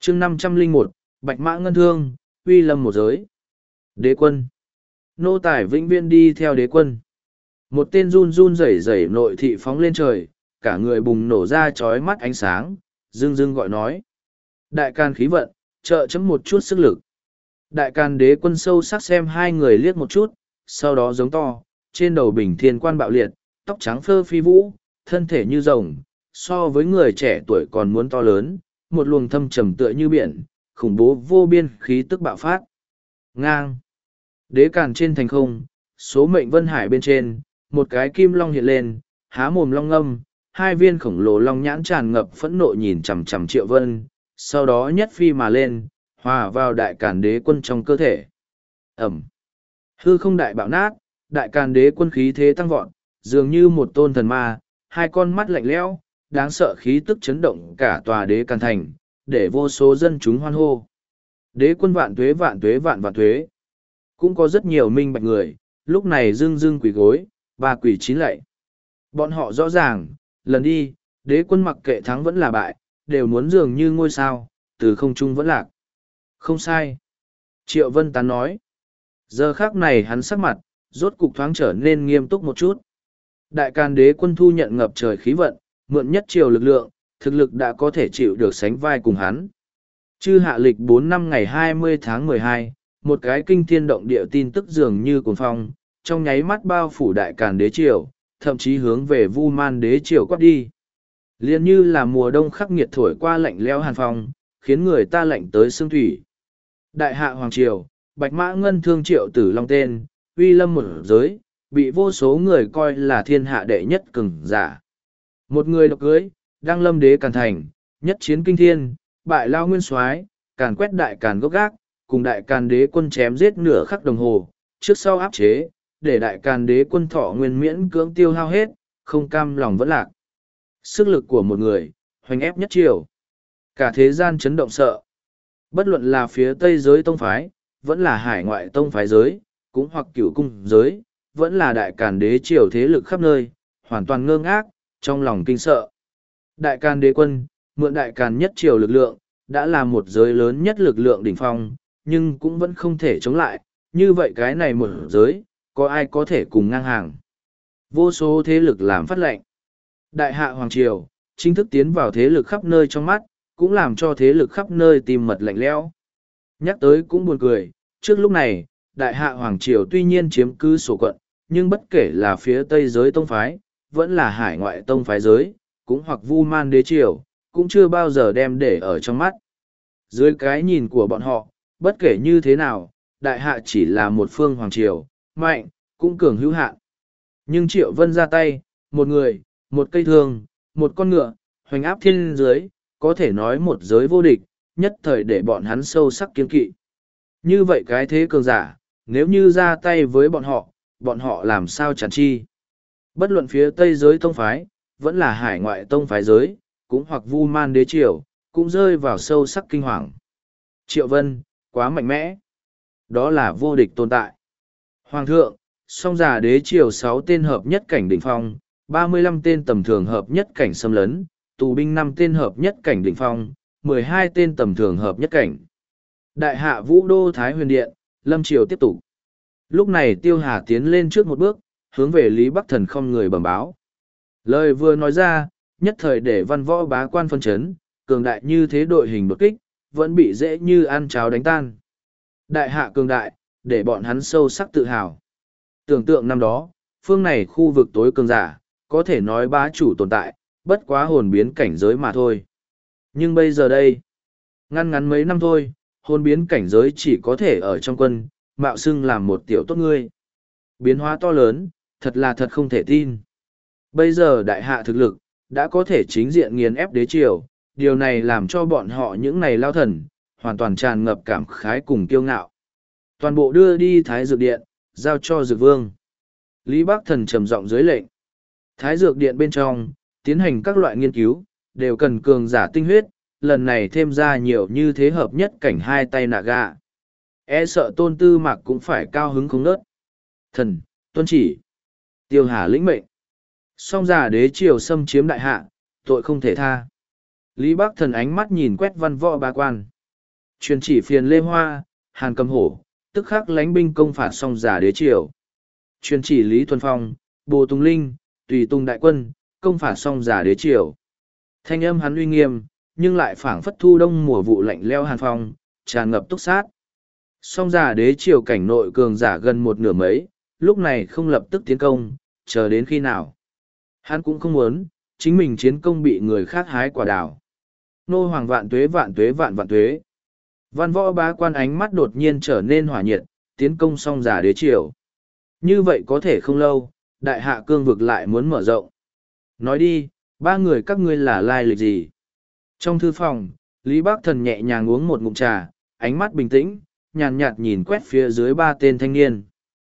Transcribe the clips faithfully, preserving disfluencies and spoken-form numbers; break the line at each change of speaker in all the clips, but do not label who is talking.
chương năm trăm linh một Bạch Mã Ngân Thương, uy lâm một giới. Đế quân. Nô tài vĩnh viễn đi theo đế quân. Một tên run run rẩy rẩy nội thị phóng lên trời, cả người bùng nổ ra chói mắt ánh sáng, dưng dưng gọi nói. Đại can khí vận, trợ chấm một chút sức lực. Đại can đế quân sâu sắc xem hai người liếc một chút, sau đó giống to, trên đầu bình thiên quan bạo liệt, tóc trắng phơ phi vũ, thân thể như rồng, so với người trẻ tuổi còn muốn to lớn, một luồng thâm trầm tựa như biển, khủng bố vô biên khí tức bạo phát. Ngang. Đế càn trên thành không, số mệnh vân hải bên trên, một cái kim long hiện lên, há mồm long ngâm, hai viên khổng lồ long nhãn tràn ngập phẫn nộ nhìn chằm chằm Triệu Vân, sau đó nhất phi mà lên, hòa vào đại càn đế quân trong cơ thể. Ẩm. Hư không đại bạo nát, đại càn đế quân khí thế tăng vọt, dường như một tôn thần ma, hai con mắt lạnh lẽo, đáng sợ khí tức chấn động cả tòa đế càn thành, để vô số dân chúng hoan hô. Đế quân vạn tuế vạn tuế vạn vạn tuế. Cũng có rất nhiều minh bạch người, lúc này dưng dưng quỳ gối, ba quỳ chín lạy. Bọn họ rõ ràng, lần đi, đế quân mặc kệ thắng vẫn là bại, đều muốn dường như ngôi sao, từ không trung vẫn lạc. Không sai. Triệu Vân Tán nói. Giờ khác này hắn sắc mặt, rốt cục thoáng trở nên nghiêm túc một chút. Đại Càn đế quân thu nhận ngập trời khí vận, mượn nhất triều lực lượng, thực lực đã có thể chịu được sánh vai cùng hắn. Chư hạ lịch bốn năm ngày hai mươi tháng mười hai, một cái kinh thiên động địa tin tức dường như cuồng phong, trong nháy mắt bao phủ Đại Càn đế triều, thậm chí hướng về Vu Man đế triều quát đi. Liên như là mùa đông khắc nghiệt thổi qua lạnh lẽo hàn phong, khiến người ta lạnh tới xương thủy. Đại hạ hoàng triều, Bạch Mã Ngân Thương Triệu Tử Long tên, uy lâm một giới, bị vô số người coi là thiên hạ đệ nhất cường giả. Một người độc cưới, đang lâm đế càn thành, nhất chiến kinh thiên, bại lao nguyên soái, càn quét đại càn gốc gác, cùng đại càn đế quân chém giết nửa khắc đồng hồ, trước sau áp chế, để đại càn đế quân thọ nguyên miễn cưỡng tiêu hao hết, không cam lòng vẫn lạc. Sức lực của một người, hoành ép nhất triều. Cả thế gian chấn động sợ. Bất luận là phía Tây giới tông phái, vẫn là hải ngoại tông phái giới, cũng hoặc cửu cung giới, vẫn là đại càn đế triều thế lực khắp nơi, hoàn toàn ngơ ngác, trong lòng kinh sợ. Đại càn đế quân, mượn đại càn nhất triều lực lượng, đã là một giới lớn nhất lực lượng đỉnh phong, nhưng cũng vẫn không thể chống lại, như vậy cái này một giới, có ai có thể cùng ngang hàng. Vô số thế lực làm phát lệnh. Đại hạ hoàng triều, chính thức tiến vào thế lực khắp nơi trong mắt, cũng làm cho thế lực khắp nơi tìm mật lạnh lẽo. Nhắc tới cũng buồn cười, trước lúc này, đại hạ hoàng triều tuy nhiên chiếm cứ sổ quận, nhưng bất kể là phía Tây giới tông phái, vẫn là hải ngoại tông phái giới, cũng hoặc Vu Man đế triều, cũng chưa bao giờ đem để ở trong mắt. Dưới cái nhìn của bọn họ, bất kể như thế nào, đại hạ chỉ là một phương hoàng triều, mạnh, cũng cường hữu hạn. Nhưng Triệu Vân ra tay, một người, một cây thương, một con ngựa, hoành áp thiên giới, có thể nói một giới vô địch, nhất thời để bọn hắn sâu sắc kiên kỵ. Như vậy cái thế cường giả, nếu như ra tay với bọn họ, bọn họ làm sao chẳng chi. Bất luận phía Tây giới tông phái, vẫn là hải ngoại tông phái giới, cũng hoặc Vu Man đế triều, cũng rơi vào sâu sắc kinh hoàng. Triệu Vân, quá mạnh mẽ. Đó là vô địch tồn tại. Hoàng thượng, song giả đế triều sáu tên hợp nhất cảnh đỉnh phong, ba mươi lăm tên tầm thường hợp nhất cảnh xâm lấn, tù binh năm tên hợp nhất cảnh đỉnh phong, mười hai tên tầm thường hợp nhất cảnh. Đại hạ vũ đô Thái Huyền Điện, Lâm Triều tiếp tục. Lúc này Tiêu Hà tiến lên trước một bước, hướng về Lý Bắc Thần không người bẩm báo. Lời vừa nói ra, nhất thời để văn võ bá quan phân chấn, cường đại như thế đội hình đột kích, vẫn bị dễ như ăn cháo đánh tan. Đại hạ cường đại, để bọn hắn sâu sắc tự hào. Tưởng tượng năm đó, phương này khu vực tối cường giả, có thể nói bá chủ tồn tại, bất quá hồn biến cảnh giới mà thôi. Nhưng bây giờ đây, ngăn ngắn mấy năm thôi, hồn biến cảnh giới chỉ có thể ở trong quân, mạo xưng làm một tiểu tốt ngươi. Biến hóa to lớn, thật là thật không thể tin. Bây giờ đại hạ thực lực, đã có thể chính diện nghiền ép đế triều, điều này làm cho bọn họ những này lao thần, hoàn toàn tràn ngập cảm khái cùng kiêu ngạo. Toàn bộ đưa đi Thái Dược Điện, giao cho Dược Vương. Lý Bắc Thần trầm giọng dưới lệnh. Thái Dược Điện bên trong, tiến hành các loại nghiên cứu, đều cần cường giả tinh huyết, lần này thêm ra nhiều như thế hợp nhất cảnh hai tay nạ gà. E sợ Tôn Tư Mạc cũng phải cao hứng không nớt. Thần, tuân chỉ. Tiêu Hà lĩnh mệnh. Song giả đế triều xâm chiếm đại hạ, tội không thể tha. Lý Bắc Thần ánh mắt nhìn quét văn võ ba quan. Truyền chỉ phiền Lê Hoa, Hàn Cầm Hổ, tức khắc lánh binh công phạt song giả đế triều. Truyền chỉ Lý Thuần Phong, Bồ Tùng Linh, Tùy Tùng đại quân, công phạt song giả đế triều. Thanh âm hắn uy nghiêm, nhưng lại phảng phất thu đông mùa vụ lạnh leo hàn phong, tràn ngập túc sát. Song giả đế triều cảnh nội cường giả gần một nửa mấy, lúc này không lập tức tiến công, chờ đến khi nào. Hắn cũng không muốn, chính mình chiến công bị người khác hái quả đào. Nô hoàng vạn tuế vạn tuế vạn vạn tuế. Văn võ bá quan ánh mắt đột nhiên trở nên hỏa nhiệt, tiến công song giả đế triều. Như vậy có thể không lâu, đại hạ cương vực lại muốn mở rộng. Nói đi, ba người các ngươi là lai lịch gì? Trong thư phòng, Lý Bắc Thần nhẹ nhàng uống một ngụm trà, ánh mắt bình tĩnh, nhàn nhạt nhìn quét phía dưới ba tên thanh niên.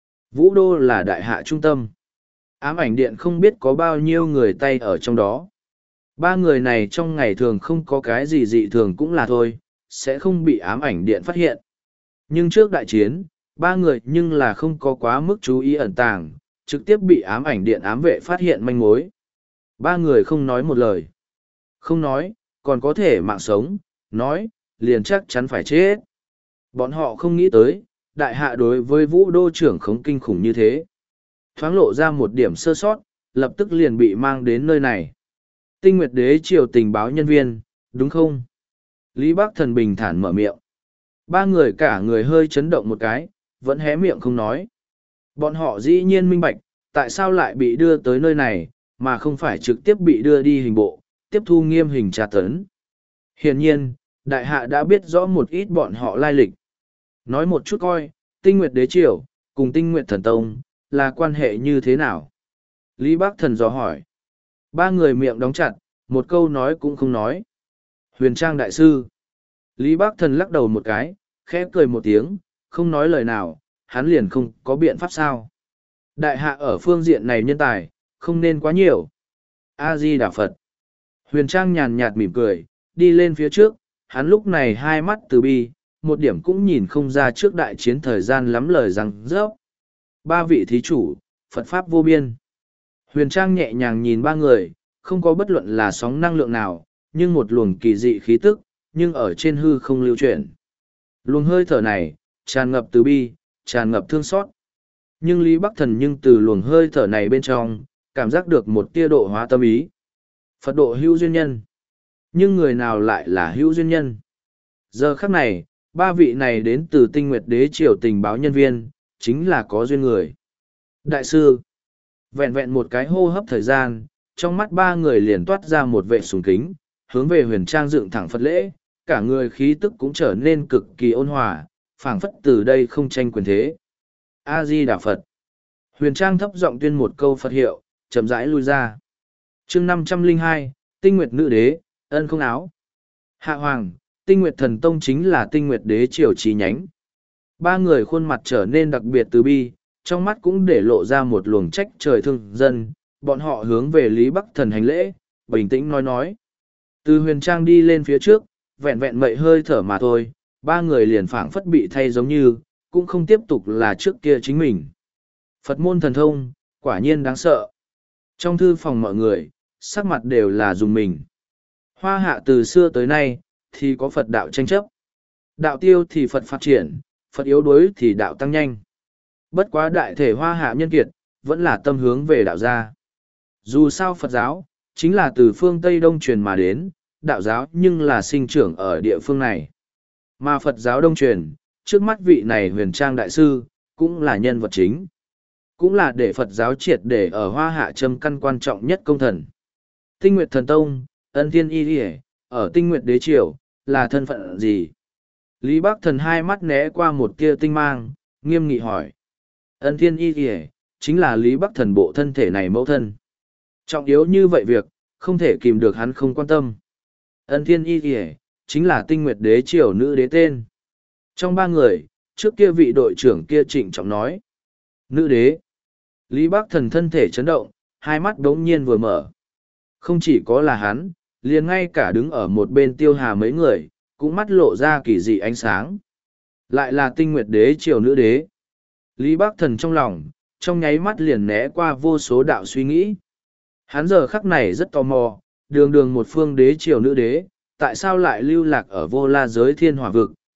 Vũ Đô là đại hạ trung tâm. Ám ảnh điện không biết có bao nhiêu người tay ở trong đó. Ba người này trong ngày thường không có cái gì dị thường cũng là thôi, sẽ không bị ám ảnh điện phát hiện. Nhưng trước đại chiến, ba người nhưng là không có quá mức chú ý ẩn tàng, trực tiếp bị ám ảnh điện ám vệ phát hiện manh mối. Ba người không nói một lời. Không nói, còn có thể mạng sống, nói, liền chắc chắn phải chết. Bọn họ không nghĩ tới, đại hạ đối với vũ đô trưởng khống kinh khủng như thế. Thoáng lộ ra một điểm sơ sót, lập tức liền bị mang đến nơi này. Tinh Nguyệt Đế triều tình báo nhân viên, đúng không? Lý Bắc Thần bình thản mở miệng. Ba người cả người hơi chấn động một cái, vẫn hé miệng không nói. Bọn họ dĩ nhiên minh bạch, tại sao lại bị đưa tới nơi này, mà không phải trực tiếp bị đưa đi hình bộ, tiếp thu nghiêm hình tra tấn. Hiển nhiên, đại hạ đã biết rõ một ít bọn họ lai lịch. Nói một chút coi, Tinh Nguyệt Đế triều cùng Tinh Nguyệt Thần Tông là quan hệ như thế nào? Lý Bắc Thần dò hỏi. Ba người miệng đóng chặt, một câu nói cũng không nói. Huyền Trang đại sư. Lý Bắc Thần lắc đầu một cái, khẽ cười một tiếng, không nói lời nào, hắn liền không có biện pháp sao. Đại hạ ở phương diện này nhân tài, không nên quá nhiều. A-di-đà Phật. Huyền Trang nhàn nhạt mỉm cười, đi lên phía trước, hắn lúc này hai mắt từ bi, một điểm cũng nhìn không ra trước đại chiến thời gian lắm lời rằng rớp. Ba vị thí chủ, Phật Pháp vô biên. Huyền Trang nhẹ nhàng nhìn ba người, không có bất luận là sóng năng lượng nào, nhưng một luồng kỳ dị khí tức, nhưng ở trên hư không lưu chuyển. Luồng hơi thở này, tràn ngập từ bi, tràn ngập thương xót. Nhưng Lý Bắc Thần nhưng từ luồng hơi thở này bên trong, cảm giác được một tia độ hóa tâm ý. Phật độ hữu duyên nhân. Nhưng người nào lại là hữu duyên nhân? Giờ khắc này, ba vị này đến từ Tinh Nguyệt Đế triều tình báo nhân viên, chính là có duyên người. Đại sư, vẹn vẹn một cái hô hấp thời gian, trong mắt ba người liền toát ra một vệ sùng kính, hướng về Huyền Trang dựng thẳng Phật lễ, cả người khí tức cũng trở nên cực kỳ ôn hòa, phảng phất từ đây không tranh quyền thế. A-di-đà Phật. Huyền Trang thấp giọng tuyên một câu Phật hiệu, chậm rãi lui ra. Chương năm trăm lẻ hai, Tinh Nguyệt Nữ Đế, ân không áo. Hạ Hoàng, Tinh Nguyệt Thần Tông chính là Tinh Nguyệt Đế triều chi nhánh. Ba người khuôn mặt trở nên đặc biệt từ bi, trong mắt cũng để lộ ra một luồng trách trời thương dân, bọn họ hướng về Lý Bắc Thần hành lễ, bình tĩnh nói nói. Từ Huyền Trang đi lên phía trước, vẹn vẹn mậy hơi thở mà thôi, ba người liền phảng phất bị thay giống như, cũng không tiếp tục là trước kia chính mình. Phật môn thần thông, quả nhiên đáng sợ. Trong thư phòng mọi người, sắc mặt đều là dùng mình. Hoa hạ từ xưa tới nay, thì có Phật đạo tranh chấp. Đạo tiêu thì Phật phát triển, Phật yếu đuối thì đạo tăng nhanh. Bất quá đại thể hoa hạ nhân kiệt, vẫn là tâm hướng về đạo gia. Dù sao Phật giáo, chính là từ phương Tây Đông truyền mà đến, đạo giáo nhưng là sinh trưởng ở địa phương này. Mà Phật giáo Đông truyền, trước mắt vị này Huyền Trang đại sư, cũng là nhân vật chính. Cũng là để Phật giáo triệt để ở hoa hạ châm căn quan trọng nhất công thần. Tinh Nguyệt Thần Tông, Ân Thiên Y Điề, ở Tinh Nguyệt Đế triều, là thân phận gì? Lý Bắc Thần hai mắt né qua một tia tinh mang, nghiêm nghị hỏi. Ân Thiên Y Điề, chính là Lý Bắc Thần bộ thân thể này mẫu thân. Trọng yếu như vậy việc, không thể kìm được hắn không quan tâm. Ân Thiên Y Điề, chính là Tinh Nguyệt Đế triều nữ đế tên. Trong ba người, trước kia vị đội trưởng kia trịnh trọng nói. Nữ đế. Lý Bắc Thần thân thể chấn động, hai mắt đống nhiên vừa mở. Không chỉ có là hắn, liền ngay cả đứng ở một bên Tiêu Hà mấy người, cũng mắt lộ ra kỳ dị ánh sáng. Lại là Tinh Nguyệt Đế triều nữ đế. Lý Bắc Thần trong lòng, trong nháy mắt liền né qua vô số đạo suy nghĩ. Hắn giờ khắc này rất tò mò, đường đường một phương đế triều nữ đế, tại sao lại lưu lạc ở vô la giới thiên hỏa vực,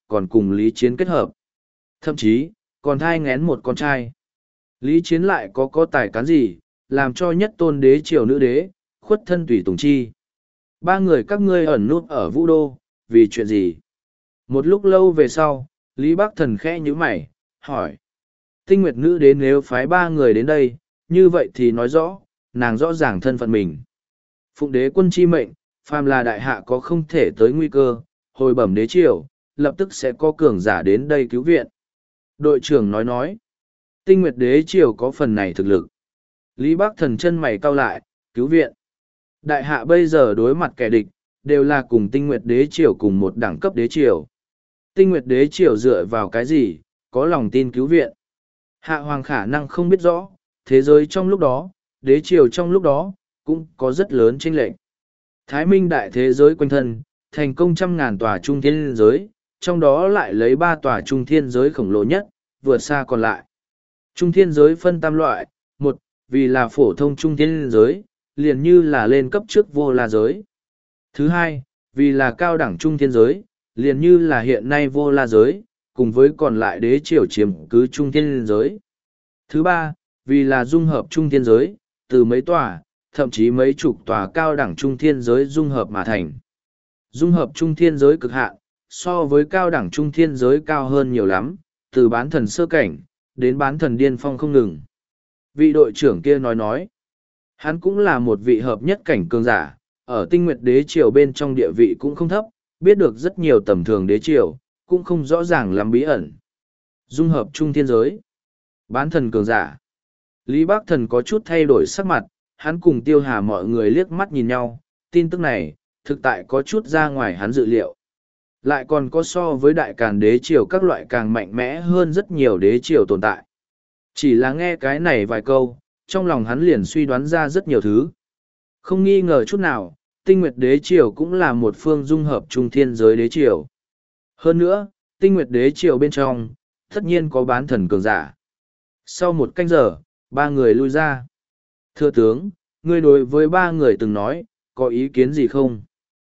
còn cùng Lý Chiến kết hợp. Thậm chí, còn thai ngén một con trai. Lý Chiến lại có có tài cán gì, làm cho nhất tôn đế triều nữ đế, khuất thân tùy tùng chi. Ba người các ngươi ẩn nút ở Vũ Đô, vì chuyện gì? Một lúc lâu về sau, Lý Bắc Thần khẽ nhíu mày, hỏi. Tinh Nguyệt nữ đế nếu phái ba người đến đây, như vậy thì nói rõ, nàng rõ ràng thân phận mình. Phụng đế quân chi mệnh, phàm là đại hạ có không thể tới nguy cơ, hồi bẩm đế triều, lập tức sẽ có cường giả đến đây cứu viện. Đội trưởng nói nói, Tinh Nguyệt đế triều có phần này thực lực. Lý Bắc Thần chân mày cau lại, cứu viện. Đại hạ bây giờ đối mặt kẻ địch, đều là cùng Tinh Nguyệt đế triều cùng một đẳng cấp đế triều. Tinh Nguyệt đế triều dựa vào cái gì, có lòng tin cứu viện. Hạ hoàng khả năng không biết rõ, thế giới trong lúc đó, đế triều trong lúc đó, cũng có rất lớn chênh lệch. Thái Minh đại thế giới quanh thân, thành công trăm ngàn tòa trung thiên giới, trong đó lại lấy ba tòa trung thiên giới khổng lồ nhất, vượt xa còn lại. Trung thiên giới phân tam loại, một, vì là phổ thông trung thiên giới, liền như là lên cấp trước vô la giới. Thứ hai, vì là cao đẳng trung thiên giới, liền như là hiện nay vô la giới, cùng với còn lại đế triều chiếm cứ trung thiên giới. Thứ ba, vì là dung hợp trung thiên giới, từ mấy tòa, thậm chí mấy chục tòa cao đẳng trung thiên giới dung hợp mà thành. Dung hợp trung thiên giới cực hạn, so với cao đẳng trung thiên giới cao hơn nhiều lắm, từ bán thần sơ cảnh, đến bán thần điên phong không ngừng. Vị đội trưởng kia nói nói, hắn cũng là một vị hợp nhất cảnh cường giả, ở Tinh Nguyệt đế triều bên trong địa vị cũng không thấp, biết được rất nhiều tầm thường đế triều, cũng không rõ ràng lắm bí ẩn. Dung hợp trung thiên giới, bán thần cường giả. Lý Bắc Thần có chút thay đổi sắc mặt, hắn cùng Tiêu Hà mọi người liếc mắt nhìn nhau, tin tức này, thực tại có chút ra ngoài hắn dự liệu. Lại còn có so với đại càn đế triều các loại càng mạnh mẽ hơn rất nhiều đế triều tồn tại. Chỉ là nghe cái này vài câu, trong lòng hắn liền suy đoán ra rất nhiều thứ. Không nghi ngờ chút nào, Tinh Nguyệt đế triều cũng là một phương dung hợp trung thiên giới đế triều. Hơn nữa, Tinh Nguyệt đế triều bên trong, tất nhiên có bán thần cường giả. Sau một canh giờ, ba người lui ra. Thưa tướng, ngươi đối với ba người từng nói, có ý kiến gì không?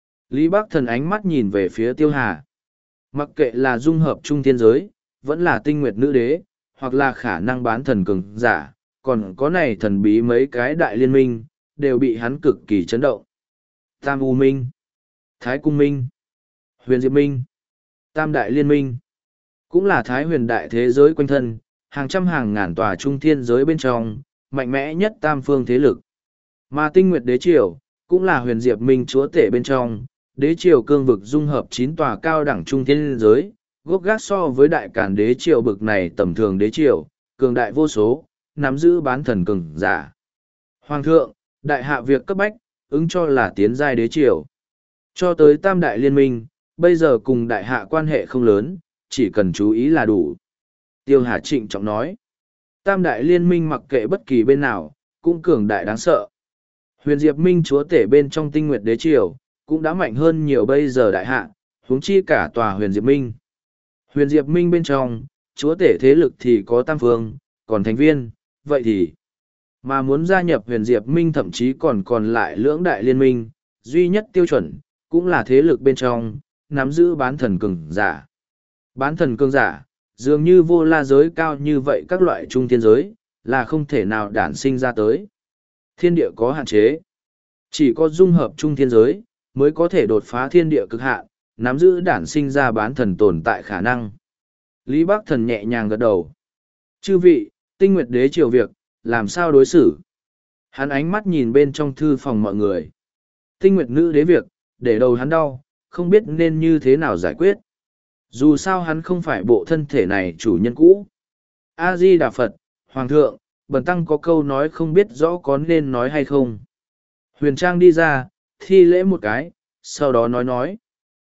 Lý Bắc Thần ánh mắt nhìn về phía Tiêu Hà. Mặc kệ là dung hợp trung thiên giới, vẫn là Tinh Nguyệt nữ đế, hoặc là khả năng bán thần cường giả, còn có này thần bí mấy cái đại liên minh, đều bị hắn cực kỳ chấn động. Tam U Minh, Thái Cung Minh, Huyền Diệp Minh, Tam Đại Liên Minh, cũng là Thái huyền đại thế giới quanh thân, hàng trăm hàng ngàn tòa trung thiên giới bên trong, mạnh mẽ nhất tam phương thế lực. Mà Tinh Nguyệt đế triều, cũng là Huyền Diệp Minh chúa tể bên trong, đế triều cương vực dung hợp chín tòa cao đẳng trung thiên giới, gốc gác so với đại càn đế triều bực này tầm thường đế triều, cường đại vô số, nắm giữ bán thần cường giả. Hoàng thượng, đại hạ việc cấp bách, ứng cho là tiến giai đế triều. Cho tới tam đại liên minh, bây giờ cùng đại hạ quan hệ không lớn, chỉ cần chú ý là đủ. Tiêu Hà trịnh trọng nói, tam đại liên minh mặc kệ bất kỳ bên nào, cũng cường đại đáng sợ. Huyền Diệp Minh chúa tể bên trong Tinh Nguyệt đế triều, cũng đã mạnh hơn nhiều bây giờ đại hạ, huống chi cả tòa Huyền Diệp Minh. Huyền Diệp Minh bên trong, chúa tể thế lực thì có tam phương, còn thành viên, vậy thì mà muốn gia nhập Huyền Diệp Minh thậm chí còn còn lại lưỡng đại liên minh, duy nhất tiêu chuẩn, cũng là thế lực bên trong, nắm giữ bán thần cường giả. Bán thần cường giả, dường như vô la giới cao như vậy các loại trung thiên giới, là không thể nào đản sinh ra tới. Thiên địa có hạn chế. Chỉ có dung hợp trung thiên giới, mới có thể đột phá thiên địa cực hạn, nắm giữ đản sinh ra bán thần tồn tại khả năng. Lý Bắc Thần nhẹ nhàng gật đầu. Chư vị, Tinh Nguyệt đế triều việc, làm sao đối xử? Hắn ánh mắt nhìn bên trong thư phòng mọi người. Tinh Nguyệt nữ đế việc, để đầu hắn đau, không biết nên như thế nào giải quyết. Dù sao hắn không phải bộ thân thể này chủ nhân cũ. A-di-đà Phật, Hoàng thượng, bần tăng có câu nói không biết rõ có nên nói hay không. Huyền Trang đi ra, thi lễ một cái, sau đó nói nói.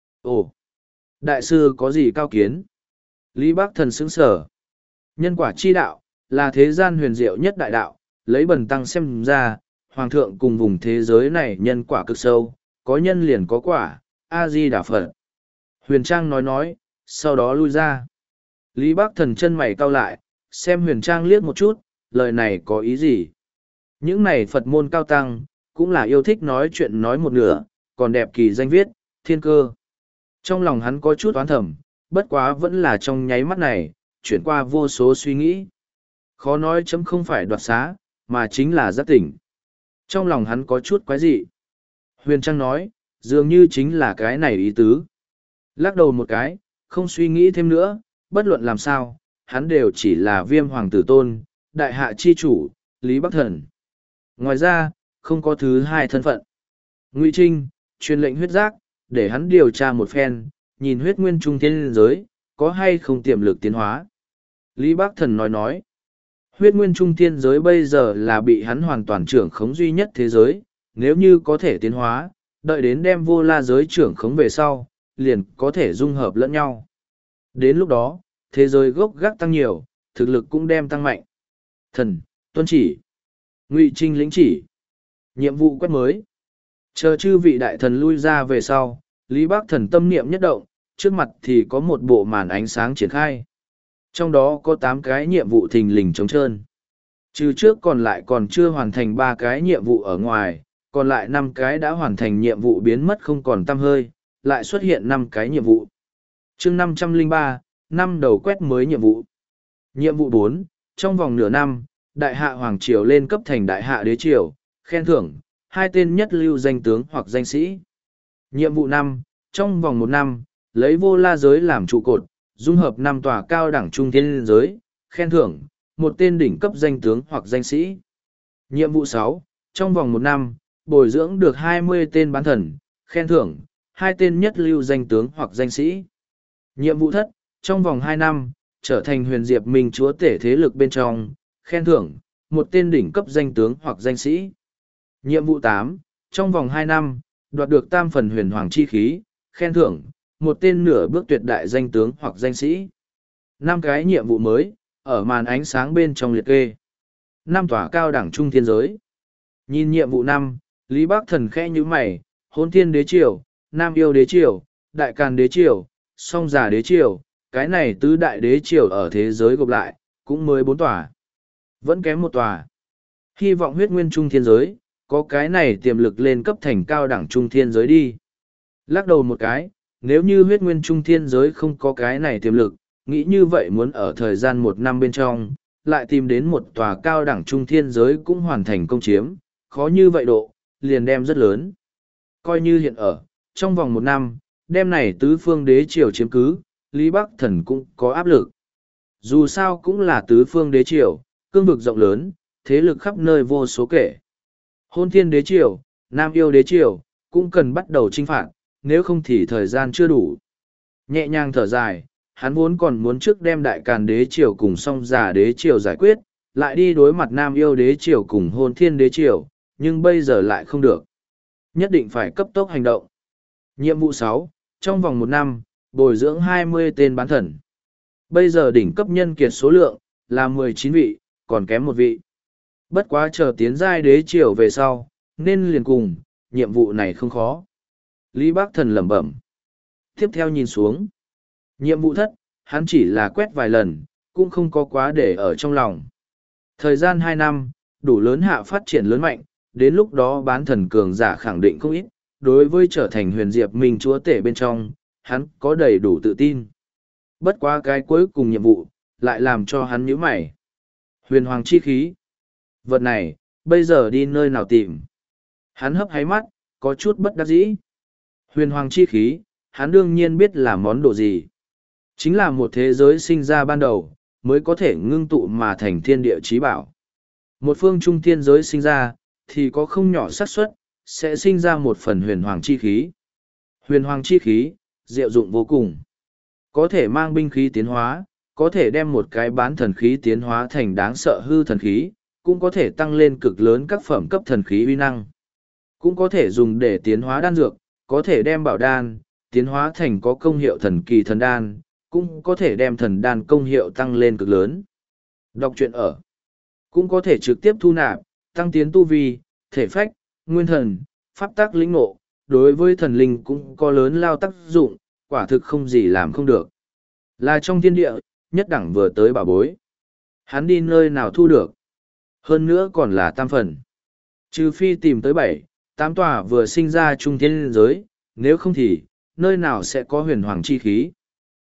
Ồ, đại sư có gì cao kiến? Lý Bắc Thần sững sở. Nhân quả chi đạo, là thế gian huyền diệu nhất đại đạo, lấy bần tăng xem ra, Hoàng thượng cùng vùng thế giới này nhân quả cực sâu, có nhân liền có quả, A-di-đà Phật. Huyền Trang nói nói, sau đó lui ra. Lý Bắc Thần chân mày cau lại, xem Huyền Trang liếc một chút, lời này có ý gì? Những này Phật môn cao tăng, cũng là yêu thích nói chuyện nói một nửa, còn đẹp kỳ danh viết, thiên cơ. Trong lòng hắn có chút oán thầm, bất quá vẫn là trong nháy mắt này, chuyển qua vô số suy nghĩ. Khó nói chấm không phải đoạt xá, mà chính là giác tỉnh. Trong lòng hắn có chút quái dị. Huyền Trang nói, dường như chính là cái này ý tứ. Lắc đầu một cái, không suy nghĩ thêm nữa, bất luận làm sao, hắn đều chỉ là viêm hoàng tử tôn, đại hạ chi chủ, Lý Bắc Thần. Ngoài ra, không có thứ hai thân phận. Ngụy Trinh, truyền lệnh huyết giác, để hắn điều tra một phen, nhìn huyết nguyên trung thiên giới, có hay không tiềm lực tiến hóa. Lý Bắc Thần nói nói, huyết nguyên trung thiên giới bây giờ là bị hắn hoàn toàn trưởng khống duy nhất thế giới, nếu như có thể tiến hóa, đợi đến đem vô la giới trưởng khống về sau, liền có thể dung hợp lẫn nhau. Đến lúc đó, thế giới gốc gác tăng nhiều, thực lực cũng đem tăng mạnh. Thần, tuân chỉ. Ngụy Trinh lĩnh chỉ. Nhiệm vụ quét mới. Chờ chư vị đại thần lui ra về sau, Lý Bắc Thần tâm niệm nhất động, trước mặt thì có một bộ màn ánh sáng triển khai. Trong đó có tám cái nhiệm vụ thình lình trống trơn. Trừ trước còn lại còn chưa hoàn thành ba cái nhiệm vụ ở ngoài, còn lại năm cái đã hoàn thành nhiệm vụ biến mất không còn tăm hơi, lại xuất hiện năm cái nhiệm vụ. Chương năm trăm lẻ ba, năm đầu quét mới nhiệm vụ. Nhiệm vụ bốn, trong vòng nửa năm, Đại hạ Hoàng Triều lên cấp thành Đại hạ Đế Triều, khen thưởng, hai tên nhất lưu danh tướng hoặc danh sĩ. Nhiệm vụ năm, trong vòng một năm, lấy vô la giới làm trụ cột, dung hợp năm tòa cao đẳng trung thiên giới, khen thưởng, một tên đỉnh cấp danh tướng hoặc danh sĩ. Nhiệm vụ sáu, trong vòng một năm, bồi dưỡng được hai mươi tên bán thần, khen thưởng, hai tên nhất lưu danh tướng hoặc danh sĩ. Nhiệm vụ thất, trong vòng hai năm, trở thành huyền diệp minh chúa tể thế lực bên trong, khen thưởng, một tên đỉnh cấp danh tướng hoặc danh sĩ. Nhiệm vụ tám, trong vòng hai năm, đoạt được tam phần huyền hoàng chi khí, khen thưởng, một tên nửa bước tuyệt đại danh tướng hoặc danh sĩ. Năm cái nhiệm vụ mới, ở màn ánh sáng bên trong liệt kê. Năm tòa cao đẳng trung thiên giới. Nhìn nhiệm vụ năm, Lý Bắc Thần khẽ như mày, hôn thiên đế triều, nam yêu đế triều, đại càn đế triều, song giả đế triều, cái này tứ đại đế triều ở thế giới gộp lại, cũng mới bốn tòa. Vẫn kém một tòa. Hy vọng huyết nguyên trung thiên giới, có cái này tiềm lực lên cấp thành cao đẳng trung thiên giới đi. Lắc đầu một cái, nếu như huyết nguyên trung thiên giới không có cái này tiềm lực, nghĩ như vậy muốn ở thời gian một năm bên trong, lại tìm đến một tòa cao đẳng trung thiên giới cũng hoàn thành công chiếm, khó như vậy độ, liền đem rất lớn. Coi như hiện ở, trong vòng một năm, đem này tứ phương đế triều chiếm cứ, Lý Bắc Thần cũng có áp lực. Dù sao cũng là tứ phương đế triều, cương vực rộng lớn, thế lực khắp nơi vô số kể. Hôn thiên đế triều, nam yêu đế triều, cũng cần bắt đầu chinh phạt, nếu không thì thời gian chưa đủ. Nhẹ nhàng thở dài, hắn vốn còn muốn trước đem đại càn đế triều cùng song giả đế triều giải quyết, lại đi đối mặt nam yêu đế triều cùng hôn thiên đế triều, nhưng bây giờ lại không được. Nhất định phải cấp tốc hành động. Nhiệm vụ sáu, trong vòng một năm, bồi dưỡng hai mươi tên bán thần. Bây giờ đỉnh cấp nhân kiệt số lượng là mười chín vị, còn kém một vị. Bất quá chờ tiến giai đế triều về sau, nên liền cùng, nhiệm vụ này không khó. Lý Bắc Thần lẩm bẩm. Tiếp theo nhìn xuống. Nhiệm vụ thất, hắn chỉ là quét vài lần, cũng không có quá để ở trong lòng. Thời gian hai năm, đủ lớn hạ phát triển lớn mạnh, đến lúc đó bán thần cường giả khẳng định không ít, đối với trở thành huyền diệp minh chúa tể bên trong, hắn có đầy đủ tự tin. Bất quá cái cuối cùng nhiệm vụ, lại làm cho hắn nhíu mày. Huyền hoàng chi khí. Vật này, bây giờ đi nơi nào tìm? Hắn hấp háy mắt, có chút bất đắc dĩ. Huyền hoàng chi khí, hắn đương nhiên biết là món đồ gì. Chính là một thế giới sinh ra ban đầu, mới có thể ngưng tụ mà thành thiên địa chí bảo. Một phương trung thiên giới sinh ra, thì có không nhỏ xác suất sẽ sinh ra một phần huyền hoàng chi khí. Huyền hoàng chi khí, diệu dụng vô cùng. Có thể mang binh khí tiến hóa, có thể đem một cái bán thần khí tiến hóa thành đáng sợ hư thần khí, cũng có thể tăng lên cực lớn các phẩm cấp thần khí uy năng. Cũng có thể dùng để tiến hóa đan dược, có thể đem bảo đan, tiến hóa thành có công hiệu thần kỳ thần đan, cũng có thể đem thần đan công hiệu tăng lên cực lớn. Đọc truyện ở. Cũng có thể trực tiếp thu nạp, tăng tiến tu vi, thể phách, nguyên thần, pháp tác lĩnh ngộ, đối với thần linh cũng có lớn lao tác dụng, quả thực không gì làm không được. Là trong thiên địa, nhất đẳng vừa tới bảo bối. Hắn đi nơi nào thu được. Hơn nữa còn là tam phần. Trừ phi tìm tới bảy, tám tòa vừa sinh ra trung thiên giới, nếu không thì, nơi nào sẽ có huyền hoàng chi khí.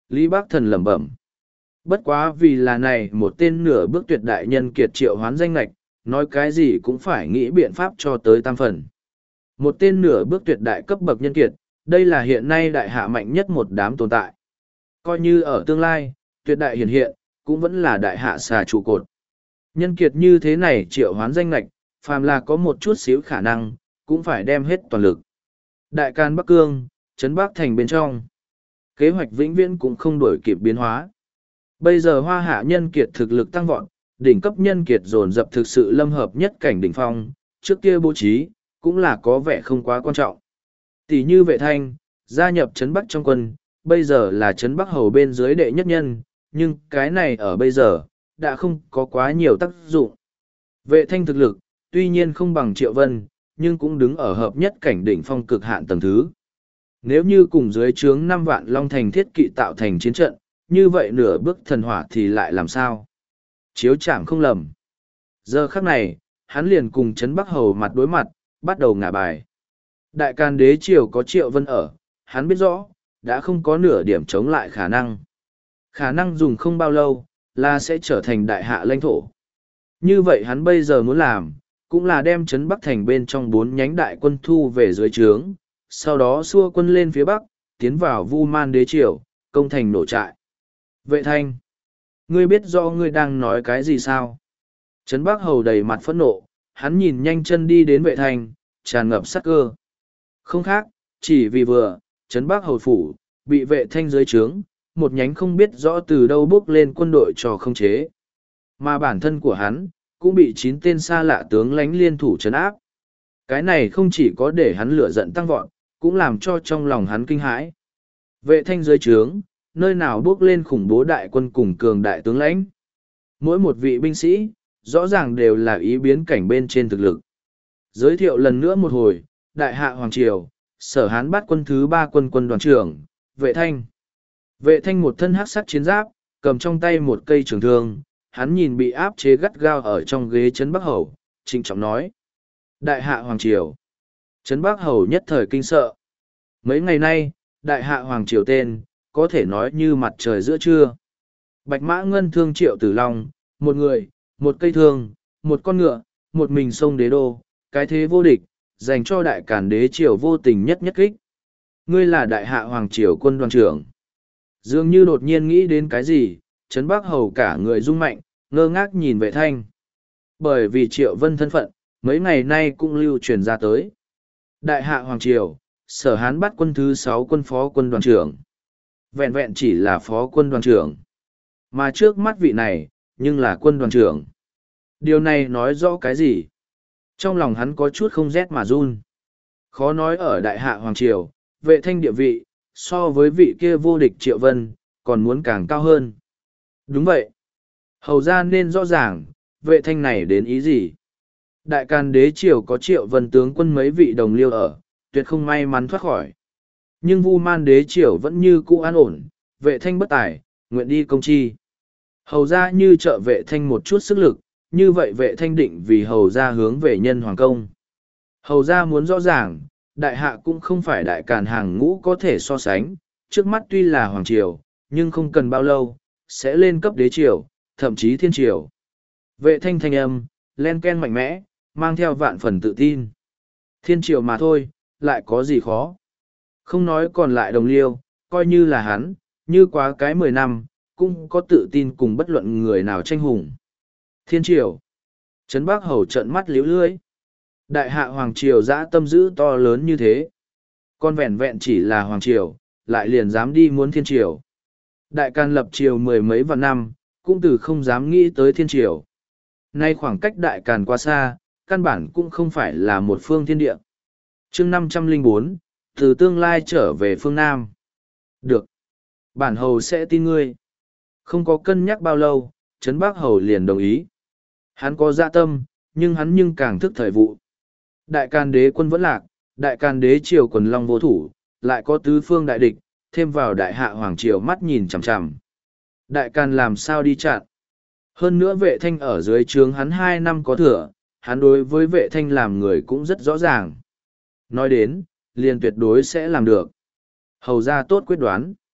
Lý Bác Thần lẩm bẩm. Bất quá vì là này một tên nửa bước tuyệt đại nhân kiệt triệu hoán danh lạch, nói cái gì cũng phải nghĩ biện pháp cho tới tam phần. Một tên nửa bước tuyệt đại cấp bậc nhân kiệt, đây là hiện nay đại hạ mạnh nhất một đám tồn tại. Coi như ở tương lai, tuyệt đại hiển hiện, cũng vẫn là đại hạ xà trụ cột. Nhân kiệt như thế này triệu hoán danh lạch, phàm là có một chút xíu khả năng, cũng phải đem hết toàn lực. Đại can Bắc Cương, trấn Bắc Thành bên trong. Kế hoạch vĩnh viễn cũng không đổi kịp biến hóa. Bây giờ hoa hạ nhân kiệt thực lực tăng vọt, đỉnh cấp nhân kiệt dồn dập thực sự lâm hợp nhất cảnh đỉnh phong, trước kia bố trí, cũng là có vẻ không quá quan trọng. Tỷ như Vệ Thanh, gia nhập trấn Bắc trong quân, bây giờ là trấn Bắc hầu bên dưới đệ nhất nhân, nhưng cái này ở bây giờ, đã không có quá nhiều tác dụng. Vệ Thanh thực lực, tuy nhiên không bằng Triệu Vân, nhưng cũng đứng ở hợp nhất cảnh đỉnh phong cực hạn tầng thứ. Nếu như cùng dưới trướng năm vạn long thành thiết kỵ tạo thành chiến trận, như vậy nửa bước thần hỏa thì lại làm sao? Chiếu chạm không lầm. Giờ khắc này, hắn liền cùng Trấn Bắc Hầu mặt đối mặt, bắt đầu ngả bài. Đại can đế triều có Triệu Vân ở, hắn biết rõ, đã không có nửa điểm chống lại khả năng. Khả năng dùng không bao lâu, là sẽ trở thành đại hạ lãnh thổ. Như vậy hắn bây giờ muốn làm, cũng là đem Trấn Bắc Thành bên trong bốn nhánh đại quân thu về dưới trướng, sau đó xua quân lên phía Bắc, tiến vào Vu Man đế triều, công thành nổ trại. Vệ Thanh, ngươi biết rõ ngươi đang nói cái gì sao? Trấn Bắc Hầu đầy mặt phẫn nộ, hắn nhìn nhanh chân đi đến Vệ Thanh, tràn ngập sát cơ. Không khác, chỉ vì vừa, Trấn Bắc Hầu phủ, bị Vệ Thanh dưới trướng, một nhánh không biết rõ từ đâu bước lên quân đội cho không chế. Mà bản thân của hắn, cũng bị chín tên xa lạ tướng lãnh liên thủ trấn áp. Cái này không chỉ có để hắn lửa giận tăng vọt, cũng làm cho trong lòng hắn kinh hãi. Vệ Thanh dưới trướng, nơi nào bước lên khủng bố đại quân cùng cường đại tướng lãnh. Mỗi một vị binh sĩ, rõ ràng đều là ý biến cảnh bên trên thực lực. Giới thiệu lần nữa một hồi, đại hạ Hoàng Triều, sở hán bắt quân thứ ba quân quân đoàn trưởng, Vệ Thanh. Vệ Thanh một thân hắc sắc chiến giáp, cầm trong tay một cây trường thương, hắn nhìn bị áp chế gắt gao ở trong ghế Trấn Bắc Hầu, trịnh trọng nói. Đại hạ Hoàng Triều. Trấn Bắc Hầu nhất thời kinh sợ. Mấy ngày nay, đại hạ Hoàng Triều tên, có thể nói như mặt trời giữa trưa. Bạch mã ngân thương Triệu Tử Long, một người, một cây thương, một con ngựa, một mình sông đế đô, cái thế vô địch, dành cho đại càn đế triều vô tình nhất nhất kích. Ngươi là đại hạ Hoàng Triều quân đoàn trưởng. Dường như đột nhiên nghĩ đến cái gì, Trấn Bắc Hầu cả người rung mạnh, ngơ ngác nhìn Vệ Thanh. Bởi vì Triệu Vân thân phận, mấy ngày nay cũng lưu truyền ra tới. Đại hạ Hoàng Triều, sở hán bắt quân thứ sáu quân phó quân đoàn trưởng. Vẹn vẹn chỉ là phó quân đoàn trưởng. Mà trước mắt vị này, nhưng là quân đoàn trưởng. Điều này nói rõ cái gì? Trong lòng hắn có chút không rét mà run. Khó nói ở đại hạ Hoàng Triều, Vệ Thanh địa vị, so với vị kia vô địch Triệu Vân, còn muốn càng cao hơn. Đúng vậy. Hầu ra nên rõ ràng, Vệ Thanh này đến ý gì? Đại Càn đế triều có Triệu Vân tướng quân mấy vị đồng liêu ở, tuyệt không may mắn thoát khỏi. Nhưng Vu Man đế triều vẫn như cũ an ổn, Vệ Thanh bất tài, nguyện đi công chi. Hầu ra như trợ Vệ Thanh một chút sức lực, như vậy Vệ Thanh định vì hầu ra hướng về nhân hoàng công. Hầu ra muốn rõ ràng, đại hạ cũng không phải đại càn hàng ngũ có thể so sánh, trước mắt tuy là hoàng triều, nhưng không cần bao lâu, sẽ lên cấp đế triều, thậm chí thiên triều. Vệ Thanh thanh âm, len ken mạnh mẽ, mang theo vạn phần tự tin. Thiên triều mà thôi, lại có gì khó. Không nói còn lại đồng liêu, coi như là hắn, như quá cái mười năm, cũng có tự tin cùng bất luận người nào tranh hùng. Thiên triều. Trấn Bắc Hầu trợn mắt liếu lưỡi. Đại hạ Hoàng Triều dã tâm dữ to lớn như thế. Con vẹn vẹn chỉ là Hoàng Triều, lại liền dám đi muốn thiên triều. Đại Càn lập triều mười mấy vạn năm, cũng từ không dám nghĩ tới thiên triều. Nay khoảng cách Đại Càn quá xa, căn bản cũng không phải là một phương thiên địa. chương năm trăm lẻ bốn, từ tương lai trở về phương Nam. Được. Bản hầu sẽ tin ngươi. Không có cân nhắc bao lâu, Trấn Bắc Hầu liền đồng ý. Hắn có dạ tâm, nhưng hắn nhưng càng thức thời vụ. Đại Càn đế quân vẫn lạc, Đại Càn đế triều quần long vô thủ, lại có tứ phương đại địch, thêm vào đại hạ hoàng triều mắt nhìn chằm chằm. Đại Càn làm sao đi chặn? Hơn nữa Vệ Thanh ở dưới trướng hắn hai năm có thừa, hắn đối với Vệ Thanh làm người cũng rất rõ ràng. Nói đến, liền tuyệt đối sẽ làm được. Hầu ra tốt quyết đoán.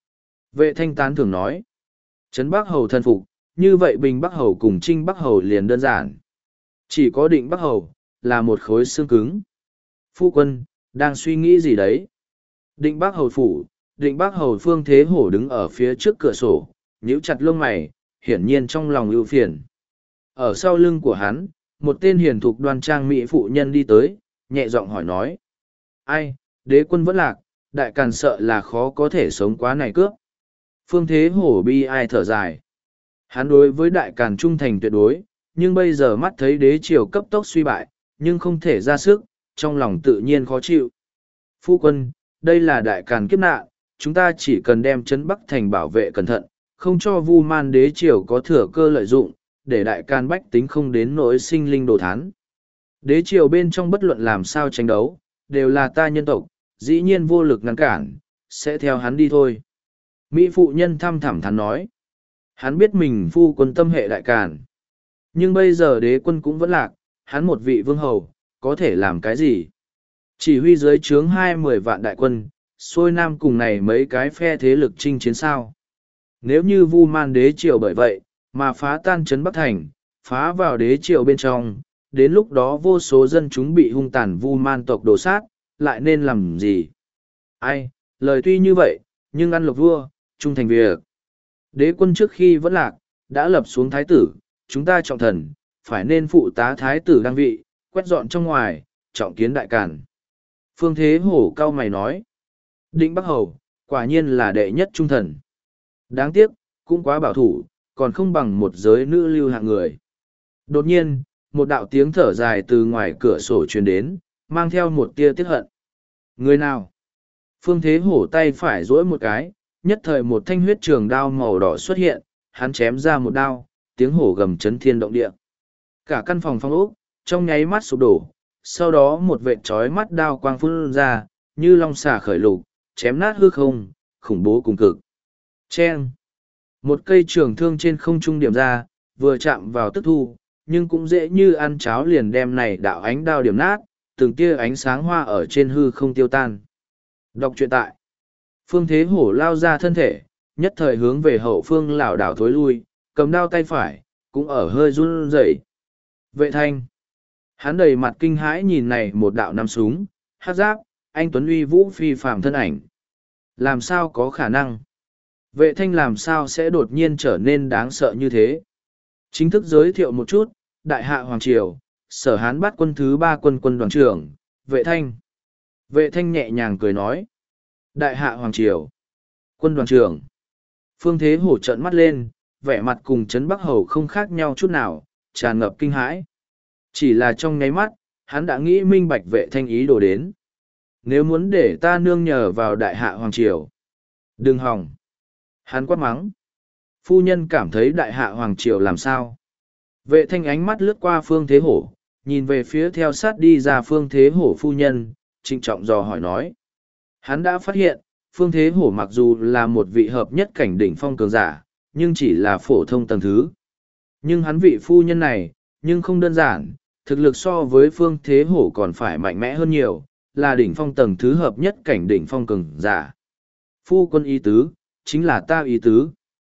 Vệ thanh tán thường nói. Trấn Bắc Hầu thân phục, như vậy Bình Bắc Hầu cùng Trinh Bắc Hầu liền đơn giản. Chỉ có Định Bắc Hầu, là một khối xương cứng. Phu quân, đang suy nghĩ gì đấy? Định Bắc Hầu phủ, Định Bắc Hầu Phương Thế Hổ đứng ở phía trước cửa sổ, nhíu chặt lông mày, hiển nhiên trong lòng ưu phiền. Ở sau lưng của hắn, một tên hiền thục đoan trang mỹ phụ nhân đi tới, nhẹ giọng hỏi nói. Ai, đế quân vẫn lạc, đại càn sợ là khó có thể sống quá này cướp. Phương Thế Hổ bi ai thở dài. Hắn đối với đại càn trung thành tuyệt đối, nhưng bây giờ mắt thấy đế triều cấp tốc suy bại, nhưng không thể ra sức, trong lòng tự nhiên khó chịu. Phu quân, đây là đại càn kiếp nạn, chúng ta chỉ cần đem trấn Bắc thành bảo vệ cẩn thận, không cho Vu Man đế triều có thừa cơ lợi dụng, để đại càn bách tính không đến nỗi sinh linh đồ thán. Đế triều bên trong bất luận làm sao tranh đấu, đều là ta nhân tộc, dĩ nhiên vô lực ngăn cản, sẽ theo hắn đi thôi. Mỹ phụ nhân thăm thẳm thắn nói. Hắn biết mình phu quân tâm hệ đại càn. Nhưng bây giờ đế quân cũng vẫn lạc, hắn một vị vương hầu, có thể làm cái gì? Chỉ huy dưới trướng hai mươi vạn đại quân, xuôi nam cùng này mấy cái phe thế lực chinh chiến sao. Nếu như Vu Man đế triều bởi vậy, mà phá tan trấn Bắc Thành, phá vào đế triều bên trong, đến lúc đó vô số dân chúng bị hung tàn Vu Man tộc đổ sát, lại nên làm gì? Ai, lời tuy như vậy, nhưng ăn lộc vua, trung thành việc. Đế quân trước khi vẫn lạc, đã lập xuống thái tử, chúng ta trọng thần, phải nên phụ tá thái tử đăng vị, quét dọn trong ngoài, trọng kiến đại càn. Phương Thế Hổ cao mày nói. Định Bắc Hầu, quả nhiên là đệ nhất trung thần. Đáng tiếc, cũng quá bảo thủ, còn không bằng một giới nữ lưu hạng người. Đột nhiên, một đạo tiếng thở dài từ ngoài cửa sổ truyền đến, mang theo một tia tiếc hận. Người nào? Phương Thế Hổ tay phải duỗi một cái, nhất thời một thanh huyết trường đao màu đỏ xuất hiện, hắn chém ra một đao, tiếng hổ gầm chấn thiên động địa. Cả căn phòng phong ốc, trong nháy mắt sụp đổ, sau đó một vệt trói mắt đao quang phun ra, như long xà khởi lục, chém nát hư không, khủng bố cùng cực. Chen! Một cây trường thương trên không trung điểm ra, vừa chạm vào tức thu, nhưng cũng dễ như ăn cháo liền đem này đạo ánh đao điểm nát, từng tia ánh sáng hoa ở trên hư không tiêu tan. Đọc truyện tại. Phương Thế Hổ lao ra thân thể, nhất thời hướng về hậu phương lảo đảo thối lui, cầm đao tay phải, cũng ở hơi run rẩy. Vệ thanh. Hắn đầy mặt kinh hãi nhìn này một đạo nằm súng, hát giáp, anh Tuấn uy vũ phi phàm thân ảnh. Làm sao có khả năng? Vệ thanh làm sao sẽ đột nhiên trở nên đáng sợ như thế? Chính thức giới thiệu một chút, Đại hạ Hoàng Triều, Sở Hán bắt quân thứ ba quân quân đoàn trưởng, Vệ thanh. Vệ thanh nhẹ nhàng cười nói. Đại hạ Hoàng Triều, quân đoàn trưởng. Phương Thế Hổ trợn mắt lên, vẻ mặt cùng Trấn Bắc Hầu không khác nhau chút nào, tràn ngập kinh hãi. Chỉ là trong nháy mắt, hắn đã nghĩ minh bạch vệ thanh ý đồ đến. Nếu muốn để ta nương nhờ vào đại hạ Hoàng Triều, đừng hòng. Hắn quát mắng. Phu nhân cảm thấy đại hạ Hoàng Triều làm sao? Vệ thanh ánh mắt lướt qua Phương Thế Hổ, nhìn về phía theo sát đi ra Phương Thế Hổ phu nhân, trịnh trọng dò hỏi nói. Hắn đã phát hiện, Phương Thế Hổ mặc dù là một vị hợp nhất cảnh đỉnh phong cường giả, nhưng chỉ là phổ thông tầng thứ. Nhưng hắn vị phu nhân này, nhưng không đơn giản, thực lực so với Phương Thế Hổ còn phải mạnh mẽ hơn nhiều, là đỉnh phong tầng thứ hợp nhất cảnh đỉnh phong cường giả. Phu quân ý tứ, chính là ta ý tứ.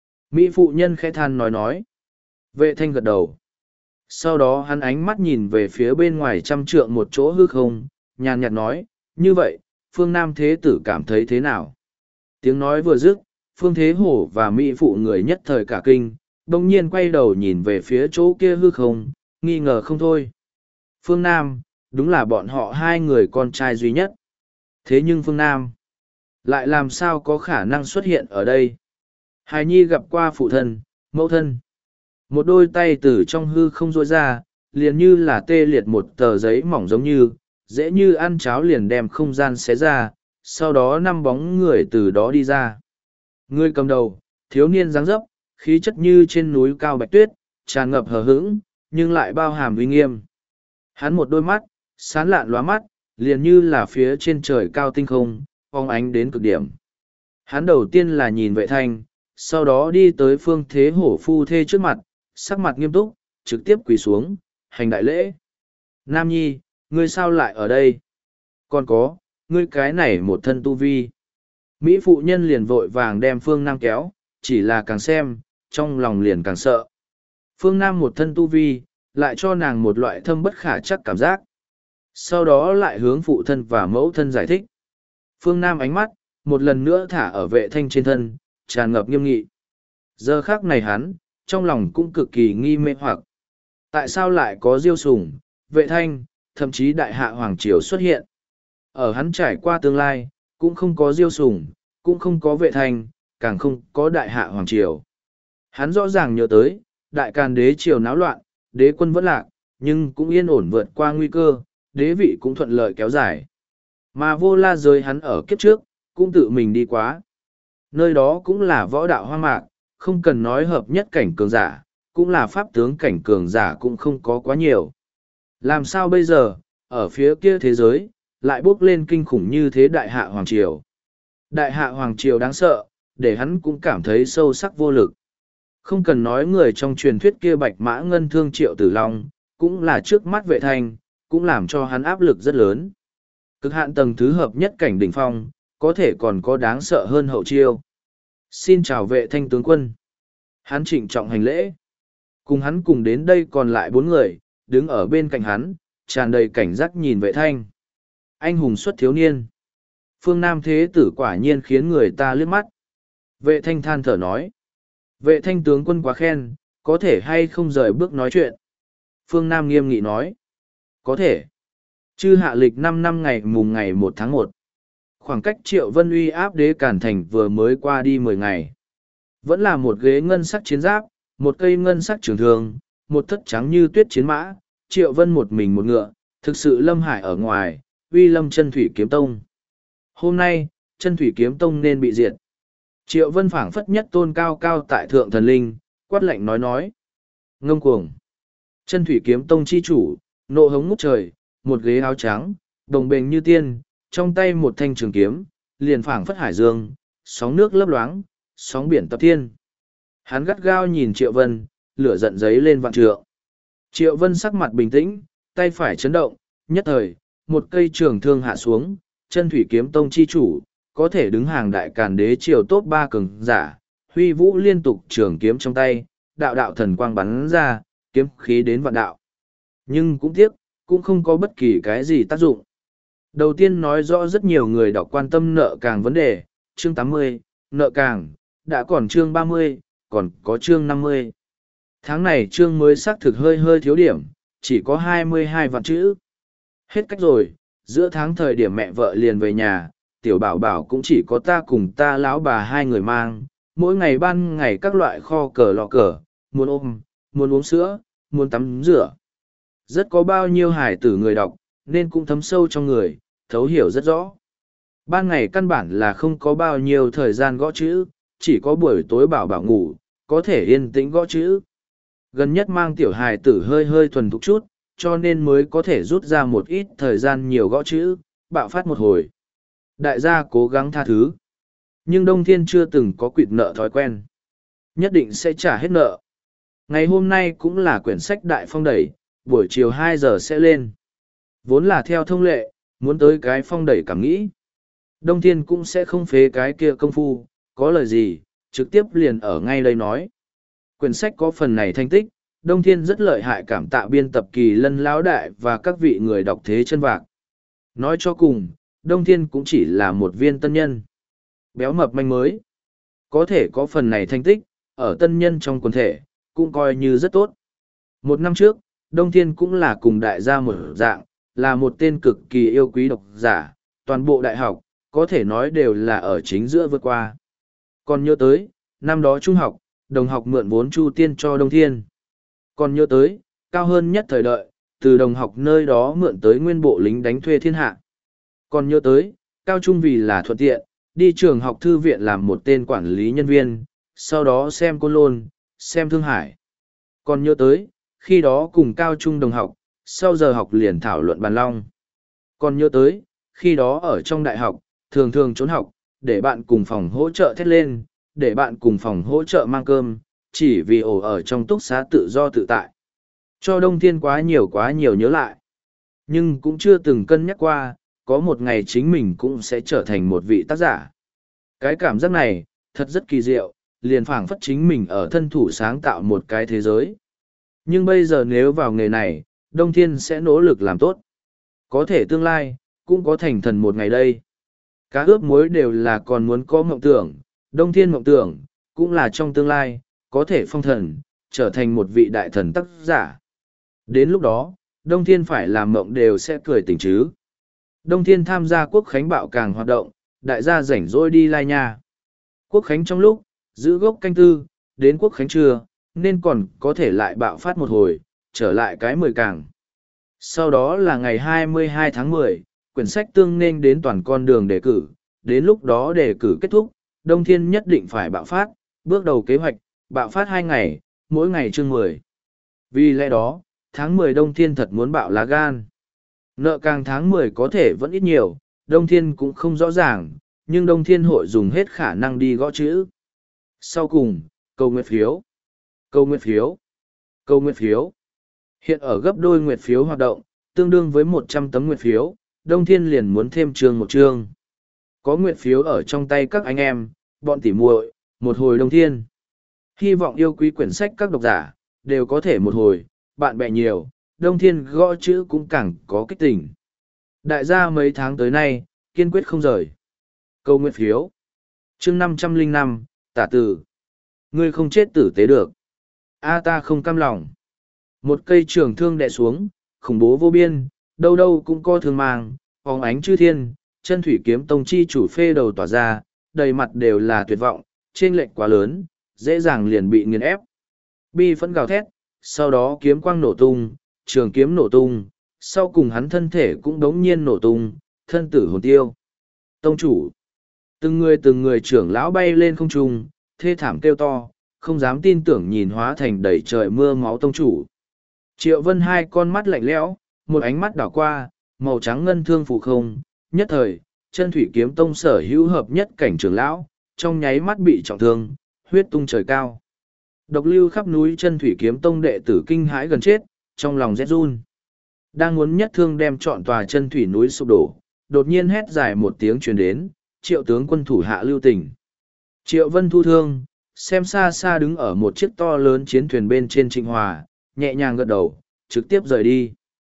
Mỹ phụ nhân khẽ than nói nói. Vệ thanh gật đầu. Sau đó hắn ánh mắt nhìn về phía bên ngoài trăm trượng một chỗ hư không, nhàn nhạt nói, như vậy, Phương Nam Thế Tử cảm thấy thế nào? Tiếng nói vừa dứt, Phương Thế Hổ và Mỹ phụ người nhất thời cả kinh, đồng nhiên quay đầu nhìn về phía chỗ kia hư không, nghi ngờ không thôi. Phương Nam, đúng là bọn họ hai người con trai duy nhất. Thế nhưng Phương Nam, lại làm sao có khả năng xuất hiện ở đây? Hài Nhi gặp qua phụ thân, mẫu thân. Một đôi tay từ trong hư không rôi ra, liền như là tê liệt một tờ giấy mỏng giống như, dễ như ăn cháo liền đem không gian xé ra, sau đó năm bóng người từ đó đi ra. Người cầm đầu, thiếu niên dáng dấp, khí chất như trên núi cao bạch tuyết, tràn ngập hờ hững, nhưng lại bao hàm uy nghiêm. Hắn một đôi mắt, sán lạn lóa mắt, liền như là phía trên trời cao tinh không, phóng ánh đến cực điểm. Hắn đầu tiên là nhìn vệ thanh, sau đó đi tới Phương Thế Hổ phu thê trước mặt, sắc mặt nghiêm túc, trực tiếp quỳ xuống, hành đại lễ. Nam Nhi, ngươi sao lại ở đây? Còn có, ngươi cái này một thân tu vi. Mỹ phụ nhân liền vội vàng đem Phương Nam kéo, chỉ là càng xem, trong lòng liền càng sợ. Phương Nam một thân tu vi, lại cho nàng một loại thâm bất khả chắc cảm giác. Sau đó lại hướng phụ thân và mẫu thân giải thích. Phương Nam ánh mắt, một lần nữa thả ở vệ thanh trên thân, tràn ngập nghiêm nghị. Giờ khác này hắn, trong lòng cũng cực kỳ nghi mê hoặc. Tại sao lại có diêu sủng, vệ thanh, thậm chí đại hạ hoàng triều xuất hiện? Ở hắn trải qua tương lai, cũng không có diêu sủng, cũng không có vệ thanh, càng không có đại hạ hoàng triều. Hắn rõ ràng nhớ tới, đại càn đế triều náo loạn, đế quân vẫn lạc, nhưng cũng yên ổn vượt qua nguy cơ, đế vị cũng thuận lợi kéo dài. Mà vô la giới hắn ở kiếp trước, cũng tự mình đi quá. Nơi đó cũng là võ đạo hoang mạc, không cần nói hợp nhất cảnh cường giả, cũng là pháp tướng cảnh cường giả cũng không có quá nhiều. Làm sao bây giờ, ở phía kia thế giới, lại bước lên kinh khủng như thế đại hạ hoàng triều. Đại hạ hoàng triều đáng sợ, để hắn cũng cảm thấy sâu sắc vô lực. Không cần nói người trong truyền thuyết kia bạch mã ngân thương triệu tử long, cũng là trước mắt vệ thanh, cũng làm cho hắn áp lực rất lớn. Cực hạn tầng thứ hợp nhất cảnh đỉnh phong, có thể còn có đáng sợ hơn hậu chiêu. Xin chào vệ thanh tướng quân. Hắn trịnh trọng hành lễ. Cùng hắn cùng đến đây còn lại bốn người, đứng ở bên cạnh hắn, tràn đầy cảnh giác nhìn vệ thanh. Anh hùng xuất thiếu niên. Phương Nam thế tử quả nhiên khiến người ta liếc mắt. Vệ thanh than thở nói. Vệ thanh tướng quân quá khen, có thể hay không rời bước nói chuyện. Phương Nam nghiêm nghị nói. Có thể. Chư hạ lịch năm năm ngày mùng ngày một tháng một. Khoảng cách Triệu Vân uy áp đế Càn Thành vừa mới qua đi mười ngày. Vẫn là một ghế ngân sắc chiến giáp, một cây ngân sắc trường thương, một thất trắng như tuyết chiến mã, Triệu Vân một mình một ngựa, thực sự lâm hải ở ngoài, uy lâm chân thủy kiếm tông. Hôm nay, chân thủy kiếm tông nên bị diệt. Triệu Vân phảng phất nhất tôn cao cao tại thượng thần linh, quát lạnh nói nói. Ngông cuồng. Chân thủy kiếm tông chi chủ, nộ hống ngút trời, một ghế áo trắng, đồng bền như tiên, trong tay một thanh trường kiếm, liền phảng phất hải dương, sóng nước lấp loáng, sóng biển tập thiên. Hắn gắt gao nhìn Triệu Vân, lửa giận giấy lên vạn trượng. Triệu Vân sắc mặt bình tĩnh, tay phải chấn động, nhất thời, một cây trường thương hạ xuống, chân thủy kiếm tông chi chủ, có thể đứng hàng đại càn đế triều top ba cường giả, huy vũ liên tục trường kiếm trong tay, đạo đạo thần quang bắn ra, kiếm khí đến vạn đạo. Nhưng cũng tiếc, cũng không có bất kỳ cái gì tác dụng. Đầu tiên nói rõ rất nhiều người đọc quan tâm nợ càng vấn đề, chương tám mươi, nợ càng, đã còn chương ba mươi, còn có chương năm mươi. Tháng này chương mới xác thực hơi hơi thiếu điểm, chỉ có hai mươi hai vạn chữ. Hết cách rồi, giữa tháng thời điểm mẹ vợ liền về nhà, tiểu bảo bảo cũng chỉ có ta cùng ta lão bà hai người mang, mỗi ngày ban ngày các loại kho cờ lọ cờ, muốn ôm, muốn uống sữa, muốn tắm rửa. Rất có bao nhiêu hải tử người đọc, nên cũng thấm sâu trong người, thấu hiểu rất rõ. Ban ngày căn bản là không có bao nhiêu thời gian gõ chữ, chỉ có buổi tối bảo bảo ngủ, có thể yên tĩnh gõ chữ. Gần nhất mang tiểu hài tử hơi hơi thuần thục chút, cho nên mới có thể rút ra một ít thời gian nhiều gõ chữ, bạo phát một hồi. Đại gia cố gắng tha thứ. Nhưng Đông Thiên chưa từng có quỵt nợ thói quen. Nhất định sẽ trả hết nợ. Ngày hôm nay cũng là quyển sách đại phong đẩy, buổi chiều hai giờ sẽ lên. Vốn là theo thông lệ, muốn tới cái phong đẩy cảm nghĩ. Đông Thiên cũng sẽ không phế cái kia công phu, có lời gì, trực tiếp liền ở ngay đây nói. Quyển sách có phần này thành tích, Đông Thiên rất lợi hại cảm tạ biên tập Kỳ Lân lão đại và các vị người đọc thế chân vạc. Nói cho cùng, Đông Thiên cũng chỉ là một viên tân nhân. Béo mập manh mới. Có thể có phần này thành tích, ở tân nhân trong quần thể, cũng coi như rất tốt. Một năm trước, Đông Thiên cũng là cùng đại gia một dạng, là một tên cực kỳ yêu quý độc giả, toàn bộ đại học, có thể nói đều là ở chính giữa vượt qua. Còn nhớ tới, năm đó trung học, đồng học mượn vốn Chu Tiên cho Đông Thiên. Còn nhớ tới, cao hơn nhất thời đợi, từ đồng học nơi đó mượn tới nguyên bộ lính đánh thuê thiên hạ. Còn nhớ tới, cao trung vì là thuận tiện, đi trường học thư viện làm một tên quản lý nhân viên, sau đó xem Côn Lôn, xem Thương Hải. Còn nhớ tới, khi đó cùng cao trung đồng học, sau giờ học liền thảo luận bàn long. Còn nhớ tới, khi đó ở trong đại học, thường thường trốn học, để bạn cùng phòng hỗ trợ thét lên, để bạn cùng phòng hỗ trợ mang cơm, chỉ vì ổ ở trong túc xá tự do tự tại. Cho Đông Thiên quá nhiều quá nhiều nhớ lại. Nhưng cũng chưa từng cân nhắc qua, có một ngày chính mình cũng sẽ trở thành một vị tác giả. Cái cảm giác này, thật rất kỳ diệu, liền phảng phất chính mình ở thân thủ sáng tạo một cái thế giới. Nhưng bây giờ nếu vào nghề này, Đông Thiên sẽ nỗ lực làm tốt. Có thể tương lai, cũng có thành thần một ngày đây. Cá ướp muối đều là còn muốn có mộng tưởng, Đông Thiên mộng tưởng, cũng là trong tương lai, có thể phong thần, trở thành một vị đại thần tác giả. Đến lúc đó, Đông Thiên phải làm mộng đều sẽ cười tỉnh chứ. Đông Thiên tham gia quốc khánh bạo càng hoạt động, đại gia rảnh rỗi đi lai nha. Quốc khánh trong lúc, giữ gốc canh tư, đến quốc khánh trưa, nên còn có thể lại bạo phát một hồi, trở lại cái mười càng. Sau đó là ngày hai mươi hai tháng mười, quyển sách tương nên đến toàn con đường đề cử, đến lúc đó đề cử kết thúc, Đông Thiên nhất định phải bạo phát, bước đầu kế hoạch, bạo phát hai ngày, mỗi ngày chương mười. Vì lẽ đó, tháng mười Đông Thiên thật muốn bạo lá gan. Nợ càng tháng mười có thể vẫn ít nhiều, Đông Thiên cũng không rõ ràng, nhưng Đông Thiên hội dùng hết khả năng đi gõ chữ. Sau cùng, câu nguyệt phiếu. Câu nguyệt phiếu. Câu nguyệt phiếu. Hiện ở gấp đôi nguyệt phiếu hoạt động, tương đương với một trăm tấm nguyệt phiếu, Đông Thiên liền muốn thêm chương một chương. Có nguyệt phiếu ở trong tay các anh em, bọn tỉ muội, một hồi Đông Thiên. Hy vọng yêu quý quyển sách các độc giả, đều có thể một hồi, bạn bè nhiều, Đông Thiên gõ chữ cũng càng có kích tình. Đại gia mấy tháng tới nay, kiên quyết không rời. Câu nguyện phiếu. chương năm trăm lẻ năm, tả tử. Ngươi không chết tử tế được. A ta không cam lòng. Một cây trường thương đè xuống, khủng bố vô biên, đâu đâu cũng có thương mang, phóng ánh chư thiên, chân thủy kiếm tông chi chủ phê đầu tỏa ra, đầy mặt đều là tuyệt vọng, trên lệnh quá lớn, dễ dàng liền bị nghiền ép. Bi phẫn gào thét, sau đó kiếm quang nổ tung, trường kiếm nổ tung, sau cùng hắn thân thể cũng đống nhiên nổ tung, thân tử hồn tiêu. Tông chủ. Từng người từng người trưởng lão bay lên không trung, thê thảm kêu to, không dám tin tưởng nhìn hóa thành đầy trời mưa máu tông chủ. Triệu Vân hai con mắt lạnh lẽo, một ánh mắt đảo qua, màu trắng ngân thương phủ không, nhất thời, chân thủy kiếm tông sở hữu hợp nhất cảnh trưởng lão, trong nháy mắt bị trọng thương, huyết tung trời cao. Độc lưu khắp núi chân thủy kiếm tông đệ tử kinh hãi gần chết, trong lòng rét run. Đang muốn nhất thương đem trọn tòa chân thủy núi sụp đổ, đột nhiên hét dài một tiếng truyền đến, triệu tướng quân thủ hạ lưu tình. Triệu Vân thu thương, xem xa xa đứng ở một chiếc to lớn chiến thuyền bên trên Trịnh Hòa, nhẹ nhàng gật đầu, trực tiếp rời đi.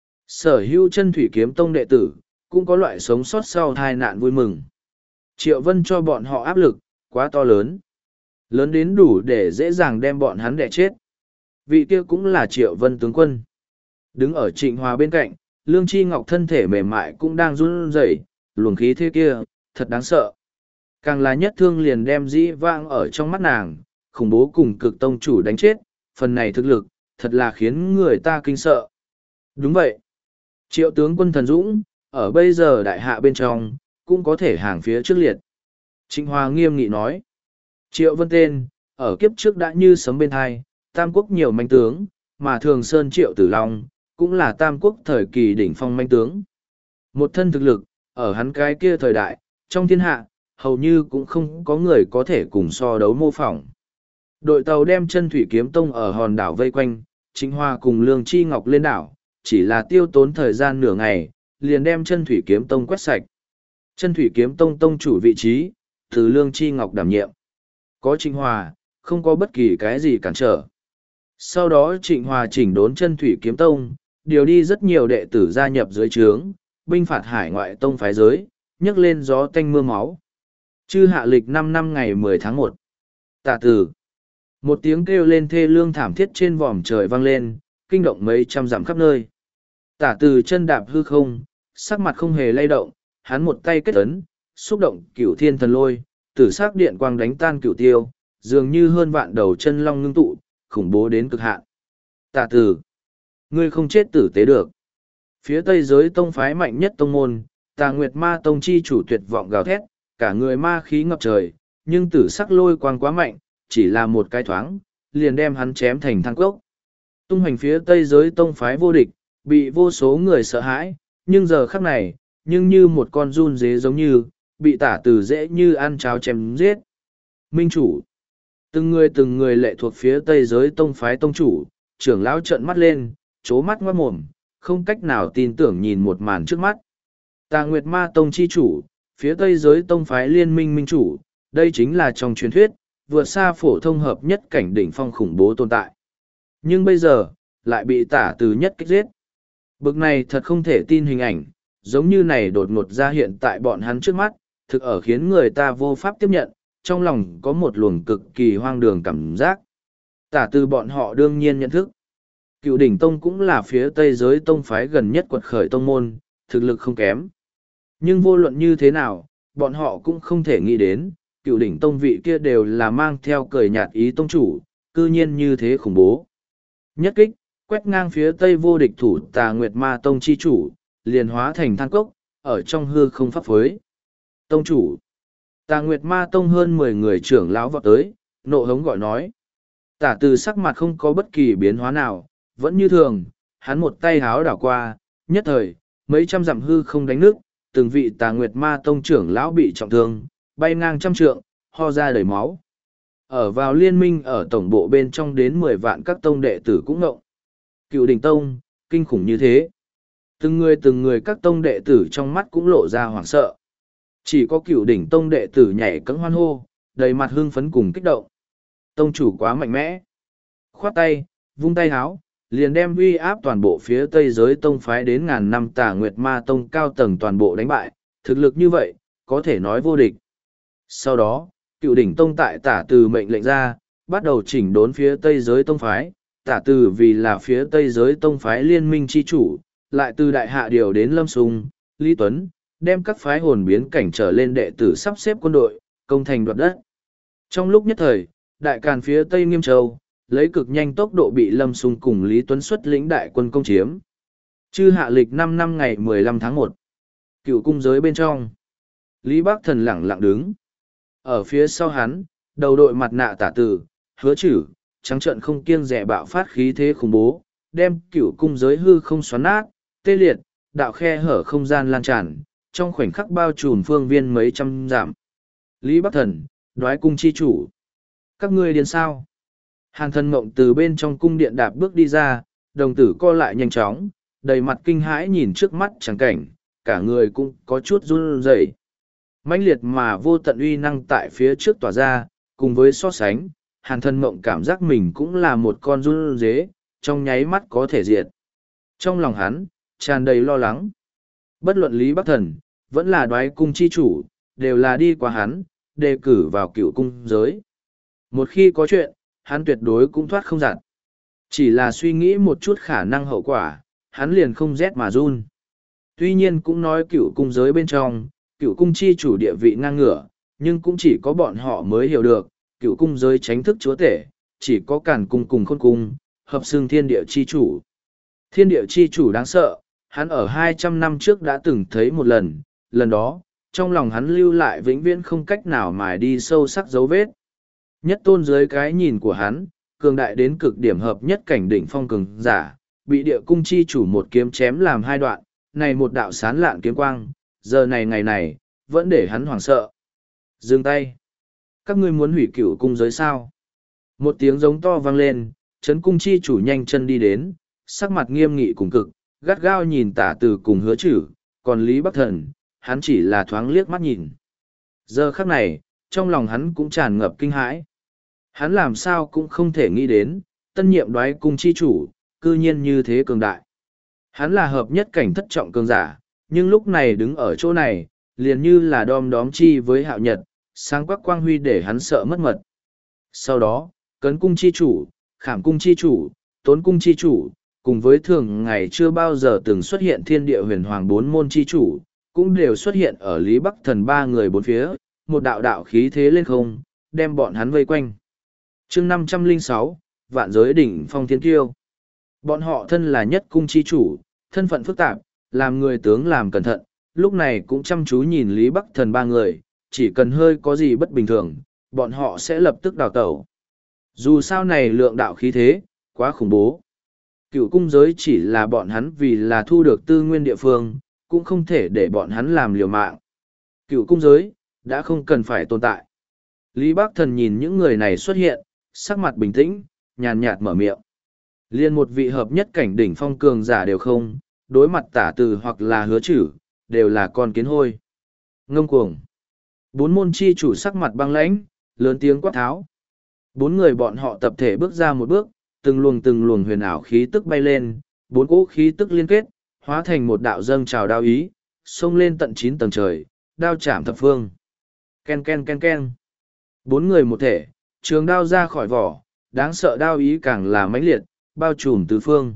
Sở hữu chân thủy kiếm tông đệ tử, cũng có loại sống sót sau tai nạn vui mừng. Triệu Vân cho bọn họ áp lực, quá to lớn. Lớn đến đủ để dễ dàng đem bọn hắn đẻ chết. Vị kia cũng là Triệu Vân tướng quân. Đứng ở Trịnh Hòa bên cạnh, Lương Chi Ngọc thân thể mềm mại cũng đang run rẩy, luồng khí thế kia, thật đáng sợ. Càng là nhất thương liền đem dĩ vãng ở trong mắt nàng, khủng bố cùng cực tông chủ đánh chết, phần này thực lực, thật là khiến người ta kinh sợ. Đúng vậy. Triệu tướng quân thần dũng, ở bây giờ đại hạ bên trong, cũng có thể hàng phía trước liệt. Trịnh Hòa nghiêm nghị nói. Triệu Vân tên, ở kiếp trước đã như sấm bên hai, Tam Quốc nhiều manh tướng, mà Thường Sơn Triệu Tử Long, cũng là Tam Quốc thời kỳ đỉnh phong manh tướng. Một thân thực lực, ở hắn cái kia thời đại, trong thiên hạ, hầu như cũng không có người có thể cùng so đấu mô phỏng. Đội tàu đem chân thủy kiếm tông ở hòn đảo vây quanh, Trịnh Hòa cùng Lương Chi Ngọc lên đảo, chỉ là tiêu tốn thời gian nửa ngày, liền đem chân thủy kiếm tông quét sạch. Chân thủy kiếm tông tông chủ vị trí, từ Lương Chi Ngọc đảm nhiệm. Có Trịnh Hòa, không có bất kỳ cái gì cản trở. Sau đó Trịnh Hòa chỉnh đốn chân thủy kiếm tông, điều đi rất nhiều đệ tử gia nhập dưới trướng, binh phạt hải ngoại tông phái giới, nhấc lên gió tanh mưa máu. Chư hạ lịch năm năm ngày mười tháng một. Tạ tử. Một tiếng kêu lên thê lương thảm thiết trên vòm trời vang lên, kinh động mấy trăm dặm khắp nơi. Tả từ chân đạp hư không, sắc mặt không hề lay động, hắn một tay kết ấn, xúc động cửu thiên thần lôi, tử sắc điện quang đánh tan cửu tiêu, dường như hơn vạn đầu chân long ngưng tụ, khủng bố đến cực hạn. Tả từ, ngươi không chết tử tế được. Phía tây giới tông phái mạnh nhất tông môn, Tà Nguyệt Ma tông chi chủ tuyệt vọng gào thét, cả người ma khí ngập trời, nhưng tử sắc lôi quang quá mạnh, chỉ là một cái thoáng, liền đem hắn chém thành than cốc. Tung hoành phía tây giới tông phái vô địch, bị vô số người sợ hãi, nhưng giờ khắc này, nhưng như một con run dế giống như, bị tả từ dễ như ăn cháo chém giết. Minh chủ. Từng người từng người lệ thuộc phía tây giới tông phái tông chủ, trưởng lão trợn mắt lên, chố mắt ngoát mồm, không cách nào tin tưởng nhìn một màn trước mắt. Tà Nguyệt Ma tông chi chủ, phía tây giới tông phái liên minh minh chủ, đây chính là trong truyền thuyết, vượt xa phổ thông hợp nhất cảnh đỉnh phong khủng bố tồn tại. Nhưng bây giờ, lại bị tả từ nhất kích giết. Bực này thật không thể tin hình ảnh, giống như này đột ngột ra hiện tại bọn hắn trước mắt, thực ở khiến người ta vô pháp tiếp nhận, trong lòng có một luồng cực kỳ hoang đường cảm giác. Tả từ bọn họ đương nhiên nhận thức. Cựu đỉnh tông cũng là phía tây giới tông phái gần nhất quật khởi tông môn, thực lực không kém. Nhưng vô luận như thế nào, bọn họ cũng không thể nghĩ đến, cựu đỉnh tông vị kia đều là mang theo cười nhạt ý tông chủ, cư nhiên như thế khủng bố. Nhất kích, quét ngang phía tây vô địch thủ Tà Nguyệt Ma Tông chi chủ, liền hóa thành than cốc, ở trong hư không pháp phối. Tông chủ, Tà Nguyệt Ma Tông hơn mười người trưởng lão vọt tới, nộ hống gọi nói. Tả từ sắc mặt không có bất kỳ biến hóa nào, vẫn như thường, hắn một tay háo đảo qua, nhất thời, mấy trăm dặm hư không đánh nước, từng vị Tà Nguyệt Ma Tông trưởng lão bị trọng thương, bay ngang trăm trượng, ho ra đầy máu. Ở vào liên minh ở tổng bộ bên trong đến mười vạn các tông đệ tử cũng ngộng. Cựu đỉnh tông, kinh khủng như thế. Từng người từng người các tông đệ tử trong mắt cũng lộ ra hoảng sợ. Chỉ có cựu đỉnh tông đệ tử nhảy cẫng hoan hô, đầy mặt hưng phấn cùng kích động. Tông chủ quá mạnh mẽ. Khoát tay, vung tay háo, liền đem uy áp toàn bộ phía tây giới tông phái đến ngàn năm Tà Nguyệt Ma Tông cao tầng toàn bộ đánh bại, thực lực như vậy, có thể nói vô địch. Sau đó, cựu đỉnh tông tại tả từ mệnh lệnh ra, bắt đầu chỉnh đốn phía tây giới tông phái, tả từ vì là phía tây giới tông phái liên minh chi chủ, lại từ đại hạ điều đến Lâm Sung, Lý Tuấn, đem các phái hồn biến cảnh trở lên đệ tử sắp xếp quân đội, công thành đoạt đất. Trong lúc nhất thời, đại càn phía tây Nghiêm Châu, lấy cực nhanh tốc độ bị Lâm Sung cùng Lý Tuấn xuất lĩnh đại quân công chiếm. Chư hạ lịch năm năm ngày mười lăm tháng một, cựu cung giới bên trong, Lý Bắc Thần lẳng lặng đứng. Ở phía sau hắn, đầu đội mặt nạ tả tử, hứa chử, trắng trợn không kiêng dè bạo phát khí thế khủng bố, đem cựu cung giới hư không xoắn nát, tê liệt, đạo khe hở không gian lan tràn, trong khoảnh khắc bao trùm phương viên mấy trăm dặm. Lý Bắc Thần, đoái cung chi chủ. Các ngươi điên sao? Hàn Thần Mộng từ bên trong cung điện đạp bước đi ra, đồng tử co lại nhanh chóng, đầy mặt kinh hãi nhìn trước mắt trắng cảnh, cả người cũng có chút run rẩy. Mãnh liệt mà vô tận uy năng tại phía trước tỏa ra, cùng với so sánh, Hàn Thần Mộng cảm giác mình cũng là một con run dế, trong nháy mắt có thể diệt. Trong lòng hắn, tràn đầy lo lắng. Bất luận Lý Bắc Thần, vẫn là đoái cung chi chủ, đều là đi qua hắn, đề cử vào cựu cung giới. Một khi có chuyện, hắn tuyệt đối cũng thoát không giặt. Chỉ là suy nghĩ một chút khả năng hậu quả, hắn liền không rét mà run. Tuy nhiên cũng nói cựu cung giới bên trong, cựu cung chi chủ địa vị ngang ngửa, nhưng cũng chỉ có bọn họ mới hiểu được, cựu cung giới tránh thức chúa tể, chỉ có càn cung cùng khôn cung, hợp xưng thiên địa chi chủ. Thiên địa chi chủ đáng sợ, hắn ở hai trăm năm trước đã từng thấy một lần, lần đó, trong lòng hắn lưu lại vĩnh viễn không cách nào mài đi sâu sắc dấu vết. Nhất tôn dưới cái nhìn của hắn, cường đại đến cực điểm hợp nhất cảnh đỉnh phong cường giả, bị địa cung chi chủ một kiếm chém làm hai đoạn, này một đạo sán lạn kiếm quang, giờ này ngày này, vẫn để hắn hoảng sợ. Dừng tay. Các ngươi muốn hủy cửu cung giới sao? Một tiếng giống to vang lên, chấn cung chi chủ nhanh chân đi đến, sắc mặt nghiêm nghị cùng cực, gắt gao nhìn tả từ cùng hứa chử, còn Lý Bắc Thần, hắn chỉ là thoáng liếc mắt nhìn. Giờ khắc này, trong lòng hắn cũng tràn ngập kinh hãi. Hắn làm sao cũng không thể nghĩ đến, tân nhiệm đoái cung chi chủ, cư nhiên như thế cường đại. Hắn là hợp nhất cảnh thất trọng cường giả, nhưng lúc này đứng ở chỗ này, liền như là đom đóm chi với hạo nhật, sáng quắc quang huy để hắn sợ mất mật. Sau đó, cấn cung chi chủ, khảm cung chi chủ, tốn cung chi chủ, cùng với thường ngày chưa bao giờ từng xuất hiện thiên địa huyền hoàng bốn môn chi chủ, cũng đều xuất hiện ở Lý Bắc Thần ba người bốn phía, một đạo đạo khí thế lên không, đem bọn hắn vây quanh. chương năm trăm lẻ sáu, vạn giới đỉnh phong thiên kiêu. Bọn họ thân là nhất cung chi chủ, thân phận phức tạp, làm người tướng làm cẩn thận, lúc này cũng chăm chú nhìn Lý Bắc Thần ba người, chỉ cần hơi có gì bất bình thường, bọn họ sẽ lập tức đào tẩu. Dù sao này lượng đạo khí thế, quá khủng bố. Cựu cung giới chỉ là bọn hắn vì là thu được tư nguyên địa phương, cũng không thể để bọn hắn làm liều mạng. Cựu cung giới, đã không cần phải tồn tại. Lý Bắc Thần nhìn những người này xuất hiện, sắc mặt bình tĩnh, nhàn nhạt mở miệng. Liên một vị hợp nhất cảnh đỉnh phong cường giả đều không, đối mặt tả từ hoặc là hứa chử, đều là con kiến hôi. Ngông cuồng. Bốn môn chi chủ sắc mặt băng lãnh, lớn tiếng quát tháo. Bốn người bọn họ tập thể bước ra một bước, từng luồng từng luồng huyền ảo khí tức bay lên, bốn cỗ khí tức liên kết, hóa thành một đạo dâng trào đao ý, xông lên tận chín tầng trời, đao chạm thập phương. Ken ken ken ken. Bốn người một thể, trường đao ra khỏi vỏ, đáng sợ đao ý càng là mãnh liệt, bao trùm tứ phương.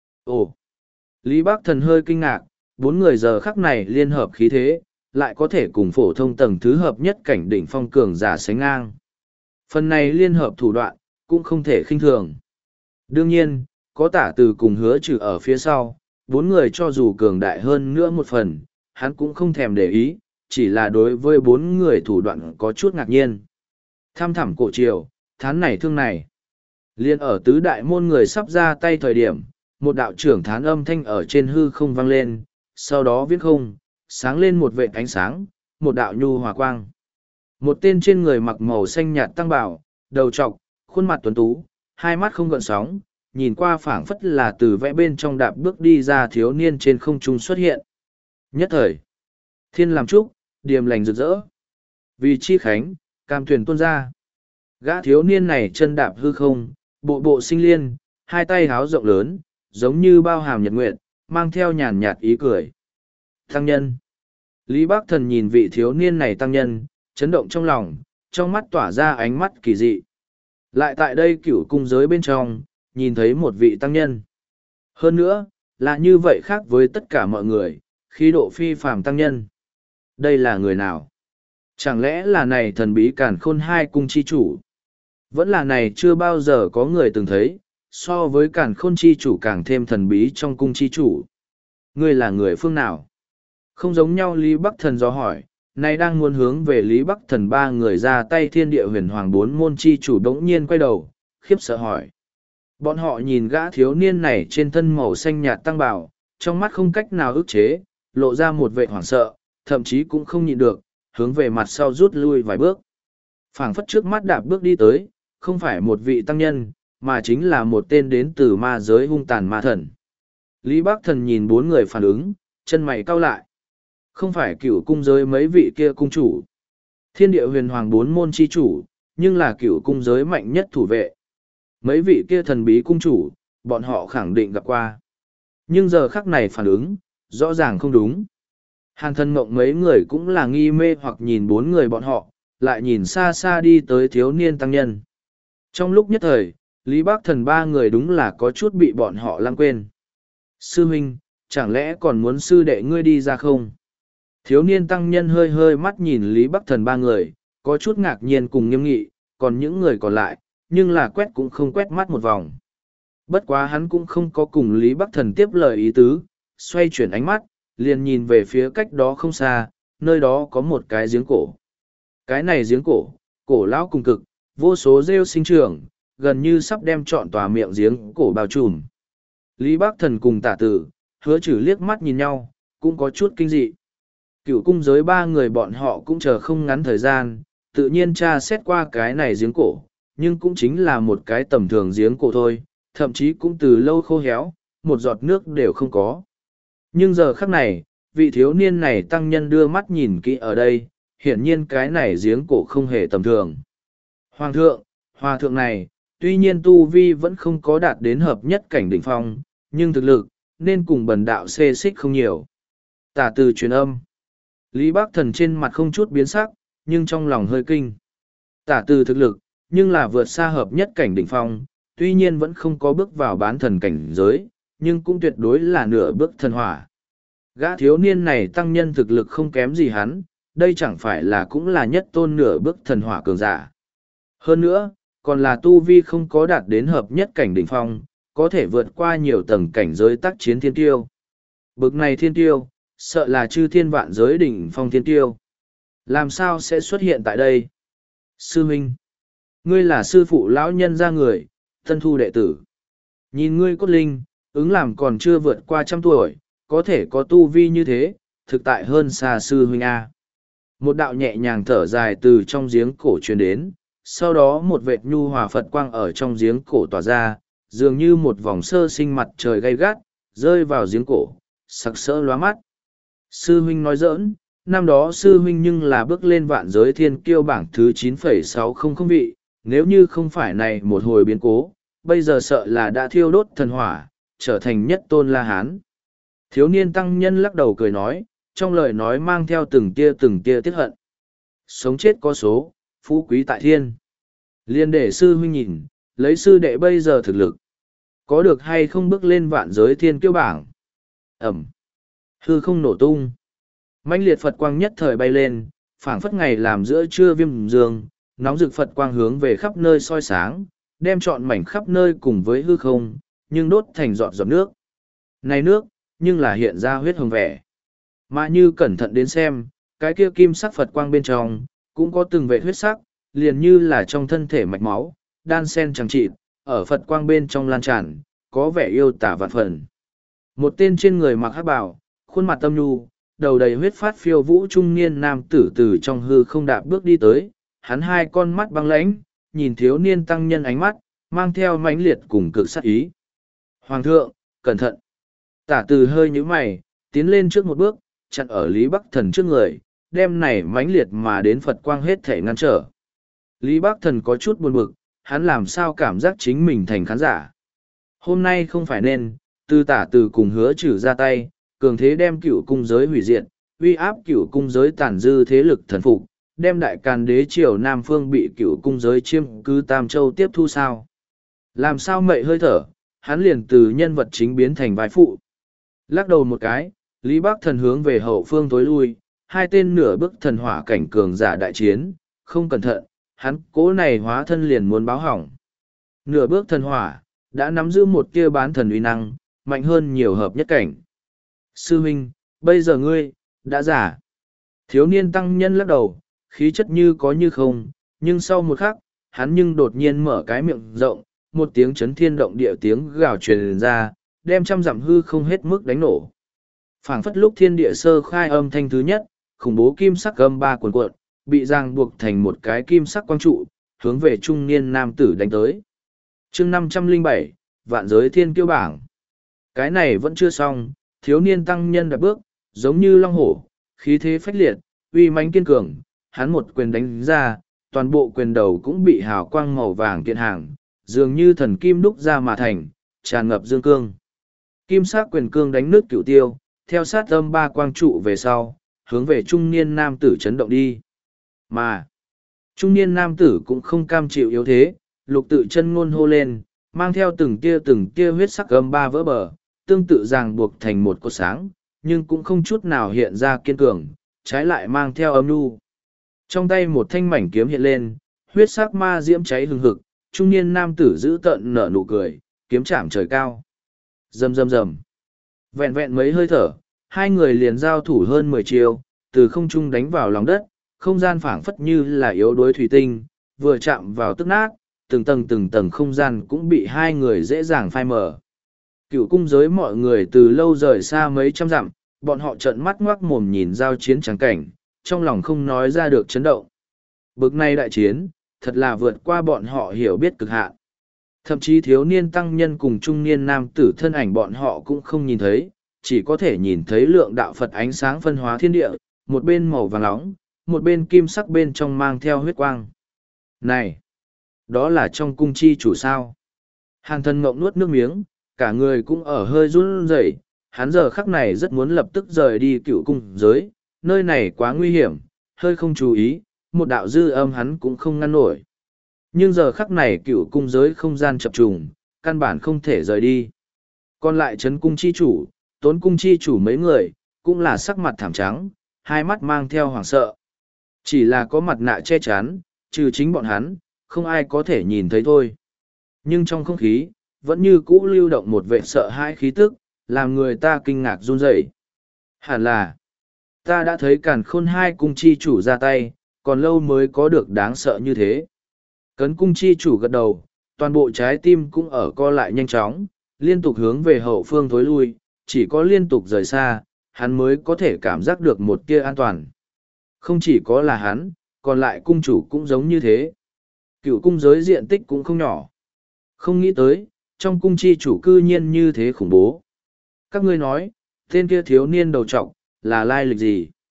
Ồ! Lý Bắc Thần hơi kinh ngạc, bốn người giờ khắc này liên hợp khí thế, lại có thể cùng phổ thông tầng thứ hợp nhất cảnh đỉnh phong cường giả sánh ngang. Phần này liên hợp thủ đoạn, cũng không thể khinh thường. Đương nhiên, có Tả Từ cùng Hứa Trừ ở phía sau, bốn người cho dù cường đại hơn nữa một phần, hắn cũng không thèm để ý, chỉ là đối với bốn người thủ đoạn có chút ngạc nhiên. Tham thẳm cổ triều, thán này thương này. Liên ở tứ đại môn người sắp ra tay thời điểm, một đạo trưởng thán âm thanh ở trên hư không vang lên, sau đó viết không, sáng lên một vệt ánh sáng, một đạo nhu hòa quang. Một tên trên người mặc màu xanh nhạt tăng bảo, đầu trọc, khuôn mặt tuấn tú, hai mắt không gợn sóng, nhìn qua phảng phất là từ vẽ bên trong đạp bước đi ra thiếu niên trên không trung xuất hiện. Nhất thời, thiên làm trúc, điềm lành rực rỡ. Vì chi khánh, cam thuyền tuôn ra. Gã thiếu niên này chân đạp hư không, bộ bộ sinh liên, hai tay háo rộng lớn, giống như bao hàm nhật nguyệt, mang theo nhàn nhạt ý cười. Tăng nhân. Lý Bắc Thần nhìn vị thiếu niên này tăng nhân, chấn động trong lòng, trong mắt tỏa ra ánh mắt kỳ dị. Lại tại đây cửu cung giới bên trong, nhìn thấy một vị tăng nhân. Hơn nữa, là như vậy khác với tất cả mọi người, khí độ phi phàm tăng nhân. Đây là người nào? Chẳng lẽ là này thần bí càn khôn hai cung chi chủ? Vẫn là này chưa bao giờ có người từng thấy, so với càn khôn chi chủ càng thêm thần bí trong cung chi chủ. Ngươi là người phương nào? Không giống nhau Lý Bắc Thần do hỏi, nay đang muốn hướng về Lý Bắc Thần ba người ra tay thiên địa huyền hoàng bốn môn chi chủ đống nhiên quay đầu, khiếp sợ hỏi. Bọn họ nhìn gã thiếu niên này trên thân màu xanh nhạt tăng bảo, trong mắt không cách nào ức chế, lộ ra một vệ hoảng sợ, thậm chí cũng không nhịn được, hướng về mặt sau rút lui vài bước. Phảng phất trước mắt đạp bước đi tới, không phải một vị tăng nhân, mà chính là một tên đến từ ma giới hung tàn ma thần. Lý Bắc Thần nhìn bốn người phản ứng, chân mày cau lại. Không phải cửu cung giới mấy vị kia cung chủ. Thiên địa huyền hoàng bốn môn chi chủ, nhưng là cửu cung giới mạnh nhất thủ vệ. Mấy vị kia thần bí cung chủ, bọn họ khẳng định gặp qua. Nhưng giờ khắc này phản ứng, rõ ràng không đúng. Hàn thân mộng mấy người cũng là nghi mê hoặc nhìn bốn người bọn họ, lại nhìn xa xa đi tới thiếu niên tăng nhân. Trong lúc nhất thời, Lý Bắc Thần ba người đúng là có chút bị bọn họ lãng quên. Sư huynh, chẳng lẽ còn muốn sư đệ ngươi đi ra không? Thiếu niên tăng nhân hơi hơi mắt nhìn Lý Bắc Thần ba người, có chút ngạc nhiên cùng nghiêm nghị, còn những người còn lại, nhưng là quét cũng không quét mắt một vòng. Bất quá hắn cũng không có cùng Lý Bắc Thần tiếp lời ý tứ, xoay chuyển ánh mắt, liền nhìn về phía cách đó không xa, nơi đó có một cái giếng cổ. Cái này giếng cổ, cổ lão cùng cực, vô số rêu sinh trưởng, gần như sắp đem trọn tòa miệng giếng cổ bao trùm. Lý Bắc Thần cùng Tả Tử, Hứa Trừ liếc mắt nhìn nhau, cũng có chút kinh dị. Cựu cung giới ba người bọn họ cũng chờ không ngắn thời gian, tự nhiên tra xét qua cái này giếng cổ, nhưng cũng chính là một cái tầm thường giếng cổ thôi, thậm chí cũng từ lâu khô héo, một giọt nước đều không có. Nhưng giờ khắc này, vị thiếu niên này tăng nhân đưa mắt nhìn kỹ ở đây, hiển nhiên cái này giếng cổ không hề tầm thường. Hoàng thượng, hòa thượng này, tuy nhiên tu vi vẫn không có đạt đến hợp nhất cảnh đỉnh phong, nhưng thực lực, nên cùng bần đạo xê xích không nhiều. Tả Từ truyền âm. Lý Bắc Thần trên mặt không chút biến sắc, nhưng trong lòng hơi kinh. Tả Từ thực lực, nhưng là vượt xa hợp nhất cảnh đỉnh phong, tuy nhiên vẫn không có bước vào bán thần cảnh giới, nhưng cũng tuyệt đối là nửa bước thần hỏa. Gã thiếu niên này tăng nhân thực lực không kém gì hắn, đây chẳng phải là cũng là nhất tôn nửa bước thần hỏa cường giả. Hơn nữa, còn là tu vi không có đạt đến hợp nhất cảnh đỉnh phong, có thể vượt qua nhiều tầng cảnh giới tác chiến thiên tiêu. Bực này thiên tiêu, sợ là chư thiên vạn giới đỉnh phong thiên tiêu. Làm sao sẽ xuất hiện tại đây? Sư huynh, ngươi là sư phụ lão nhân ra người, thân thu đệ tử. Nhìn ngươi cốt linh, ứng làm còn chưa vượt qua trăm tuổi, có thể có tu vi như thế, thực tại hơn xa sư huynh A. Một đạo nhẹ nhàng thở dài từ trong giếng cổ truyền đến, sau đó một vệt nhu hòa Phật quang ở trong giếng cổ tỏa ra, dường như một vòng sơ sinh mặt trời gay gắt, rơi vào giếng cổ, sặc sỡ lóa mắt. Sư huynh nói giỡn, năm đó sư huynh nhưng là bước lên vạn giới thiên kiêu bảng thứ chín phẩy sáu không không vị, nếu như không phải này một hồi biến cố, bây giờ sợ là đã thiêu đốt thần hỏa, trở thành nhất tôn La Hán. Thiếu niên tăng nhân lắc đầu cười nói, trong lời nói mang theo từng tia từng tia tiếc hận. Sống chết có số, phú quý tại thiên. Liên để sư huynh nhìn, lấy sư đệ bây giờ thực lực. Có được hay không bước lên vạn giới thiên kiêu bảng? Ẩm. Hư không nổ tung. Mãnh liệt Phật quang nhất thời bay lên, phảng phất ngày làm giữa trưa viêm dương, nóng rực Phật quang hướng về khắp nơi soi sáng, đem trọn mảnh khắp nơi cùng với hư không, nhưng đốt thành giọt giọt nước. Này nước, nhưng là hiện ra huyết hồng vẻ. Mà như cẩn thận đến xem, cái kia kim sắc Phật quang bên trong, cũng có từng vệ huyết sắc, liền như là trong thân thể mạch máu, đan sen chẳng trị, ở Phật quang bên trong lan tràn, có vẻ yêu tả vạn phần. Một tên trên người mặc hắc bào, khuôn mặt tâm nhu, đầu đầy huyết phát phiêu vũ trung niên nam tử từ trong hư không đạp bước đi tới, hắn hai con mắt băng lãnh, nhìn thiếu niên tăng nhân ánh mắt, mang theo mãnh liệt cùng cực sát ý. Hoàng thượng, cẩn thận! Tả từ hơi nhíu mày, tiến lên trước một bước, chặn ở Lý Bắc Thần trước người, đem này mãnh liệt mà đến Phật quang hết thể ngăn trở. Lý Bắc Thần có chút buồn bực, hắn làm sao cảm giác chính mình thành khán giả. Hôm nay không phải nên, từ tả từ cùng hứa trừ ra tay, cường thế đem cựu cung giới hủy diệt, uy áp cựu cung giới tàn dư thế lực thần phục, đem đại càn đế triều Nam Phương bị cựu cung giới chiêm cứ Tam Châu tiếp thu sao. Làm sao mậy hơi thở, hắn liền từ nhân vật chính biến thành vai phụ. Lắc đầu một cái, Lý Bắc Thần hướng về hậu phương tối lui, hai tên nửa bước thần hỏa cảnh cường giả đại chiến, không cẩn thận, hắn cố này hóa thân liền muốn báo hỏng. Nửa bước thần hỏa, đã nắm giữ một kia bán thần uy năng, mạnh hơn nhiều hợp nhất cảnh. Sư huynh, bây giờ ngươi, đã giả. Thiếu niên tăng nhân lắc đầu, khí chất như có như không, nhưng sau một khắc, hắn nhưng đột nhiên mở cái miệng rộng, một tiếng chấn thiên động địa tiếng gào truyền ra, đem trăm dặm hư không hết mức đánh nổ. Phảng phất lúc thiên địa sơ khai âm thanh thứ nhất, khủng bố kim sắc âm ba cuộn cuộn, bị ràng buộc thành một cái kim sắc quang trụ, hướng về trung niên nam tử đánh tới. Chương năm trăm lẻ bảy, vạn giới thiên kiêu bảng. Cái này vẫn chưa xong, thiếu niên tăng nhân đạp bước, giống như long hổ, khí thế phách liệt, uy mãnh kiên cường, hắn một quyền đánh ra, toàn bộ quyền đầu cũng bị hào quang màu vàng kiện hàng, dường như thần kim đúc ra mà thành, tràn ngập dương cương. Kim sắc quyền cương đánh nước cửu tiêu, theo sát âm ba quang trụ về sau, hướng về trung niên nam tử chấn động đi. Mà, trung niên nam tử cũng không cam chịu yếu thế, lục tự chân ngôn hô lên, mang theo từng tia từng tia huyết sắc âm ba vỡ bờ, tương tự ràng buộc thành một cột sáng, nhưng cũng không chút nào hiện ra kiên cường, trái lại mang theo âm nhu. Trong tay một thanh mảnh kiếm hiện lên, huyết sắc ma diễm cháy hừng hực, trung niên nam tử giữ tợn nở nụ cười, kiếm chạm trời cao. Rầm rầm rầm. Vẹn vẹn mấy hơi thở, hai người liền giao thủ hơn mười chiêu, từ không trung đánh vào lòng đất, không gian phảng phất như là yếu đuối thủy tinh, vừa chạm vào tức nát, từng tầng từng tầng không gian cũng bị hai người dễ dàng phai mờ. Cựu cung giới mọi người từ lâu rời xa mấy trăm dặm, bọn họ trợn mắt ngoác mồm nhìn giao chiến trắng cảnh, trong lòng không nói ra được chấn động. Bực này đại chiến, thật là vượt qua bọn họ hiểu biết cực hạn. Thậm chí thiếu niên tăng nhân cùng trung niên nam tử thân ảnh bọn họ cũng không nhìn thấy, chỉ có thể nhìn thấy lượng đạo Phật ánh sáng phân hóa thiên địa, một bên màu vàng nóng, một bên kim sắc bên trong mang theo huyết quang. Này! Đó là trong cung chi chủ sao? Hàn thân ngộng nuốt nước miếng, cả người cũng ở hơi run rẩy. Hắn giờ khắc này rất muốn lập tức rời đi cựu cung giới, nơi này quá nguy hiểm, hơi không chú ý, một đạo dư âm hắn cũng không ngăn nổi. Nhưng giờ khắc này cựu cung giới không gian chập trùng, căn bản không thể rời đi. Còn lại chấn cung chi chủ, tốn cung chi chủ mấy người, cũng là sắc mặt thảm trắng, hai mắt mang theo hoảng sợ. Chỉ là có mặt nạ che chắn, trừ chính bọn hắn, không ai có thể nhìn thấy thôi. Nhưng trong không khí, vẫn như cũ lưu động một vệ sợ hãi khí tức, làm người ta kinh ngạc run rẩy. Hẳn là, ta đã thấy càn khôn hai cung chi chủ ra tay, còn lâu mới có được đáng sợ như thế. Cấn cung chi chủ gật đầu, toàn bộ trái tim cũng ở co lại nhanh chóng, liên tục hướng về hậu phương thối lui, chỉ có liên tục rời xa, hắn mới có thể cảm giác được một tia an toàn. Không chỉ có là hắn, còn lại cung chủ cũng giống như thế. Cựu cung giới diện tích cũng không nhỏ. Không nghĩ tới, trong cung chi chủ cư nhiên như thế khủng bố. Các ngươi nói, tên kia thiếu niên đầu trọc, là lai lịch gì?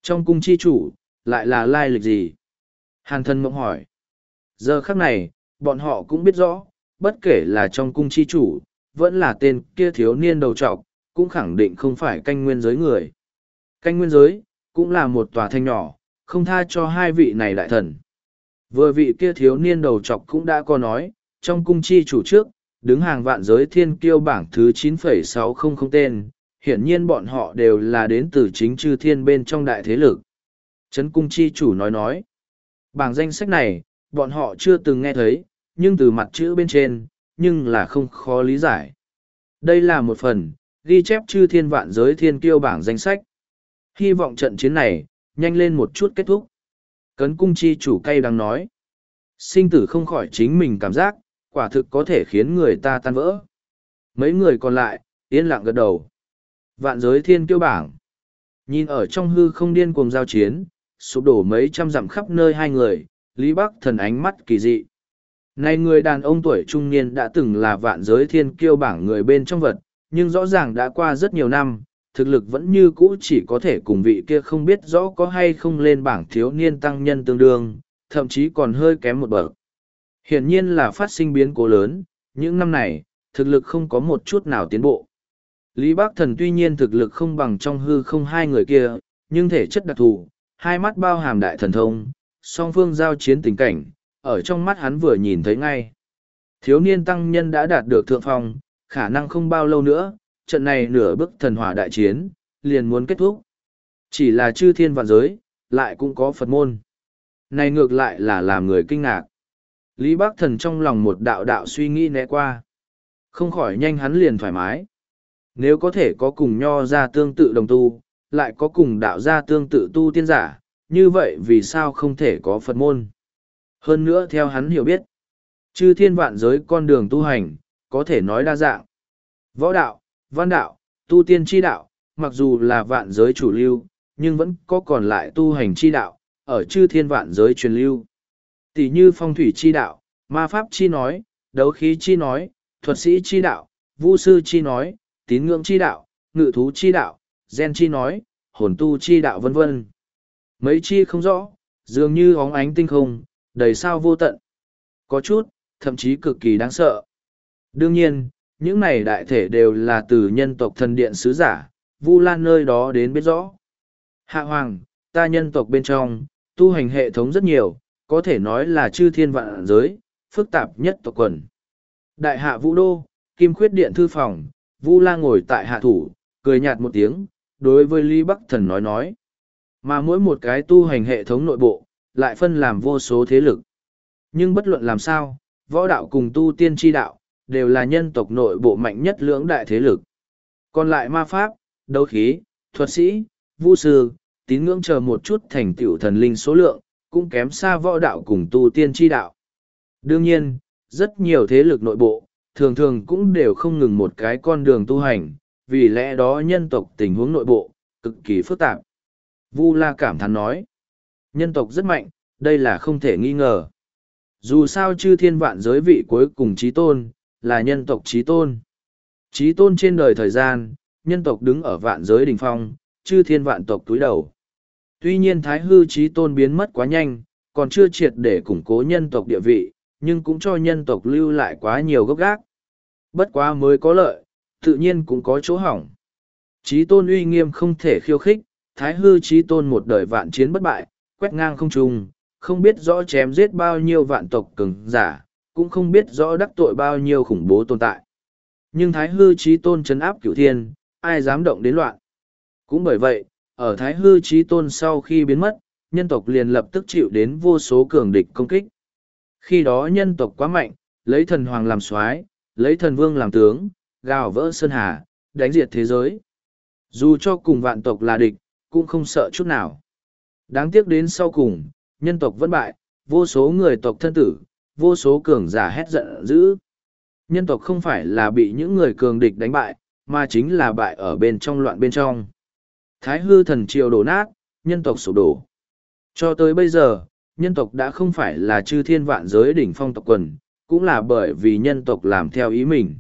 Trong cung chi chủ, lại là lai lịch gì? Hàn thân mộng hỏi. Giờ khắc này, bọn họ cũng biết rõ, bất kể là trong cung chi chủ, vẫn là tên kia thiếu niên đầu trọc, cũng khẳng định không phải canh nguyên giới người. Canh nguyên giới, cũng là một tòa thanh nhỏ, không tha cho hai vị này đại thần. Vừa vị kia thiếu niên đầu trọc cũng đã có nói, trong cung chi chủ trước, đứng hàng vạn giới thiên kiêu bảng thứ chín phẩy sáu không không tên, hiển nhiên bọn họ đều là đến từ chính chư thiên bên trong đại thế lực. Trấn cung chi chủ nói nói, bảng danh sách này, bọn họ chưa từng nghe thấy, nhưng từ mặt chữ bên trên, nhưng là không khó lý giải. Đây là một phần, ghi chép chư thiên vạn giới thiên kiêu bảng danh sách. Hy vọng trận chiến này, nhanh lên một chút kết thúc. Cấn cung chi chủ cay đắng nói, sinh tử không khỏi chính mình cảm giác, quả thực có thể khiến người ta tan vỡ. Mấy người còn lại, yên lặng gật đầu. Vạn giới thiên kiêu bảng. Nhìn ở trong hư không điên cuồng giao chiến, sụp đổ mấy trăm dặm khắp nơi hai người, Lý Bắc Thần ánh mắt kỳ dị. Này người đàn ông tuổi trung niên đã từng là vạn giới thiên kiêu bảng người bên trong vật, nhưng rõ ràng đã qua rất nhiều năm, thực lực vẫn như cũ chỉ có thể cùng vị kia không biết rõ có hay không lên bảng thiếu niên tăng nhân tương đương, thậm chí còn hơi kém một bậc. Hiển nhiên là phát sinh biến cố lớn, những năm này, thực lực không có một chút nào tiến bộ. Lý Bắc Thần tuy nhiên thực lực không bằng trong hư không hai người kia, nhưng thể chất đặc thù, hai mắt bao hàm đại thần thông, song phương giao chiến tình cảnh, ở trong mắt hắn vừa nhìn thấy ngay. Thiếu niên tăng nhân đã đạt được thượng phong, khả năng không bao lâu nữa, trận này nửa bước thần hỏa đại chiến, liền muốn kết thúc. Chỉ là chư thiên vạn giới, lại cũng có Phật môn. Này ngược lại là làm người kinh ngạc. Lý Bắc Thần trong lòng một đạo đạo suy nghĩ né qua. Không khỏi nhanh hắn liền thoải mái. Nếu có thể có cùng nho ra tương tự đồng tu, lại có cùng đạo gia tương tự tu tiên giả, như vậy vì sao không thể có Phật môn? Hơn nữa theo hắn hiểu biết, chư thiên vạn giới con đường tu hành, có thể nói đa dạng. Võ đạo, văn đạo, tu tiên chi đạo, mặc dù là vạn giới chủ lưu, nhưng vẫn có còn lại tu hành chi đạo, ở chư thiên vạn giới truyền lưu. Tỷ như phong thủy chi đạo, ma pháp chi nói, đấu khí chi nói, thuật sĩ chi đạo, vu sư chi nói, tín ngưỡng chi đạo, ngự thú chi đạo, gen chi nói, hồn tu chi đạo vân vân. Mấy chi không rõ, dường như óng ánh tinh không, đầy sao vô tận. Có chút, thậm chí cực kỳ đáng sợ. Đương nhiên, những này đại thể đều là từ nhân tộc thần điện sứ giả, Vu Lan nơi đó đến biết rõ. Hạ Hoàng, ta nhân tộc bên trong, tu hành hệ thống rất nhiều, có thể nói là chư thiên vạn giới, phức tạp nhất tộc quần. Đại hạ Vũ Đô, Kim Khuyết Điện thư phòng, Vu La ngồi tại hạ thủ, cười nhạt một tiếng, đối với Lý Bắc Thần nói nói. Mà mỗi một cái tu hành hệ thống nội bộ, lại phân làm vô số thế lực. Nhưng bất luận làm sao, võ đạo cùng tu tiên tri đạo, đều là nhân tộc nội bộ mạnh nhất lưỡng đại thế lực. Còn lại ma pháp, đấu khí, thuật sĩ, vu sư, tín ngưỡng chờ một chút thành tựu thần linh số lượng, cũng kém xa võ đạo cùng tu tiên tri đạo. Đương nhiên, rất nhiều thế lực nội bộ, thường thường cũng đều không ngừng một cái con đường tu hành, vì lẽ đó nhân tộc tình huống nội bộ, cực kỳ phức tạp. Vu La cảm thán nói, nhân tộc rất mạnh, đây là không thể nghi ngờ. Dù sao chư thiên vạn giới vị cuối cùng trí tôn, là nhân tộc trí tôn. Trí tôn trên đời thời gian, nhân tộc đứng ở vạn giới đỉnh phong, chư thiên vạn tộc túi đầu. Tuy nhiên thái hư trí tôn biến mất quá nhanh, còn chưa triệt để củng cố nhân tộc địa vị, nhưng cũng cho nhân tộc lưu lại quá nhiều gốc gác. Bất quá mới có lợi, tự nhiên cũng có chỗ hỏng. Trí tôn uy nghiêm không thể khiêu khích, thái hư trí tôn một đời vạn chiến bất bại, quét ngang không trung, không biết rõ chém giết bao nhiêu vạn tộc cường giả, cũng không biết rõ đắc tội bao nhiêu khủng bố tồn tại. Nhưng thái hư trí tôn trấn áp cửu thiên, ai dám động đến loạn. Cũng bởi vậy, ở thái hư trí tôn sau khi biến mất, nhân tộc liền lập tức chịu đến vô số cường địch công kích. Khi đó nhân tộc quá mạnh, lấy thần hoàng làm soái, lấy thần vương làm tướng, gào vỡ sơn hà, đánh diệt thế giới. Dù cho cùng vạn tộc là địch, cũng không sợ chút nào. Đáng tiếc đến sau cùng, nhân tộc vẫn bại, vô số người tộc thân tử, vô số cường giả hét giận dữ. Nhân tộc không phải là bị những người cường địch đánh bại, mà chính là bại ở bên trong loạn bên trong. Thái hư thần triều đổ nát, nhân tộc sụp đổ. Cho tới bây giờ, nhân tộc đã không phải là chư thiên vạn giới đỉnh phong tộc quần, cũng là bởi vì nhân tộc làm theo ý mình.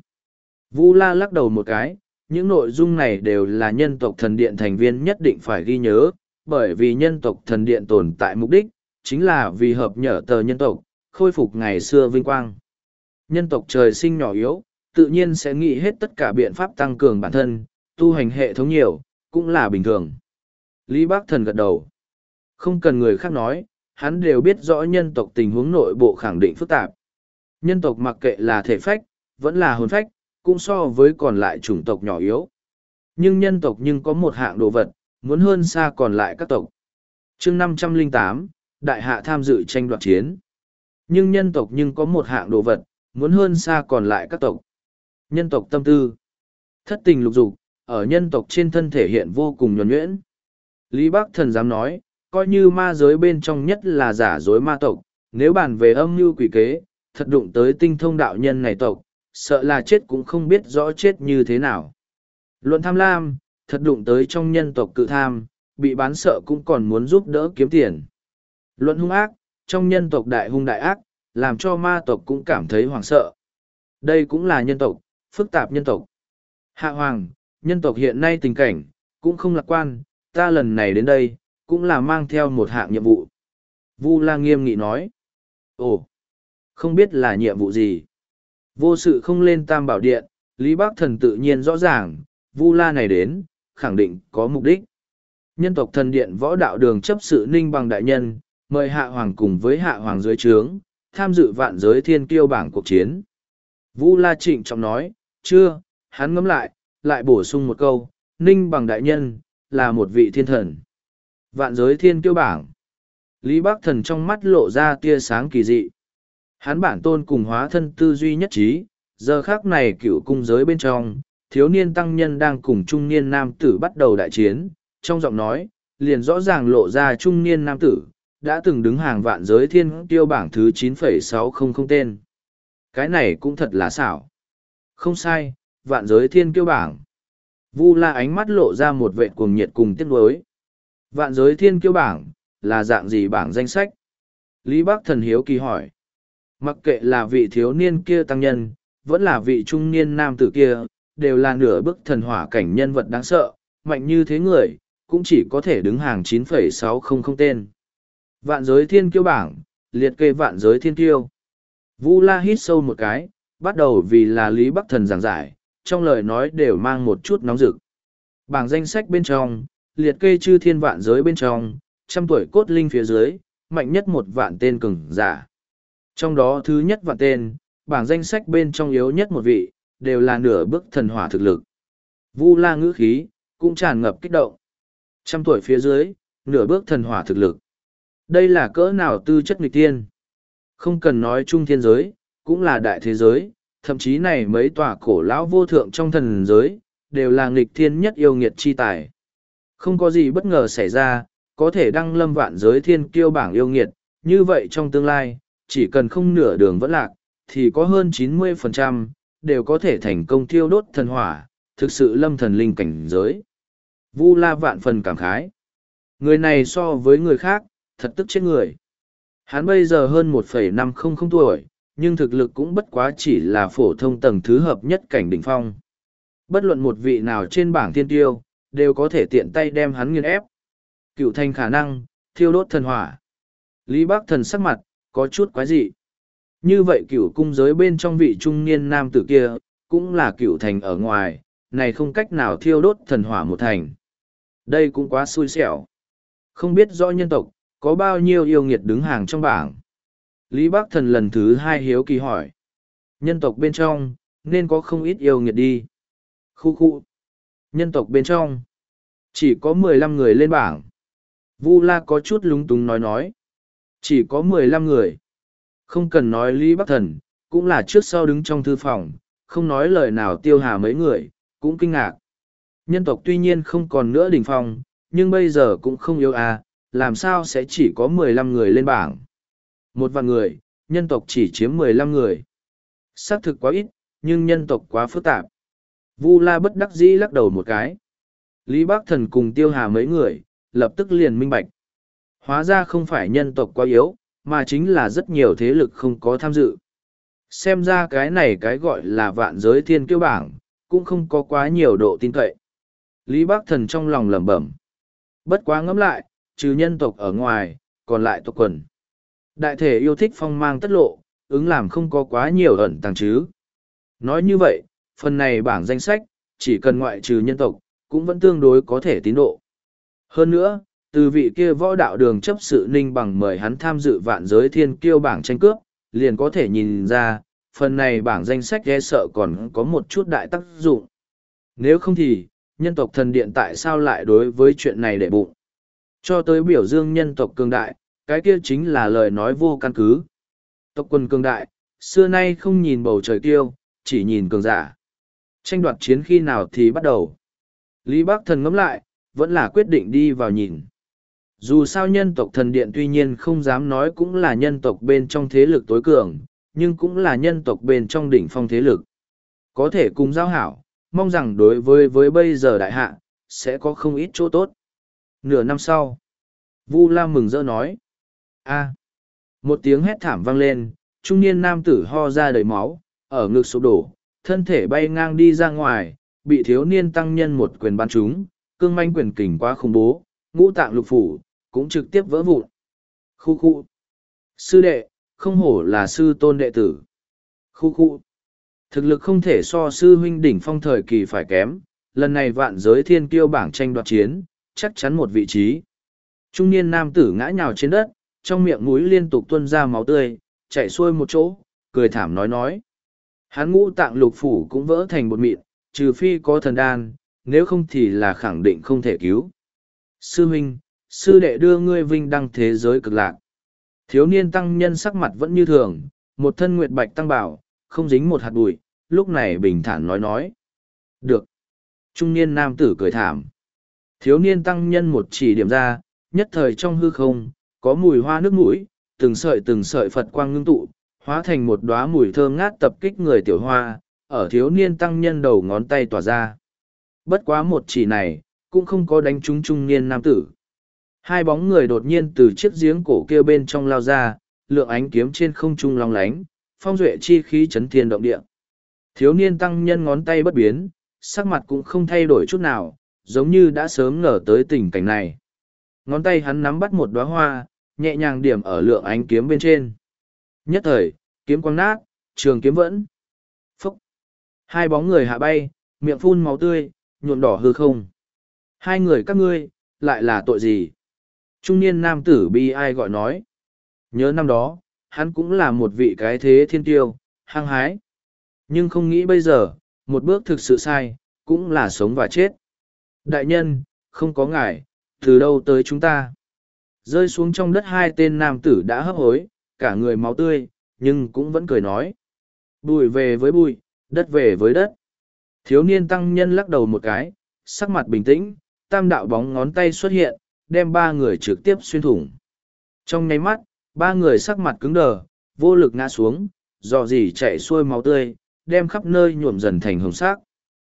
Vu La lắc đầu một cái, những nội dung này đều là nhân tộc thần điện thành viên nhất định phải ghi nhớ, bởi vì nhân tộc thần điện tồn tại mục đích, chính là vì hợp nhở tờ nhân tộc, khôi phục ngày xưa vinh quang. Nhân tộc trời sinh nhỏ yếu, tự nhiên sẽ nghĩ hết tất cả biện pháp tăng cường bản thân, tu hành hệ thống nhiều, cũng là bình thường. Lý Bác Thần gật đầu. Không cần người khác nói, hắn đều biết rõ nhân tộc tình huống nội bộ khẳng định phức tạp. Nhân tộc mặc kệ là thể phách, vẫn là hồn phách, cũng so với còn lại chủng tộc nhỏ yếu. Nhưng nhân tộc nhưng có một hạng đồ vật, muốn hơn xa còn lại các tộc. chương năm trăm lẻ tám, Đại hạ tham dự tranh đoạt chiến. Nhưng nhân tộc nhưng có một hạng đồ vật, muốn hơn xa còn lại các tộc. Nhân tộc tâm tư. Thất tình lục dục, ở nhân tộc trên thân thể hiện vô cùng nhuần nhuyễn. Lý Bác Thần dám nói, coi như ma giới bên trong nhất là giả dối ma tộc, nếu bàn về âm mưu quỷ kế, thật đụng tới tinh thông đạo nhân này tộc, sợ là chết cũng không biết rõ chết như thế nào. Luận tham lam, thật đụng tới trong nhân tộc cự tham, bị bán sợ cũng còn muốn giúp đỡ kiếm tiền. Luận hung ác, trong nhân tộc đại hung đại ác, làm cho ma tộc cũng cảm thấy hoảng sợ. Đây cũng là nhân tộc, phức tạp nhân tộc. Hạ Hoàng, nhân tộc hiện nay tình cảnh, cũng không lạc quan, ta lần này đến đây, cũng là mang theo một hạng nhiệm vụ. Vu La nghiêm nghị nói. Ồ, không biết là nhiệm vụ gì. Vô sự không lên Tam Bảo Điện, Lý Bác Thần tự nhiên rõ ràng, Vu La này đến, khẳng định có mục đích. Nhân tộc thần điện võ đạo đường chấp sự Ninh Bằng đại nhân, mời Hạ Hoàng cùng với Hạ Hoàng dưới trướng, tham dự vạn giới thiên kiêu bảng cuộc chiến. Vu La trịnh trọng nói, chưa, hắn ngẫm lại, lại bổ sung một câu, Ninh Bằng đại nhân, là một vị thiên thần. Vạn giới thiên kiêu bảng. Lý Bác Thần trong mắt lộ ra tia sáng kỳ dị. Hắn bản tôn cùng hóa thân tư duy nhất trí, giờ khác này cựu cung giới bên trong, thiếu niên tăng nhân đang cùng trung niên nam tử bắt đầu đại chiến, trong giọng nói, liền rõ ràng lộ ra trung niên nam tử, đã từng đứng hàng vạn giới thiên tiêu bảng thứ chín phẩy sáu không không tên. Cái này cũng thật là xảo. Không sai, vạn giới thiên kiêu bảng. Vu La ánh mắt lộ ra một vệ cuồng nhiệt cùng tiếc nuối. Vạn giới thiên kiêu bảng, là dạng gì bảng danh sách? Lý Bác Thần hiếu kỳ hỏi. Mặc kệ là vị thiếu niên kia tăng nhân, vẫn là vị trung niên nam tử kia, đều là nửa bức thần hỏa cảnh nhân vật đáng sợ, mạnh như thế người, cũng chỉ có thể đứng hàng chín phẩy sáu không không tên. Vạn giới thiên kiêu bảng, liệt kê vạn giới thiên kiêu. Vu La hít sâu một cái, bắt đầu vì là Lý Bắc Thần giảng giải, trong lời nói đều mang một chút nóng rực. Bảng danh sách bên trong, liệt kê chư thiên vạn giới bên trong, trăm tuổi cốt linh phía dưới, mạnh nhất một vạn tên cường giả. Trong đó thứ nhất vạn tên, bảng danh sách bên trong yếu nhất một vị, đều là nửa bước thần hỏa thực lực. Vu La ngữ khí, cũng tràn ngập kích động. Trăm tuổi phía dưới, nửa bước thần hỏa thực lực. Đây là cỡ nào tư chất nghịch tiên. Không cần nói trung thiên giới, cũng là đại thế giới, thậm chí này mấy tòa cổ lão vô thượng trong thần giới, đều là nghịch thiên nhất yêu nghiệt chi tài. Không có gì bất ngờ xảy ra, có thể đăng lâm vạn giới thiên kiêu bảng yêu nghiệt, như vậy trong tương lai, chỉ cần không nửa đường vẫn lạc, thì có hơn chín mươi phần trăm, đều có thể thành công thiêu đốt thần hỏa, thực sự lâm thần linh cảnh giới. Vu La vạn phần cảm khái. Người này so với người khác, thật tức chết người. Hắn bây giờ hơn một phẩy năm không không tuổi, nhưng thực lực cũng bất quá chỉ là phổ thông tầng thứ hợp nhất cảnh đỉnh phong. Bất luận một vị nào trên bảng thiên tiêu, đều có thể tiện tay đem hắn nghiền ép. Cựu thành khả năng, thiêu đốt thần hỏa. Lý Bác Thần sắc mặt, có chút quái dị. Như vậy cựu cung giới bên trong vị trung niên nam tử kia, cũng là cựu thành ở ngoài, này không cách nào thiêu đốt thần hỏa một thành. Đây cũng quá xui xẻo. Không biết rõ nhân tộc, có bao nhiêu yêu nghiệt đứng hàng trong bảng. Lý Bác Thần lần thứ hai hiếu kỳ hỏi. Nhân tộc bên trong, nên có không ít yêu nghiệt đi. Khu khu. Nhân tộc bên trong, chỉ có mười lăm người lên bảng. Vu La có chút lúng túng nói nói. Chỉ có mười lăm người. Không cần nói Lý Bắc Thần, cũng là trước sau đứng trong thư phòng, không nói lời nào tiêu hà mấy người, cũng kinh ngạc. Nhân tộc tuy nhiên không còn nữa đỉnh phong, nhưng bây giờ cũng không yếu à, làm sao sẽ chỉ có mười lăm người lên bảng. Một vạn người, nhân tộc chỉ chiếm mười lăm người. Xác thực quá ít, nhưng nhân tộc quá phức tạp. Vu La bất đắc dĩ lắc đầu một cái. Lý Bắc Thần cùng tiêu hà mấy người, lập tức liền minh bạch. Hóa ra không phải nhân tộc quá yếu, mà chính là rất nhiều thế lực không có tham dự. Xem ra cái này cái gọi là vạn giới thiên kiêu bảng, cũng không có quá nhiều độ tin cậy. Lý Bắc Thần trong lòng lẩm bẩm. Bất quá ngẫm lại, trừ nhân tộc ở ngoài, còn lại tộc quần. Đại thể yêu thích phong mang tất lộ, ứng làm không có quá nhiều ẩn tàng chứ. Nói như vậy, phần này bảng danh sách, chỉ cần ngoại trừ nhân tộc, cũng vẫn tương đối có thể tín độ. Hơn nữa, từ vị kia võ đạo đường chấp sự ninh bằng mời hắn tham dự vạn giới thiên kiêu bảng tranh cướp, liền có thể nhìn ra, phần này bảng danh sách e sợ còn có một chút đại tác dụng. Nếu không thì, nhân tộc thần điện tại sao lại đối với chuyện này để bụng? Cho tới biểu dương nhân tộc cường đại, cái kia chính là lời nói vô căn cứ. Tộc quân cường đại, xưa nay không nhìn bầu trời kiêu, chỉ nhìn cường giả. Tranh đoạt chiến khi nào thì bắt đầu. Lý Bắc Thần ngẫm lại, vẫn là quyết định đi vào nhìn. Dù sao nhân tộc thần điện tuy nhiên không dám nói cũng là nhân tộc bên trong thế lực tối cường, nhưng cũng là nhân tộc bên trong đỉnh phong thế lực. Có thể cùng giao hảo, mong rằng đối với với bây giờ đại hạ, sẽ có không ít chỗ tốt. Nửa năm sau, Vu Lam mừng rỡ nói. A. Một tiếng hét thảm vang lên, trung niên nam tử ho ra đầy máu, ở ngực sụp đổ, thân thể bay ngang đi ra ngoài, bị thiếu niên tăng nhân một quyền bắn trúng, cương manh quyền kình quá khủng bố, ngũ tạng lục phủ, cũng trực tiếp vỡ vụn. Khu khu. Sư đệ, không hổ là sư tôn đệ tử. Khu khu. Thực lực không thể so sư huynh đỉnh phong thời kỳ phải kém, lần này vạn giới thiên kiêu bảng tranh đoạt chiến, chắc chắn một vị trí. Trung niên nam tử ngã nhào trên đất, trong miệng mũi liên tục tuôn ra máu tươi, chảy xuôi một chỗ, cười thảm nói nói. Hắn ngũ tạng lục phủ cũng vỡ thành bột mịn, trừ phi có thần đan, nếu không thì là khẳng định không thể cứu. Sư huynh, sư đệ đưa ngươi vinh đăng thế giới cực lạc. Thiếu niên tăng nhân sắc mặt vẫn như thường, một thân nguyệt bạch tăng bảo, không dính một hạt bụi, lúc này bình thản nói nói. Được. Trung niên nam tử cười thảm. Thiếu niên tăng nhân một chỉ điểm ra, nhất thời trong hư không, có mùi hoa nước mũi, từng sợi từng sợi Phật quang ngưng tụ, hóa thành một đóa mùi thơm ngát tập kích người tiểu hoa, ở thiếu niên tăng nhân đầu ngón tay tỏa ra. Bất quá một chỉ này, cũng không có đánh trúng trung niên nam tử. Hai bóng người đột nhiên từ chiếc giếng cổ kia bên trong lao ra, lượng ánh kiếm trên không trung long lánh, phong duệ chi khí chấn thiên động địa. Thiếu niên tăng nhân ngón tay bất biến, sắc mặt cũng không thay đổi chút nào, giống như đã sớm ngờ tới tình cảnh này. Ngón tay hắn nắm bắt một đóa hoa, nhẹ nhàng điểm ở lượng ánh kiếm bên trên. Nhất thời, kiếm quang nát, trường kiếm vẫn. Phúc! Hai bóng người hạ bay, miệng phun máu tươi, nhuộm đỏ hư không. Hai người các ngươi, lại là tội gì? Trung niên nam tử bi ai gọi nói. Nhớ năm đó, hắn cũng là một vị cái thế thiên tiêu, hăng hái. Nhưng không nghĩ bây giờ, một bước thực sự sai, cũng là sống và chết. Đại nhân, không có ngài, từ đâu tới chúng ta? Rơi xuống trong đất hai tên nam tử đã hấp hối, cả người máu tươi, nhưng cũng vẫn cười nói. Bụi về với bụi, đất về với đất. Thiếu niên tăng nhân lắc đầu một cái, sắc mặt bình tĩnh, tam đạo bóng ngón tay xuất hiện, đem ba người trực tiếp xuyên thủng. Trong nháy mắt, ba người sắc mặt cứng đờ, vô lực ngã xuống, dò dỉ chạy xuôi máu tươi, đem khắp nơi nhuộm dần thành hồng sắc.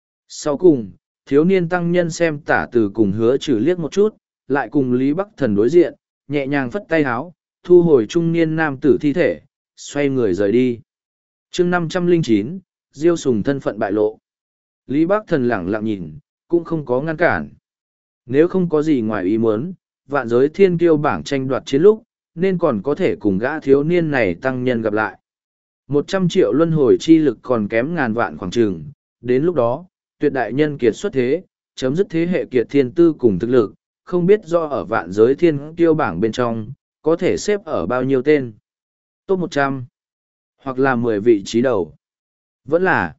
Sau cùng, thiếu niên tăng nhân xem tả từ cùng hứa trừ liếc một chút, lại cùng Lý Bắc Thần đối diện, nhẹ nhàng phất tay háo, thu hồi trung niên nam tử thi thể, xoay người rời đi. chương năm trăm lẻ chín, Diêu Sùng thân phận bại lộ. Lý Bắc Thần lẳng lặng nhìn, cũng không có ngăn cản. Nếu không có gì ngoài ý muốn, vạn giới thiên kiêu bảng tranh đoạt chiến lúc, nên còn có thể cùng gã thiếu niên này tăng nhân gặp lại. Một trăm triệu luân hồi chi lực còn kém ngàn vạn khoảng trường, đến lúc đó, tuyệt đại nhân kiệt xuất thế, chấm dứt thế hệ kiệt thiên tư cùng thực lực, không biết do ở vạn giới thiên kiêu bảng bên trong, có thể xếp ở bao nhiêu tên. Top một trăm, hoặc là mười vị trí đầu. Vẫn là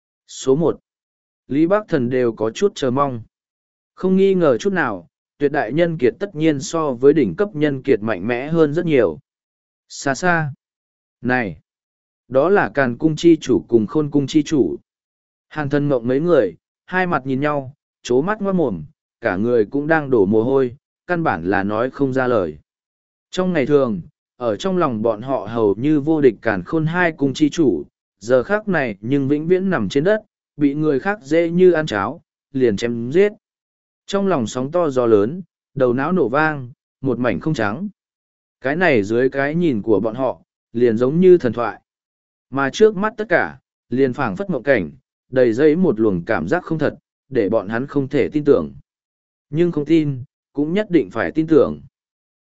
số một. Lý Bắc Thần đều có chút chờ mong. Không nghi ngờ chút nào, tuyệt đại nhân kiệt tất nhiên so với đỉnh cấp nhân kiệt mạnh mẽ hơn rất nhiều. Xa xa. Này! Đó là Càn Cung chi chủ cùng Khôn Cung chi chủ. Hàn thân mộng mấy người, hai mặt nhìn nhau, chố mắt ngoát mồm, cả người cũng đang đổ mồ hôi, căn bản là nói không ra lời. Trong ngày thường, ở trong lòng bọn họ hầu như vô địch Càn Khôn hai cung chi chủ, giờ khác này nhưng vĩnh viễn nằm trên đất, bị người khác dễ như ăn cháo, liền chém giết. Trong lòng sóng to gió lớn, đầu não nổ vang, một mảnh không trắng. Cái này dưới cái nhìn của bọn họ, liền giống như thần thoại. Mà trước mắt tất cả, liền phảng phất mộng cảnh, đầy dây một luồng cảm giác không thật, để bọn hắn không thể tin tưởng. Nhưng không tin, cũng nhất định phải tin tưởng.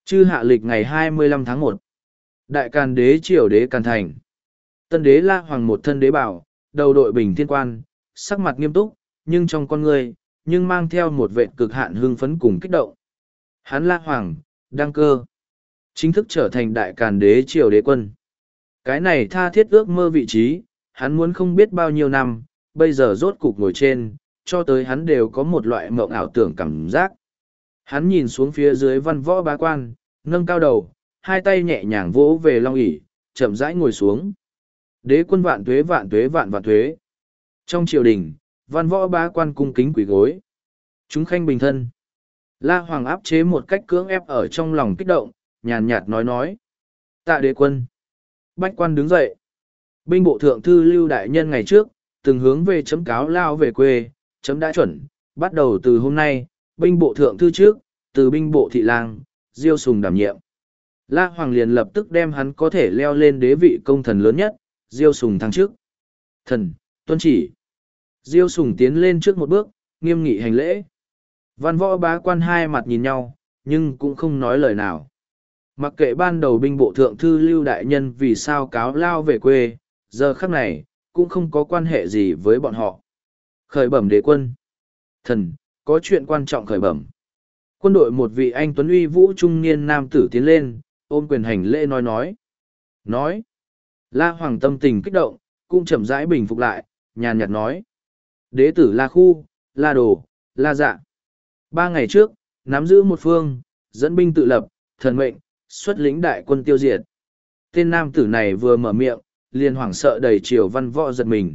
Chư hạ lịch ngày hai mươi lăm tháng một, Đại Càn đế triều đế Càn Thành. Tân đế La Hoàng một thân đế bảo, đầu đội bình thiên quan, sắc mặt nghiêm túc, nhưng trong con người, nhưng mang theo một vệ cực hạn hưng phấn cùng kích động. Hắn La Hoàng, đăng cơ, chính thức trở thành Đại Càn đế triều đế quân. Cái này tha thiết ước mơ vị trí, hắn muốn không biết bao nhiêu năm, bây giờ rốt cục ngồi trên, cho tới hắn đều có một loại mộng ảo tưởng cảm giác. Hắn nhìn xuống phía dưới văn võ bá quan, nâng cao đầu, hai tay nhẹ nhàng vỗ về long ỷ, chậm rãi ngồi xuống. Đế quân vạn tuế vạn tuế vạn vạn tuế. Trong triều đình, văn võ bá quan cung kính quỳ gối. Chúng khanh bình thân. La Hoàng áp chế một cách cưỡng ép ở trong lòng kích động, nhàn nhạt nói nói. Tạ đế quân. Bách quan đứng dậy. Binh bộ thượng thư Lưu Đại Nhân ngày trước, từng hướng về chấm cáo lao về quê, chấm đã chuẩn, bắt đầu từ hôm nay, binh bộ thượng thư trước, từ binh bộ thị lang, Diêu Sùng đảm nhiệm. La Hoàng liền lập tức đem hắn có thể leo lên đế vị công thần lớn nhất, Diêu Sùng thăng trước. Thần, tuân chỉ. Diêu Sùng tiến lên trước một bước, nghiêm nghị hành lễ. Văn võ bá quan hai mặt nhìn nhau, nhưng cũng không nói lời nào. Mặc kệ ban đầu binh bộ thượng thư Lưu Đại Nhân vì sao cáo lao về quê, giờ khắc này, cũng không có quan hệ gì với bọn họ. Khởi bẩm đế quân. Thần, có chuyện quan trọng khởi bẩm. Quân đội một vị anh tuấn uy vũ trung niên nam tử tiến lên, ôm quyền hành lễ nói nói. Nói. La Hoàng tâm tình kích động, cũng chậm rãi bình phục lại, nhàn nhạt nói. Đế tử La Khu, La Đồ, La Dạ. Ba ngày trước, nắm giữ một phương, dẫn binh tự lập, thần mệnh, xuất lĩnh đại quân tiêu diệt. Tên nam tử này vừa mở miệng, liền hoảng sợ đầy triều văn võ giật mình.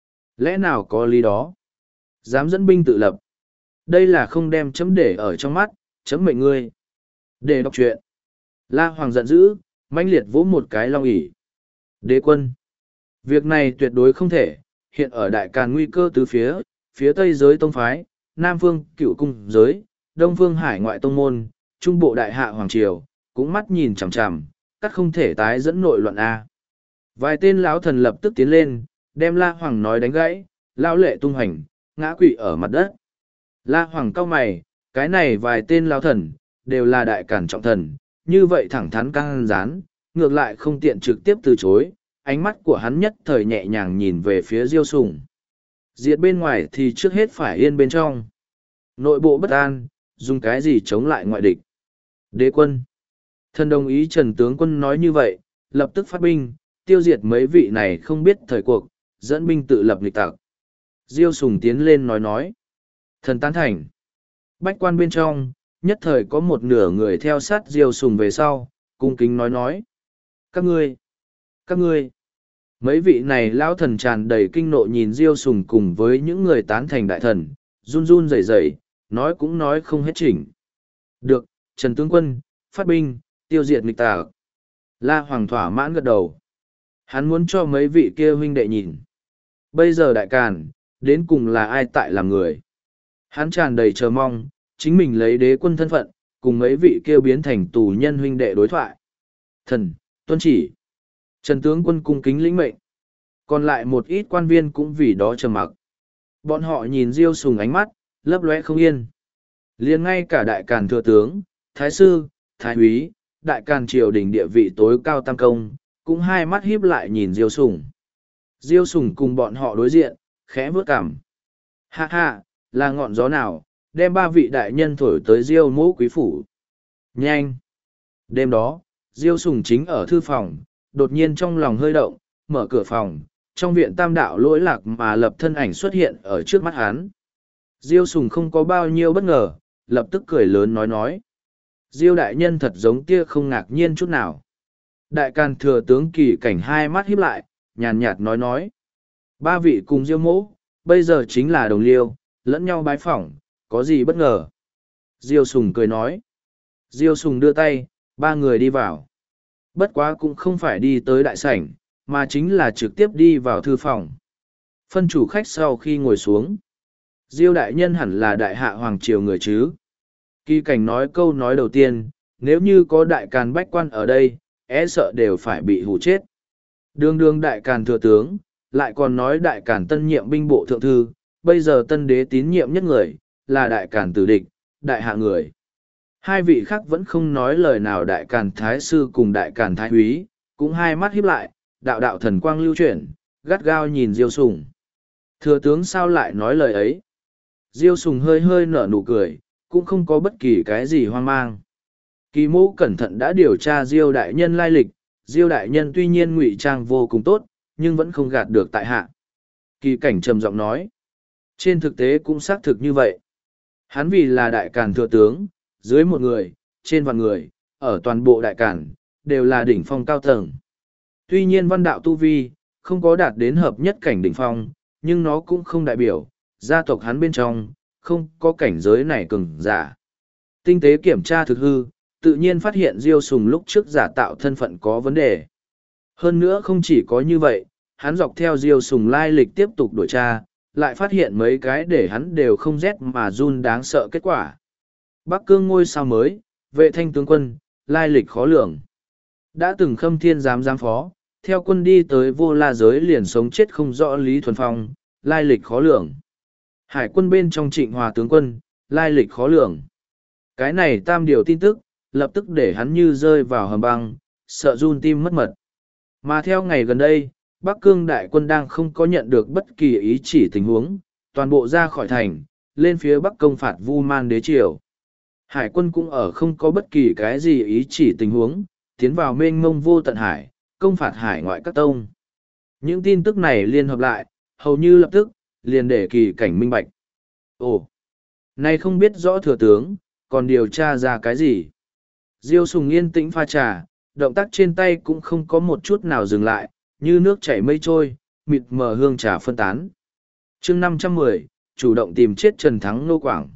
Lẽ nào có lý đó? Dám dẫn binh tự lập. Đây là không đem chấm để ở trong mắt, chấm mệnh ngươi. Để đọc truyện. La Hoàng giận dữ, mãnh liệt vỗ một cái long ỷ. Đế quân. Việc này tuyệt đối không thể, hiện ở đại càn nguy cơ tứ phía, phía tây giới tông phái, nam phương cựu cung giới, đông phương hải ngoại tông môn, trung bộ đại hạ hoàng triều, cũng mắt nhìn chằm chằm, cắt không thể tái dẫn nội loạn A. Vài tên lão thần lập tức tiến lên, đem La Hoàng nói đánh gãy, lao lệ tung hành, ngã quỵ ở mặt đất. La Hoàng cau mày, cái này vài tên lão thần, đều là đại cản trọng thần, như vậy thẳng thắn căng rán, ngược lại không tiện trực tiếp từ chối, ánh mắt của hắn nhất thời nhẹ nhàng nhìn về phía Diêu Sùng. Diệt bên ngoài thì trước hết phải yên bên trong. Nội bộ bất an, dùng cái gì chống lại ngoại địch. Đế quân. Thần đồng ý Trần tướng quân nói như vậy, lập tức phát binh, tiêu diệt mấy vị này không biết thời cuộc, dẫn binh tự lập nghịch tặc. Diêu Sùng tiến lên nói nói. Thần tán thành. Bách quan bên trong, nhất thời có một nửa người theo sát Diêu Sùng về sau, cung kính nói nói. Các ngươi, các ngươi. Mấy vị này lão thần tràn đầy kinh nộ nhìn Diêu Sùng cùng với những người tán thành đại thần, run run rẩy rẩy, nói cũng nói không hết chỉnh. Được, Trần tướng quân, phát binh, tiêu diệt nghịch tặc. La Hoàng thỏa mãn gật đầu. Hắn muốn cho mấy vị kia huynh đệ nhìn. Bây giờ đại càn, đến cùng là ai tại làm người. Hắn tràn đầy chờ mong, chính mình lấy đế quân thân phận, cùng mấy vị kia biến thành tù nhân huynh đệ đối thoại. Thần, tuân chỉ. Trần tướng quân cung kính lĩnh mệnh. Còn lại một ít quan viên cũng vì đó trầm mặc. Bọn họ nhìn Diêu Sùng ánh mắt, lấp lóe không yên. Liền ngay cả đại càn thừa tướng, thái sư, thái úy, đại càn triều đình địa vị tối cao tam công, cũng hai mắt híp lại nhìn Diêu Sùng. Diêu Sùng cùng bọn họ đối diện, khẽ vớt cảm. Ha ha, là ngọn gió nào, đem ba vị đại nhân thổi tới Diêu mỗ quý phủ. Nhanh! Đêm đó, Diêu Sùng chính ở thư phòng, đột nhiên trong lòng hơi động, mở cửa phòng, trong viện tam đạo lỗi lạc mà lập thân ảnh xuất hiện ở trước mắt hắn. Diêu Sùng không có bao nhiêu bất ngờ, lập tức cười lớn nói nói. Diêu đại nhân thật giống tia không ngạc nhiên chút nào. Đại càn thừa tướng Kỳ Cảnh hai mắt híp lại, nhàn nhạt nói nói. Ba vị cùng Diêu mỗ, bây giờ chính là đồng liêu, lẫn nhau bái phỏng, có gì bất ngờ. Diêu Sùng cười nói. Diêu Sùng đưa tay, ba người đi vào. Bất quá cũng không phải đi tới đại sảnh, mà chính là trực tiếp đi vào thư phòng. Phân chủ khách sau khi ngồi xuống. Diêu đại nhân hẳn là đại hạ hoàng triều người chứ. Kỳ Cảnh nói câu nói đầu tiên, nếu như có đại càn bách quan ở đây, e sợ đều phải bị hù chết. Đương đương đại càn thừa tướng, lại còn nói đại càn tân nhiệm binh bộ thượng thư, bây giờ tân đế tín nhiệm nhất người, là đại càn tử địch, đại hạ người. Hai vị khác vẫn không nói lời nào, đại càn thái sư cùng đại càn thái úy, cũng hai mắt híp lại, đạo đạo thần quang lưu chuyển, gắt gao nhìn Diêu Sùng. Thừa tướng sao lại nói lời ấy? Diêu Sùng hơi hơi nở nụ cười, cũng không có bất kỳ cái gì hoang mang. Kỳ mô cẩn thận đã điều tra Diêu đại nhân lai lịch, Diêu đại nhân tuy nhiên ngụy trang vô cùng tốt, nhưng vẫn không gạt được tại hạ. Kỳ cảnh trầm giọng nói. Trên thực tế cũng xác thực như vậy. Hắn vì là đại càn thừa tướng, dưới một người, trên vạn người, ở toàn bộ đại càn, đều là đỉnh phong cao tầng. Tuy nhiên văn đạo tu vi, không có đạt đến hợp nhất cảnh đỉnh phong, nhưng nó cũng không đại biểu, gia tộc hắn bên trong, không có cảnh giới này cường giả. Tinh tế kiểm tra thực hư, tự nhiên phát hiện Diêu Sùng lúc trước giả tạo thân phận có vấn đề. Hơn nữa không chỉ có như vậy, hắn dọc theo Diêu Sùng lai lịch tiếp tục đổi tra, lại phát hiện mấy cái để hắn đều không rét mà run đáng sợ kết quả. Bắc Cương ngôi sao mới, vệ thanh tướng quân, lai lịch khó lường. Đã từng khâm thiên giám giám phó, theo quân đi tới vô la giới liền sống chết không rõ Lý Thuần Phong, lai lịch khó lường. Hải quân bên trong Trịnh Hòa tướng quân, lai lịch khó lường. Cái này tam điều tin tức, lập tức để hắn như rơi vào hầm băng, sợ run tim mất mật. Mà theo ngày gần đây, Bắc Cương đại quân đang không có nhận được bất kỳ ý chỉ tình huống, toàn bộ ra khỏi thành, lên phía Bắc công phạt Vu Man đế triều. Hải quân cũng ở không có bất kỳ cái gì ý chỉ tình huống, tiến vào mênh mông vô tận hải, công phạt hải ngoại các tông. Những tin tức này liên hợp lại, hầu như lập tức, liền để kỳ cảnh minh bạch. Ồ, này không biết rõ thừa tướng, còn điều tra ra cái gì? Diêu Sùng yên tĩnh pha trà, động tác trên tay cũng không có một chút nào dừng lại, như nước chảy mây trôi, mịt mờ hương trà phân tán. chương năm trăm mười, chủ động tìm chết Trần Thắng Nô Quảng.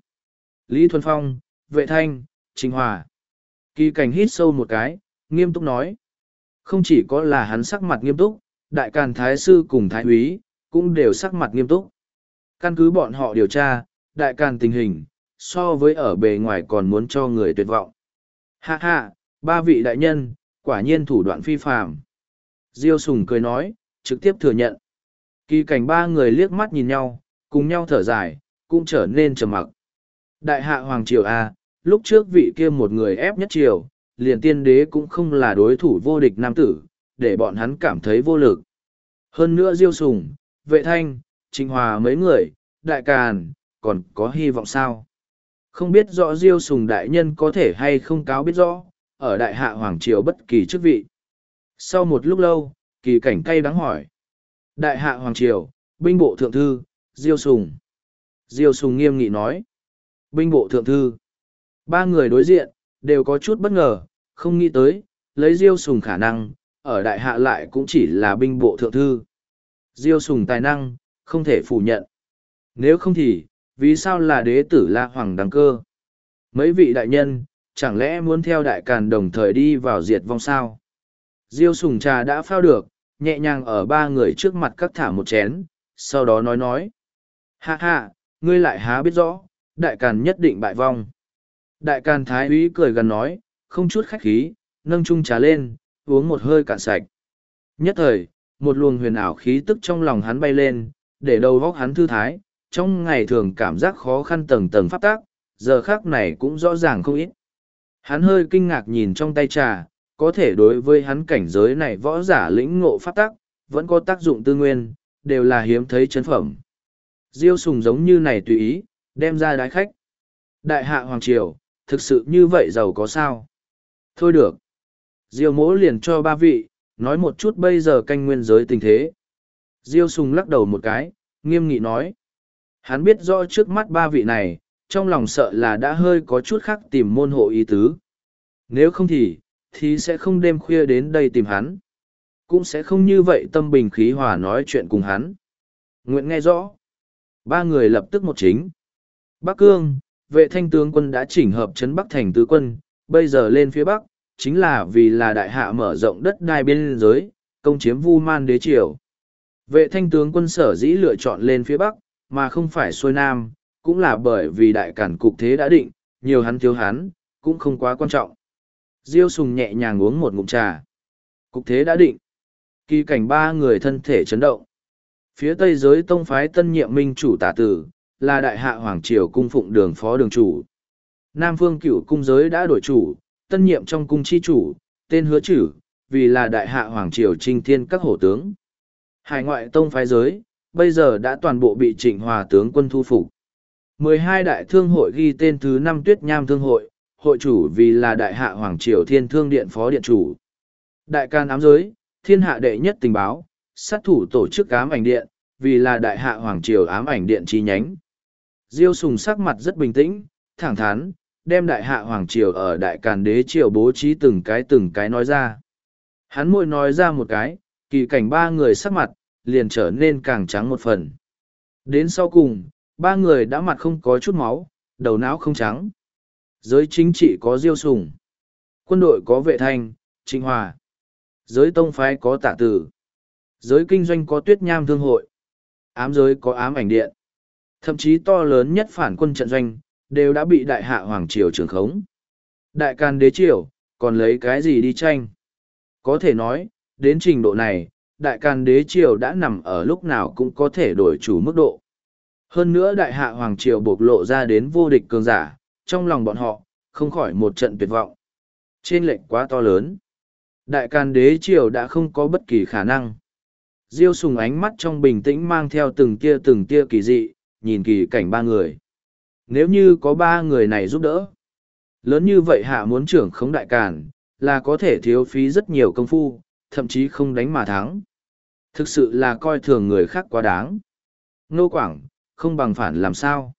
Lý Thuần Phong, Vệ Thanh, Trịnh Hòa. Kỳ cảnh hít sâu một cái, nghiêm túc nói. Không chỉ có là hắn sắc mặt nghiêm túc, đại càn thái sư cùng thái úy, cũng đều sắc mặt nghiêm túc. Căn cứ bọn họ điều tra, đại càn tình hình, so với ở bề ngoài còn muốn cho người tuyệt vọng. Ha ha, ba vị đại nhân, quả nhiên thủ đoạn phi phàm. Diêu Sùng cười nói, trực tiếp thừa nhận. Kỳ cảnh ba người liếc mắt nhìn nhau, cùng nhau thở dài, cũng trở nên trầm mặc. Đại hạ Hoàng Triều A, lúc trước vị kia một người ép nhất triều, liền tiên đế cũng không là đối thủ vô địch nam tử, để bọn hắn cảm thấy vô lực. Hơn nữa Diêu Sùng, Vệ Thanh, Trịnh Hòa mấy người, đại càn, còn có hy vọng sao? Không biết rõ Diêu Sùng đại nhân có thể hay không cáo biết rõ, ở đại hạ Hoàng Triều bất kỳ chức vị. Sau một lúc lâu, kỳ cảnh cay đắng hỏi. Đại hạ Hoàng Triều, binh bộ thượng thư, Diêu Sùng. Diêu Sùng nghiêm nghị nói. Binh bộ thượng thư. Ba người đối diện, đều có chút bất ngờ, không nghĩ tới, lấy Diêu Sùng khả năng, ở đại hạ lại cũng chỉ là binh bộ thượng thư. Diêu Sùng tài năng, không thể phủ nhận. Nếu không thì, vì sao là đế tử La Hoàng đăng cơ? Mấy vị đại nhân, chẳng lẽ muốn theo đại càn đồng thời đi vào diệt vong sao? Diêu Sùng trà đã phao được, nhẹ nhàng ở ba người trước mặt cắt thả một chén, sau đó nói nói. Ha ha, ngươi lại há biết rõ, đại càn nhất định bại vong. Đại càn thái úy cười gần nói, không chút khách khí, nâng chung trà lên, uống một hơi cạn sạch. Nhất thời, một luồng huyền ảo khí tức trong lòng hắn bay lên, để đầu góc hắn thư thái, trong ngày thường cảm giác khó khăn tầng tầng pháp tác, giờ khác này cũng rõ ràng không ít. Hắn hơi kinh ngạc nhìn trong tay trà, có thể đối với hắn cảnh giới này võ giả lĩnh ngộ pháp tác, vẫn có tác dụng tư nguyên, đều là hiếm thấy chấn phẩm. Diêu Sùng giống như này tùy ý, đem ra đái khách. Đại hạ Hoàng Triều, thực sự như vậy giàu có sao? Thôi được. Diêu mỗ liền cho ba vị, nói một chút bây giờ canh nguyên giới tình thế. Diêu Sùng lắc đầu một cái, nghiêm nghị nói. Hắn biết rõ trước mắt ba vị này, trong lòng sợ là đã hơi có chút khác tìm môn hộ ý tứ. Nếu không thì, thì sẽ không đêm khuya đến đây tìm hắn. Cũng sẽ không như vậy tâm bình khí hòa nói chuyện cùng hắn. Nguyện nghe rõ. Ba người lập tức một chính. Bắc Cương, Vệ Thanh tướng quân đã chỉnh hợp trấn Bắc thành tứ quân, bây giờ lên phía Bắc, chính là vì là đại hạ mở rộng đất đai biên giới, công chiếm Vu Man đế triều. Vệ Thanh tướng quân sở dĩ lựa chọn lên phía Bắc, mà không phải xuôi Nam, cũng là bởi vì đại cản cục thế đã định, nhiều hắn thiếu hắn, cũng không quá quan trọng. Diêu Sùng nhẹ nhàng uống một ngụm trà. Cục thế đã định. Kỳ cảnh ba người thân thể chấn động. Phía Tây giới tông phái tân nhiệm minh chủ Tả Tử, là đại hạ Hoàng Triều cung phụng đường phó đường chủ. Nam Phương Cửu cung giới đã đổi chủ, tân nhiệm trong cung chi chủ, tên Hứa Chử, vì là đại hạ hoàng triều trinh thiên các hổ tướng. Hải ngoại tông phái giới, bây giờ đã toàn bộ bị Trịnh Hòa tướng quân thu phục. mười hai đại thương hội ghi tên thứ năm Tuyết Nham Thương hội, hội chủ vì là đại hạ hoàng triều thiên thương điện phó điện chủ. Đại can ám giới, thiên hạ đệ nhất tình báo, sát thủ tổ chức ám ảnh điện, vì là đại hạ hoàng triều ám ảnh điện chi nhánh. Diêu Sùng sắc mặt rất bình tĩnh, thẳng thắn, đem đại hạ hoàng triều ở đại càn đế triều bố trí từng cái từng cái nói ra. Hắn mỗi nói ra một cái, kỳ cảnh ba người sắc mặt, liền trở nên càng trắng một phần. Đến sau cùng, ba người đã mặt không có chút máu, đầu não không trắng. Giới chính trị có Diêu Sùng, quân đội có Vệ Thanh, Trịnh Hòa, giới tông phái có Tạ Tử, giới kinh doanh có Tuyết Nham Thương hội, ám giới có ám ảnh điện. Thậm chí to lớn nhất phản quân trận doanh, đều đã bị đại hạ hoàng triều trưởng khống. Đại càn đế triều, còn lấy cái gì đi tranh? Có thể nói, đến trình độ này, đại càn đế triều đã nằm ở lúc nào cũng có thể đổi chủ mức độ. Hơn nữa đại hạ hoàng triều bộc lộ ra đến vô địch cường giả, trong lòng bọn họ, không khỏi một trận tuyệt vọng. Trên lệnh quá to lớn. Đại càn đế triều đã không có bất kỳ khả năng. Diêu Sùng ánh mắt trong bình tĩnh mang theo từng tia từng tia kỳ dị, nhìn kỳ cảnh ba người. Nếu như có ba người này giúp đỡ, lớn như vậy hạ muốn trưởng khống đại càn, là có thể thiếu phí rất nhiều công phu, thậm chí không đánh mà thắng. Thực sự là coi thường người khác quá đáng. Nô Quảng, không bằng phản làm sao.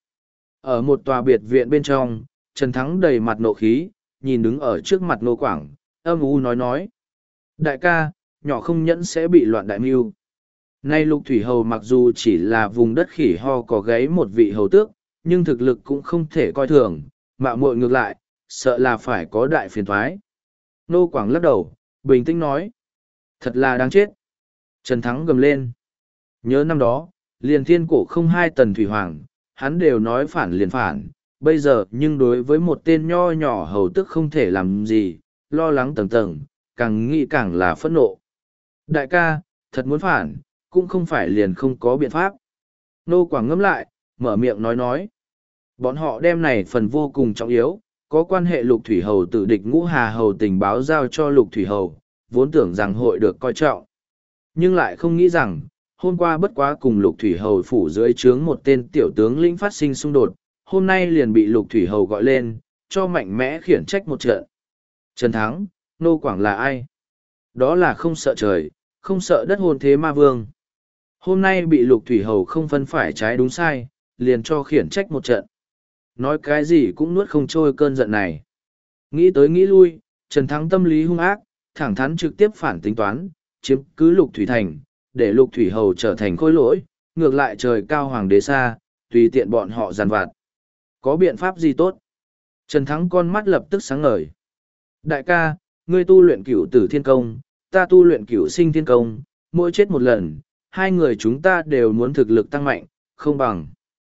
Ở một tòa biệt viện bên trong, Trần Thắng đầy mặt nộ khí, nhìn đứng ở trước mặt Nô Quảng, âm u nói nói. Đại ca, nhỏ không nhẫn sẽ bị loạn đại mưu. Nay Lục Thủy Hầu mặc dù chỉ là vùng đất khỉ ho có gáy một vị hầu tước, nhưng thực lực cũng không thể coi thường, mạo muội ngược lại, sợ là phải có đại phiền thoái. Nô Quảng lắc đầu, bình tĩnh nói. Thật là đáng chết. Trần Thắng gầm lên. Nhớ năm đó, liền thiên cổ không hai tần thủy hoàng, hắn đều nói phản liền phản, bây giờ nhưng đối với một tên nho nhỏ hầu tức không thể làm gì, lo lắng tầng tầng, càng nghĩ càng là phẫn nộ. Đại ca, thật muốn phản, cũng không phải liền không có biện pháp. Nô Quảng ngẫm lại, mở miệng nói nói. Bọn họ đem này phần vô cùng trọng yếu, có quan hệ Lục Thủy Hầu tử địch Ngũ Hà Hầu tình báo giao cho Lục Thủy Hầu, vốn tưởng rằng hội được coi trọng. Nhưng lại không nghĩ rằng, hôm qua bất quá cùng Lục Thủy Hầu phủ dưới trướng một tên tiểu tướng lĩnh phát sinh xung đột, hôm nay liền bị Lục Thủy Hầu gọi lên, cho mạnh mẽ khiển trách một trận. Trần Thắng, Nô Quảng là ai? Đó là không sợ trời, không sợ đất hồn thế ma vương. Hôm nay bị Lục Thủy Hầu không phân phải trái đúng sai, liền cho khiển trách một trận. Nói cái gì cũng nuốt không trôi cơn giận này. Nghĩ tới nghĩ lui, Trần Thắng tâm lý hung ác, thẳng thắn trực tiếp phản tính toán, chiếm cứ Lục Thủy Thành, để Lục Thủy Hầu trở thành khôi lỗi, ngược lại trời cao hoàng đế xa, tùy tiện bọn họ giàn vặt. Có biện pháp gì tốt? Trần Thắng con mắt lập tức sáng ngời. Đại ca, ngươi tu luyện cửu tử thiên công, ta tu luyện cửu sinh thiên công, mỗi chết một lần, hai người chúng ta đều muốn thực lực tăng mạnh, không bằng.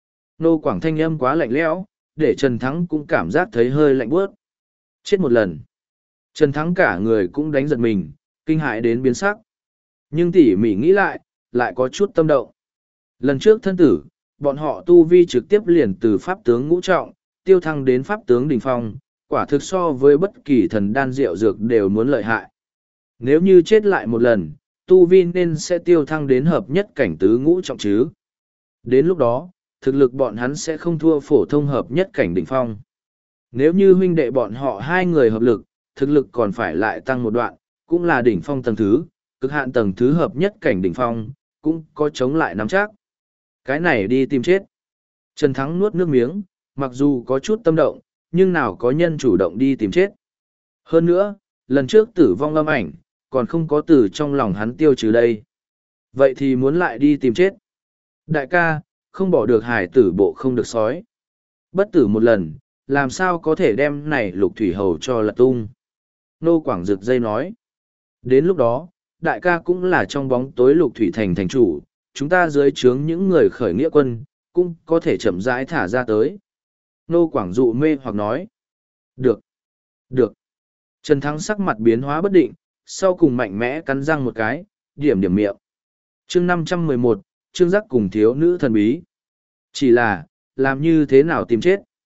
Nô Quảng thanh âm quá lạnh lẽo, để Trần Thắng cũng cảm giác thấy hơi lạnh buốt. Chết một lần. Trần Thắng cả người cũng đánh giật mình, kinh hãi đến biến sắc. Nhưng tỉ mỉ nghĩ lại, lại có chút tâm động. Lần trước thân tử, bọn họ tu vi trực tiếp liền từ pháp tướng ngũ trọng, tiêu thăng đến pháp tướng đỉnh phong, quả thực so với bất kỳ thần đan rượu dược đều muốn lợi hại. Nếu như chết lại một lần, tu vi nên sẽ tiêu thăng đến hợp nhất cảnh tứ ngũ trọng chứ. Đến lúc đó, thực lực bọn hắn sẽ không thua phổ thông hợp nhất cảnh đỉnh phong. Nếu như huynh đệ bọn họ hai người hợp lực, thực lực còn phải lại tăng một đoạn, cũng là đỉnh phong tầng thứ, cực hạn tầng thứ hợp nhất cảnh đỉnh phong, cũng có chống lại nắm chắc. Cái này đi tìm chết. Trần Thắng nuốt nước miếng, mặc dù có chút tâm động, nhưng nào có nhân chủ động đi tìm chết. Hơn nữa, lần trước tử vong âm ảnh, còn không có từ trong lòng hắn tiêu trừ đây. Vậy thì muốn lại đi tìm chết. Đại ca, không bỏ được hải tử bộ không được sói. Bất tử một lần, làm sao có thể đem này Lục Thủy Hầu cho lật tung. Nô Quảng rực dây nói. Đến lúc đó, đại ca cũng là trong bóng tối Lục Thủy Thành thành chủ, chúng ta dưới trướng những người khởi nghĩa quân, cũng có thể chậm rãi thả ra tới. Nô Quảng dụ mê hoặc nói. Được. Được. Trần Thắng sắc mặt biến hóa bất định, sau cùng mạnh mẽ cắn răng một cái, điểm điểm miệng. Chương năm trăm mười một, Trương Giác cùng thiếu nữ thần bí. Chỉ là, làm như thế nào tìm chết?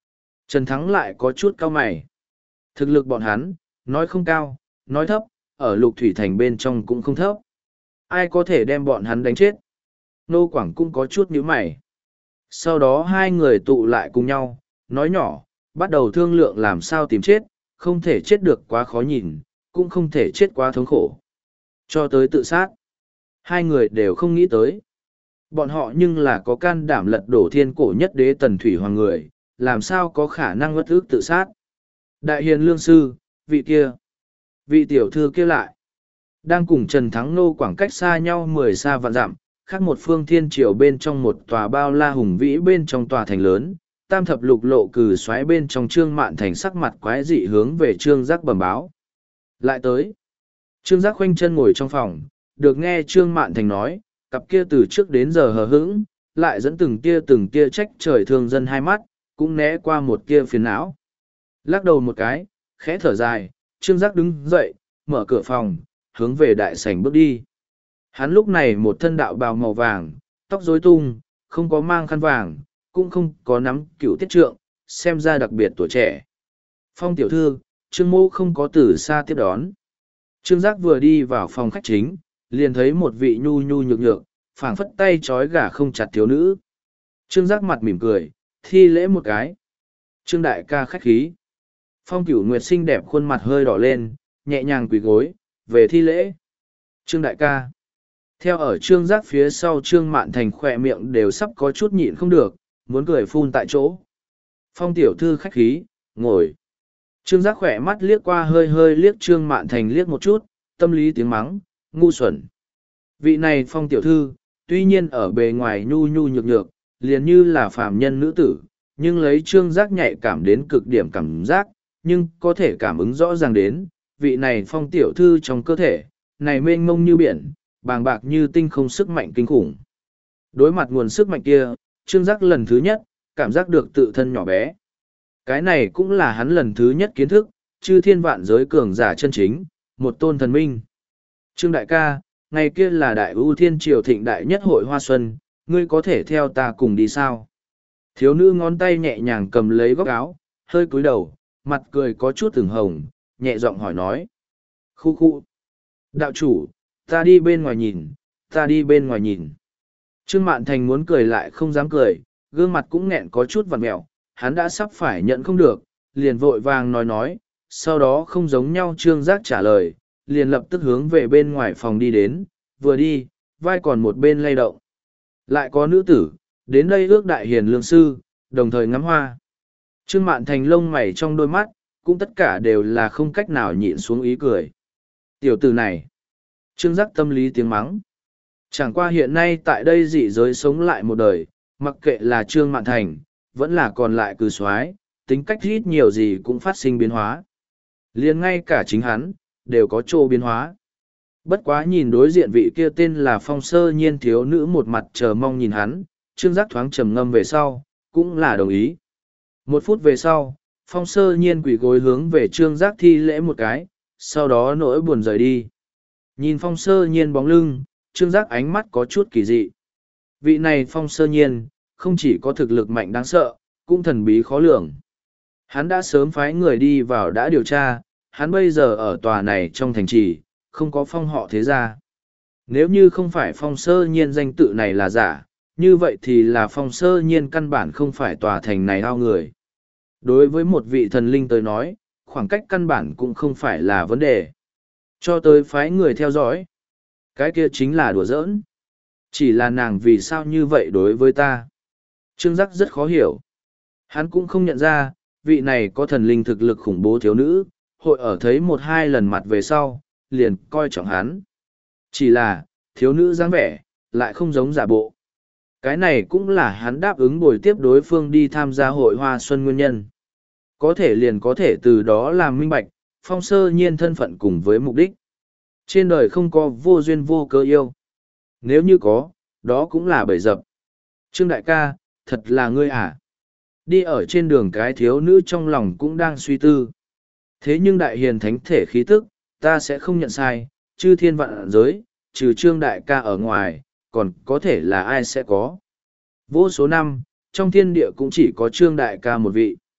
Trần Thắng lại có chút cao mày. Thực lực bọn hắn, nói không cao, nói thấp, ở lục thủy thành bên trong cũng không thấp. Ai có thể đem bọn hắn đánh chết? Nô Quảng cũng có chút nhíu mày. Sau đó hai người tụ lại cùng nhau, nói nhỏ, bắt đầu thương lượng làm sao tìm chết, không thể chết được quá khó nhìn, cũng không thể chết quá thống khổ. Cho tới tự sát. Hai người đều không nghĩ tới. Bọn họ nhưng là có can đảm lật đổ thiên cổ nhất đế tần thủy hoàng người, làm sao có khả năng bất ức tự sát. Đại hiền lương sư, vị kia, vị tiểu thư kia lại, đang cùng Trần Thắng Nô Quảng cách xa nhau mười xa vạn dặm, khác một phương thiên triều bên trong một tòa bao la hùng vĩ bên trong tòa thành lớn, tam thập lục lộ cử xoáy bên trong Trương Mạn Thành sắc mặt quái dị hướng về Trương Giác bẩm báo. Lại tới, Trương Giác khoanh chân ngồi trong phòng, được nghe Trương Mạn Thành nói, cặp kia từ trước đến giờ hờ hững, lại dẫn từng tia từng tia trách trời thương dân hai mắt, cũng né qua một tia phiền não. Lắc đầu một cái, khẽ thở dài, Trương Giác đứng dậy, mở cửa phòng, hướng về đại sảnh bước đi. Hắn lúc này một thân đạo bào màu vàng, tóc rối tung, không có mang khăn vàng, cũng không có nắm cửu tiết trượng, xem ra đặc biệt tuổi trẻ. Phong tiểu thư, Trương Mô không có từ xa tiếp đón. Trương Giác vừa đi vào phòng khách chính, liền thấy một vị nhu nhu nhược nhược, phảng phất tay trói gà không chặt thiếu nữ. Trương Giác mặt mỉm cười, thi lễ một cái. Trương đại ca khách khí. Phong Cửu Nguyệt xinh đẹp khuôn mặt hơi đỏ lên, nhẹ nhàng quỳ gối, về thi lễ. Trương đại ca. Theo ở Trương Giác phía sau Trương Mạn Thành khỏe miệng đều sắp có chút nhịn không được, muốn cười phun tại chỗ. Phong tiểu thư khách khí, ngồi. Trương Giác khỏe mắt liếc qua hơi hơi liếc Trương Mạn Thành liếc một chút, tâm lý tiếng mắng, ngu xuẩn. Vị này Phong tiểu thư, tuy nhiên ở bề ngoài nhu nhu nhược nhược, liền như là phàm nhân nữ tử, nhưng lấy Trương Giác nhạy cảm đến cực điểm cảm giác, nhưng có thể cảm ứng rõ ràng đến, vị này Phong tiểu thư trong cơ thể, này mênh mông như biển, bàng bạc như tinh không sức mạnh kinh khủng. Đối mặt nguồn sức mạnh kia, Trương Giác lần thứ nhất, cảm giác được tự thân nhỏ bé. Cái này cũng là hắn lần thứ nhất kiến thức, chư thiên vạn giới cường giả chân chính, một tôn thần minh. Trương đại ca, ngày kia là đại ưu thiên triều thịnh đại nhất hội hoa xuân, ngươi có thể theo ta cùng đi sao? Thiếu nữ ngón tay nhẹ nhàng cầm lấy góc áo, hơi cúi đầu, mặt cười có chút từng hồng, nhẹ giọng hỏi nói. Khu khu. Đạo chủ, ta đi bên ngoài nhìn, ta đi bên ngoài nhìn. Trương Mạn Thành muốn cười lại không dám cười, gương mặt cũng nghẹn có chút vằn mẹo, hắn đã sắp phải nhận không được, liền vội vàng nói nói, sau đó không giống nhau Trương Giác trả lời, liền lập tức hướng về bên ngoài phòng đi đến, vừa đi, vai còn một bên lay động. Lại có nữ tử, đến đây ước đại hiền lương sư, đồng thời ngắm hoa. Trương Mạn Thành lông mày trong đôi mắt, cũng tất cả đều là không cách nào nhịn xuống ý cười. Tiểu tử này, Trương Giác tâm lý tiếng mắng. Chẳng qua hiện nay tại đây dị giới sống lại một đời, mặc kệ là Trương Mạn Thành, vẫn là còn lại cừ soái, tính cách ít nhiều gì cũng phát sinh biến hóa. Liền ngay cả chính hắn, đều có chỗ biến hóa. Bất quá nhìn đối diện vị kia tên là Phong Sơ Nhiên thiếu nữ một mặt chờ mong nhìn hắn, Trương Giác thoáng trầm ngâm về sau, cũng là đồng ý. Một phút về sau, Phong Sơ Nhiên quỳ gối hướng về Trương Giác thi lễ một cái, sau đó nỗi buồn rời đi. Nhìn Phong Sơ Nhiên bóng lưng, Trương Giác ánh mắt có chút kỳ dị. Vị này Phong Sơ Nhiên, không chỉ có thực lực mạnh đáng sợ, cũng thần bí khó lường. Hắn đã sớm phái người đi vào đã điều tra, hắn bây giờ ở tòa này trong thành trì, không có phong họ thế gia. Nếu như không phải Phong Sơ Nhiên danh tự này là giả, như vậy thì là Phong Sơ Nhiên căn bản không phải tòa thành này ao người. Đối với một vị thần linh tới nói, khoảng cách căn bản cũng không phải là vấn đề. Cho tới phái người theo dõi. Cái kia chính là đùa giỡn. Chỉ là nàng vì sao như vậy đối với ta. Trương Giác rất khó hiểu. Hắn cũng không nhận ra, vị này có thần linh thực lực khủng bố thiếu nữ, hội ở thấy một hai lần mặt về sau, liền coi trọng hắn. Chỉ là, thiếu nữ dáng vẻ, lại không giống giả bộ. Cái này cũng là hắn đáp ứng bồi tiếp đối phương đi tham gia hội hoa xuân nguyên nhân. Có thể liền có thể từ đó làm minh bạch, Phong Sơ Nhiên thân phận cùng với mục đích. Trên đời không có vô duyên vô cớ yêu. Nếu như có, đó cũng là bẫy dập. Trương đại ca, thật là ngươi à? Đi ở trên đường cái thiếu nữ trong lòng cũng đang suy tư. Thế nhưng đại hiền thánh thể khí tức, ta sẽ không nhận sai, chư thiên vạn giới, trừ Trương đại ca ở ngoài, còn có thể là ai sẽ có. Vô số năm, trong thiên địa cũng chỉ có Trương đại ca một vị.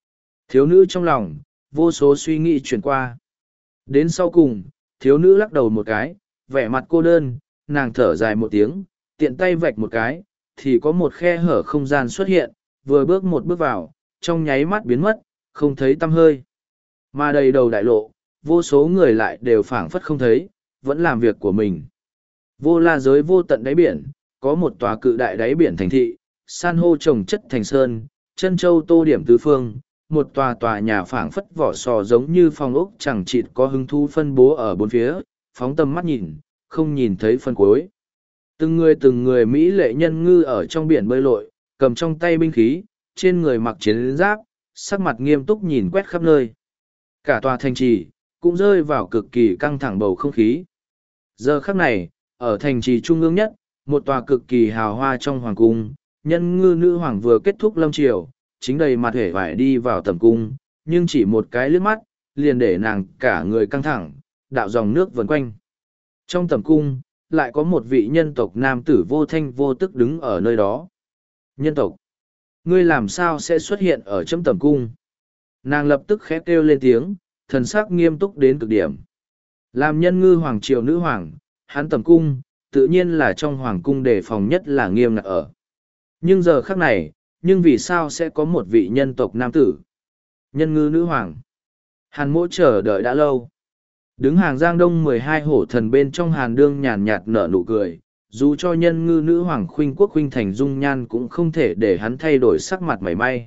Thiếu nữ trong lòng, vô số suy nghĩ chuyển qua. Đến sau cùng, thiếu nữ lắc đầu một cái, vẻ mặt cô đơn, nàng thở dài một tiếng, tiện tay vạch một cái, thì có một khe hở không gian xuất hiện, vừa bước một bước vào, trong nháy mắt biến mất, không thấy tăm hơi. Mà đầy đầu đại lộ, vô số người lại đều phảng phất không thấy, vẫn làm việc của mình. Vô la giới vô tận đáy biển, có một tòa cự đại đáy biển thành thị, san hô trồng chất thành sơn, chân châu tô điểm tứ phương, một tòa tòa nhà phảng phất vỏ sò giống như phòng ốc chẳng chịt có hứng thú phân bố ở bốn phía, phóng tầm mắt nhìn, không nhìn thấy phân cuối. Từng người từng người Mỹ lệ nhân ngư ở trong biển bơi lội, cầm trong tay binh khí, trên người mặc chiến giáp, sắc mặt nghiêm túc nhìn quét khắp nơi. Cả tòa thành trì, cũng rơi vào cực kỳ căng thẳng bầu không khí. Giờ khắc này, ở thành trì trung ương nhất, một tòa cực kỳ hào hoa trong hoàng cung, nhân ngư nữ hoàng vừa kết thúc lâm triều, chính đầy mặt hể vải đi vào tầm cung, nhưng chỉ một cái liếc mắt, liền để nàng cả người căng thẳng, đạo dòng nước vần quanh. Trong tầm cung, lại có một vị nhân tộc nam tử vô thanh vô tức đứng ở nơi đó. Nhân tộc, ngươi làm sao sẽ xuất hiện ở trong tầm cung? Nàng lập tức khẽ kêu lên tiếng, thần sắc nghiêm túc đến cực điểm. Làm nhân ngư hoàng triều nữ hoàng, hắn tầm cung, tự nhiên là trong hoàng cung đề phòng nhất là nghiêm ngặt ở. Nhưng giờ khắc này, nhưng vì sao sẽ có một vị nhân tộc nam tử? Nhân ngư nữ hoàng. Hàn mỗ chờ đợi đã lâu. Đứng hàng giang đông mười hai hổ thần bên trong hàn đương nhàn nhạt nở nụ cười, dù cho nhân ngư nữ hoàng khuynh quốc khuynh thành dung nhan cũng không thể để hắn thay đổi sắc mặt mảy may.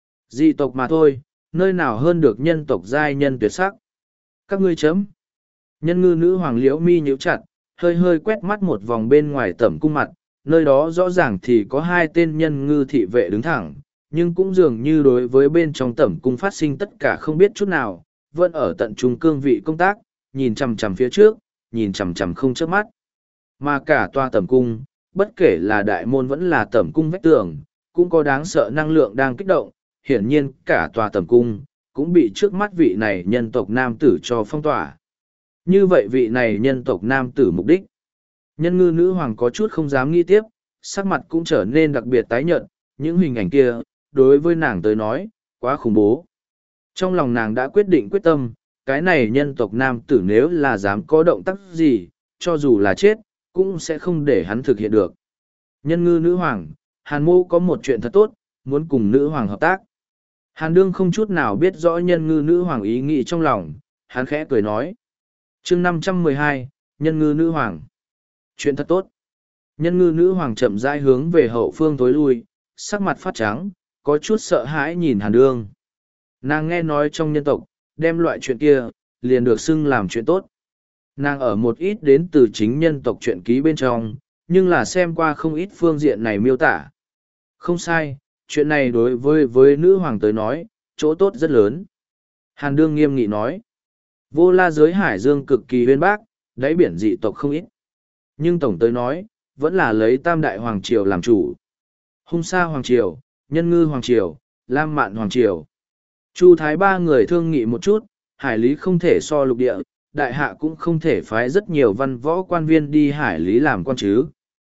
Dị tộc mà thôi, nơi nào hơn được nhân tộc giai nhân tuyệt sắc. Các ngươi chấm. Nhân ngư nữ hoàng liễu mi nhíu chặt, hơi hơi quét mắt một vòng bên ngoài tẩm cung mặt, nơi đó rõ ràng thì có hai tên nhân ngư thị vệ đứng thẳng, nhưng cũng dường như đối với bên trong tẩm cung phát sinh tất cả không biết chút nào, vẫn ở tận trung cương vị công tác, nhìn chằm chằm phía trước, nhìn chằm chằm không chớp mắt. Mà cả tòa tẩm cung, bất kể là đại môn vẫn là tẩm cung vách tường, cũng có đáng sợ năng lượng đang kích động, hiển nhiên cả tòa tẩm cung, cũng bị trước mắt vị này nhân tộc nam tử cho phong tỏa. Như vậy vị này nhân tộc nam tử mục đích. Nhân ngư nữ hoàng có chút không dám nghĩ tiếp, sắc mặt cũng trở nên đặc biệt tái nhợt, những hình ảnh kia, đối với nàng tới nói, quá khủng bố. Trong lòng nàng đã quyết định quyết tâm, cái này nhân tộc nam tử nếu là dám có động tác gì, cho dù là chết, cũng sẽ không để hắn thực hiện được. Nhân ngư nữ hoàng, Hàn mô có một chuyện thật tốt, muốn cùng nữ hoàng hợp tác. Hàn đương không chút nào biết rõ nhân ngư nữ hoàng ý nghĩ trong lòng, hắn khẽ cười nói. chương năm trăm mười hai, nhân ngư nữ hoàng. Chuyện thật tốt. Nhân ngư nữ hoàng chậm rãi hướng về hậu phương tối lui, sắc mặt phát trắng, có chút sợ hãi nhìn Hàn đương. Nàng nghe nói trong nhân tộc, đem loại chuyện kia, liền được xưng làm chuyện tốt. Nàng ở một ít đến từ chính nhân tộc chuyện ký bên trong, nhưng là xem qua không ít phương diện này miêu tả. Không sai, chuyện này đối với với nữ hoàng tới nói, chỗ tốt rất lớn. Hàn đương nghiêm nghị nói, vô la giới hải dương cực kỳ huyên bác, đáy biển dị tộc không ít. Nhưng tổng tới nói, vẫn là lấy tam đại hoàng triều làm chủ. Hung sa hoàng triều, nhân ngư hoàng triều, lam mạn hoàng triều. Chu thái ba người thương nghị một chút, hải lý không thể so lục địa, đại hạ cũng không thể phái rất nhiều văn võ quan viên đi hải lý làm quan chứ.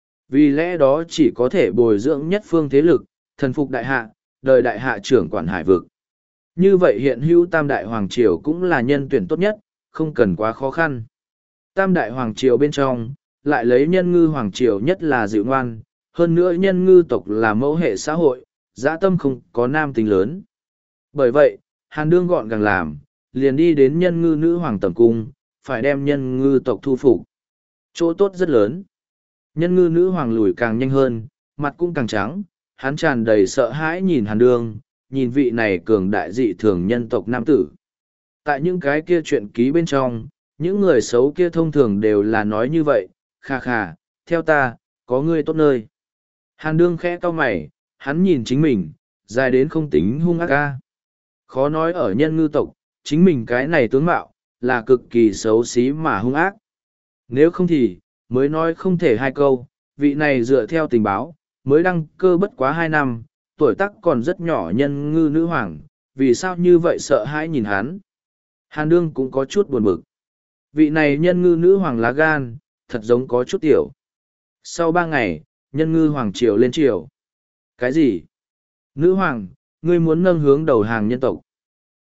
Vì lẽ đó chỉ có thể bồi dưỡng nhất phương thế lực, thần phục đại hạ, đời đại hạ trưởng quản hải vực. Như vậy hiện hữu tam đại hoàng triều cũng là nhân tuyển tốt nhất, không cần quá khó khăn. Tam đại hoàng triều bên trong, lại lấy nhân ngư hoàng triều nhất là dịu ngoan, hơn nữa nhân ngư tộc là mẫu hệ xã hội, dã tâm không có nam tính lớn. Bởi vậy, Hàn đương gọn gàng làm, liền đi đến nhân ngư nữ hoàng tẩm cung, phải đem nhân ngư tộc thu phục. Chỗ tốt rất lớn. Nhân ngư nữ hoàng lùi càng nhanh hơn, mặt cũng càng trắng, hắn tràn đầy sợ hãi nhìn Hàn đương, nhìn vị này cường đại dị thường nhân tộc nam tử. Tại những cái kia chuyện ký bên trong, những người xấu kia thông thường đều là nói như vậy, kha kha, theo ta, có ngươi tốt nơi. Hàn đương khẽ cau mày, hắn nhìn chính mình, dài đến không tính hung ác ca. Khó nói ở nhân ngư tộc, chính mình cái này tướng mạo, là cực kỳ xấu xí mà hung ác. Nếu không thì, mới nói không thể hai câu, vị này dựa theo tình báo, mới đăng cơ bất quá hai năm, tuổi tác còn rất nhỏ nhân ngư nữ hoàng, vì sao như vậy sợ hãi nhìn hắn. Hàn đương cũng có chút buồn bực. Vị này nhân ngư nữ hoàng lá gan, thật giống có chút tiểu. Sau ba ngày, nhân ngư hoàng triều lên triều. Cái gì? Nữ hoàng, ngươi muốn nâng hướng đầu hàng nhân tộc.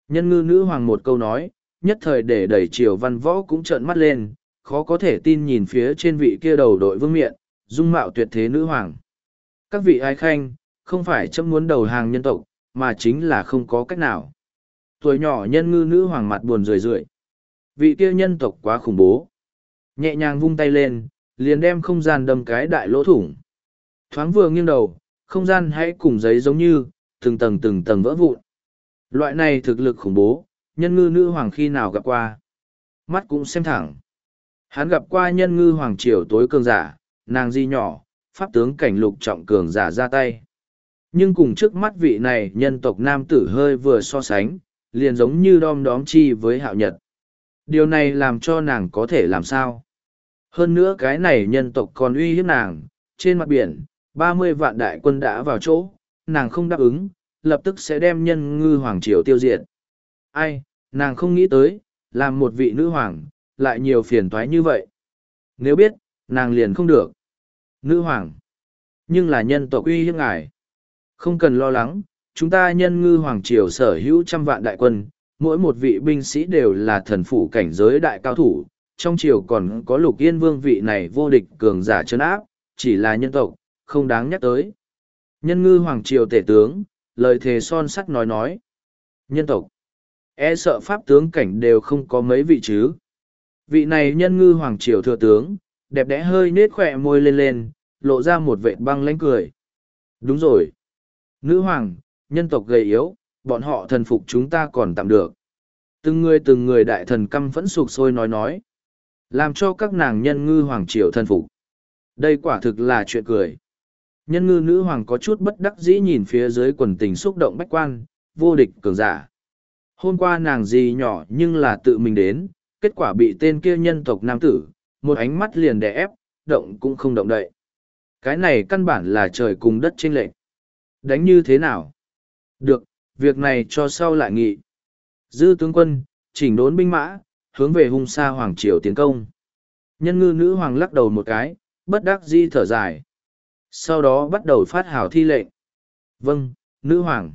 Nhân ngư nữ hoàng một câu nói, nhất thời để đẩy triều văn võ cũng trợn mắt lên, khó có thể tin nhìn phía trên vị kia đầu đội vương miện, dung mạo tuyệt thế nữ hoàng. Các vị ái khanh, không phải chấm muốn đầu hàng nhân tộc, mà chính là không có cách nào. Tuổi nhỏ nhân ngư nữ hoàng mặt buồn rười rượi. Vị kia nhân tộc quá khủng bố. Nhẹ nhàng vung tay lên, liền đem không gian đâm cái đại lỗ thủng. Thoáng vừa nghiêng đầu, không gian hãy cùng giấy giống như, từng tầng từng tầng vỡ vụn. Loại này thực lực khủng bố, nhân ngư nữ hoàng khi nào gặp qua. Mắt cũng xem thẳng. Hắn gặp qua nhân ngư hoàng triều tối cường giả, nàng di nhỏ, pháp tướng cảnh lục trọng cường giả ra tay. Nhưng cùng trước mắt vị này nhân tộc nam tử hơi vừa so sánh, liền giống như đom đóm chi với hạo nhật. Điều này làm cho nàng có thể làm sao? Hơn nữa cái này nhân tộc còn uy hiếp nàng, trên mặt biển, ba mươi vạn đại quân đã vào chỗ, nàng không đáp ứng, lập tức sẽ đem nhân ngư hoàng triều tiêu diệt. Ai, nàng không nghĩ tới, làm một vị nữ hoàng, lại nhiều phiền toái như vậy. Nếu biết, nàng liền không được. Nữ hoàng, nhưng là nhân tộc uy hiếp ngài. Không cần lo lắng, chúng ta nhân ngư hoàng triều sở hữu trăm vạn đại quân, mỗi một vị binh sĩ đều là thần phụ cảnh giới đại cao thủ, trong triều còn có lục yên vương vị này vô địch cường giả trấn áp, chỉ là nhân tộc, không đáng nhắc tới. Nhân ngư hoàng triều tể tướng, lời thề son sắt nói nói. Nhân tộc, e sợ pháp tướng cảnh đều không có mấy vị chứ. Vị này nhân ngư hoàng triều thừa tướng, đẹp đẽ hơi nết khỏe môi lên lên, lộ ra một vệt băng lãnh cười. Đúng rồi. Nữ hoàng, nhân tộc gầy yếu, bọn họ thần phục chúng ta còn tạm được. Từng người từng người đại thần căm phẫn sục sôi nói nói. Làm cho các nàng nhân ngư hoàng triều thần phục. Đây quả thực là chuyện cười. Nhân ngư nữ hoàng có chút bất đắc dĩ nhìn phía dưới quần tình xúc động bách quan, vô địch cường giả. Hôm qua nàng gì nhỏ nhưng là tự mình đến, kết quả bị tên kia nhân tộc nam tử, một ánh mắt liền đè ép, động cũng không động đậy. Cái này căn bản là trời cùng đất chênh lệch. Đánh như thế nào? Được, việc này cho sau lại nghị. Dư tướng quân, chỉnh đốn binh mã, hướng về hung sa hoàng triều tiến công. Nhân ngư nữ hoàng lắc đầu một cái, bất đắc dĩ thở dài. Sau đó bắt đầu phát hảo thi lệnh. Vâng, nữ hoàng.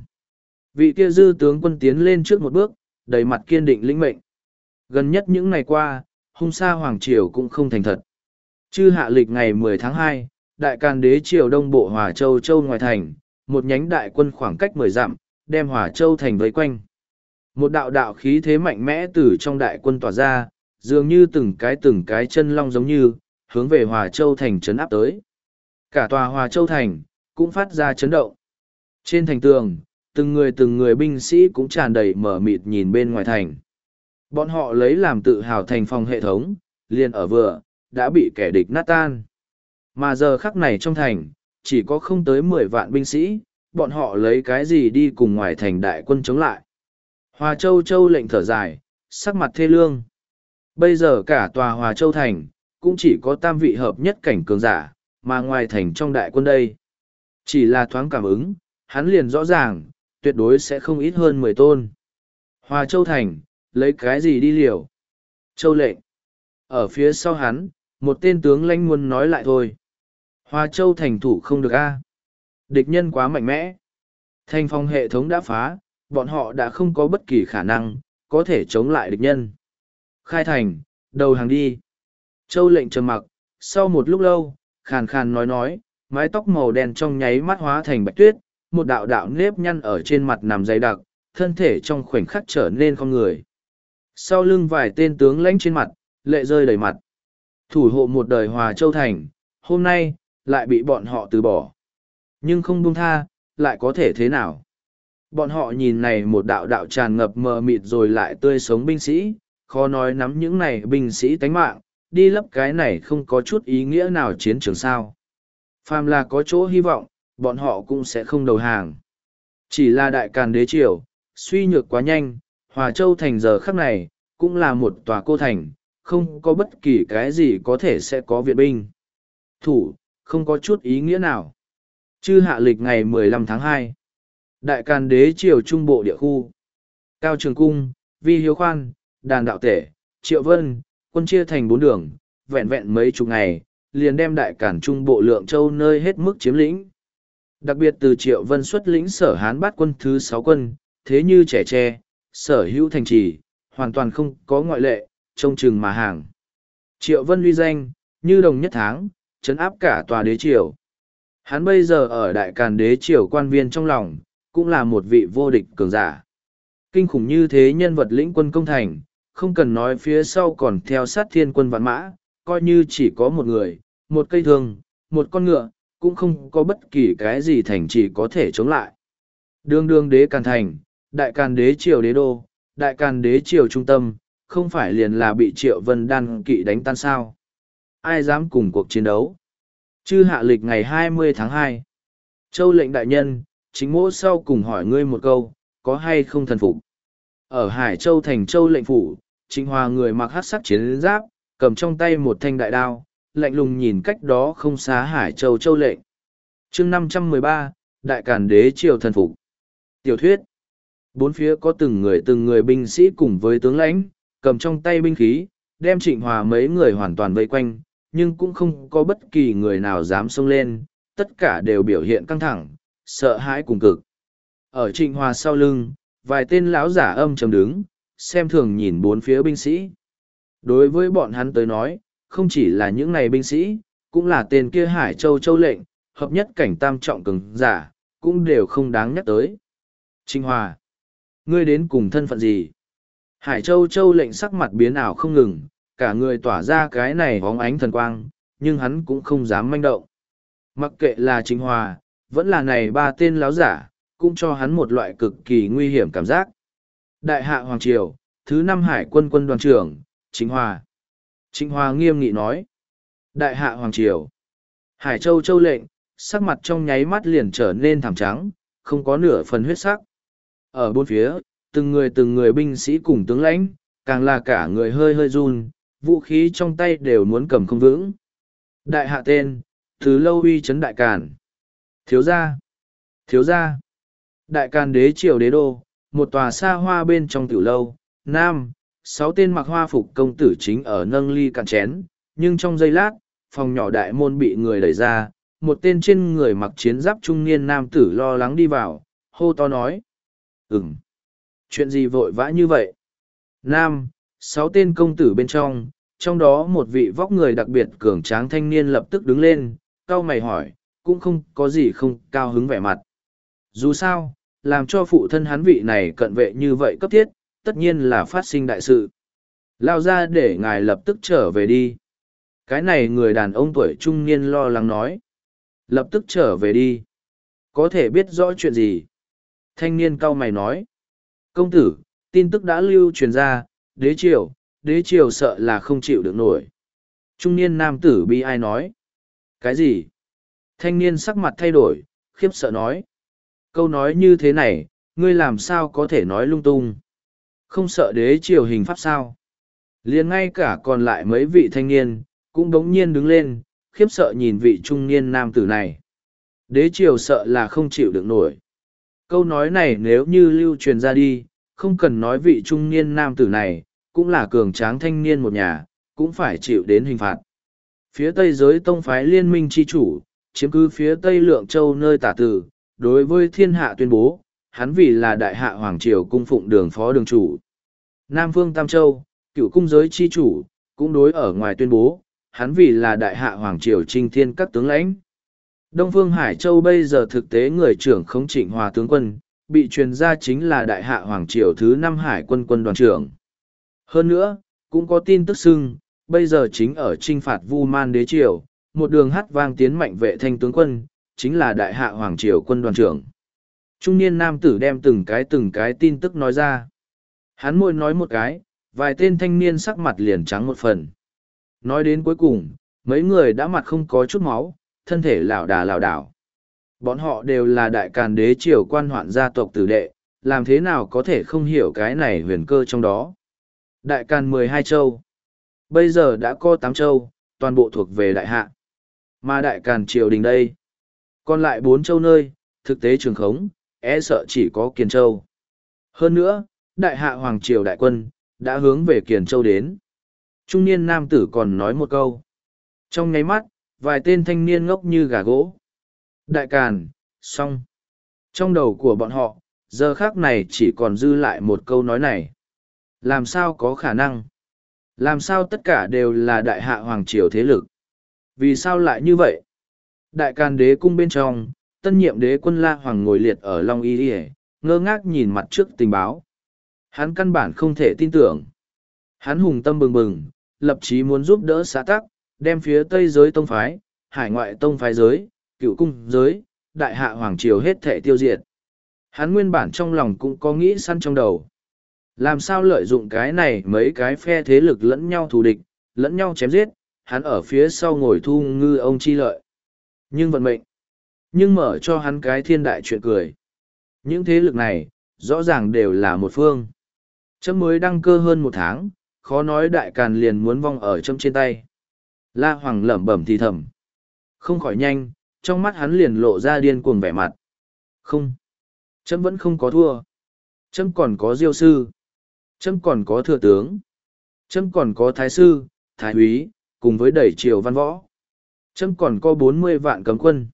Vị kia dư tướng quân tiến lên trước một bước, đầy mặt kiên định lĩnh mệnh. Gần nhất những ngày qua, hung sa hoàng triều cũng không thành thật. Chư hạ lịch ngày mười tháng hai, đại càn đế triều đông bộ Hòa Châu Châu ngoài thành, một nhánh đại quân khoảng cách mười dặm, đem Hòa Châu thành vây quanh. Một đạo đạo khí thế mạnh mẽ từ trong đại quân tỏa ra, dường như từng cái từng cái chân long giống như, hướng về Hòa Châu thành trấn áp tới. Cả tòa Hòa Châu thành, cũng phát ra chấn động. Trên thành tường, từng người từng người binh sĩ cũng tràn đầy mở mịt nhìn bên ngoài thành. Bọn họ lấy làm tự hào thành phòng hệ thống, liền ở vừa, đã bị kẻ địch nát tan. Mà giờ khắc này trong thành, chỉ có không tới mười vạn binh sĩ, bọn họ lấy cái gì đi cùng ngoài thành đại quân chống lại. Hòa Châu Châu lệnh thở dài, sắc mặt thê lương. Bây giờ cả tòa Hòa Châu thành, cũng chỉ có tam vị hợp nhất cảnh cường giả, mà ngoài thành trong đại quân đây. Chỉ là thoáng cảm ứng, hắn liền rõ ràng, tuyệt đối sẽ không ít hơn mười tôn. Hòa Châu thành, lấy cái gì đi liều? Châu lệnh. Ở phía sau hắn, một tên tướng lãnh muốn nói lại thôi. Hòa Châu thành thủ không được a. Địch nhân quá mạnh mẽ. Thành phòng hệ thống đã phá, bọn họ đã không có bất kỳ khả năng, có thể chống lại địch nhân. Khai thành, đầu hàng đi. Châu lệnh trầm mặc, sau một lúc lâu, khàn khàn nói nói, mái tóc màu đen trong nháy mắt hóa thành bạch tuyết, một đạo đạo nếp nhăn ở trên mặt nằm dày đặc, thân thể trong khoảnh khắc trở nên con người. Sau lưng vài tên tướng lãnh trên mặt, lệ rơi đầy mặt. Thủ hộ một đời Hòa Châu thành, hôm nay, lại bị bọn họ từ bỏ. Nhưng không buông tha, lại có thể thế nào? Bọn họ nhìn này một đạo đạo tràn ngập mờ mịt rồi lại tươi sống binh sĩ, khó nói nắm những này binh sĩ tánh mạng, đi lấp cái này không có chút ý nghĩa nào chiến trường sao. Phàm là có chỗ hy vọng, bọn họ cũng sẽ không đầu hàng. Chỉ là đại càn đế triều, suy nhược quá nhanh, Hòa Châu thành giờ khắc này, cũng là một tòa cô thành, không có bất kỳ cái gì có thể sẽ có viện binh. Thủ, không có chút ý nghĩa nào. Chư hạ lịch ngày mười lăm tháng hai. Đại càn đế triều trung bộ địa khu. Cao Trường Cung, Vi Hiếu Khoan, Đàn Đạo Tể, Triệu Vân, quân chia thành bốn đường, vẹn vẹn mấy chục ngày, liền đem đại càn trung bộ Lượng Châu nơi hết mức chiếm lĩnh. Đặc biệt từ Triệu Vân xuất lĩnh sở Hán bát quân thứ sáu quân, thế như trẻ tre, Sở hữu thành trì, hoàn toàn không có ngoại lệ, trông chừng mà hàng. Triệu Vân uy danh, như đồng nhất tháng, trấn áp cả tòa đế triều. Hắn bây giờ ở đại càn đế triều quan viên trong lòng, cũng là một vị vô địch cường giả. Kinh khủng như thế nhân vật lĩnh quân công thành, không cần nói phía sau còn theo sát thiên quân vạn mã, coi như chỉ có một người, một cây thương, một con ngựa, cũng không có bất kỳ cái gì thành trì có thể chống lại. Đương đương đế càn thành, đại càn đế triều đế đô, đại càn đế triều trung tâm, không phải liền là bị Triệu Vân Đan kỵ đánh tan sao. Ai dám cùng cuộc chiến đấu? Chư hạ lịch ngày hai mươi tháng hai. Châu lệnh đại nhân, chính mỗ sau cùng hỏi ngươi một câu, có hay không thần phục? Ở Hải Châu thành Châu lệnh phủ, Trịnh Hòa người mặc hắc sắc chiến giáp, cầm trong tay một thanh đại đao, lạnh lùng nhìn cách đó không xa Hải Châu Châu lệnh. Chương năm trăm mười ba, Đại Càn Đế triều thần phục. Tiểu thuyết. Bốn phía có từng người từng người binh sĩ cùng với tướng lãnh, cầm trong tay binh khí, đem Trịnh Hòa mấy người hoàn toàn vây quanh, nhưng cũng không có bất kỳ người nào dám xông lên, tất cả đều biểu hiện căng thẳng, sợ hãi cùng cực. Ở Trịnh Hòa sau lưng, vài tên lão giả âm trầm đứng, xem thường nhìn bốn phía binh sĩ. Đối với bọn hắn tới nói, không chỉ là những này binh sĩ, cũng là tên kia Hải Châu Châu lệnh, hợp nhất cảnh tam trọng cường giả, cũng đều không đáng nhắc tới. Trịnh Hòa, ngươi đến cùng thân phận gì? Hải Châu Châu lệnh sắc mặt biến ảo không ngừng, cả người tỏa ra cái này bóng ánh thần quang, nhưng hắn cũng không dám manh động. Mặc kệ là Trịnh Hòa, vẫn là này ba tên láo giả, cũng cho hắn một loại cực kỳ nguy hiểm cảm giác. Đại hạ Hoàng Triều, thứ năm Hải quân quân đoàn trưởng, Trịnh Hòa. Trịnh Hòa nghiêm nghị nói. Đại hạ Hoàng Triều. Hải Châu Châu lệnh, sắc mặt trong nháy mắt liền trở nên thảm trắng, không có nửa phần huyết sắc. Ở bốn phía, từng người từng người binh sĩ cùng tướng lãnh, càng là cả người hơi hơi run, vũ khí trong tay đều muốn cầm không vững. Đại hạ tên, từ lâu uy chấn đại càn. Thiếu gia, thiếu gia. Đại càn đế triều đế đô, một tòa xa hoa bên trong tiểu lâu, nam, sáu tên mặc hoa phục công tử chính ở nâng ly cạn chén, nhưng trong giây lát, phòng nhỏ đại môn bị người đẩy ra, một tên trên người mặc chiến giáp trung niên nam tử lo lắng đi vào, hô to nói. Ừm, chuyện gì vội vã như vậy? Nam, sáu tên công tử bên trong, trong đó một vị vóc người đặc biệt cường tráng thanh niên lập tức đứng lên, cau mày hỏi, cũng không có gì không cao hứng vẻ mặt. Dù sao, làm cho phụ thân hắn vị này cận vệ như vậy cấp thiết, tất nhiên là phát sinh đại sự. Lao ra để ngài lập tức trở về đi. Cái này người đàn ông tuổi trung niên lo lắng nói. Lập tức trở về đi. Có thể biết rõ chuyện gì? Thanh niên cau mày nói. Công tử, tin tức đã lưu truyền ra, đế triều, đế triều sợ là không chịu được nổi. Trung niên nam tử bi ai nói. Cái gì? Thanh niên sắc mặt thay đổi, khiếp sợ nói. Câu nói như thế này, ngươi làm sao có thể nói lung tung? Không sợ đế triều hình pháp sao? Liền ngay cả còn lại mấy vị thanh niên, cũng đống nhiên đứng lên, khiếp sợ nhìn vị trung niên nam tử này. Đế triều sợ là không chịu được nổi. Câu nói này nếu như lưu truyền ra đi, không cần nói vị trung niên nam tử này, cũng là cường tráng thanh niên một nhà, cũng phải chịu đến hình phạt. Phía Tây giới tông phái liên minh chi chủ, chiếm cứ phía Tây Lượng Châu nơi tả tử, đối với thiên hạ tuyên bố, hắn vì là đại hạ Hoàng Triều cung phụng đường phó đường chủ. Nam Phương Tam Châu, cựu cung giới chi chủ, cũng đối ở ngoài tuyên bố, hắn vì là đại hạ Hoàng Triều trinh thiên các tướng lãnh. Đông Phương Hải Châu bây giờ thực tế người trưởng không Trịnh Hòa tướng quân, bị truyền ra chính là đại hạ Hoàng Triều thứ năm Hải quân quân đoàn trưởng. Hơn nữa, cũng có tin tức xưng, bây giờ chính ở trinh phạt Vu Man đế triều, một đường hát vang tiến mạnh vệ thanh tướng quân, chính là đại hạ Hoàng Triều quân đoàn trưởng. Trung niên nam tử đem từng cái từng cái tin tức nói ra. Hắn môi nói một cái, vài tên thanh niên sắc mặt liền trắng một phần. Nói đến cuối cùng, mấy người đã mặt không có chút máu, thân thể lảo đà lảo đảo. Bọn họ đều là đại càn đế triều quan hoạn gia tộc tử đệ, làm thế nào có thể không hiểu cái này huyền cơ trong đó. Đại càn mười hai châu. Bây giờ đã có tám châu, toàn bộ thuộc về đại hạ. Mà đại càn triều đình đây. Còn lại bốn châu nơi, thực tế trường khống, e sợ chỉ có Kiền Châu. Hơn nữa, đại hạ Hoàng Triều đại quân, đã hướng về Kiền Châu đến. Trung niên nam tử còn nói một câu. Trong nháy mắt, vài tên thanh niên ngốc như gà gỗ. Đại càn, xong. Trong đầu của bọn họ, Giờ khác này chỉ còn dư lại một câu nói này. Làm sao có khả năng? Làm sao tất cả đều là đại hạ hoàng triều thế lực? Vì sao lại như vậy? Đại Càn đế cung bên trong, tân nhiệm đế quân La Hoàng ngồi liệt ở Long Y Điề, ngơ ngác nhìn mặt trước tình báo. Hắn căn bản không thể tin tưởng. Hắn hùng tâm bừng bừng, lập chí muốn giúp đỡ xã tắc, đem phía Tây giới tông phái, hải ngoại tông phái giới, cựu cung giới, đại hạ hoàng triều hết thể tiêu diệt. Hắn nguyên bản trong lòng cũng có nghĩ săn trong đầu. Làm sao lợi dụng cái này mấy cái phe thế lực lẫn nhau thù địch, lẫn nhau chém giết, hắn ở phía sau ngồi thu ngư ông chi lợi. Nhưng vận mệnh, nhưng mở cho hắn cái thiên đại chuyện cười. Những thế lực này, rõ ràng đều là một phương. Chấm mới đăng cơ hơn một tháng, khó nói Đại Càn liền muốn vong ở chấm trên tay. La Hoàng lẩm bẩm thì thầm. Không khỏi nhanh, trong mắt hắn liền lộ ra điên cuồng vẻ mặt. Không, chấm vẫn không có thua. Chấm còn có diêu sư. Chấm còn có thừa tướng. Chấm còn có thái sư, thái úy, cùng với đẩy triều văn võ. Chấm còn có bốn mươi vạn cấm quân.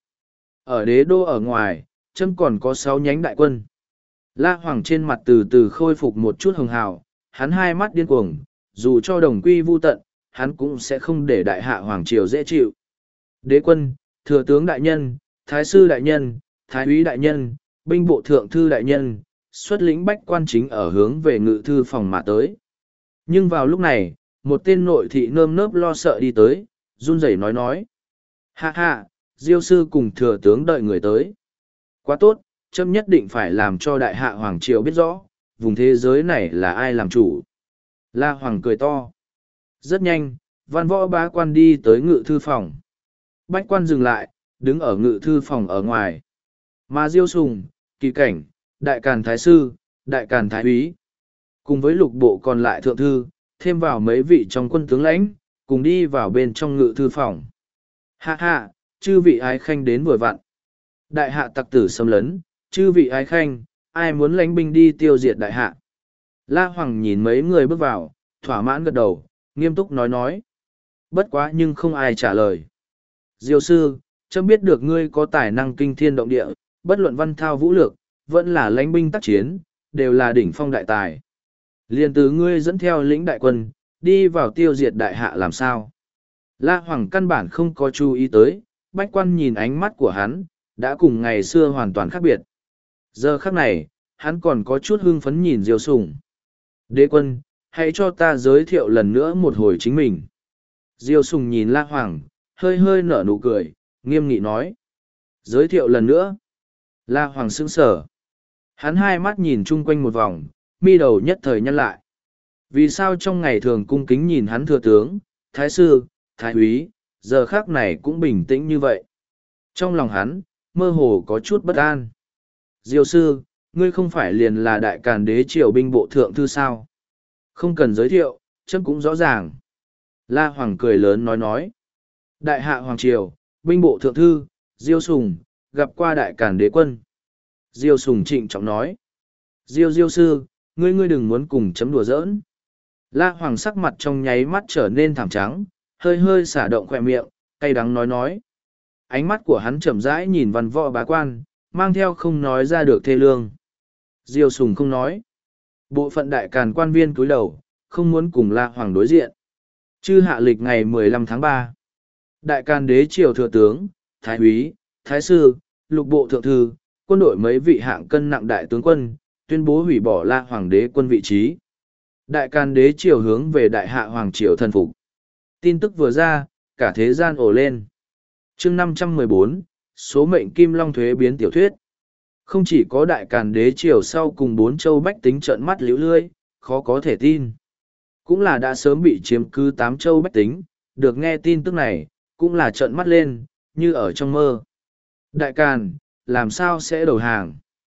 Ở đế đô ở ngoài, chấm còn có sáu nhánh đại quân. La Hoàng trên mặt từ từ khôi phục một chút hồng hào, hắn hai mắt điên cuồng, dù cho đồng quy vu tận, hắn cũng sẽ không để đại hạ hoàng triều dễ chịu. Đế quân, thừa tướng đại nhân, thái sư đại nhân, thái úy đại nhân, binh bộ thượng thư đại nhân, xuất lĩnh bách quan chính ở hướng về ngự thư phòng mà tới. Nhưng vào lúc này, một tên nội thị nơm nớp lo sợ đi tới, run rẩy nói nói. Ha ha, diêu sư cùng thừa tướng đợi người tới. Quá tốt, trâm nhất định phải làm cho đại hạ hoàng triều biết rõ, vùng thế giới này là ai làm chủ. La Hoàng cười to. Rất nhanh, văn võ bá quan đi tới ngự thư phòng. Bách quan dừng lại, đứng ở ngự thư phòng ở ngoài. Mà Diêu Sùng, Kỳ Cảnh, Đại Càn Thái Sư, Đại Càn Thái Úy, cùng với lục bộ còn lại thượng thư, thêm vào mấy vị trong quân tướng lãnh, cùng đi vào bên trong ngự thư phòng. Ha ha, chư vị ái khanh đến vừa vặn. Đại hạ tặc tử xâm lấn, chư vị ái khanh, ai muốn lãnh binh đi tiêu diệt đại hạ. La Hoàng nhìn mấy người bước vào, thỏa mãn gật đầu, nghiêm túc nói nói. Bất quá nhưng không ai trả lời. Diêu sư, trâm biết được ngươi có tài năng kinh thiên động địa, bất luận văn thao vũ lược, vẫn là lãnh binh tác chiến, đều là đỉnh phong đại tài. Liền từ ngươi dẫn theo lĩnh đại quân, đi vào tiêu diệt đại hạ làm sao. La Hoàng căn bản không có chú ý tới, bách quan nhìn ánh mắt của hắn, đã cùng ngày xưa hoàn toàn khác biệt. Giờ khắc này, hắn còn có chút hưng phấn nhìn Diêu Sùng. Đế quân, hãy cho ta giới thiệu lần nữa một hồi chính mình. Diêu Sùng nhìn La Hoàng, hơi hơi nở nụ cười, nghiêm nghị nói. Giới thiệu lần nữa. La Hoàng sững sờ. Hắn hai mắt nhìn chung quanh một vòng, mi đầu nhất thời nhăn lại. Vì sao trong ngày thường cung kính nhìn hắn thừa tướng, thái sư, thái úy, giờ khác này cũng bình tĩnh như vậy. Trong lòng hắn, mơ hồ có chút bất an. Diêu sư, ngươi không phải liền là đại càn đế triều binh bộ thượng thư sao? Không cần giới thiệu, chấm cũng rõ ràng. La Hoàng cười lớn nói nói. Đại hạ Hoàng triều, binh bộ thượng thư, Diêu Sùng, gặp qua đại càn đế quân. Diêu Sùng trịnh trọng nói. Diêu Diêu sư, ngươi ngươi đừng muốn cùng chấm đùa giỡn. La Hoàng sắc mặt trong nháy mắt trở nên thảm trắng, hơi hơi xả động khỏe miệng, cay đắng nói nói. Ánh mắt của hắn chậm rãi nhìn văn võ bá quan, mang theo không nói ra được thê lương. Diêu Sùng không nói. Bộ phận đại càn quan viên cúi đầu, không muốn cùng La Hoàng đối diện. Chư hạ lịch ngày mười lăm tháng ba. Đại càn đế triều thừa tướng, thái úy, thái sư, lục bộ thượng thư, quân đội mấy vị hạng cân nặng đại tướng quân, tuyên bố hủy bỏ La Hoàng đế quân vị trí. Đại càn đế triều hướng về đại hạ hoàng triều thần phục. Tin tức vừa ra, cả thế gian ồ lên. Chương năm trăm mười bốn, số mệnh kim long thuế biến tiểu thuyết. Không chỉ có đại càn đế triều sau cùng bốn châu bách tính trợn mắt liễu lươi, khó có thể tin. Cũng là đã sớm bị chiếm cứ tám châu bách tính, được nghe tin tức này, cũng là trợn mắt lên, như ở trong mơ. Đại càn, làm sao sẽ đầu hàng?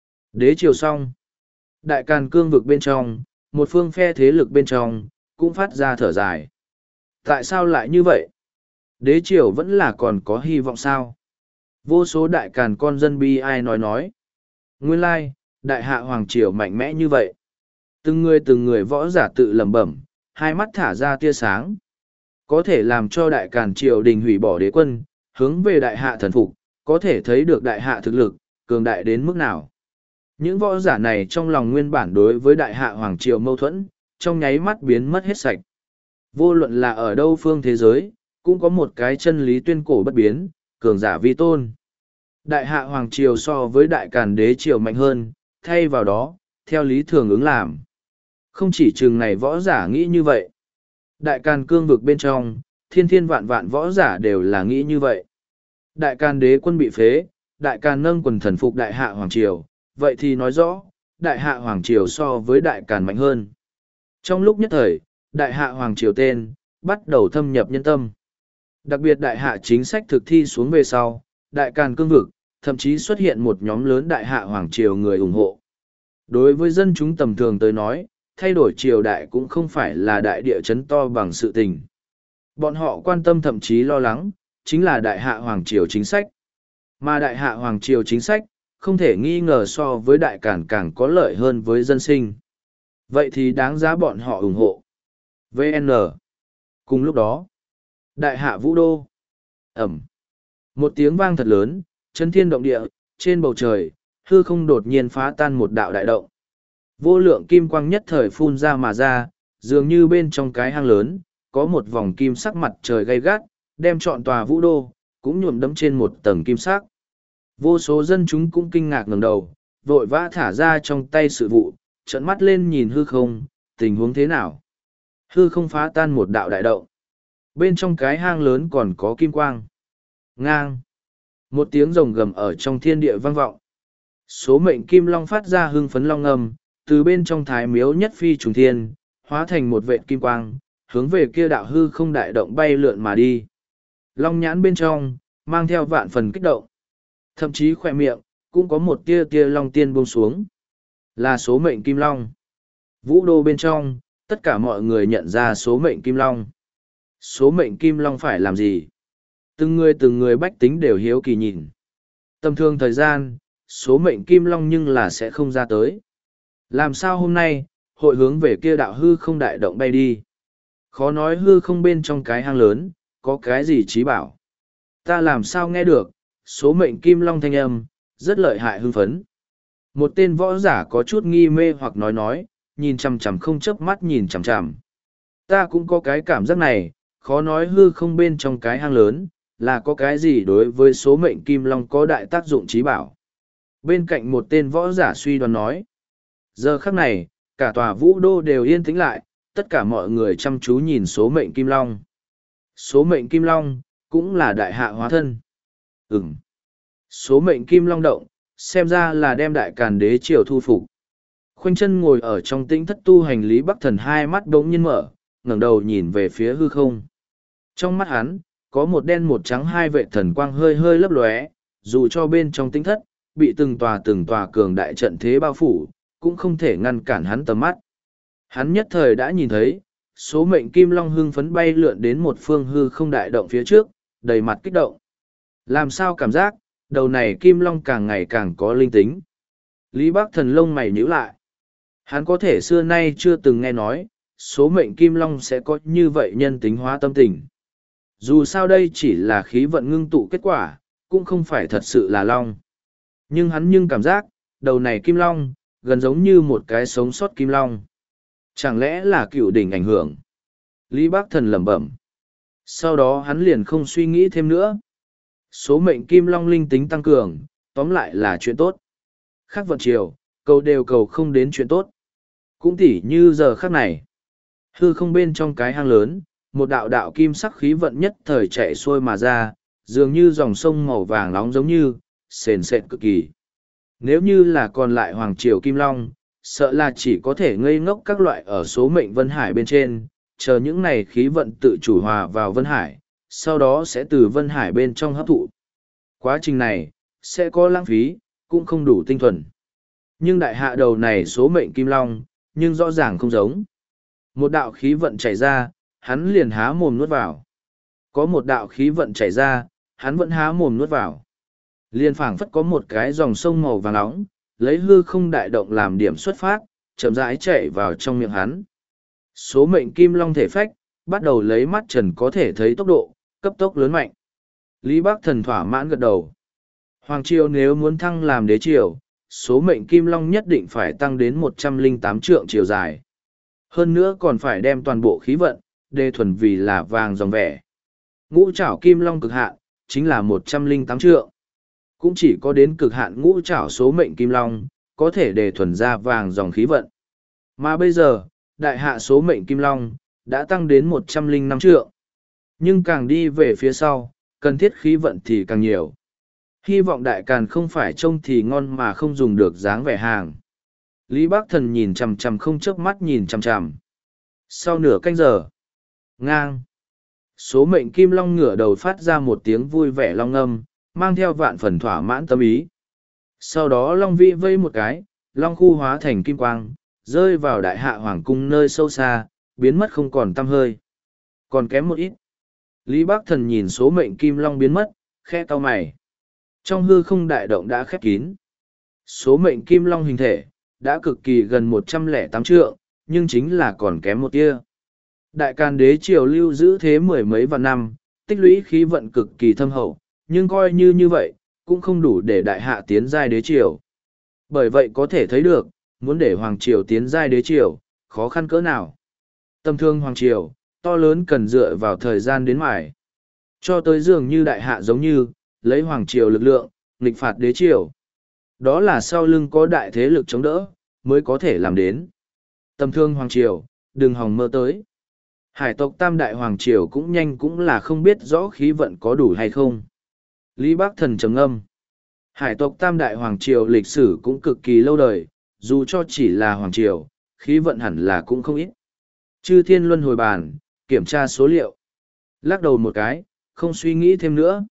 Đế triều xong. Đại càn cương vực bên trong, một phương phe thế lực bên trong, cũng phát ra thở dài. Tại sao lại như vậy? Đế triều vẫn là còn có hy vọng sao? Vô số đại càn con dân bi ai nói nói. Nguyên lai, đại hạ hoàng triều mạnh mẽ như vậy. Từng người từng người võ giả tự lẩm bẩm, hai mắt thả ra tia sáng. Có thể làm cho đại càn triều đình hủy bỏ đế quân, hướng về đại hạ thần phục, có thể thấy được đại hạ thực lực, cường đại đến mức nào. Những võ giả này trong lòng nguyên bản đối với đại hạ Hoàng Triều mâu thuẫn, trong nháy mắt biến mất hết sạch. Vô luận là ở đâu phương thế giới, cũng có một cái chân lý tuyên cổ bất biến, cường giả vi tôn. Đại hạ Hoàng Triều so với đại càn đế triều mạnh hơn, thay vào đó, theo lý thường ứng làm. Không chỉ chừng này võ giả nghĩ như vậy. Đại càn cương vực bên trong, thiên thiên vạn vạn võ giả đều là nghĩ như vậy. Đại càn đế quân bị phế, đại càn nâng quần thần phục đại hạ Hoàng Triều, vậy thì nói rõ, đại hạ Hoàng Triều so với đại càn mạnh hơn. Trong lúc nhất thời, đại hạ Hoàng Triều tên, bắt đầu thâm nhập nhân tâm. Đặc biệt đại hạ chính sách thực thi xuống về sau, đại càn cương vực, thậm chí xuất hiện một nhóm lớn đại hạ Hoàng Triều người ủng hộ. Đối với dân chúng tầm thường tới nói, thay đổi triều đại cũng không phải là đại địa chấn to bằng sự tình. Bọn họ quan tâm thậm chí lo lắng, chính là đại hạ Hoàng Triều chính sách. Mà đại hạ Hoàng Triều chính sách, không thể nghi ngờ so với đại càn càng có lợi hơn với dân sinh. Vậy thì đáng giá bọn họ ủng hộ. vê en Cùng lúc đó, đại hạ Vũ Đô. Ẩm. Một tiếng vang thật lớn, chấn thiên động địa, trên bầu trời, hư không đột nhiên phá tan một đạo đại động. Vô lượng kim quang nhất thời phun ra mà ra, dường như bên trong cái hang lớn, có một vòng kim sắc mặt trời gay gắt, đem trọn tòa Vũ Đô, cũng nhuộm đẫm trên một tầng kim sắc. Vô số dân chúng cũng kinh ngạc ngẩng đầu, vội vã thả ra trong tay sự vụ, trợn mắt lên nhìn hư không, tình huống thế nào. Hư không phá tan một đạo đại động. Bên trong cái hang lớn còn có kim quang. Ngang. Một tiếng rồng gầm ở trong thiên địa vang vọng. Số mệnh kim long phát ra hưng phấn long ngầm, từ bên trong thái miếu nhất phi trùng thiên, hóa thành một vệt kim quang, hướng về kia đạo hư không đại động bay lượn mà đi. Long nhãn bên trong, mang theo vạn phần kích động. Thậm chí khỏe miệng, cũng có một tia tia long tiên buông xuống. Là số mệnh kim long. Vũ đô bên trong, tất cả mọi người nhận ra số mệnh kim long. Số mệnh kim long phải làm gì? Từng người từng người bách tính đều hiếu kỳ nhìn. Tầm thường thời gian, số mệnh kim long nhưng là sẽ không ra tới. Làm sao hôm nay, hội hướng về kia đạo hư không đại động bay đi? Khó nói hư không bên trong cái hang lớn, có cái gì trí bảo. Ta làm sao nghe được, số mệnh kim long thanh âm, rất lợi hại hưng phấn. Một tên võ giả có chút nghi mê hoặc nói nói, nhìn chằm chằm không chớp mắt nhìn chằm chằm. Ta cũng có cái cảm giác này, khó nói hư không bên trong cái hang lớn, là có cái gì đối với số mệnh kim long có đại tác dụng trí bảo. Bên cạnh một tên võ giả suy đoán nói. Giờ khắc này, cả tòa Vũ Đô đều yên tĩnh lại, tất cả mọi người chăm chú nhìn số mệnh kim long. Số mệnh kim long, cũng là đại hạ hóa thân. Ừm. Số mệnh kim long động, xem ra là đem đại càn đế triều thu phục. Khoanh chân ngồi ở trong tĩnh thất tu hành Lý Bắc Thần hai mắt đống nhiên mở, ngẩng đầu nhìn về phía hư không. Trong mắt hắn, có một đen một trắng hai vệ thần quang hơi hơi lấp lóe, dù cho bên trong tĩnh thất, bị từng tòa từng tòa cường đại trận thế bao phủ, cũng không thể ngăn cản hắn tầm mắt. Hắn nhất thời đã nhìn thấy, số mệnh kim long hưng phấn bay lượn đến một phương hư không đại động phía trước, đầy mặt kích động. Làm sao cảm giác, đầu này kim long càng ngày càng có linh tính. Lý Bắc Thần lông mày nhíu lại. Hắn có thể xưa nay chưa từng nghe nói, số mệnh kim long sẽ có như vậy nhân tính hóa tâm tình. Dù sao đây chỉ là khí vận ngưng tụ kết quả, cũng không phải thật sự là long. Nhưng hắn nhưng cảm giác, đầu này kim long, gần giống như một cái sống sót kim long. Chẳng lẽ là cựu đỉnh ảnh hưởng? Lý Bắc Thần lẩm bẩm. Sau đó hắn liền không suy nghĩ thêm nữa. Số mệnh kim long linh tính tăng cường, tóm lại là chuyện tốt. Khác vận chiều, cầu đều cầu không đến chuyện tốt. Cũng tỉ như giờ khắc này. Hư không bên trong cái hang lớn, một đạo đạo kim sắc khí vận nhất thời chạy xuôi mà ra, dường như dòng sông màu vàng nóng giống như, sền sệt cực kỳ. Nếu như là còn lại Hoàng Triều Kim Long, sợ là chỉ có thể ngây ngốc các loại ở số mệnh Vân Hải bên trên, chờ những này khí vận tự chủ hòa vào Vân Hải, sau đó sẽ từ Vân Hải bên trong hấp thụ. Quá trình này, sẽ có lãng phí, cũng không đủ tinh thuần. Nhưng đại hạ đầu này số mệnh Kim Long, nhưng rõ ràng không giống. Một đạo khí vận chảy ra, hắn liền há mồm nuốt vào. Có một đạo khí vận chảy ra, hắn vẫn há mồm nuốt vào. Liên phảng phất có một cái dòng sông màu vàng nóng, lấy hư không đại động làm điểm xuất phát, chậm rãi chạy vào trong miệng hắn. Số mệnh kim long thể phách, bắt đầu lấy mắt trần có thể thấy tốc độ, cấp tốc lớn mạnh. Lý Bắc Thần thỏa mãn gật đầu. Hoàng triều nếu muốn thăng làm đế triều, số mệnh kim long nhất định phải tăng đến một trăm lẻ tám trượng chiều dài. Hơn nữa còn phải đem toàn bộ khí vận, đề thuần vì là vàng dòng vẻ. Ngũ trảo kim long cực hạn, chính là một trăm lẻ tám trượng. Cũng chỉ có đến cực hạn ngũ trảo số mệnh kim long, có thể đề thuần ra vàng dòng khí vận. Mà bây giờ, đại hạ số mệnh kim long, đã tăng đến một trăm lẻ năm trượng. Nhưng càng đi về phía sau, cần thiết khí vận thì càng nhiều. Hy vọng đại càn không phải trông thì ngon mà không dùng được dáng vẻ hàng. Lý Bác Thần nhìn chằm chằm không chớp mắt nhìn chằm chằm. Sau nửa canh giờ, ngang. Số mệnh kim long ngửa đầu phát ra một tiếng vui vẻ long âm, mang theo vạn phần thỏa mãn tâm ý. Sau đó long vĩ vây một cái, long khu hóa thành kim quang, rơi vào đại hạ hoàng cung nơi sâu xa, biến mất không còn tăm hơi. Còn kém một ít. Lý Bác Thần nhìn số mệnh kim long biến mất, khẽ cau mày. Trong hư không đại động đã khép kín. Số mệnh kim long hình thể, đã cực kỳ gần một trăm lẻ tám trượng, nhưng chính là còn kém một tia. Đại Càn đế triều lưu giữ thế mười mấy vạn năm, tích lũy khí vận cực kỳ thâm hậu, nhưng coi như như vậy, cũng không đủ để đại hạ tiến giai đế triều. Bởi vậy có thể thấy được, muốn để hoàng triều tiến giai đế triều, khó khăn cỡ nào. Tầm thương hoàng triều, to lớn cần dựa vào thời gian đến mải. Cho tới dường như đại hạ giống như, lấy hoàng triều lực lượng, nghịch phạt đế triều. Đó là sau lưng có đại thế lực chống đỡ, mới có thể làm đến. Tầm thương hoàng triều, đừng hòng mơ tới. Hải tộc tam đại hoàng triều cũng nhanh cũng là không biết rõ khí vận có đủ hay không. Lý Bác Thần trầm ngâm. Hải tộc tam đại hoàng triều lịch sử cũng cực kỳ lâu đời, dù cho chỉ là hoàng triều, khí vận hẳn là cũng không ít. Chư thiên luân hồi bàn, kiểm tra số liệu. Lắc đầu một cái, không suy nghĩ thêm nữa.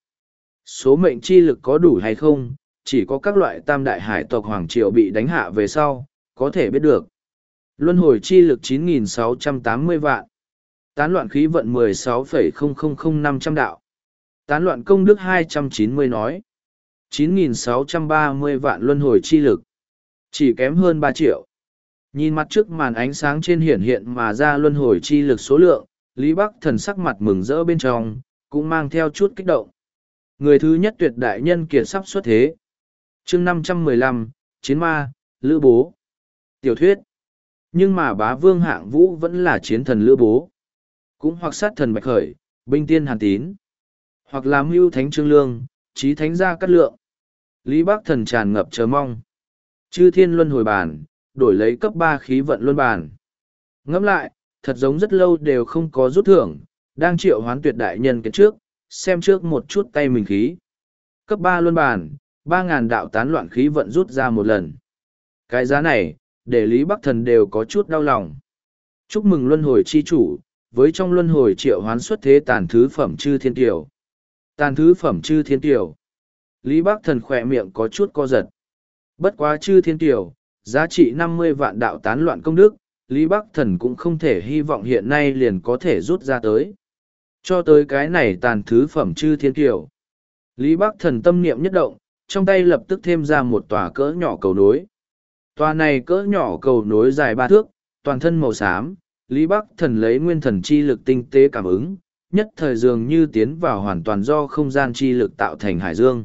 Số mệnh chi lực có đủ hay không, chỉ có các loại tam đại hải tộc hoàng triều bị đánh hạ về sau, có thể biết được. Luân hồi chi lực chín nghìn sáu trăm tám mươi vạn. Tán loạn khí vận mười sáu phẩy không không không năm trăm đạo. Tán loạn công đức hai trăm chín mươi nói. chín nghìn sáu trăm ba mươi vạn luân hồi chi lực. Chỉ kém hơn ba triệu. Nhìn mặt trước màn ánh sáng trên hiển hiện mà ra luân hồi chi lực số lượng, Lý Bắc Thần sắc mặt mừng rỡ bên trong, cũng mang theo chút kích động. Người thứ nhất tuyệt đại nhân kiệt sắp xuất thế. chương năm trăm mười lăm, Chiến Ma, Lữ Bố. Tiểu thuyết. Nhưng mà bá vương hạng vũ vẫn là chiến thần Lữ Bố. Cũng hoặc sát thần Bạch Khởi, binh tiên Hàn Tín. Hoặc là mưu thánh Trương Lương, trí thánh gia Cát Lượng. Lý Bắc Thần tràn ngập chờ mong. Chư thiên luân hồi bàn, đổi lấy cấp ba khí vận luân bàn. Ngẫm lại, thật giống rất lâu đều không có rút thưởng, đang triệu hoán tuyệt đại nhân cái trước, xem trước một chút tay mình khí. Cấp ba luân bàn, ba ngàn đạo tán loạn khí vận rút ra một lần. Cái giá này, để Lý Bắc Thần đều có chút đau lòng. Chúc mừng luân hồi chi chủ, với trong luân hồi triệu hoán xuất thế tàn thứ phẩm chư thiên tiểu. Tàn thứ phẩm chư thiên tiểu. Lý Bắc Thần khỏe miệng có chút co giật. Bất quá chư thiên tiểu, giá trị năm mươi vạn đạo tán loạn công đức, Lý Bắc Thần cũng không thể hy vọng hiện nay liền có thể rút ra tới. Cho tới cái này tàn thứ phẩm chư thiên tiểu. Lý Bắc Thần tâm niệm nhất động, trong tay lập tức thêm ra một tòa cỡ nhỏ cầu nối. Tòa này cỡ nhỏ cầu nối dài ba thước, toàn thân màu xám, Lý Bắc Thần lấy nguyên thần chi lực tinh tế cảm ứng, nhất thời dường như tiến vào hoàn toàn do không gian chi lực tạo thành hải dương.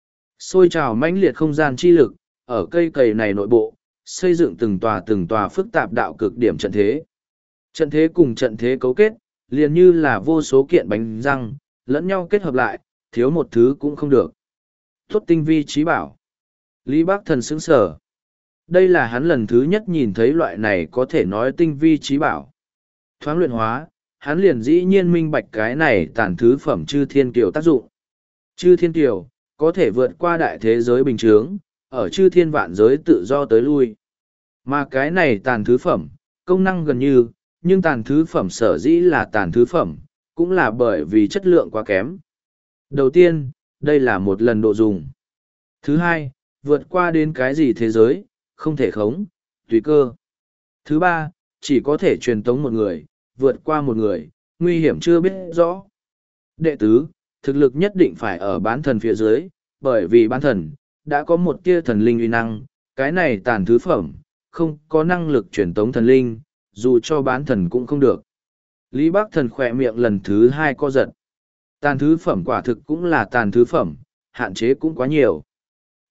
Xôi trào mãnh liệt không gian chi lực, ở cây cầy này nội bộ, xây dựng từng tòa từng tòa phức tạp đạo cực điểm trận thế. Trận thế cùng trận thế cấu kết, liền như là vô số kiện bánh răng, lẫn nhau kết hợp lại, thiếu một thứ cũng không được. Tốt tinh vi trí bảo. Lý Bắc Thần sững sở. Đây là hắn lần thứ nhất nhìn thấy loại này có thể nói tinh vi trí bảo. Thoáng luyện hóa, hắn liền dĩ nhiên minh bạch cái này tàn thứ phẩm chư thiên kiều tác dụng. Chư thiên kiều, có thể vượt qua đại thế giới bình thường, ở chư thiên vạn giới tự do tới lui. Mà cái này tàn thứ phẩm, công năng gần như, nhưng tàn thứ phẩm sở dĩ là tàn thứ phẩm, cũng là bởi vì chất lượng quá kém. Đầu tiên, đây là một lần độ dùng. Thứ hai, vượt qua đến cái gì thế giới, không thể khống, tùy cơ. Thứ ba, chỉ có thể truyền tống một người, vượt qua một người, nguy hiểm chưa biết rõ. Đệ tứ, thực lực nhất định phải ở bán thần phía dưới, bởi vì bán thần, đã có một tia thần linh uy năng, cái này tàn thứ phẩm, không có năng lực truyền tống thần linh, dù cho bán thần cũng không được. Lý Bắc Thần khỏe miệng lần thứ hai co giật. Tàn thứ phẩm quả thực cũng là tàn thứ phẩm, hạn chế cũng quá nhiều.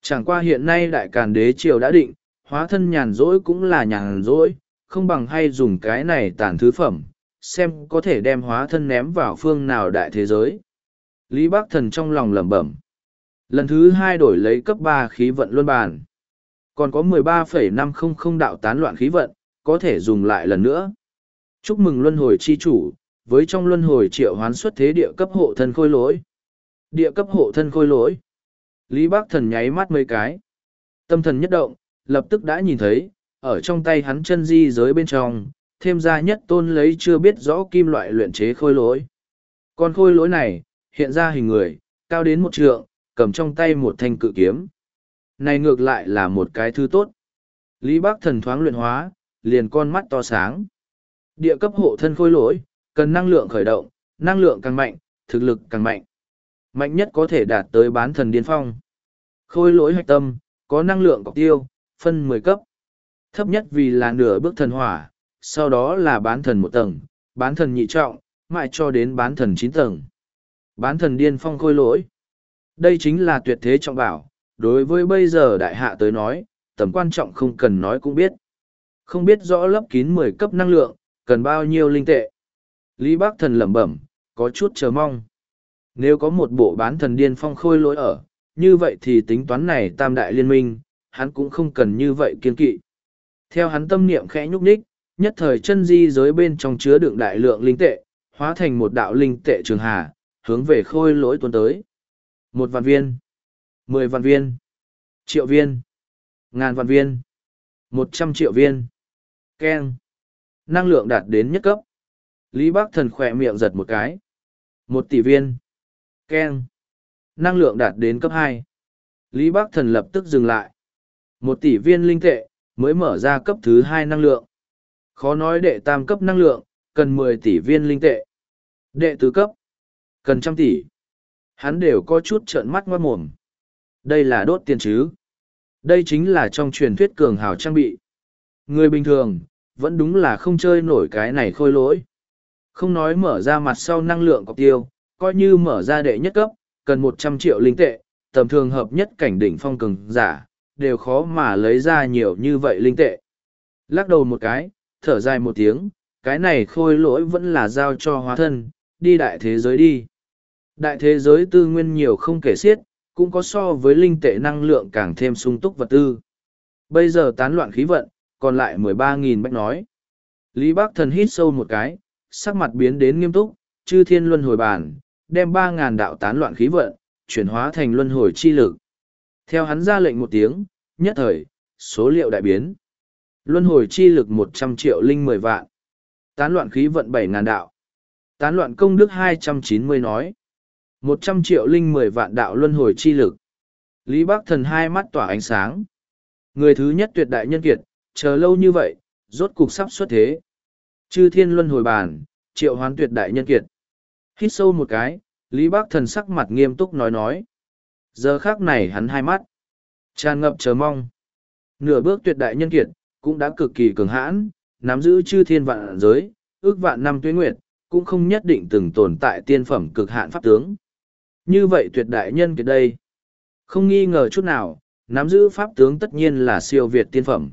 Chẳng qua hiện nay đại càn đế triều đã định, hóa thân nhàn rỗi cũng là nhàn rỗi, không bằng hay dùng cái này tàn thứ phẩm, xem có thể đem hóa thân ném vào phương nào đại thế giới. Lý Bác Thần trong lòng lẩm bẩm. Lần thứ hai đổi lấy cấp ba khí vận luân bàn. Còn có mười ba phẩy năm trăm đạo tán loạn khí vận, có thể dùng lại lần nữa. Chúc mừng luân hồi chi chủ, với trong luân hồi triệu hoán xuất thế địa cấp hộ thân khôi lỗi. Địa cấp hộ thân khôi lỗi. Lý Bác Thần nháy mắt mấy cái. Tâm thần nhất động, lập tức đã nhìn thấy, ở trong tay hắn chân di giới bên trong, thêm ra nhất tôn lấy chưa biết rõ kim loại luyện chế khôi lỗi. Con khôi lỗi này, hiện ra hình người, cao đến một trượng, cầm trong tay một thanh cự kiếm. Này ngược lại là một cái thứ tốt. Lý Bác Thần thoáng luyện hóa, liền con mắt to sáng. Địa cấp hộ thân khôi lỗi, cần năng lượng khởi động, năng lượng càng mạnh, thực lực càng mạnh. Mạnh nhất có thể đạt tới bán thần điên phong. Khôi lỗi hạch tâm, có năng lượng cọc tiêu, phân mười cấp. Thấp nhất vì là nửa bước thần hỏa, sau đó là bán thần một tầng, bán thần nhị trọng, mãi cho đến bán thần chín tầng. Bán thần điên phong khôi lỗi. Đây chính là tuyệt thế trọng bảo, đối với bây giờ đại hạ tới nói, tầm quan trọng không cần nói cũng biết. Không biết rõ lấp kín mười cấp năng lượng, cần bao nhiêu linh tệ. Lý Bác Thần lẩm bẩm, có chút chờ mong. Nếu có một bộ bán thần điên phong khôi lỗi ở, như vậy thì tính toán này tam đại liên minh, hắn cũng không cần như vậy kiên kỵ. Theo hắn tâm niệm khẽ nhúc nhích, nhất thời chân di giới bên trong chứa đựng đại lượng linh tệ, hóa thành một đạo linh tệ trường hà, hướng về khôi lỗi tuôn tới. Một vạn viên, mười vạn viên, triệu viên, ngàn vạn viên, một trăm triệu viên. Keng. Năng lượng đạt đến nhất cấp. Lý Bác Thần khỏe miệng giật một cái. Một tỷ viên. Keng. Năng lượng đạt đến cấp hai. Lý Bác Thần lập tức dừng lại. Một tỷ viên linh tệ, mới mở ra cấp thứ hai năng lượng. Khó nói đệ tam cấp năng lượng, cần mười tỷ viên linh tệ. Đệ tứ cấp, cần trăm tỷ. Hắn đều có chút trợn mắt ngoát mồm. Đây là đốt tiền chứ. Đây chính là trong truyền thuyết cường hào trang bị. Người bình thường, vẫn đúng là không chơi nổi cái này khôi lỗi. Không nói mở ra mặt sau năng lượng cọc tiêu, coi như mở ra đệ nhất cấp, cần một trăm triệu linh tệ, tầm thường hợp nhất cảnh đỉnh phong cường giả, đều khó mà lấy ra nhiều như vậy linh tệ. Lắc đầu một cái, thở dài một tiếng, cái này khôi lỗi vẫn là giao cho hóa thân, đi đại thế giới đi. Đại thế giới tư nguyên nhiều không kể xiết, cũng có so với linh tệ năng lượng càng thêm sung túc vật tư. Bây giờ tán loạn khí vận, còn lại mười ba nghìn bách nói. Lý Bác Thần hít sâu một cái, sắc mặt biến đến nghiêm túc, chư thiên luân hồi bàn, đem ba ngàn đạo tán loạn khí vận, chuyển hóa thành luân hồi chi lực. Theo hắn ra lệnh một tiếng, nhất thời, số liệu đại biến. Luân hồi chi lực một trăm triệu linh mười vạn. Tán loạn khí vận bảy ngàn đạo. Tán loạn công đức hai trăm chín mươi nói. một trăm triệu linh mười vạn đạo luân hồi chi lực. Lý Bác Thần hai mắt tỏa ánh sáng. Người thứ nhất tuyệt đại nhân kiệt, chờ lâu như vậy, rốt cục sắp xuất thế. Chư thiên luân hồi bàn, triệu hoán tuyệt đại nhân kiệt. Hít sâu một cái, Lý Bác Thần sắc mặt nghiêm túc nói nói. Giờ khác này hắn hai mắt, tràn ngập chờ mong. Nửa bước tuyệt đại nhân kiệt, cũng đã cực kỳ cường hãn, nắm giữ chư thiên vạn giới, ước vạn năm tuế nguyệt, cũng không nhất định từng tồn tại tiên phẩm cực hạn pháp tướng. Như vậy tuyệt đại nhân kiệt đây, không nghi ngờ chút nào, nắm giữ pháp tướng tất nhiên là siêu việt tiên phẩm.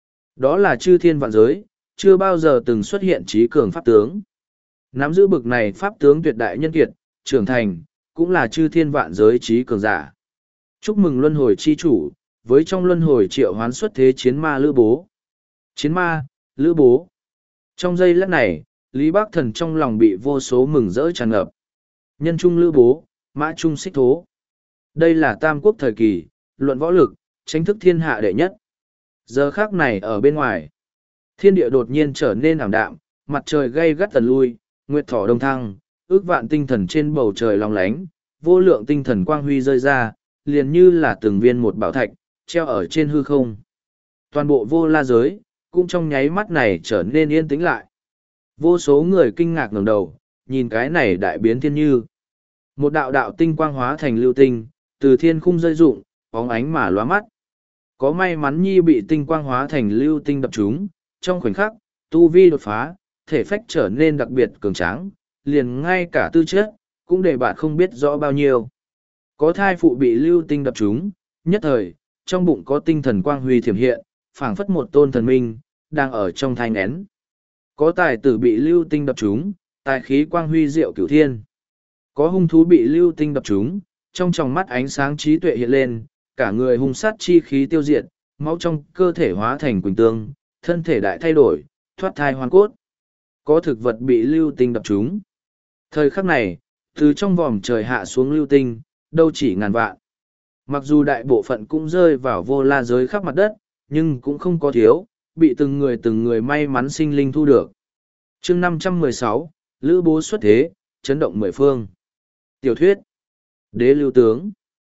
Đó là chư thiên vạn giới, chưa bao giờ từng xuất hiện trí cường pháp tướng. Nắm giữ bực này pháp tướng tuyệt đại nhân kiệt, trưởng thành, cũng là chư thiên vạn giới trí cường giả. Chúc mừng luân hồi chi chủ, với trong luân hồi triệu hoán xuất thế chiến ma lữ bố. Chiến ma, lữ bố. Trong giây lát này, Lý Bác Thần trong lòng bị vô số mừng rỡ tràn ngập. Nhân trung lữ bố, mã trung xích thố. Đây là tam quốc thời kỳ, luận võ lực, tranh thức thiên hạ đệ nhất. Giờ khác này ở bên ngoài, thiên địa đột nhiên trở nên ảm đạm, mặt trời gay gắt tần lui, nguyệt thỏ đông thăng, ước vạn tinh thần trên bầu trời long lánh, vô lượng tinh thần quang huy rơi ra, liền như là từng viên một bảo thạch, treo ở trên hư không. Toàn bộ vô la giới, cũng trong nháy mắt này trở nên yên tĩnh lại. Vô số người kinh ngạc ngẩng đầu, nhìn cái này đại biến thiên như. Một đạo đạo tinh quang hóa thành lưu tinh, từ thiên khung rơi rụng, bóng ánh mà lóa mắt. Có may mắn nhi bị tinh quang hóa thành lưu tinh đập trúng, trong khoảnh khắc, tu vi đột phá, thể phách trở nên đặc biệt cường tráng, liền ngay cả tư chất, cũng để bạn không biết rõ bao nhiêu. Có thai phụ bị lưu tinh đập trúng, nhất thời, trong bụng có tinh thần quang huy thiểm hiện, phảng phất một tôn thần minh, đang ở trong thai nghén. Có tài tử bị lưu tinh đập trúng, tài khí quang huy diệu cửu thiên. Có hung thú bị lưu tinh đập trúng, trong tròng mắt ánh sáng trí tuệ hiện lên, cả người hung sát chi khí tiêu diệt, máu trong cơ thể hóa thành quỳnh tương, thân thể đại thay đổi, thoát thai hoàn cốt. Có thực vật bị lưu tinh đập trúng. Thời khắc này, từ trong vòm trời hạ xuống lưu tinh, đâu chỉ ngàn vạn. Mặc dù đại bộ phận cũng rơi vào vô la giới khắp mặt đất, nhưng cũng không có thiếu, bị từng người từng người may mắn sinh linh thu được. chương năm trăm mười sáu, Lữ Bố xuất thế, chấn động mười phương. Tiểu thuyết Đế lưu tướng.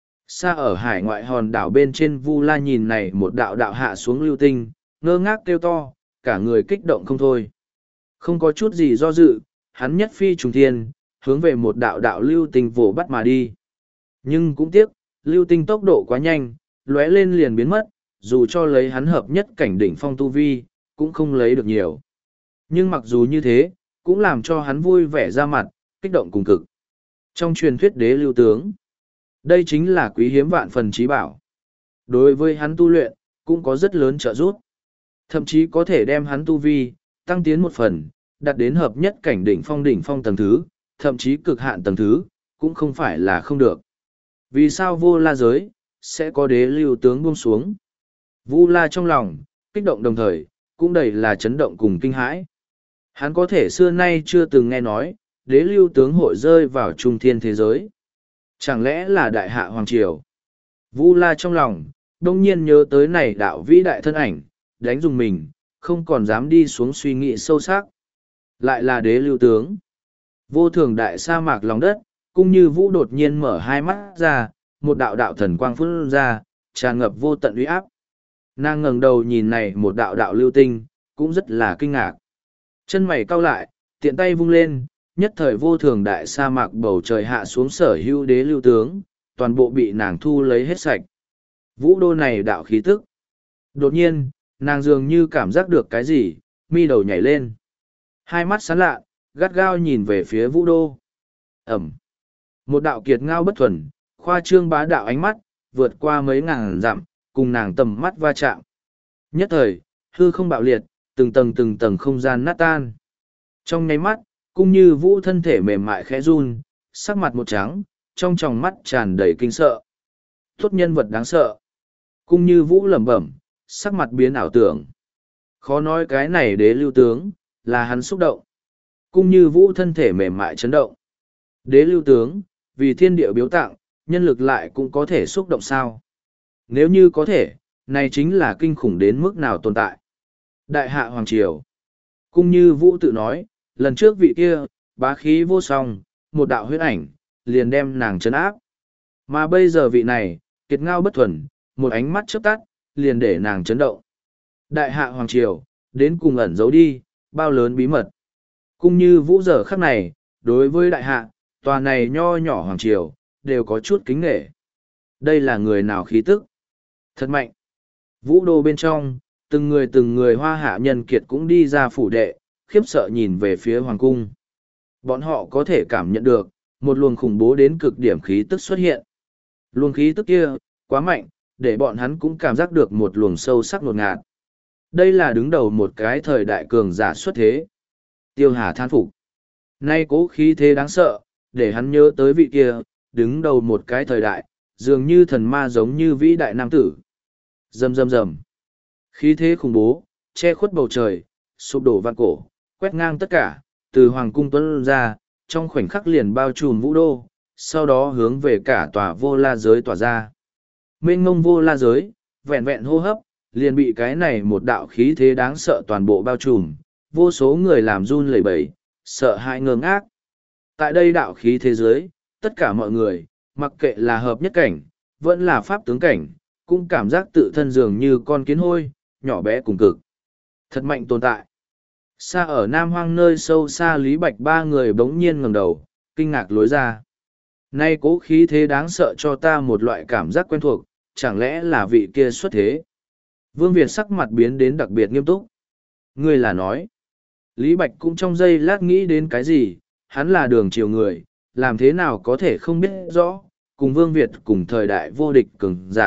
Xa ở hải ngoại hòn đảo bên trên Vu La nhìn này một đạo đạo hạ xuống lưu tinh, ngơ ngác kêu to, cả người kích động không thôi. Không có chút gì do dự, hắn nhất phi trùng thiên, hướng về một đạo đạo lưu tinh vồ bắt mà đi. Nhưng cũng tiếc, lưu tinh tốc độ quá nhanh, lóe lên liền biến mất, dù cho lấy hắn hợp nhất cảnh đỉnh phong tu vi, cũng không lấy được nhiều. Nhưng mặc dù như thế, cũng làm cho hắn vui vẻ ra mặt, kích động cùng cực. Trong truyền thuyết đế lưu tướng, đây chính là quý hiếm vạn phần trí bảo. Đối với hắn tu luyện, cũng có rất lớn trợ giúp. Thậm chí có thể đem hắn tu vi, tăng tiến một phần, đạt đến hợp nhất cảnh đỉnh phong đỉnh phong tầng thứ, thậm chí cực hạn tầng thứ, cũng không phải là không được. Vì sao vô la giới, sẽ có đế lưu tướng buông xuống? Vu La trong lòng, kích động đồng thời, cũng đầy là chấn động cùng kinh hãi. Hắn có thể xưa nay chưa từng nghe nói, đế lưu tướng hội rơi vào trung thiên thế giới. Chẳng lẽ là đại hạ hoàng triều? Vu La trong lòng, đông nhiên nhớ tới này đạo vĩ đại thân ảnh, đánh dùng mình, không còn dám đi xuống suy nghĩ sâu sắc. Lại là đế lưu tướng. Vô thường đại sa mạc lòng đất, cũng như vũ đột nhiên mở hai mắt ra, một đạo đạo thần quang phun ra, tràn ngập vô tận uy áp. Nàng ngẩng đầu nhìn này một đạo đạo lưu tinh, cũng rất là kinh ngạc. Chân mày cau lại, tiện tay vung lên, nhất thời vô thường đại sa mạc bầu trời hạ xuống sở hữu đế lưu tướng, toàn bộ bị nàng thu lấy hết sạch. Vũ đô này đạo khí tức. Đột nhiên, nàng dường như cảm giác được cái gì, mi đầu nhảy lên. Hai mắt sáng lạ, gắt gao nhìn về phía vũ đô. Ẩm. Một đạo kiệt ngao bất thuần, khoa trương bá đạo ánh mắt, vượt qua mấy ngàn dặm, cùng nàng tầm mắt va chạm. Nhất thời, hư không bạo liệt, từng tầng từng tầng không gian nát tan. Trong nháy mắt, cũng như vũ thân thể mềm mại khẽ run, sắc mặt một trắng, trong tròng mắt tràn đầy kinh sợ. Tốt nhân vật đáng sợ. Cũng như vũ lẩm bẩm, sắc mặt biến ảo tưởng. Khó nói cái này đế lưu tướng, là hắn xúc động. Cũng như vũ thân thể mềm mại chấn động. Đế lưu tướng, vì thiên địa biếu tặng, nhân lực lại cũng có thể xúc động sao. Nếu như có thể, này chính là kinh khủng đến mức nào tồn tại. Đại hạ Hoàng Triều. Cũng như vũ tự nói, lần trước vị kia, bá khí vô song, một đạo huyết ảnh, liền đem nàng trấn áp. Mà bây giờ vị này, kiệt ngao bất thuần, một ánh mắt chớp tắt, liền để nàng chấn động. Đại hạ Hoàng Triều, đến cùng ẩn giấu đi, bao lớn bí mật. Cũng như vũ giờ khắc này, đối với đại hạ, tòa này nho nhỏ Hoàng Triều, đều có chút kính nghệ. Đây là người nào khí tức? Thật mạnh. Vũ đô bên trong, từng người từng người hoa hạ nhân kiệt cũng đi ra phủ đệ, khiếp sợ nhìn về phía Hoàng cung. Bọn họ có thể cảm nhận được, một luồng khủng bố đến cực điểm khí tức xuất hiện. Luồng khí tức kia, quá mạnh, để bọn hắn cũng cảm giác được một luồng sâu sắc ngột ngạt. Đây là đứng đầu một cái thời đại cường giả xuất thế. Tiêu Hà than phục. Nay cố khí thế đáng sợ, để hắn nhớ tới vị kia, đứng đầu một cái thời đại, dường như thần ma giống như vĩ đại nam tử. Rầm rầm rầm. Khí thế khủng bố, che khuất bầu trời, sụp đổ vạn cổ, quét ngang tất cả, từ hoàng cung tuấn ra, trong khoảnh khắc liền bao trùm vũ đô, sau đó hướng về cả tòa vô la giới tỏa ra. Mênh ngông vô la giới, vẹn vẹn hô hấp, liền bị cái này một đạo khí thế đáng sợ toàn bộ bao trùm, vô số người làm run lẩy bẩy, sợ hãi ngơ ngác. Tại đây đạo khí thế giới, tất cả mọi người, mặc kệ là hợp nhất cảnh, vẫn là pháp tướng cảnh, cũng cảm giác tự thân dường như con kiến hôi, nhỏ bé cùng cực. Thật mạnh tồn tại. Xa ở Nam Hoang nơi sâu xa Lý Bạch ba người bỗng nhiên ngẩng đầu, kinh ngạc lối ra. Nay cố khí thế đáng sợ cho ta một loại cảm giác quen thuộc, chẳng lẽ là vị kia xuất thế? Vương Việt sắc mặt biến đến đặc biệt nghiêm túc. Ngươi là nói. Lý Bạch cũng trong giây lát nghĩ đến cái gì, hắn là đường chiều người, làm thế nào có thể không biết rõ, cùng Vương Việt cùng thời đại vô địch cường giả,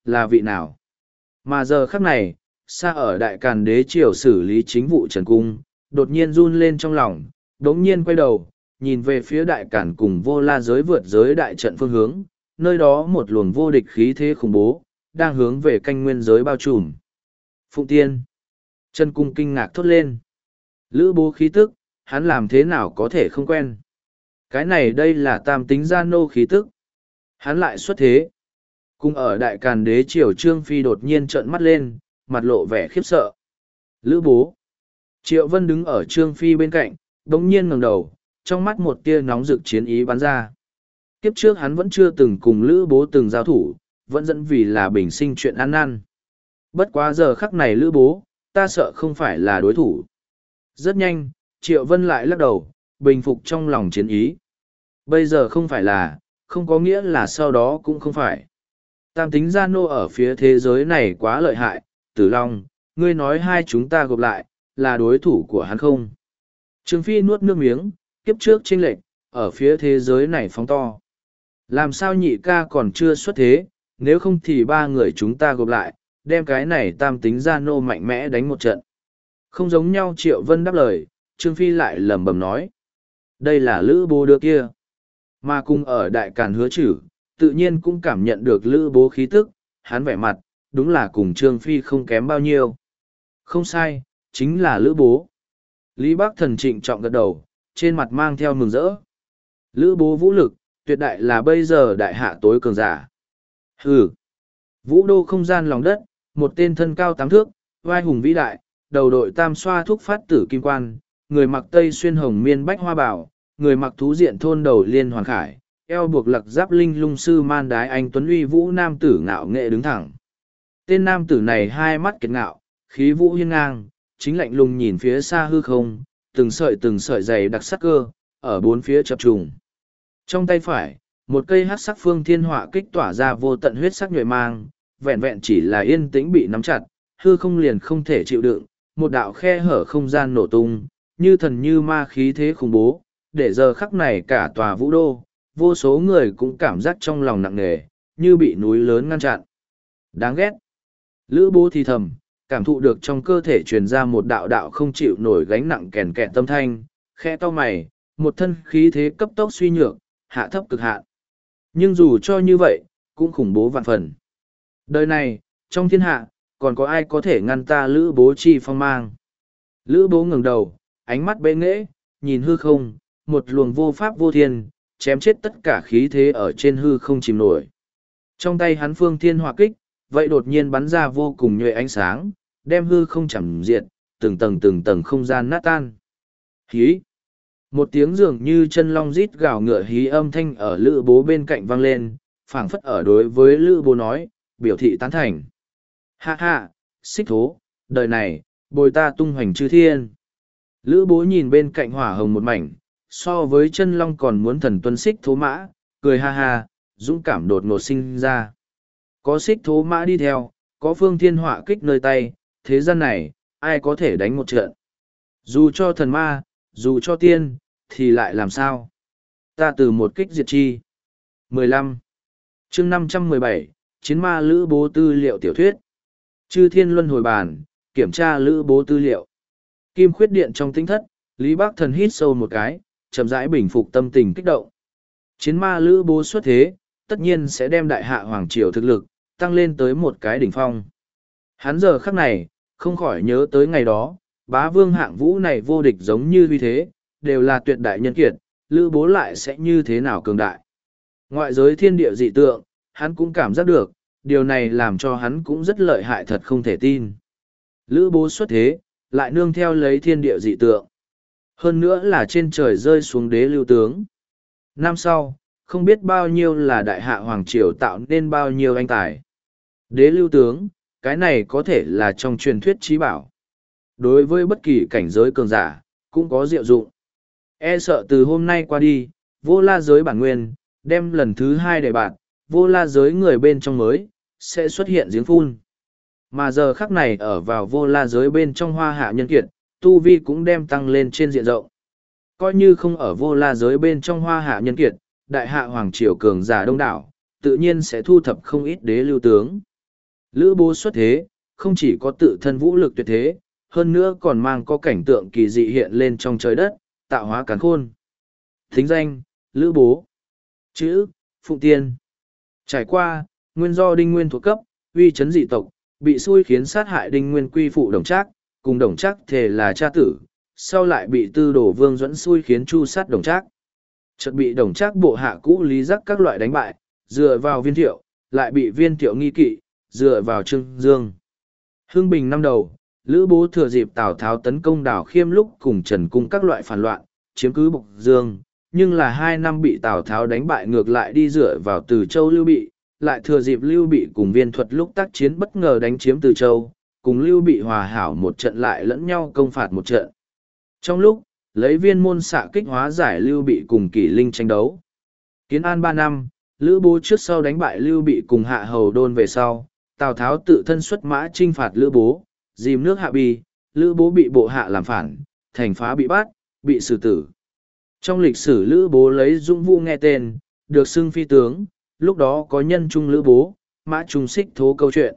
là vị nào? Mà giờ khắc này, xa ở đại càn đế triều xử lý chính vụ Trần Cung, đột nhiên run lên trong lòng, đống nhiên quay đầu, nhìn về phía đại càn cùng vô la giới vượt giới đại trận phương hướng, nơi đó một luồng vô địch khí thế khủng bố, đang hướng về canh nguyên giới bao trùm. Phụng Tiên. Trần Cung kinh ngạc thốt lên. Lữ bố khí tức, hắn làm thế nào có thể không quen. Cái này đây là tam tính gia nô khí tức. Hắn lại xuất thế. Cùng ở đại càn đế triều Trương Phi đột nhiên trợn mắt lên, mặt lộ vẻ khiếp sợ. Lữ bố. Triệu Vân đứng ở Trương Phi bên cạnh, đống nhiên ngẩng đầu, trong mắt một tia nóng rực chiến ý bắn ra. Kiếp trước hắn vẫn chưa từng cùng Lữ bố từng giao thủ, vẫn dẫn vì là bình sinh chuyện ăn năn. Bất quá giờ khắc này Lữ bố, ta sợ không phải là đối thủ. Rất nhanh, Triệu Vân lại lắc đầu, bình phục trong lòng chiến ý. Bây giờ không phải là, không có nghĩa là sau đó cũng không phải. Tam tính gia nô ở phía thế giới này quá lợi hại, Tử Long, ngươi nói hai chúng ta gộp lại, là đối thủ của hắn không? Trương Phi nuốt nước miếng, kiếp trước chênh lệch, ở phía thế giới này phóng to. Làm sao nhị ca còn chưa xuất thế, nếu không thì ba người chúng ta gộp lại, đem cái này tam tính gia nô mạnh mẽ đánh một trận. Không giống nhau Triệu Vân đáp lời, Trương Phi lại lẩm bẩm nói. Đây là Lữ bố đưa kia. Mà cùng ở đại càn hứa chử, tự nhiên cũng cảm nhận được Lữ bố khí tức, hắn vẻ mặt, đúng là cùng Trương Phi không kém bao nhiêu. Không sai, chính là Lữ bố. Lý Bắc Thần trịnh trọng gật đầu, trên mặt mang theo mừng rỡ. Lữ bố vũ lực, tuyệt đại là bây giờ đại hạ tối cường giả. Hừ. Vũ đô không gian lòng đất, một tên thân cao tám thước, vai hùng vĩ đại, đầu đội tam xoa thúc phát tử kim quan, người mặc tây xuyên hồng miên bách hoa bảo, người mặc thú diện thôn đầu liên hoàn khải, eo buộc lặc giáp linh lung sư man đái anh tuấn uy vũ nam tử ngạo nghệ đứng thẳng. Tên nam tử này hai mắt kiệt ngạo, khí vũ hiên ngang, chính lạnh lùng nhìn phía xa hư không, từng sợi từng sợi dày đặc sắc cơ, ở bốn phía chập trùng. Trong tay phải, một cây hắc sắc phương thiên họa kích tỏa ra vô tận huyết sắc nhuệ mang, vẹn vẹn chỉ là yên tĩnh bị nắm chặt, hư không liền không thể chịu đựng, một đạo khe hở không gian nổ tung, như thần như ma khí thế khủng bố, để giờ khắc này cả tòa vũ đô, vô số người cũng cảm giác trong lòng nặng nề, như bị núi lớn ngăn chặn. Đáng ghét. Lữ bố thì thầm, cảm thụ được trong cơ thể truyền ra một đạo đạo không chịu nổi gánh nặng kèn kẹt tâm thanh, khe to mày, một thân khí thế cấp tốc suy nhược, hạ thấp cực hạn. Nhưng dù cho như vậy, cũng khủng bố vạn phần. Đời này, trong thiên hạ, còn có ai có thể ngăn ta Lữ bố chi phong mang. Lữ bố ngẩng đầu, ánh mắt bệ nghễ, nhìn hư không, một luồng vô pháp vô thiên, chém chết tất cả khí thế ở trên hư không chìm nổi. Trong tay hắn phương thiên hỏa kích, vậy đột nhiên bắn ra vô cùng nhuệ ánh sáng, đem hư không chẳng diệt, từng tầng từng tầng không gian nát tan. Hí! Một tiếng dường như chân long rít gào ngựa hí âm thanh ở Lữ bố bên cạnh vang lên, phảng phất ở đối với Lữ bố nói, biểu thị tán thành. Ha ha, xích thố, đời này, bồi ta tung hoành chư thiên. Lữ bố nhìn bên cạnh hỏa hồng một mảnh, so với chân long còn muốn thần tuân xích thố mã, cười ha ha, dũng cảm đột ngột sinh ra. Có xích thố mã đi theo, có phương thiên họa kích nơi tay, thế gian này, ai có thể đánh một trận. Dù cho thần ma, dù cho tiên, thì lại làm sao? Ta từ một kích diệt chi. mười lăm chương năm trăm mười bảy, Chiến ma Lữ bố tư liệu tiểu thuyết. Chư thiên luân hồi bàn, kiểm tra Lữ bố tư liệu. Kim khuyết điện trong tinh thất, Lý Bắc Thần hít sâu một cái, chậm rãi bình phục tâm tình kích động. Chiến ma Lữ bố xuất thế, tất nhiên sẽ đem đại hạ hoàng triều thực lực, tăng lên tới một cái đỉnh phong. Hắn giờ khắc này, không khỏi nhớ tới ngày đó, bá vương hạng vũ này vô địch giống như vì thế, đều là tuyệt đại nhân kiệt, Lữ bố lại sẽ như thế nào cường đại. Ngoại giới thiên địa dị tượng, hắn cũng cảm giác được, điều này làm cho hắn cũng rất lợi hại thật không thể tin. Lữ bố xuất thế, lại nương theo lấy thiên địa dị tượng. Hơn nữa là trên trời rơi xuống đế lưu tướng. Năm sau, không biết bao nhiêu là đại hạ hoàng triều tạo nên bao nhiêu anh tài. Đế lưu tướng, cái này có thể là trong truyền thuyết trí bảo. Đối với bất kỳ cảnh giới cường giả, cũng có diệu dụng. E sợ từ hôm nay qua đi, vô la giới bản nguyên, đem lần thứ hai để bạn, vô la giới người bên trong mới, sẽ xuất hiện giếng phun. Mà giờ khắc này ở vào vô la giới bên trong hoa hạ nhân kiệt, tu vi cũng đem tăng lên trên diện rộng. Coi như không ở vô la giới bên trong hoa hạ nhân kiệt, đại hạ hoàng triều cường giả đông đảo, tự nhiên sẽ thu thập không ít đế lưu tướng. Lữ bố xuất thế, không chỉ có tự thân vũ lực tuyệt thế, hơn nữa còn mang có cảnh tượng kỳ dị hiện lên trong trời đất, tạo hóa càn khôn. Thính danh, Lữ bố. Chữ, Phụng Tiên. Trải qua, nguyên do Đinh Nguyên thuộc cấp, uy chấn dị tộc, bị xui khiến sát hại Đinh Nguyên quy phụ Đồng Trác, cùng Đồng Trác thề là cha tử, sau lại bị Tư Đồ Vương dẫn xui khiến chu sát Đồng Trác. Chợt bị Đồng Trác bộ hạ cũ Lý Giác các loại đánh bại, dựa vào Viên Thiệu, lại bị Viên Thiệu nghi kỵ, dựa vào Trương Dương. Hưng Bình năm đầu, Lữ bố thừa dịp Tào Tháo tấn công Đào Khiêm lúc cùng Trần Cung các loại phản loạn, chiếm cứ Bộc Dương, nhưng là hai năm bị Tào Tháo đánh bại ngược lại đi dựa vào Từ Châu Lưu Bị, lại thừa dịp Lưu Bị cùng Viên Thuật lúc tác chiến bất ngờ đánh chiếm Từ Châu, cùng Lưu Bị hòa hảo một trận lại lẫn nhau công phạt một trận. Trong lúc, lấy viên môn xạ kích hóa giải Lưu Bị cùng Kỷ Linh tranh đấu. Kiến an ba năm, Lữ bố trước sau đánh bại Lưu Bị cùng Hạ Hầu Đôn về sau, Tào Tháo tự thân xuất mã chinh phạt Lữ bố, dìm nước Hạ Bi, Lữ bố bị bộ hạ làm phản, thành phá bị bắt, bị xử tử. Trong lịch sử Lữ bố lấy dũng vũ nghe tên, được xưng phi tướng, lúc đó có nhân trung Lữ bố, mã trung xích thố câu chuyện.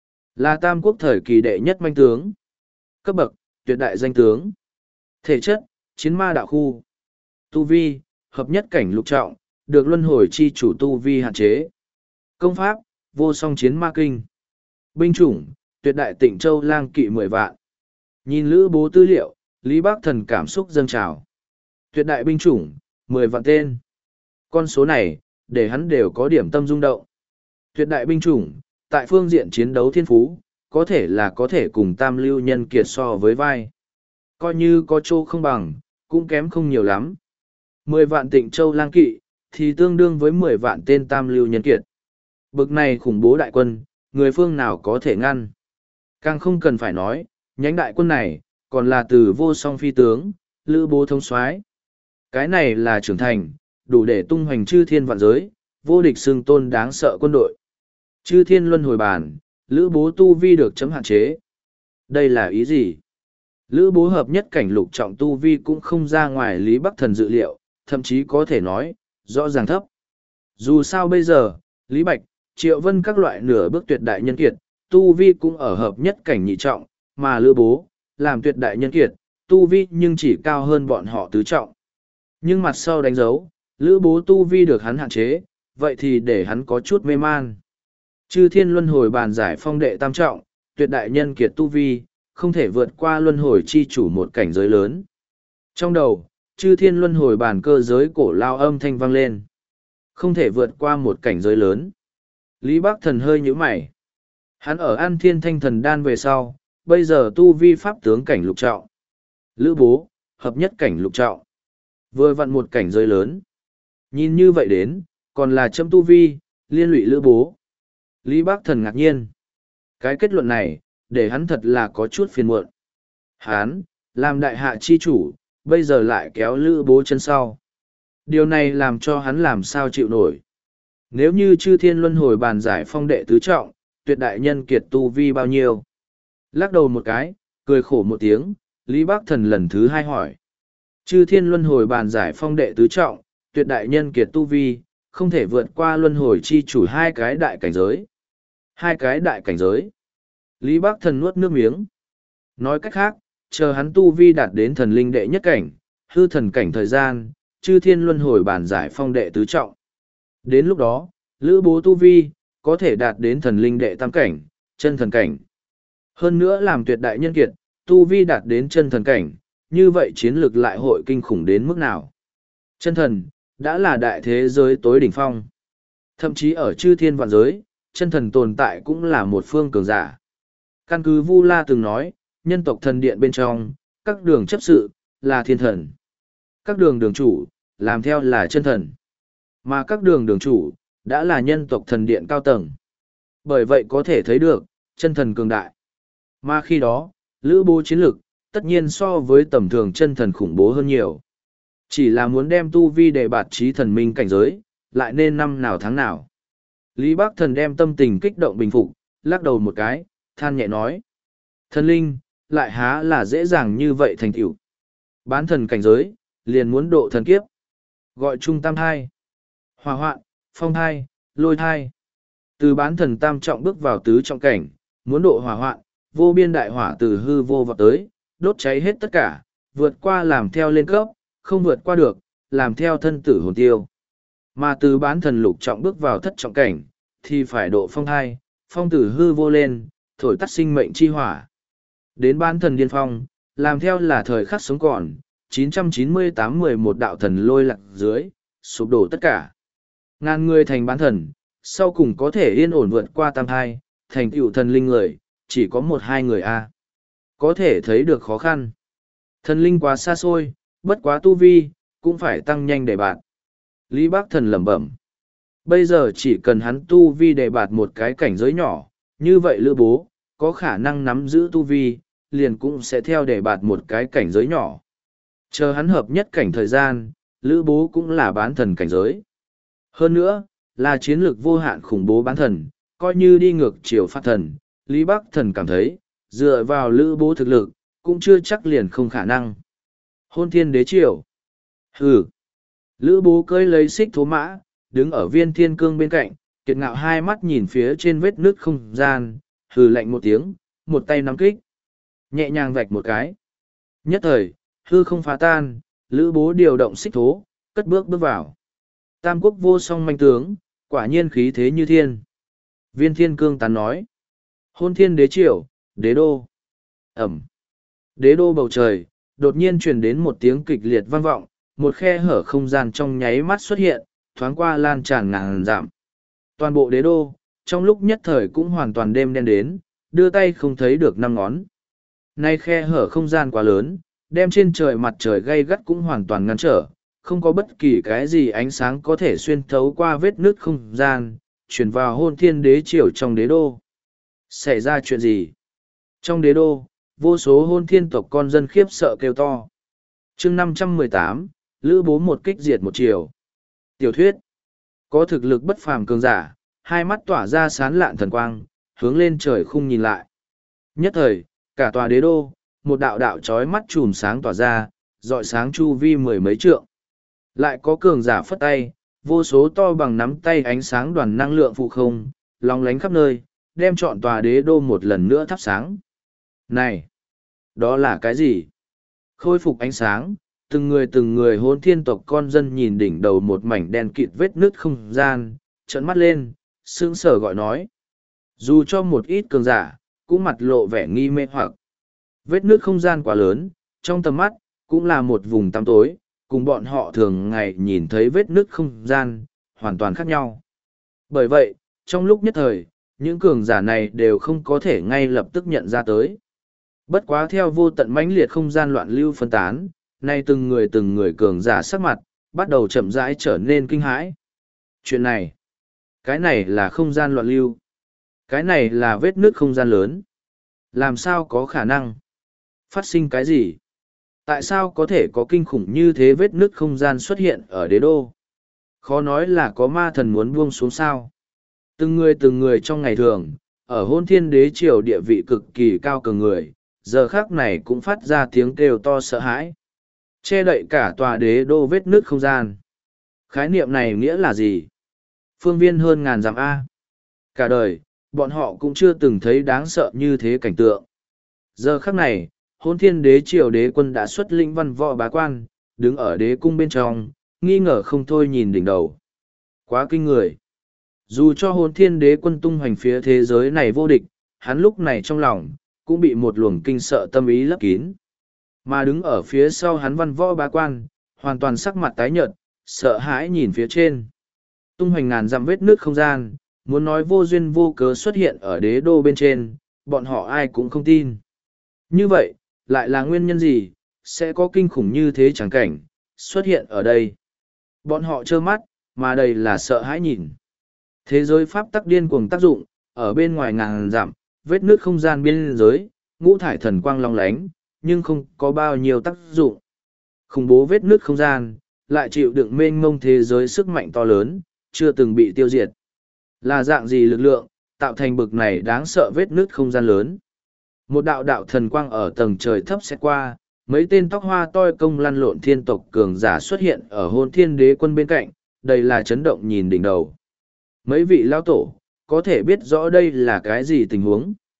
Là tam quốc thời kỳ đệ nhất manh tướng. Cấp bậc, tuyệt đại danh tướng. Thể chất, chiến ma đạo khu. Tu vi, hợp nhất cảnh lục trọng, được luân hồi chi chủ tu vi hạn chế. Công pháp, vô song chiến ma kinh. Binh chủng, tuyệt đại tịnh châu lang kỵ mười vạn. Nhìn Lữ bố tư liệu, Lý Bác Thần cảm xúc dâng trào. Tuyệt đại binh chủng, mười vạn tên. Con số này, để hắn đều có điểm tâm rung động. Tuyệt đại binh chủng, tại phương diện chiến đấu thiên phú, có thể là có thể cùng tam lưu nhân kiệt so với vai. Coi như có chỗ không bằng, cũng kém không nhiều lắm. Mười vạn tịnh châu lang kỵ, thì tương đương với mười vạn tên tam lưu nhân kiệt. Bực này khủng bố đại quân, người phương nào có thể ngăn. Càng không cần phải nói, nhánh đại quân này, còn là từ vô song phi tướng, Lữ bố thống soái. Cái này là trưởng thành, đủ để tung hoành chư thiên vạn giới, vô địch xưng tôn đáng sợ quân đội. Chư thiên luân hồi bản, Lữ bố tu vi được chấm hạn chế. Đây là ý gì? Lữ bố hợp nhất cảnh lục trọng tu vi cũng không ra ngoài Lý Bắc Thần dự liệu, thậm chí có thể nói, rõ ràng thấp. Dù sao bây giờ, Lý Bạch, Triệu Vân các loại nửa bước tuyệt đại nhân kiệt, tu vi cũng ở hợp nhất cảnh nhị trọng, mà Lữ bố, làm tuyệt đại nhân kiệt, tu vi nhưng chỉ cao hơn bọn họ tứ trọng. Nhưng mặt sau đánh dấu, Lữ bố tu vi được hắn hạn chế, vậy thì để hắn có chút mê man. Chư thiên luân hồi bàn giải phong đệ tam trọng, tuyệt đại nhân kiệt tu vi, không thể vượt qua luân hồi chi chủ một cảnh giới lớn. Trong đầu, chư thiên luân hồi bàn cơ giới cổ lao âm thanh vang lên. Không thể vượt qua một cảnh giới lớn. Lý Bác Thần hơi nhíu mày. Hắn ở An Thiên Thanh Thần Đan về sau, bây giờ tu vi pháp tướng cảnh lục trọng. Lữ bố, hợp nhất cảnh lục trọng. Vừa vặn một cảnh giới lớn. Nhìn như vậy đến, còn là châm tu vi, liên lụy Lữ bố. Lý Bác Thần ngạc nhiên. Cái kết luận này, để hắn thật là có chút phiền muộn. Hắn, làm đại hạ chi chủ, bây giờ lại kéo Lữ bố chân sau. Điều này làm cho hắn làm sao chịu nổi. Nếu như chư thiên luân hồi bàn giải phong đệ tứ trọng, tuyệt đại nhân kiệt tu vi bao nhiêu? Lắc đầu một cái, cười khổ một tiếng, Lý Bác Thần lần thứ hai hỏi. Chư thiên luân hồi bàn giải phong đệ tứ trọng, tuyệt đại nhân kiệt tu vi, không thể vượt qua luân hồi chi chủ hai cái đại cảnh giới. Hai cái đại cảnh giới. Lý Bác Thần nuốt nước miếng. Nói cách khác, chờ hắn tu vi đạt đến thần linh đệ nhất cảnh, hư thần cảnh thời gian, chư thiên luân hồi bàn giải phong đệ tứ trọng. Đến lúc đó, Lữ bố tu vi, có thể đạt đến thần linh đệ tam cảnh, chân thần cảnh. Hơn nữa làm tuyệt đại nhân kiệt, tu vi đạt đến chân thần cảnh, như vậy chiến lược lại hội kinh khủng đến mức nào. Chân thần, đã là đại thế giới tối đỉnh phong. Thậm chí ở chư thiên vạn giới, chân thần tồn tại cũng là một phương cường giả. Căn cứ Vu La từng nói, nhân tộc thần điện bên trong, các đường chấp sự, là thiên thần. Các đường đường chủ, làm theo là chân thần. Mà các đường đường chủ, đã là nhân tộc thần điện cao tầng. Bởi vậy có thể thấy được, chân thần cường đại. Mà khi đó, Lữ bố chiến lực, tất nhiên so với tầm thường chân thần khủng bố hơn nhiều. Chỉ là muốn đem tu vi để bạt trí thần minh cảnh giới, lại nên năm nào tháng nào. Lý Bác Thần đem tâm tình kích động bình phục, lắc đầu một cái, than nhẹ nói. Thần linh, lại há là dễ dàng như vậy thành tựu. Bán thần cảnh giới, liền muốn độ thần kiếp. Gọi trung tam thai, hỏa hoạn, phong thai, lôi thai. Từ bán thần tam trọng bước vào tứ trọng cảnh, Muốn độ hỏa hoạn, vô biên đại hỏa từ hư vô vọt tới, đốt cháy hết tất cả, vượt qua làm theo lên cấp, không vượt qua được, làm theo thân tử hồn tiêu. Mà từ bán thần lục trọng bước vào thất trọng cảnh, thì phải độ phong thai, phong tử hư vô lên, thổi tắt sinh mệnh chi hỏa. Đến bán thần điên phong, làm theo là thời khắc sống còn, chín trăm chín mươi tám mười một đạo thần lôi lạc dưới, sụp đổ tất cả. Ngàn người thành bán thần, sau cùng có thể yên ổn vượt qua tam thai, thành tựu thần linh người, chỉ có một hai người a. Có thể thấy được khó khăn. Thần linh quá xa xôi, bất quá tu vi, cũng phải tăng nhanh để bạt. Lý Bác Thần lẩm bẩm. Bây giờ chỉ cần hắn tu vi để bạt một cái cảnh giới nhỏ, như vậy Lữ Bố, có khả năng nắm giữ tu vi, liền cũng sẽ theo để bạt một cái cảnh giới nhỏ. Chờ hắn hợp nhất cảnh thời gian, Lữ Bố cũng là bán thần cảnh giới. Hơn nữa, là chiến lược vô hạn khủng bố bán thần, coi như đi ngược chiều phát thần, Lý Bắc Thần cảm thấy, dựa vào Lữ Bố thực lực, cũng chưa chắc liền không khả năng. Hôn thiên đế triều. Hừ. Lữ Bố cơi lấy xích thố mã, đứng ở viên thiên cương bên cạnh, kiệt ngạo hai mắt nhìn phía trên vết nước không gian, hừ lạnh một tiếng, một tay nắm kích. Nhẹ nhàng vạch một cái. Nhất thời, hư không phá tan, Lữ Bố điều động xích thố, cất bước bước vào. Tam quốc vô song manh tướng, quả nhiên khí thế như thiên. Viên thiên cương tán nói. Hôn thiên đế triều, đế đô. Ẩm. Đế đô bầu trời, đột nhiên truyền đến một tiếng kịch liệt vang vọng, một khe hở không gian trong nháy mắt xuất hiện, thoáng qua lan tràn ngàn dặm. Toàn bộ đế đô, trong lúc nhất thời cũng hoàn toàn đêm đen đến, đưa tay không thấy được năm ngón. Nay khe hở không gian quá lớn, đem trên trời mặt trời gay gắt cũng hoàn toàn ngăn trở, không có bất kỳ cái gì ánh sáng có thể xuyên thấu qua vết nứt không gian, chuyển vào hôn thiên đế triều trong đế đô. Xảy ra chuyện gì? Trong đế đô, vô số hôn thiên tộc con dân khiếp sợ kêu to. chương năm trăm mười tám, Lữ Bố một kích diệt một triều. Tiểu thuyết. Có thực lực bất phàm cường giả, hai mắt tỏa ra sán lạn thần quang, hướng lên trời khung nhìn lại. Nhất thời, cả tòa đế đô, một đạo đạo chói mắt chùm sáng tỏa ra, dọi sáng chu vi mười mấy trượng. Lại có cường giả phất tay, vô số to bằng nắm tay ánh sáng đoàn năng lượng phụ không, long lánh khắp nơi, đem trọn tòa đế đô một lần nữa thắp sáng. Này! Đó là cái gì? Khôi phục ánh sáng, từng người từng người hôn thiên tộc con dân nhìn đỉnh đầu một mảnh đen kịt vết nứt không gian, trợn mắt lên, sững sờ gọi nói. Dù cho một ít cường giả, cũng mặt lộ vẻ nghi mê hoặc. Vết nứt không gian quá lớn, trong tầm mắt, cũng là một vùng tăm tối, cùng bọn họ thường ngày nhìn thấy vết nứt không gian, hoàn toàn khác nhau. Bởi vậy, trong lúc nhất thời, những cường giả này đều không có thể ngay lập tức nhận ra tới. Bất quá theo vô tận mãnh liệt không gian loạn lưu phân tán, nay từng người từng người cường giả sắc mặt, bắt đầu chậm rãi trở nên kinh hãi. Chuyện này, cái này là không gian loạn lưu. Cái này là vết nứt không gian lớn. Làm sao có khả năng? Phát sinh cái gì? Tại sao có thể có kinh khủng như thế vết nứt không gian xuất hiện ở đế đô? Khó nói là có ma thần muốn buông xuống sao? Từng người từng người trong ngày thường, ở hôn thiên đế triều địa vị cực kỳ cao cường người, giờ khác này cũng phát ra tiếng kêu to sợ hãi. Che đậy cả tòa đế đô vết nứt không gian. Khái niệm này nghĩa là gì? Phương viên hơn ngàn dặm A. Cả đời, bọn họ cũng chưa từng thấy đáng sợ như thế cảnh tượng. Giờ khắc này, hôn thiên đế triều đế quân đã xuất lĩnh văn võ bá quan, đứng ở đế cung bên trong, nghi ngờ không thôi nhìn đỉnh đầu. Quá kinh người. Dù cho hôn thiên đế quân tung hoành phía thế giới này vô địch, hắn lúc này trong lòng, cũng bị một luồng kinh sợ tâm ý lấp kín. Mà đứng ở phía sau hắn văn võ bá quan, hoàn toàn sắc mặt tái nhợt, sợ hãi nhìn phía trên. Tung hoành ngàn dặm vết nước không gian, muốn nói vô duyên vô cớ xuất hiện ở đế đô bên trên, bọn họ ai cũng không tin. Như vậy, lại là nguyên nhân gì, sẽ có kinh khủng như thế chẳng cảnh, xuất hiện ở đây. Bọn họ trơ mắt, mà đây là sợ hãi nhìn. Thế giới pháp tắc điên cuồng tác dụng, ở bên ngoài ngàn dặm, vết nước không gian biên giới, ngũ thải thần quang long lánh, nhưng không có bao nhiêu tác dụng. Khủng bố vết nước không gian, lại chịu đựng mênh mông thế giới sức mạnh to lớn, chưa từng bị tiêu diệt. Là dạng gì lực lượng, tạo thành bực này đáng sợ vết nước không gian lớn. Một đạo đạo thần quang ở tầng trời thấp sẽ qua, mấy tên tóc hoa toi công lăn lộn thiên tộc cường giả xuất hiện ở hôn thiên đế quân bên cạnh, đây là chấn động nhìn đỉnh đầu. Mấy vị lao tổ, có thể biết rõ đây là cái gì tình huống.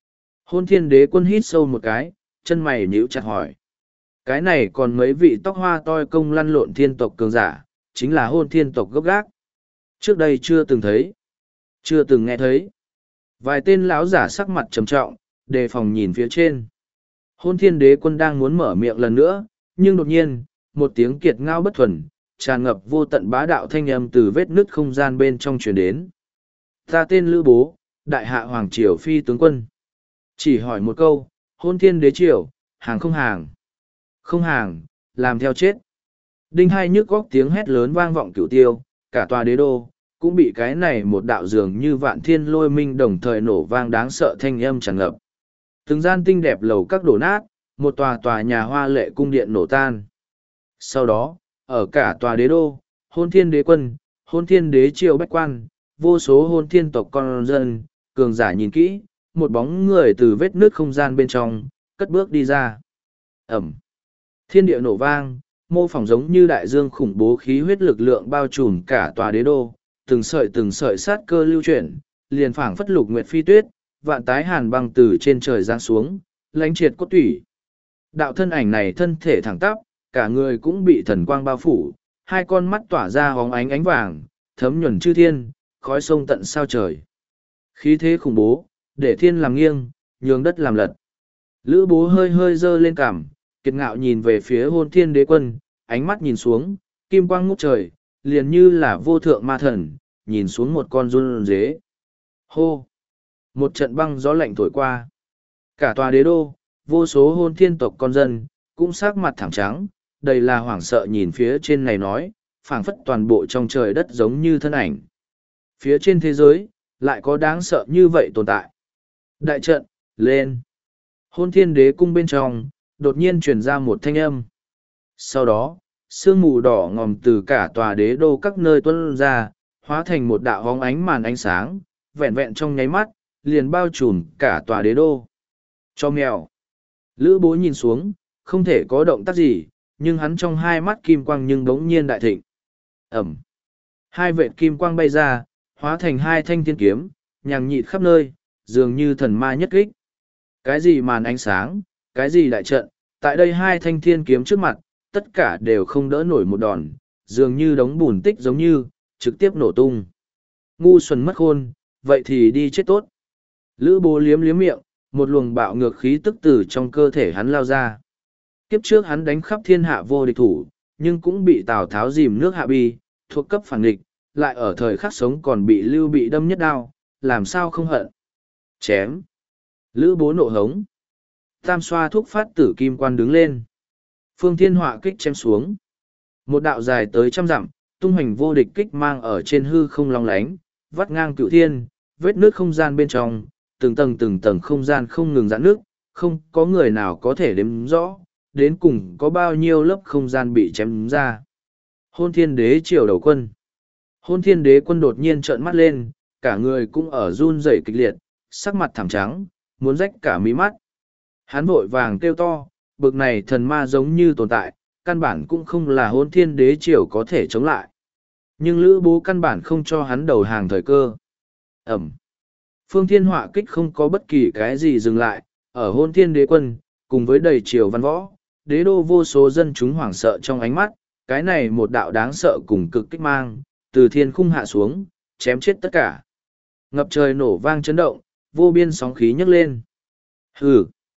Hôn thiên đế quân hít sâu một cái, chân mày nhíu chặt hỏi. Cái này còn mấy vị tóc hoa toi công lăn lộn thiên tộc cường giả, chính là hôn thiên tộc gốc gác. Trước đây chưa từng thấy, chưa từng nghe thấy. Vài tên lão giả sắc mặt trầm trọng, đề phòng nhìn phía trên. Hôn thiên đế quân đang muốn mở miệng lần nữa, nhưng đột nhiên, một tiếng kiệt ngao bất thuần, tràn ngập vô tận bá đạo thanh âm từ vết nứt không gian bên trong truyền đến. Ta tên Lữ Bố, đại hạ hoàng triều phi tướng quân. Chỉ hỏi một câu, hôn thiên đế triều, hàng không hàng. Không hàng, làm theo chết. Đinh hai nhức góc tiếng hét lớn vang vọng cửu tiêu, cả tòa đế đô, cũng bị cái này một đạo dường như vạn thiên lôi minh đồng thời nổ vang đáng sợ thanh âm tràn ngập. Từng gian tinh đẹp lầu các đổ nát, một tòa tòa nhà hoa lệ cung điện nổ tan. Sau đó, ở cả tòa đế đô, hôn thiên đế quân, hôn thiên đế triều bách quan, vô số hôn thiên tộc con dân, cường giả nhìn kỹ, một bóng người từ vết nước không gian bên trong, cất bước đi ra. Ẩm. Thiên địa nổ vang, mô phỏng giống như đại dương khủng bố khí huyết lực lượng bao trùm cả tòa đế đô, từng sợi từng sợi sát cơ lưu chuyển, liền phảng phất lục nguyệt phi tuyết, vạn tái hàn băng từ trên trời giáng xuống, lánh triệt cốt tủy. Đạo thân ảnh này thân thể thẳng tắp, cả người cũng bị thần quang bao phủ, hai con mắt tỏa ra hóng ánh ánh vàng, thấm nhuần chư thiên, khói sông tận sao trời. Khí thế khủng bố, để thiên làm nghiêng, nhường đất làm lật. Lữ Bố hơi hơi dơ lên cằm, kiệt ngạo nhìn về phía hôn thiên đế quân, ánh mắt nhìn xuống, kim quang ngút trời, liền như là vô thượng ma thần, nhìn xuống một con run dế. Hô! Một trận băng gió lạnh thổi qua. Cả tòa đế đô, vô số hôn thiên tộc con dân, cũng sắc mặt thảm trắng, đầy là hoảng sợ nhìn phía trên này nói, phảng phất toàn bộ trong trời đất giống như thân ảnh. Phía trên thế giới, lại có đáng sợ như vậy tồn tại. Đại trận, lên! Hôn thiên đế cung bên trong, đột nhiên truyền ra một thanh âm. Sau đó, sương mù đỏ ngòm từ cả tòa đế đô các nơi tuôn ra, hóa thành một đạo hóng ánh màn ánh sáng, vẹn vẹn trong nháy mắt, liền bao trùm cả tòa đế đô. Cho mèo. Lữ Bố nhìn xuống, không thể có động tác gì, nhưng hắn trong hai mắt kim quang nhưng đống nhiên đại thịnh. Ẩm. Hai vệt kim quang bay ra, hóa thành hai thanh thiên kiếm, nhằng nhịt khắp nơi, dường như thần ma nhất kích. Cái gì màn ánh sáng, cái gì đại trận, tại đây hai thanh thiên kiếm trước mặt, tất cả đều không đỡ nổi một đòn, dường như đống bùn tích giống như, trực tiếp nổ tung. Ngu xuẩn mất khôn, vậy thì đi chết tốt. Lữ Bố liếm liếm miệng, một luồng bạo ngược khí tức từ trong cơ thể hắn lao ra. Kiếp trước hắn đánh khắp thiên hạ vô địch thủ, nhưng cũng bị Tào Tháo dìm nước hạ bi, thuộc cấp phản địch, lại ở thời khắc sống còn bị Lưu Bị đâm nhất đao, làm sao không hận. Chém. Lữ Bố nộ hống. Tam xoa thuốc phát tử kim quan đứng lên. Phương Thiên Họa kích chém xuống. Một đạo dài tới trăm dặm, tung hoành vô địch kích mang ở trên hư không long lánh, vắt ngang cựu thiên, vết nước không gian bên trong, từng tầng từng tầng không gian không ngừng giãn nước, không có người nào có thể đếm rõ, đến cùng có bao nhiêu lớp không gian bị chém ra. Hôn thiên đế triều đầu quân. Hôn thiên đế quân đột nhiên trợn mắt lên, cả người cũng ở run rẩy kịch liệt, sắc mặt thảm trắng, muốn rách cả mí mắt. Hắn vội vàng kêu to, bực này thần ma giống như tồn tại, căn bản cũng không là hôn thiên đế triều có thể chống lại. Nhưng Lữ Bố căn bản không cho hắn đầu hàng thời cơ. Ẩm. Phương Thiên Họa kích không có bất kỳ cái gì dừng lại, ở hôn thiên đế quân, cùng với đầy triều văn võ, đế đô vô số dân chúng hoảng sợ trong ánh mắt, cái này một đạo đáng sợ cùng cực kích mang, từ thiên khung hạ xuống, chém chết tất cả. Ngập trời nổ vang chấn động, vô biên sóng khí nhấc lên. Hừ.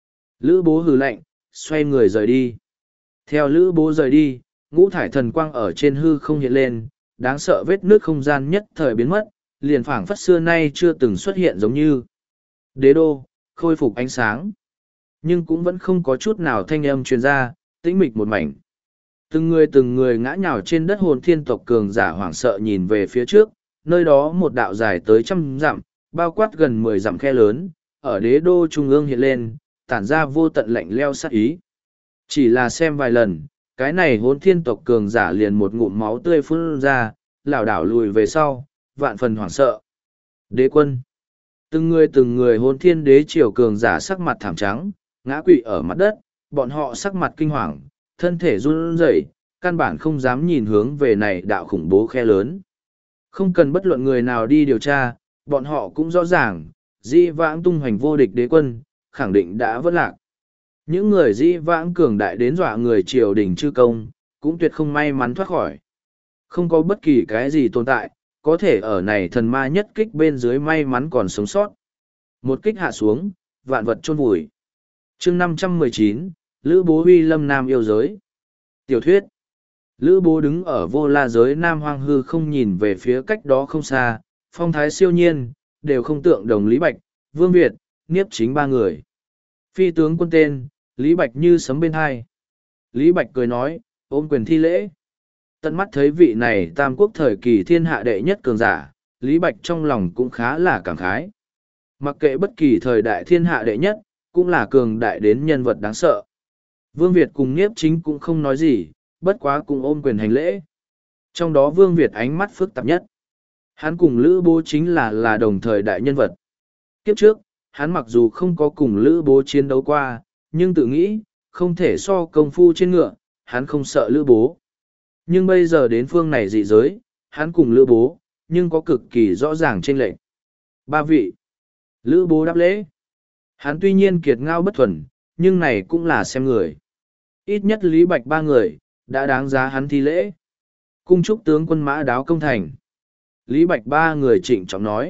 Lữ Bố hừ lạnh, xoay người rời đi. Theo Lữ Bố rời đi, ngũ thải thần quang ở trên hư không hiện lên, đáng sợ vết nước không gian nhất thời biến mất, liền phảng phất xưa nay chưa từng xuất hiện giống như. Đế đô, khôi phục ánh sáng. Nhưng cũng vẫn không có chút nào thanh âm truyền ra, tĩnh mịch một mảnh. Từng người từng người ngã nhào trên đất hồn thiên tộc cường giả hoảng sợ nhìn về phía trước, nơi đó một đạo dài tới trăm dặm, bao quát gần mười dặm khe lớn, ở đế đô trung ương hiện lên, tản ra vô tận lạnh leo sát ý. Chỉ là xem vài lần, cái này hồn thiên tộc cường giả liền một ngụm máu tươi phun ra, lảo đảo lùi về sau, vạn phần hoảng sợ. Đế quân. Từng người từng người hồn thiên đế triều cường giả sắc mặt thảm trắng, ngã quỵ ở mặt đất, bọn họ sắc mặt kinh hoàng, thân thể run rẩy, căn bản không dám nhìn hướng về này đạo khủng bố khe lớn. Không cần bất luận người nào đi điều tra, bọn họ cũng rõ ràng, di vãng tung hoành vô địch đế quân, khẳng định đã vất lạc. Những người dĩ vãng cường đại đến dọa người triều đình chư công, cũng tuyệt không may mắn thoát khỏi. Không có bất kỳ cái gì tồn tại, có thể ở này thần ma nhất kích bên dưới may mắn còn sống sót. Một kích hạ xuống, vạn vật chôn vùi. Chương năm trăm mười chín, Lữ Bố uy lâm Nam yêu giới. Tiểu thuyết. Lữ Bố đứng ở vô la giới Nam hoang hư không nhìn về phía cách đó không xa, phong thái siêu nhiên, đều không tượng đồng Lý Bạch, Vương Việt, Niếp Chính ba người. Phi tướng quân tên, Lý Bạch như sấm bên hai. Lý Bạch cười nói, ôm quyền thi lễ. Tận mắt thấy vị này tam quốc thời kỳ thiên hạ đệ nhất cường giả, Lý Bạch trong lòng cũng khá là cảm khái. Mặc kệ bất kỳ thời đại thiên hạ đệ nhất, cũng là cường đại đến nhân vật đáng sợ. Vương Việt cùng Niếp Chính cũng không nói gì, bất quá cùng ôm quyền hành lễ. Trong đó Vương Việt ánh mắt phức tạp nhất. Hắn cùng Lữ Bố chính là là đồng thời đại nhân vật. Kiếp trước, hắn mặc dù không có cùng Lữ Bố chiến đấu qua, nhưng tự nghĩ, không thể so công phu trên ngựa, hắn không sợ Lữ Bố. Nhưng bây giờ đến phương này dị giới, hắn cùng Lữ Bố, nhưng có cực kỳ rõ ràng chênh lệch. Ba vị. Lữ Bố đáp lễ. Hắn tuy nhiên kiệt ngao bất thuần, nhưng này cũng là xem người. Ít nhất Lý Bạch ba người, đã đáng giá hắn thi lễ. Cung chúc tướng quân Mã Đáo công thành. Lý Bạch ba người trịnh trọng nói.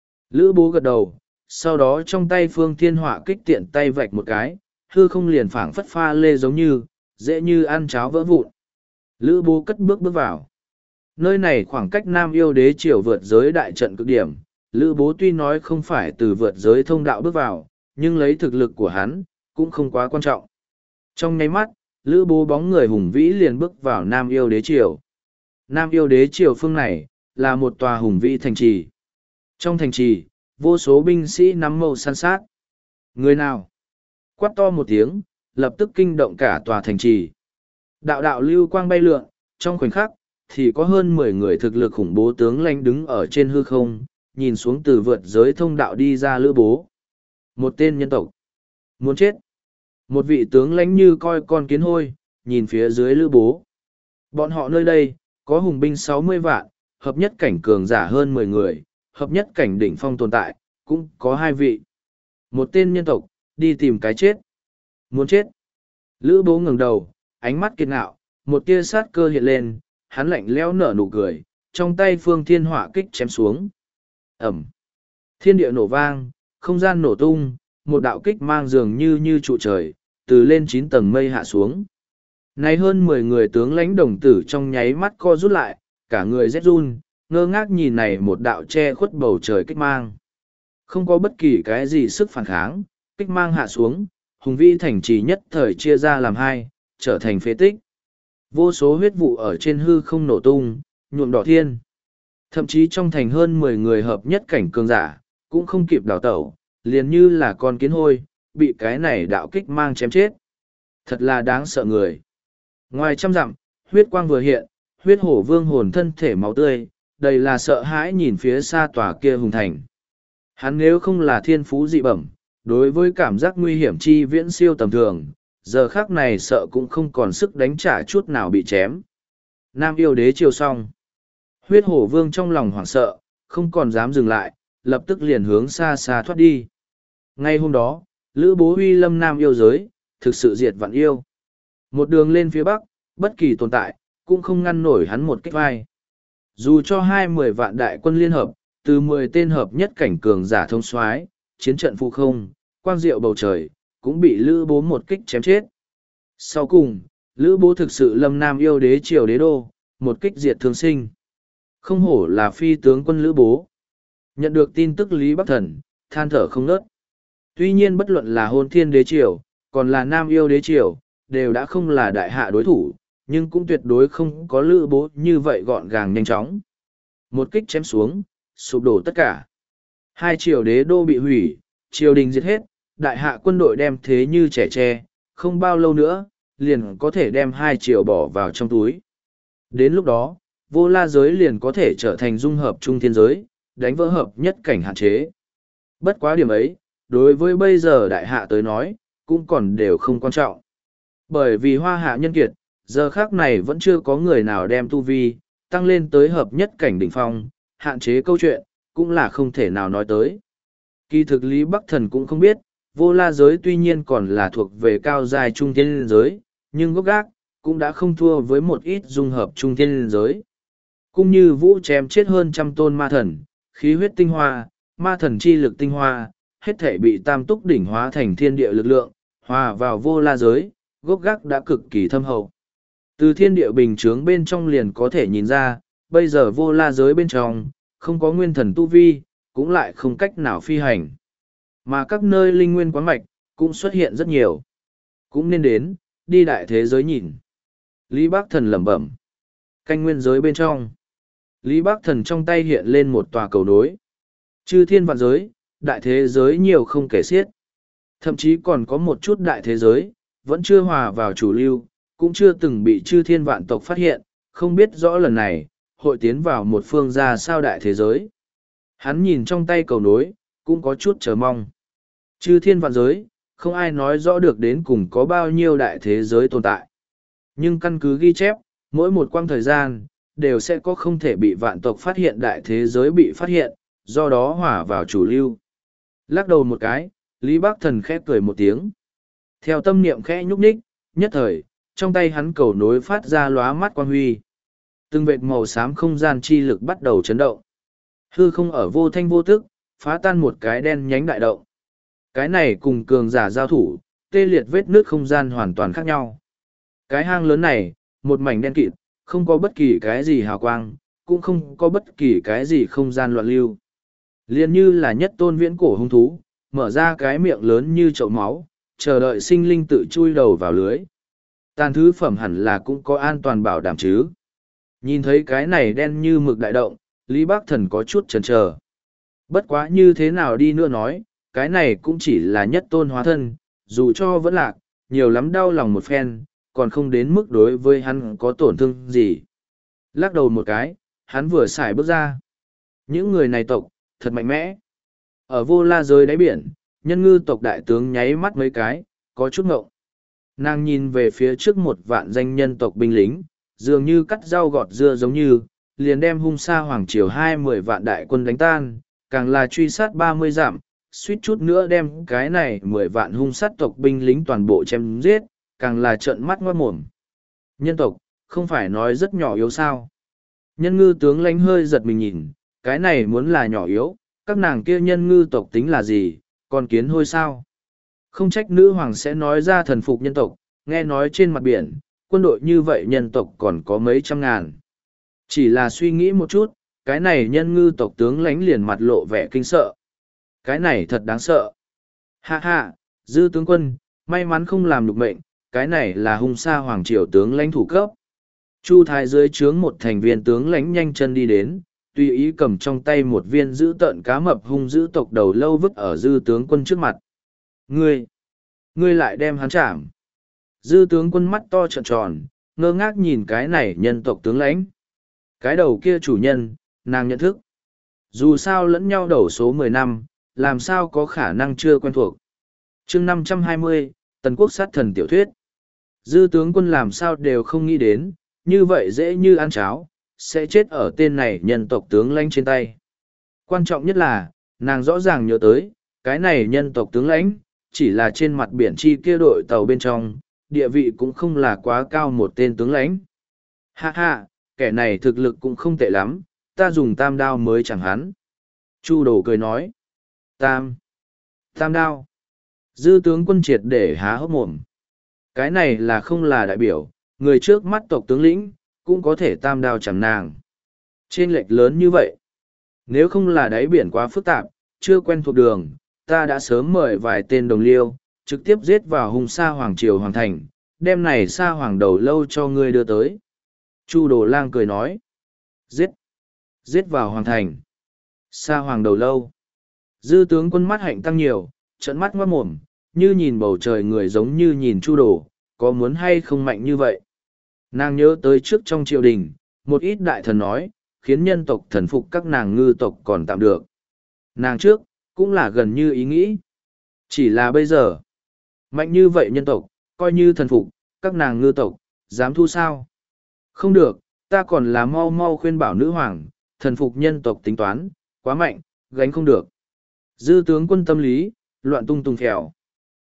Lữ Bố gật đầu, sau đó trong tay Phương Thiên Họa kích tiện tay vạch một cái, hư không liền phảng phất pha lê giống như, dễ như ăn cháo vỡ vụn. Lữ Bố cất bước bước vào. Nơi này khoảng cách Nam Yêu Đế triều vượt giới đại trận cực điểm, Lữ Bố tuy nói không phải từ vượt giới thông đạo bước vào, nhưng lấy thực lực của hắn, cũng không quá quan trọng. Trong nháy mắt, Lữ Bố bóng người hùng vĩ liền bước vào Nam Yêu Đế triều. Nam Yêu Đế triều phương này, là một tòa hùng vĩ thành trì. Trong thành trì, vô số binh sĩ nắm mâu săn sát. Người nào? Quát to một tiếng, lập tức kinh động cả tòa thành trì. Đạo đạo lưu quang bay lượn, trong khoảnh khắc, thì có hơn mười người thực lực khủng bố tướng lãnh đứng ở trên hư không, nhìn xuống từ vượt giới thông đạo đi ra Lữ Bố. Một tên nhân tộc. Muốn chết. Một vị tướng lãnh như coi con kiến hôi, nhìn phía dưới Lữ Bố. Bọn họ nơi đây, có hùng binh sáu mươi vạn, hợp nhất cảnh cường giả hơn mười người, hợp nhất cảnh đỉnh phong tồn tại, cũng có hai vị. Một tên nhân tộc, đi tìm cái chết. Muốn chết. Lữ Bố ngẩng đầu, ánh mắt kiệt ngạo, một tia sát cơ hiện lên, hắn lạnh lẽo nở nụ cười, trong tay Phương Thiên Họa kích chém xuống. Ẩm. Thiên địa nổ vang, không gian nổ tung, một đạo kích mang dường như như trụ trời, từ lên chín tầng mây hạ xuống. Này hơn mười người tướng lãnh đồng tử trong nháy mắt co rút lại, cả người rét run, ngơ ngác nhìn này một đạo che khuất bầu trời kích mang. Không có bất kỳ cái gì sức phản kháng, kích mang hạ xuống, hùng vĩ thành trì nhất thời chia ra làm hai, trở thành phế tích. Vô số huyết vụ ở trên hư không nổ tung, nhuộm đỏ thiên. Thậm chí trong thành hơn mười người hợp nhất cảnh cường giả, cũng không kịp đào tẩu, liền như là con kiến hôi, bị cái này đạo kích mang chém chết. Thật là đáng sợ người. Ngoài trăm dặm, huyết quang vừa hiện, huyết hổ vương hồn thân thể máu tươi, đầy là sợ hãi nhìn phía xa tòa kia hùng thành. Hắn nếu không là thiên phú dị bẩm, đối với cảm giác nguy hiểm chi viễn siêu tầm thường, giờ khác này sợ cũng không còn sức đánh trả chút nào bị chém. Nam Yêu Đế chiều xong. Huyết hổ vương trong lòng hoảng sợ, không còn dám dừng lại, lập tức liền hướng xa xa thoát đi. Ngay hôm đó, Lữ Bố uy lâm Nam Yêu giới, thực sự diệt vạn yêu. Một đường lên phía bắc, bất kỳ tồn tại, cũng không ngăn nổi hắn một kích vai. Dù cho hai mươi vạn đại quân liên hợp, từ mười tên hợp nhất cảnh cường giả thông soái, chiến trận phụ không, quang diệu bầu trời, cũng bị Lữ Bố một kích chém chết. Sau cùng, Lữ Bố thực sự lâm Nam Yêu Đế triều đế đô, một kích diệt thương sinh. Không hổ là phi tướng quân Lữ Bố. Nhận được tin tức Lý Bắc Thần, than thở không ngớt. Tuy nhiên bất luận là Hôn Thiên Đế triều, còn là Nam Yêu Đế triều, đều đã không là đại hạ đối thủ, nhưng cũng tuyệt đối không có Lữ Bố như vậy gọn gàng nhanh chóng. Một kích chém xuống, sụp đổ tất cả. Hai triều đế đô bị hủy, triều đình diệt hết, đại hạ quân đội đem thế như trẻ tre, không bao lâu nữa, liền có thể đem hai triều bỏ vào trong túi. Đến lúc đó, vô la giới liền có thể trở thành dung hợp trung thiên giới, đánh vỡ hợp nhất cảnh hạn chế. Bất quá điểm ấy, đối với bây giờ đại hạ tới nói, cũng còn đều không quan trọng. Bởi vì hoa hạ nhân kiệt, giờ khác này vẫn chưa có người nào đem tu vi, tăng lên tới hợp nhất cảnh đỉnh phong, hạn chế câu chuyện, cũng là không thể nào nói tới. Kỳ thực Lý Bắc Thần cũng không biết, vô la giới tuy nhiên còn là thuộc về cao giai trung thiên liên giới, nhưng gốc gác, cũng đã không thua với một ít dung hợp trung thiên liên giới. Cũng như vũ chém chết hơn trăm tôn ma thần, khí huyết tinh hoa, ma thần chi lực tinh hoa, hết thể bị tam túc đỉnh hóa thành thiên địa lực lượng, hòa vào vô la giới, gốc gác đã cực kỳ thâm hậu. Từ thiên địa bình chướng bên trong liền có thể nhìn ra, bây giờ vô la giới bên trong, không có nguyên thần tu vi, cũng lại không cách nào phi hành. Mà các nơi linh nguyên quán mạch, cũng xuất hiện rất nhiều. Cũng nên đến, đi đại thế giới nhìn. Lý Bác Thần lẩm bẩm. Canh nguyên giới bên trong. Lý Bác Thần trong tay hiện lên một tòa cầu nối. Chư thiên vạn giới, đại thế giới nhiều không kể xiết. Thậm chí còn có một chút đại thế giới, vẫn chưa hòa vào chủ lưu, cũng chưa từng bị chư thiên vạn tộc phát hiện, không biết rõ lần này, hội tiến vào một phương ra sao đại thế giới. Hắn nhìn trong tay cầu nối, cũng có chút chờ mong. Chư thiên vạn giới, không ai nói rõ được đến cùng có bao nhiêu đại thế giới tồn tại. Nhưng căn cứ ghi chép, mỗi một quãng thời gian, đều sẽ có không thể bị vạn tộc phát hiện đại thế giới bị phát hiện, do đó hỏa vào chủ lưu. Lắc đầu một cái, Lý Bác Thần khẽ cười một tiếng. Theo tâm niệm khẽ nhúc nhích, nhất thời, trong tay hắn cầu nối phát ra lóa mắt quang huy. Từng vệt màu xám không gian chi lực bắt đầu chấn động. Hư không ở vô thanh vô tức, phá tan một cái đen nhánh đại động. Cái này cùng cường giả giao thủ, tê liệt vết nước không gian hoàn toàn khác nhau. Cái hang lớn này, một mảnh đen kịt, không có bất kỳ cái gì hào quang, cũng không có bất kỳ cái gì không gian loạn lưu. Liên như là nhất tôn viễn cổ hung thú, mở ra cái miệng lớn như chậu máu, chờ đợi sinh linh tự chui đầu vào lưới. Tàn thứ phẩm hẳn là cũng có an toàn bảo đảm chứ. Nhìn thấy cái này đen như mực đại động, Lý Bác Thần có chút chần chờ. Bất quá như thế nào đi nữa nói, cái này cũng chỉ là nhất tôn hóa thân, dù cho vẫn lạc, nhiều lắm đau lòng một phen, còn không đến mức đối với hắn có tổn thương gì. Lắc đầu một cái, hắn vừa xài bước ra. Những người này tộc, thật mạnh mẽ. Ở vô la giới đáy biển, nhân ngư tộc đại tướng nháy mắt mấy cái, có chút ngộng. Nàng nhìn về phía trước một vạn danh nhân tộc binh lính, dường như cắt rau gọt dưa giống như, liền đem hung sa hoàng triều hai mươi vạn đại quân đánh tan, càng là truy sát ba mươi dặm, suýt chút nữa đem cái này mười vạn hung sát tộc binh lính toàn bộ chém giết, càng là trợn mắt ngoát mồm. Nhân tộc, không phải nói rất nhỏ yếu sao. Nhân ngư tướng lãnh hơi giật mình nhìn, cái này muốn là nhỏ yếu, các nàng kia nhân ngư tộc tính là gì, còn kiến hôi sao. Không trách nữ hoàng sẽ nói ra thần phục nhân tộc, nghe nói trên mặt biển, quân đội như vậy nhân tộc còn có mấy trăm ngàn. Chỉ là suy nghĩ một chút, cái này nhân ngư tộc tướng lãnh liền mặt lộ vẻ kinh sợ. Cái này thật đáng sợ. Ha ha, dư tướng quân, may mắn không làm được mệnh, cái này là hung sa hoàng triều tướng lãnh thủ cấp. Chu Thái dưới trướng một thành viên tướng lãnh nhanh chân đi đến, tùy ý cầm trong tay một viên giữ tợn cá mập hung giữ tộc đầu lâu vứt ở dư tướng quân trước mặt. Ngươi, ngươi lại đem hắn chạm. Dư tướng quân mắt to trợn tròn, ngơ ngác nhìn cái này nhân tộc tướng lãnh. Cái đầu kia chủ nhân, nàng nhận thức. Dù sao lẫn nhau đầu số mười năm, làm sao có khả năng chưa quen thuộc. chương năm trăm hai mươi, Tần Quốc sát thần tiểu thuyết. Dư tướng quân làm sao đều không nghĩ đến, như vậy dễ như ăn cháo, sẽ chết ở tên này nhân tộc tướng lãnh trên tay. Quan trọng nhất là, nàng rõ ràng nhớ tới, cái này nhân tộc tướng lãnh, chỉ là trên mặt biển chi kia đội tàu bên trong, địa vị cũng không là quá cao một tên tướng lãnh. Ha ha, kẻ này thực lực cũng không tệ lắm, ta dùng tam đao mới chẳng hắn. Chu Đồ cười nói. Tam. Tam đao. Dư tướng quân triệt để há hốc mồm. Cái này là không là đại biểu, người trước mắt tộc tướng lĩnh, cũng có thể tam đao chẳng nàng. Trên lệch lớn như vậy. Nếu không là đáy biển quá phức tạp, chưa quen thuộc đường, ta đã sớm mời vài tên đồng liêu, trực tiếp giết vào hung sa hoàng triều hoàng thành, đem này sa hoàng đầu lâu cho ngươi đưa tới. Chu Đồ Lang cười nói. Giết. Giết vào hoàng thành. Sa hoàng đầu lâu. Dư tướng quân mắt hạnh tăng nhiều, trận mắt ngoát mồm, như nhìn bầu trời người giống như nhìn Chu Đồ, có muốn hay không mạnh như vậy. Nàng nhớ tới trước trong triều đình, một ít đại thần nói, khiến nhân tộc thần phục các nàng ngư tộc còn tạm được. Nàng trước, cũng là gần như ý nghĩ. Chỉ là bây giờ, mạnh như vậy nhân tộc, coi như thần phục, các nàng ngư tộc, dám thu sao? Không được, ta còn là mau mau khuyên bảo nữ hoàng, thần phục nhân tộc tính toán, quá mạnh, gánh không được. Dư tướng quân tâm lý, loạn tung tung phèo.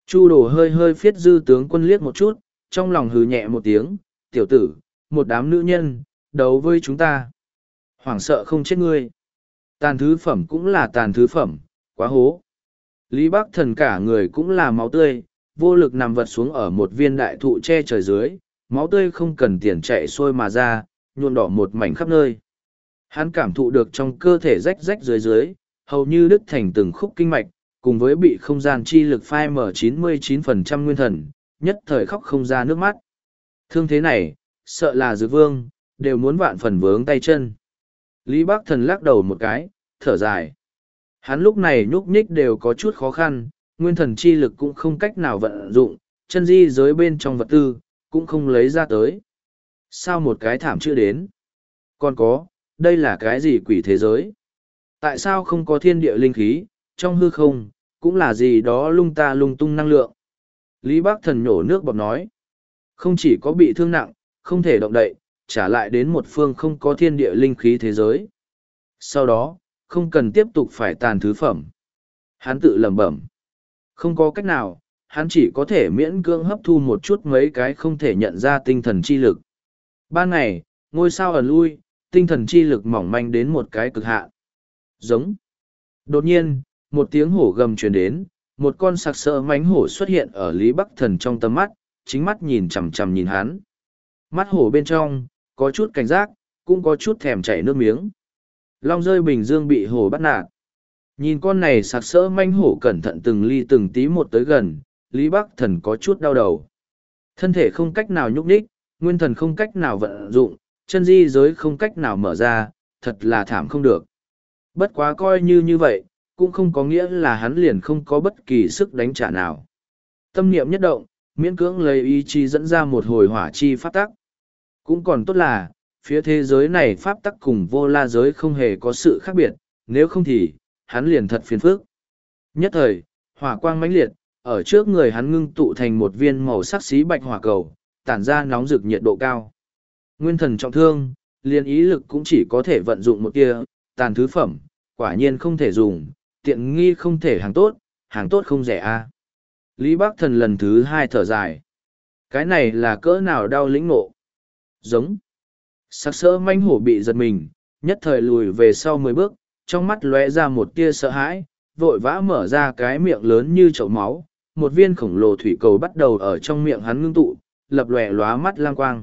Chu đồ hơi hơi phiết dư tướng quân liếc một chút, trong lòng hừ nhẹ một tiếng, tiểu tử, một đám nữ nhân, đấu với chúng ta. Hoảng sợ không chết ngươi. Tàn thứ phẩm cũng là tàn thứ phẩm, quá hố. Lý Bắc Thần cả người cũng là máu tươi, vô lực nằm vật xuống ở một viên đại thụ che trời dưới, máu tươi không cần tiền chạy xuôi mà ra, nhuộm đỏ một mảnh khắp nơi. Hắn cảm thụ được trong cơ thể rách rách dưới dưới, hầu như đứt thành từng khúc kinh mạch, cùng với bị không gian chi lực phai mở chín mươi chín phần trăm nguyên thần, nhất thời khóc không ra nước mắt. Thương thế này, sợ là dược vương, đều muốn vạn phần vướng tay chân. Lý Bắc Thần lắc đầu một cái, thở dài. Hắn lúc này nhúc nhích đều có chút khó khăn, nguyên thần chi lực cũng không cách nào vận dụng, chân di giới bên trong vật tư, cũng không lấy ra tới. Sao một cái thảm chưa đến? Còn có, đây là cái gì quỷ thế giới? Tại sao không có thiên địa linh khí, trong hư không, cũng là gì đó lung ta lung tung năng lượng? Lý Bắc Thần nhổ nước bọt nói. Không chỉ có bị thương nặng, không thể động đậy, trả lại đến một phương không có thiên địa linh khí thế giới. Sau đó, không cần tiếp tục phải tàn thứ phẩm. Hắn tự lẩm bẩm. Không có cách nào, hắn chỉ có thể miễn cưỡng hấp thu một chút mấy cái không thể nhận ra tinh thần chi lực. Ban ngày, ngôi sao ẩn lui, tinh thần chi lực mỏng manh đến một cái cực hạn. Giống. Đột nhiên, một tiếng hổ gầm truyền đến, một con sặc sỡ mánh hổ xuất hiện ở Lý Bắc Thần trong tầm mắt, chính mắt nhìn chằm chằm nhìn hắn. Mắt hổ bên trong, có chút cảnh giác, cũng có chút thèm chảy nước miếng. Long rơi bình dương bị hổ bắt nạt. Nhìn con này sặc sỡ manh hổ cẩn thận từng ly từng tí một tới gần, Lý Bắc Thần có chút đau đầu. Thân thể không cách nào nhúc nhích, nguyên thần không cách nào vận dụng, chân di giới không cách nào mở ra, thật là thảm không được. Bất quá coi như như vậy, cũng không có nghĩa là hắn liền không có bất kỳ sức đánh trả nào. Tâm niệm nhất động, miễn cưỡng lấy ý chí dẫn ra một hồi hỏa chi pháp tắc. Cũng còn tốt là, phía thế giới này pháp tắc cùng vô la giới không hề có sự khác biệt, nếu không thì, hắn liền thật phiền phức. Nhất thời, hỏa quang mãnh liệt, ở trước người hắn ngưng tụ thành một viên màu sắc xí bạch hỏa cầu, tản ra nóng rực nhiệt độ cao. Nguyên thần trọng thương, liền ý lực cũng chỉ có thể vận dụng một tia, tàn thứ phẩm, quả nhiên không thể dùng, tiện nghi không thể hàng tốt, hàng tốt không rẻ a. Lý Bắc Thần lần thứ hai thở dài. Cái này là cỡ nào đau lĩnh ngộ. Giống. Sắc sỡ manh hổ bị giật mình, nhất thời lùi về sau mười bước, trong mắt lóe ra một tia sợ hãi, vội vã mở ra cái miệng lớn như chậu máu, một viên khổng lồ thủy cầu bắt đầu ở trong miệng hắn ngưng tụ, lập lòe lóa mắt lang quang.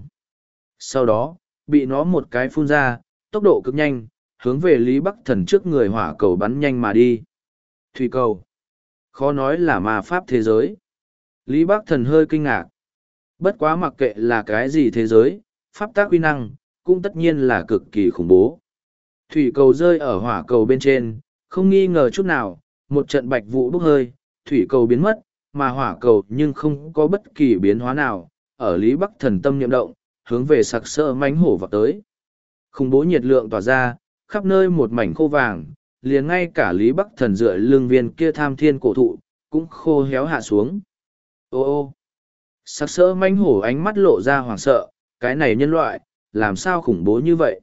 Sau đó, bị nó một cái phun ra, tốc độ cực nhanh, hướng về Lý Bắc Thần trước người hỏa cầu bắn nhanh mà đi. Thủy cầu. Khó nói là ma pháp thế giới. Lý Bắc Thần hơi kinh ngạc. Bất quá mặc kệ là cái gì thế giới, pháp tác uy năng, cũng tất nhiên là cực kỳ khủng bố. Thủy cầu rơi ở hỏa cầu bên trên, không nghi ngờ chút nào, một trận bạch vụ bốc hơi, thủy cầu biến mất, mà hỏa cầu nhưng không có bất kỳ biến hóa nào, ở Lý Bắc Thần tâm niệm động, hướng về sặc sỡ mánh hổ vào tới. Khủng bố nhiệt lượng tỏa ra, khắp nơi một mảnh khô vàng, liền ngay cả Lý Bắc Thần dựa lưng viên kia tham thiên cổ thụ, cũng khô héo hạ xuống. Ô ô! Sặc sỡ mánh hổ ánh mắt lộ ra hoảng sợ, cái này nhân loại, làm sao khủng bố như vậy?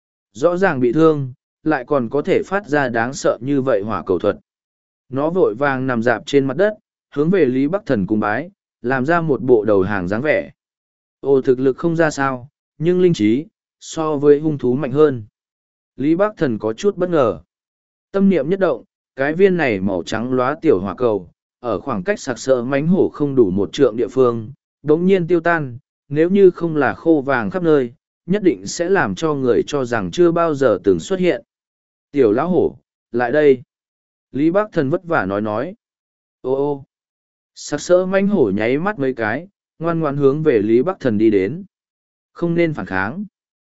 Rõ ràng bị thương, lại còn có thể phát ra đáng sợ như vậy hỏa cầu thuật. Nó vội vàng nằm dạp trên mặt đất, hướng về Lý Bắc Thần cung bái, làm ra một bộ đầu hàng dáng vẻ. Ồ, thực lực không ra sao, nhưng linh trí, so với hung thú mạnh hơn. Lý Bắc Thần có chút bất ngờ. Tâm niệm nhất động, cái viên này màu trắng lóa tiểu hỏa cầu, ở khoảng cách sặc sỡ mánh hổ không đủ một trượng địa phương, đống nhiên tiêu tan, nếu như không là khô vàng khắp nơi, nhất định sẽ làm cho người cho rằng chưa bao giờ từng xuất hiện. Tiểu lão hổ, lại đây. Lý Bắc Thần vất vả nói nói. Ô ô. Sặc sỡ mánh hổ nháy mắt mấy cái, ngoan ngoan hướng về Lý Bắc Thần đi đến. Không nên phản kháng.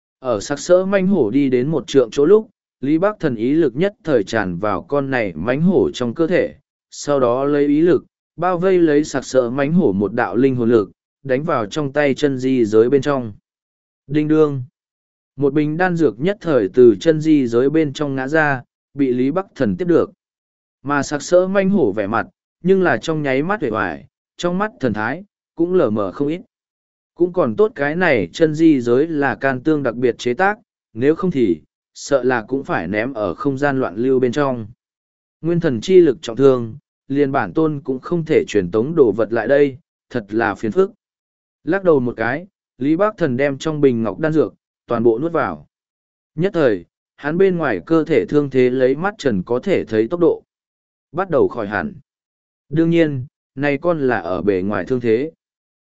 Ở sặc sỡ mánh hổ đi đến một trượng chỗ lúc, Lý Bắc Thần ý lực nhất thời tràn vào con này mánh hổ trong cơ thể, sau đó lấy ý lực, bao vây lấy sặc sỡ mánh hổ một đạo linh hồn lực, đánh vào trong tay chân di giới bên trong. Đinh đương. Một bình đan dược nhất thời từ chân di giới bên trong ngã ra, bị Lý Bắc Thần tiếp được. Mà sặc sỡ manh hổ vẻ mặt, nhưng là trong nháy mắt vẻ hoài, trong mắt thần thái, cũng lờ mờ không ít. Cũng còn tốt cái này chân di giới là can tương đặc biệt chế tác, nếu không thì, sợ là cũng phải ném ở không gian loạn lưu bên trong. Nguyên thần chi lực trọng thương, liền bản tôn cũng không thể truyền tống đồ vật lại đây, thật là phiền phức. Lắc đầu một cái, Lý Bác Thần đem trong bình ngọc đan dược, toàn bộ nuốt vào. Nhất thời, hắn bên ngoài cơ thể thương thế lấy mắt trần có thể thấy tốc độ. Bắt đầu khỏi hẳn. Đương nhiên, này con là ở bề ngoài thương thế.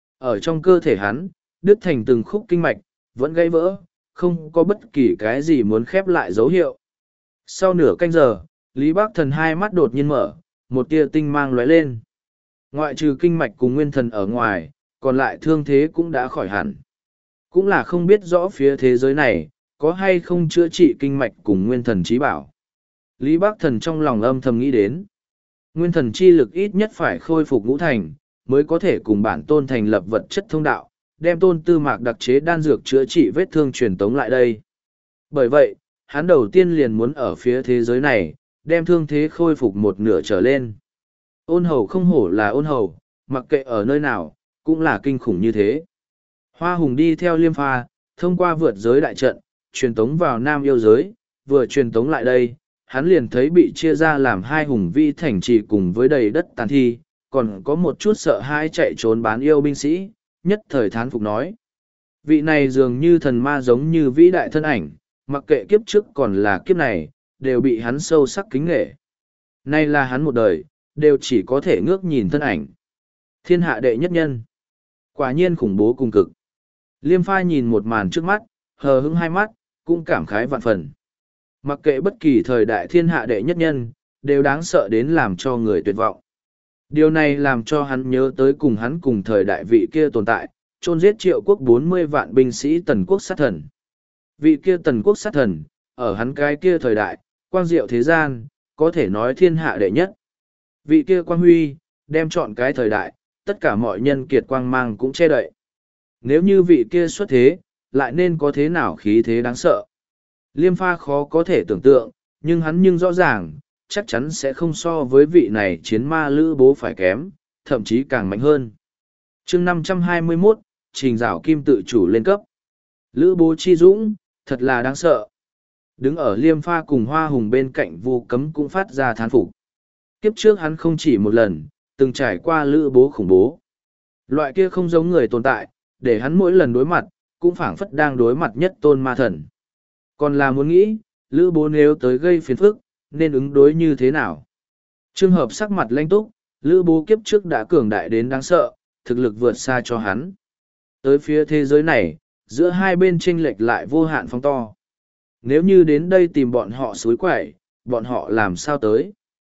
Ở trong cơ thể hắn, đứt thành từng khúc kinh mạch, vẫn gãy vỡ, không có bất kỳ cái gì muốn khép lại dấu hiệu. Sau nửa canh giờ, Lý Bác Thần hai mắt đột nhiên mở, một tia tinh mang lóe lên. Ngoại trừ kinh mạch cùng nguyên thần ở ngoài, còn lại thương thế cũng đã khỏi hẳn. Cũng là không biết rõ phía thế giới này, có hay không chữa trị kinh mạch cùng nguyên thần trí bảo. Lý Bác Thần trong lòng âm thầm nghĩ đến. Nguyên thần chi lực ít nhất phải khôi phục ngũ thành, mới có thể cùng bản tôn thành lập vật chất thông đạo, đem tôn tư mạc đặc chế đan dược chữa trị vết thương truyền tống lại đây. Bởi vậy, hắn đầu tiên liền muốn ở phía thế giới này, đem thương thế khôi phục một nửa trở lên. Ôn hầu không hổ là ôn hầu, mặc kệ ở nơi nào, cũng là kinh khủng như thế. Hoa Hùng đi theo Liêm Pha, thông qua vượt giới đại trận, truyền tống vào Nam yêu giới, vừa truyền tống lại đây, hắn liền thấy bị chia ra làm hai hùng vi thành trì cùng với đầy đất tàn thi, còn có một chút sợ hãi chạy trốn bán yêu binh sĩ, nhất thời thán phục nói. Vị này dường như thần ma giống như vĩ đại thân ảnh, mặc kệ kiếp trước còn là kiếp này, đều bị hắn sâu sắc kính nghệ. Nay là hắn một đời, đều chỉ có thể ngước nhìn thân ảnh. Thiên hạ đệ nhất nhân. Quả nhiên khủng bố cùng cực. Liêm Pha nhìn một màn trước mắt, hờ hững hai mắt, cũng cảm khái vạn phần. Mặc kệ bất kỳ thời đại thiên hạ đệ nhất nhân, đều đáng sợ đến làm cho người tuyệt vọng. Điều này làm cho hắn nhớ tới cùng hắn cùng thời đại vị kia tồn tại, chôn giết triệu quốc bốn mươi vạn binh sĩ tần quốc sát thần. Vị kia tần quốc sát thần, ở hắn cái kia thời đại, quang diệu thế gian, có thể nói thiên hạ đệ nhất. Vị kia quang huy, đem chọn cái thời đại, tất cả mọi nhân kiệt quang mang cũng che đậy. Nếu như vị kia xuất thế, lại nên có thế nào khí thế đáng sợ. Liêm Pha khó có thể tưởng tượng, nhưng hắn nhưng rõ ràng, chắc chắn sẽ không so với vị này chiến ma Lữ Bố phải kém, thậm chí càng mạnh hơn. chương năm trăm hai mươi mốt, Trình Giảo Kim tự chủ lên cấp. Lữ Bố chi dũng, thật là đáng sợ. Đứng ở Liêm Pha cùng Hoa Hùng bên cạnh Vu Cấm cũng phát ra thán phục. Kiếp trước hắn không chỉ một lần, từng trải qua Lữ Bố khủng bố. Loại kia không giống người tồn tại, để hắn mỗi lần đối mặt, cũng phảng phất đang đối mặt nhất tôn ma thần. Còn là muốn nghĩ, Lữ Bố nếu tới gây phiền phức, nên ứng đối như thế nào? Trường hợp sắc mặt lanh túc, Lữ Bố kiếp trước đã cường đại đến đáng sợ, thực lực vượt xa cho hắn. Tới phía thế giới này, giữa hai bên chênh lệch lại vô hạn phóng to. Nếu như đến đây tìm bọn họ suối quẩy, bọn họ làm sao tới?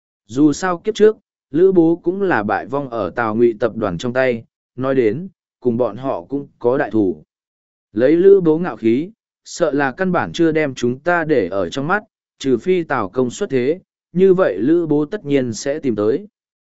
Dù sao kiếp trước, Lữ Bố cũng là bại vong ở Tào Ngụy tập đoàn trong tay, nói đến, cùng bọn họ cũng có đại thủ. Lấy Lữ Bố ngạo khí, sợ là căn bản chưa đem chúng ta để ở trong mắt, trừ phi Tào công xuất thế, như vậy Lữ Bố tất nhiên sẽ tìm tới.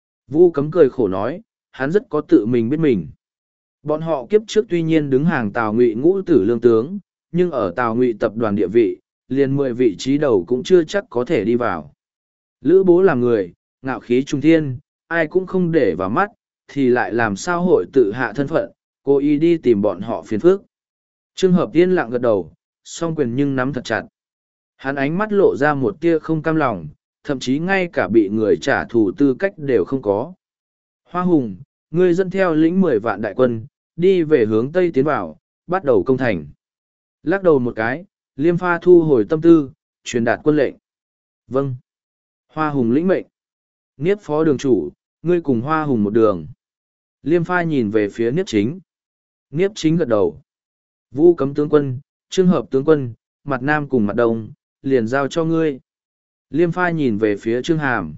Vu Cấm cười khổ nói, hắn rất có tự mình biết mình. Bọn họ kiếp trước tuy nhiên đứng hàng Tào Ngụy ngũ tử lương tướng, nhưng ở Tào Ngụy tập đoàn địa vị, liền mười vị trí đầu cũng chưa chắc có thể đi vào. Lữ Bố là người, ngạo khí trung thiên, ai cũng không để vào mắt, thì lại làm sao hội tự hạ thân phận, cố ý đi tìm bọn họ phiền phức. Trường hợp yên lặng gật đầu, song quyền nhưng nắm thật chặt. Hắn ánh mắt lộ ra một tia không cam lòng, thậm chí ngay cả bị người trả thù tư cách đều không có. Hoa Hùng, ngươi dẫn theo lĩnh mười vạn đại quân, đi về hướng Tây tiến vào, bắt đầu công thành. Lắc đầu một cái, Liêm Pha thu hồi tâm tư, truyền đạt quân lệnh. Vâng. Hoa Hùng lĩnh mệnh. Niếp phó đường chủ, ngươi cùng Hoa Hùng một đường. Liêm Pha nhìn về phía Niếp Chính. Niếp Chính gật đầu. Vu Cấm tướng quân, Trường hợp tướng quân, mặt Nam cùng mặt Đông, liền giao cho ngươi. Liêm Pha nhìn về phía Trương Hàm.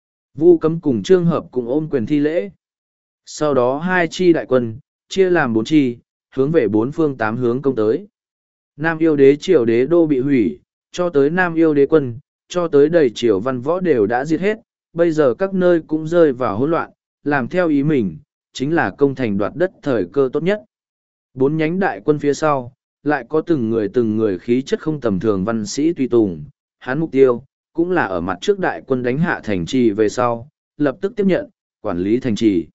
Vu Cấm cùng Trường hợp cùng ôm quyền thi lễ. Sau đó hai chi đại quân, chia làm bốn chi, hướng về bốn phương tám hướng công tới. Nam yêu đế triều đế đô bị hủy, cho tới Nam yêu đế quân, cho tới đầy triều văn võ đều đã diệt hết, bây giờ các nơi cũng rơi vào hỗn loạn, làm theo ý mình, chính là công thành đoạt đất thời cơ tốt nhất. Bốn nhánh đại quân phía sau, lại có từng người từng người khí chất không tầm thường văn sĩ tùy tùng, hắn mục tiêu, cũng là ở mặt trước đại quân đánh hạ thành trì về sau, lập tức tiếp nhận, quản lý thành trì.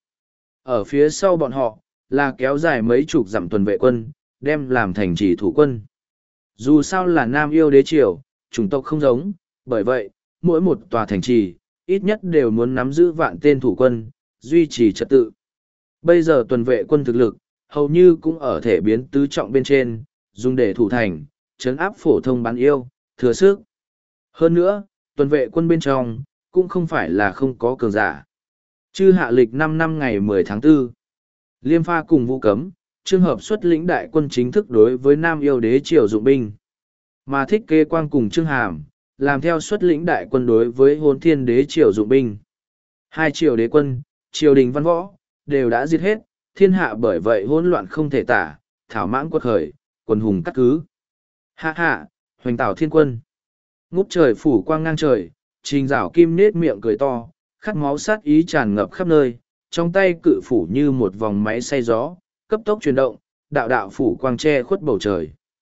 Ở phía sau bọn họ, là kéo dài mấy chục dặm tuần vệ quân, đem làm thành trì thủ quân. Dù sao là Nam yêu đế triều, chủng tộc không giống, bởi vậy, mỗi một tòa thành trì, ít nhất đều muốn nắm giữ vạn tên thủ quân, duy trì trật tự. Bây giờ tuần vệ quân thực lực, hầu như cũng ở thể biến tứ trọng bên trên, dùng để thủ thành, trấn áp phổ thông bán yêu, thừa sức. Hơn nữa, tuần vệ quân bên trong, cũng không phải là không có cường giả. Chư hạ lịch năm năm ngày mười tháng tư, Liêm Pha cùng Vũ Cấm, trường hợp xuất lĩnh đại quân chính thức đối với Nam Yêu Đế triều dụng binh. Mà Thích Kế Quang cùng Trương Hàm, làm theo xuất lĩnh đại quân đối với Hôn Thiên Đế triều dụng binh. Hai triều đế quân, triều đình văn võ, đều đã giết hết, thiên hạ bởi vậy hỗn loạn không thể tả, thảo mãng quật khởi, quần hùng cắt cứ. Hạ hạ, hoành tảo thiên quân. Ngút trời phủ quang ngang trời, Trình Dạo Kim nết miệng cười to, khát máu sát ý tràn ngập khắp nơi, trong tay cự phủ như một vòng máy xay gió, cấp tốc chuyển động, đạo đạo phủ quang che khuất bầu trời.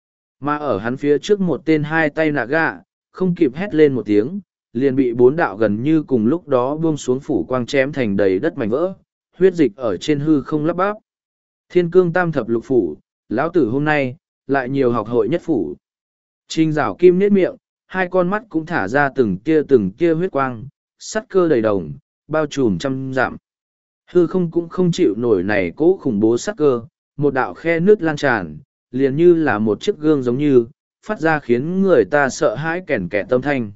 Mà ở hắn phía trước một tên hai tay nạ gạ, không kịp hét lên một tiếng, liền bị bốn đạo gần như cùng lúc đó buông xuống phủ quang chém thành đầy đất mảnh vỡ, huyết dịch ở trên hư không lắp bắp. Thiên cương tam thập lục phủ, lão tử hôm nay, lại nhiều học hội nhất phủ. Trình Dạo Kim nết miệng, hai con mắt cũng thả ra từng tia từng tia huyết quang, sắt cơ đầy đồng, bao trùm trăm dặm. Hư không cũng không chịu nổi này cố khủng bố sắt cơ, một đạo khe nước lan tràn, liền như là một chiếc gương giống như, phát ra khiến người ta sợ hãi kèn kẻ tâm thanh.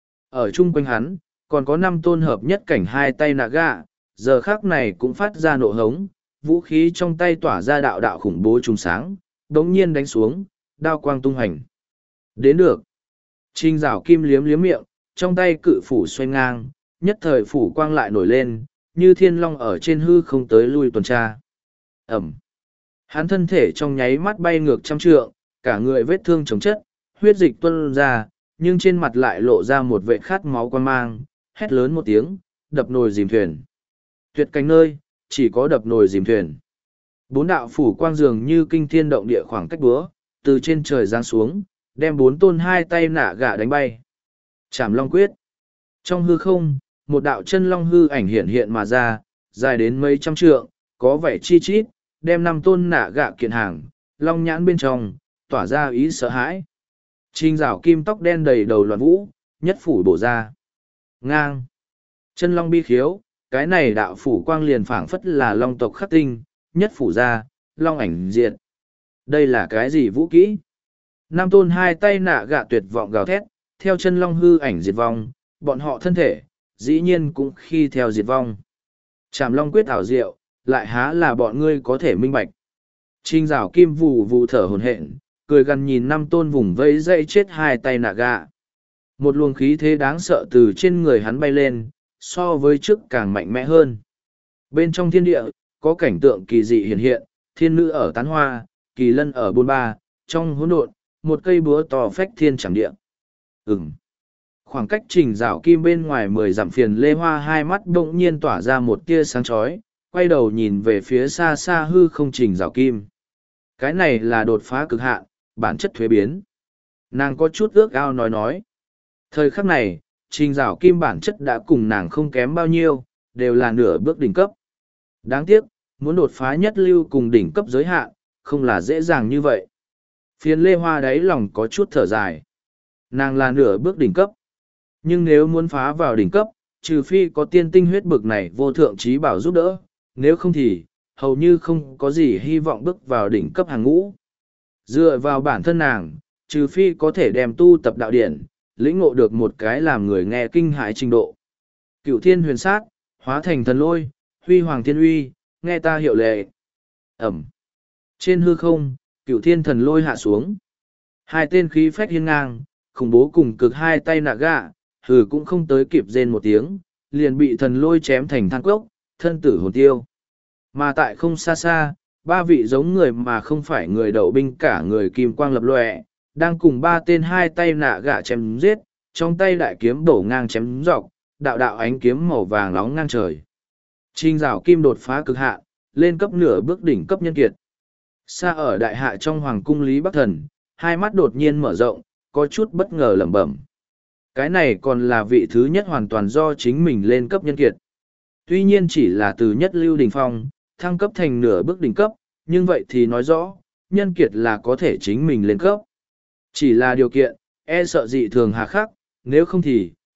Ở chung quanh hắn, còn có năm tôn hợp nhất cảnh hai tay nạ gạ, giờ khác này cũng phát ra nộ hống, vũ khí trong tay tỏa ra đạo đạo khủng bố trùng sáng, đống nhiên đánh xuống, đao quang tung hành. Đến được. Trình Dạo Kim liếm liếm miệng, trong tay cự phủ xoay ngang, nhất thời phủ quang lại nổi lên, như thiên long ở trên hư không tới lui tuần tra. Ẩm. Hắn thân thể trong nháy mắt bay ngược trăm trượng, cả người vết thương chồng chất, huyết dịch tuôn ra, nhưng trên mặt lại lộ ra một vệ khát máu quan mang, hét lớn một tiếng, đập nồi dìm thuyền. Tuyệt cảnh nơi, chỉ có đập nồi dìm thuyền. Bốn đạo phủ quang dường như kinh thiên động địa khoảng cách búa, từ trên trời giáng xuống, đem bốn tôn hai tay nạ gạ đánh bay. Trảm Long Quyết. Trong hư không, một đạo chân long hư ảnh hiện hiện mà ra, dài đến mấy trăm trượng, có vẻ chi chít, đem năm tôn nạ gạ kiện hàng, long nhãn bên trong, tỏa ra ý sợ hãi. Trình Dạo Kim tóc đen đầy đầu loạn vũ, nhất phủ bổ ra. Ngang. Chân long bi khiếu, cái này đạo phủ quang liền phảng phất là long tộc khắc tinh, nhất phủ ra, long ảnh diệt. Đây là cái gì vũ kỹ? Nam tôn hai tay nạ gạ tuyệt vọng gào thét, theo chân long hư ảnh diệt vong, bọn họ thân thể, dĩ nhiên cũng khi theo diệt vong. Trảm Long Quyết ảo diệu, lại há là bọn ngươi có thể minh bạch. Trình Dạo Kim vù vù thở hổn hển, cười gần nhìn năm tôn vùng vây dây chết hai tay nạ gạ. Một luồng khí thế đáng sợ từ trên người hắn bay lên, so với trước càng mạnh mẽ hơn. Bên trong thiên địa, có cảnh tượng kỳ dị hiện hiện, thiên nữ ở tán hoa, kỳ lân ở bôn ba, trong hỗn độn, một cây búa to phách thiên chẳng địa. Ừm. Khoảng cách Trình Dạo Kim bên ngoài mười dặm phiền lê hoa hai mắt bỗng nhiên tỏa ra một tia sáng chói, quay đầu nhìn về phía xa xa hư không Trình Dạo Kim. Cái này là đột phá cực hạn, bản chất thuế biến. Nàng có chút ước ao nói nói. Thời khắc này, Trình Dạo Kim bản chất đã cùng nàng không kém bao nhiêu, đều là nửa bước đỉnh cấp. Đáng tiếc, muốn đột phá nhất lưu cùng đỉnh cấp giới hạn, không là dễ dàng như vậy. Phiền lê hoa đáy lòng có chút thở dài. Nàng là nửa bước đỉnh cấp. Nhưng nếu muốn phá vào đỉnh cấp, trừ phi có tiên tinh huyết bực này vô thượng trí bảo giúp đỡ, nếu không thì, hầu như không có gì hy vọng bước vào đỉnh cấp hàng ngũ. Dựa vào bản thân nàng, trừ phi có thể đem tu tập đạo điển, lĩnh ngộ được một cái làm người nghe kinh hãi trình độ. Cửu thiên huyền sát, hóa thành thần lôi, huy hoàng thiên uy, nghe ta hiệu lệ. Ẩm. Trên hư không, cửu thiên thần lôi hạ xuống. Hai tên khí phách hiên ngang, khủng bố cùng cực hai tay nạ gạ, hừ cũng không tới kịp rên một tiếng, liền bị thần lôi chém thành than cốc, thân tử hồn tiêu. Mà tại không xa xa, ba vị giống người mà không phải người đậu binh cả người kim quang lập lòe, đang cùng ba tên hai tay nạ gạ chém giết, trong tay đại kiếm đổ ngang chém dọc, đạo đạo ánh kiếm màu vàng nóng ngang trời. Trình Dạo Kim đột phá cực hạ, lên cấp nửa bước đỉnh cấp nhân kiệt. Xa ở đại hạ trong hoàng cung Lý Bắc Thần, hai mắt đột nhiên mở rộng, có chút bất ngờ lẩm bẩm. Cái này còn là vị thứ nhất hoàn toàn do chính mình lên cấp nhân kiệt. Tuy nhiên chỉ là từ nhất lưu đỉnh phong, thăng cấp thành nửa bước đỉnh cấp, nhưng vậy thì nói rõ, nhân kiệt là có thể chính mình lên cấp. Chỉ là điều kiện, e sợ dị thường hà khắc, nếu không thì,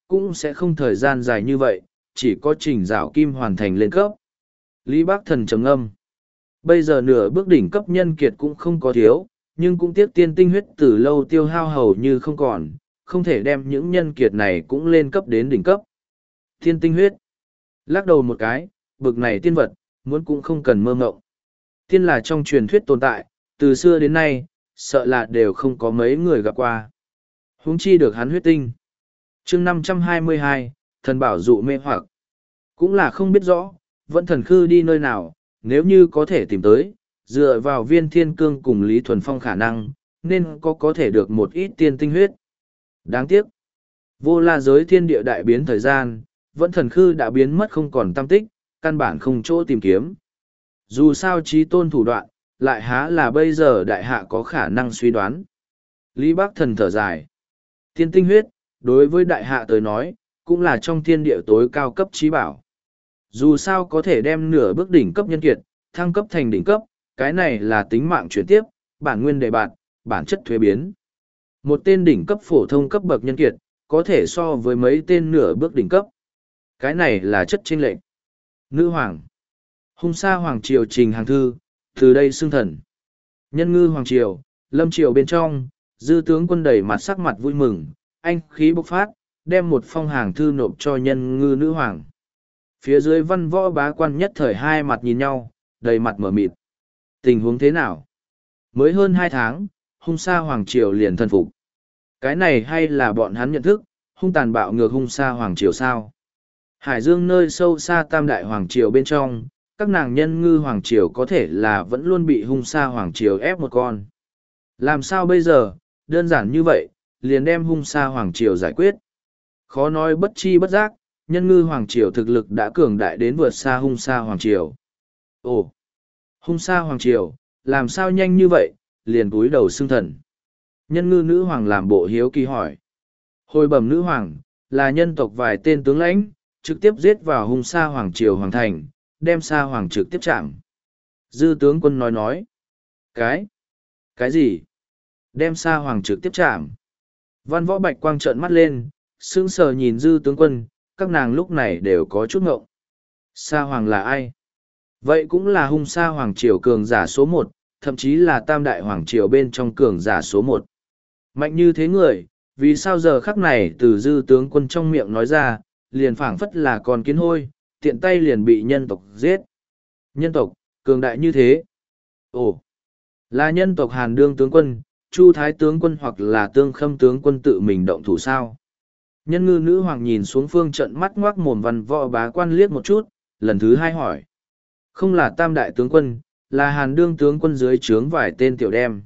cũng sẽ không thời gian dài như vậy, chỉ có Trình Dạo Kim hoàn thành lên cấp. Lý Bác Thần trầm ngâm. Bây giờ nửa bước đỉnh cấp nhân kiệt cũng không có thiếu, nhưng cũng tiếc tiên tinh huyết từ lâu tiêu hao hầu như không còn, không thể đem những nhân kiệt này cũng lên cấp đến đỉnh cấp. Tiên tinh huyết. Lắc đầu một cái, bực này tiên vật, muốn cũng không cần mơ ngộng. Tiên là trong truyền thuyết tồn tại, từ xưa đến nay, sợ là đều không có mấy người gặp qua. Huống chi được hắn huyết tinh. chương năm trăm hai mươi hai, thần bảo dụ mê hoặc. Cũng là không biết rõ, vẫn thần khư đi nơi nào, nếu như có thể tìm tới, dựa vào viên thiên cương cùng Lý Thuần Phong khả năng, nên có có thể được một ít tiên tinh huyết. Đáng tiếc, vô la giới thiên địa đại biến thời gian, vẫn thần khư đã biến mất không còn tâm tích, căn bản không chỗ tìm kiếm. Dù sao trí tôn thủ đoạn, lại há là bây giờ đại hạ có khả năng suy đoán. Lý Bác Thần thở dài. Tiên tinh huyết, đối với đại hạ tới nói, cũng là trong thiên địa tối cao cấp trí bảo. Dù sao có thể đem nửa bước đỉnh cấp nhân kiệt, thăng cấp thành đỉnh cấp, cái này là tính mạng chuyển tiếp, bản nguyên đề bạt, bản chất thuế biến. Một tên đỉnh cấp phổ thông cấp bậc nhân kiệt, có thể so với mấy tên nửa bước đỉnh cấp. Cái này là chất chênh lệch. Nữ hoàng. Hung sa hoàng triều trình hàng thư, từ đây xưng thần. Nhân ngư hoàng triều, lâm triều bên trong, dư tướng quân đầy mặt sắc mặt vui mừng, anh khí bộc phát, đem một phong hàng thư nộp cho nhân ngư nữ hoàng. Phía dưới văn võ bá quan nhất thời hai mặt nhìn nhau, đầy mặt mở mịt. Tình huống thế nào? Mới hơn hai tháng, hung sa hoàng triều liền thần phục. Cái này hay là bọn hắn nhận thức, hung tàn bạo ngược hung sa hoàng triều sao? Hải dương nơi sâu xa tam đại hoàng triều bên trong, các nàng nhân ngư hoàng triều có thể là vẫn luôn bị hung sa hoàng triều ép một con. Làm sao bây giờ, đơn giản như vậy, liền đem hung sa hoàng triều giải quyết. Khó nói bất chi bất giác, nhân ngư hoàng triều thực lực đã cường đại đến vượt xa hung sa hoàng triều. Ồ, hung sa hoàng triều, làm sao nhanh như vậy, liền cúi đầu xưng thần. Nhân ngư nữ hoàng làm bộ hiếu kỳ hỏi. Hồi bẩm nữ hoàng, là nhân tộc vài tên tướng lãnh, trực tiếp giết vào hung sa hoàng triều hoàng thành, đem sa hoàng trực tiếp chạm. Dư tướng quân nói nói. Cái? Cái gì? Đem sa hoàng trực tiếp chạm. Văn võ bạch quang trợn mắt lên, sững sờ nhìn dư tướng quân, các nàng lúc này đều có chút ngộng. Sa hoàng là ai? Vậy cũng là hung sa hoàng triều cường giả số một, thậm chí là tam đại hoàng triều bên trong cường giả số một. Mạnh như thế người, vì sao giờ khắc này từ dư tướng quân trong miệng nói ra, liền phảng phất là con kiến hôi, tiện tay liền bị nhân tộc giết. Nhân tộc, cường đại như thế. Ồ, là nhân tộc Hàn Đương tướng quân, Chu Thái tướng quân hoặc là Tương Khâm tướng quân tự mình động thủ sao? Nhân ngư nữ hoàng nhìn xuống phương trận mắt ngoác mồm văn võ bá quan liếc một chút, lần thứ hai hỏi. Không là tam đại tướng quân, là Hàn Đương tướng quân dưới trướng vài tên tiểu đem.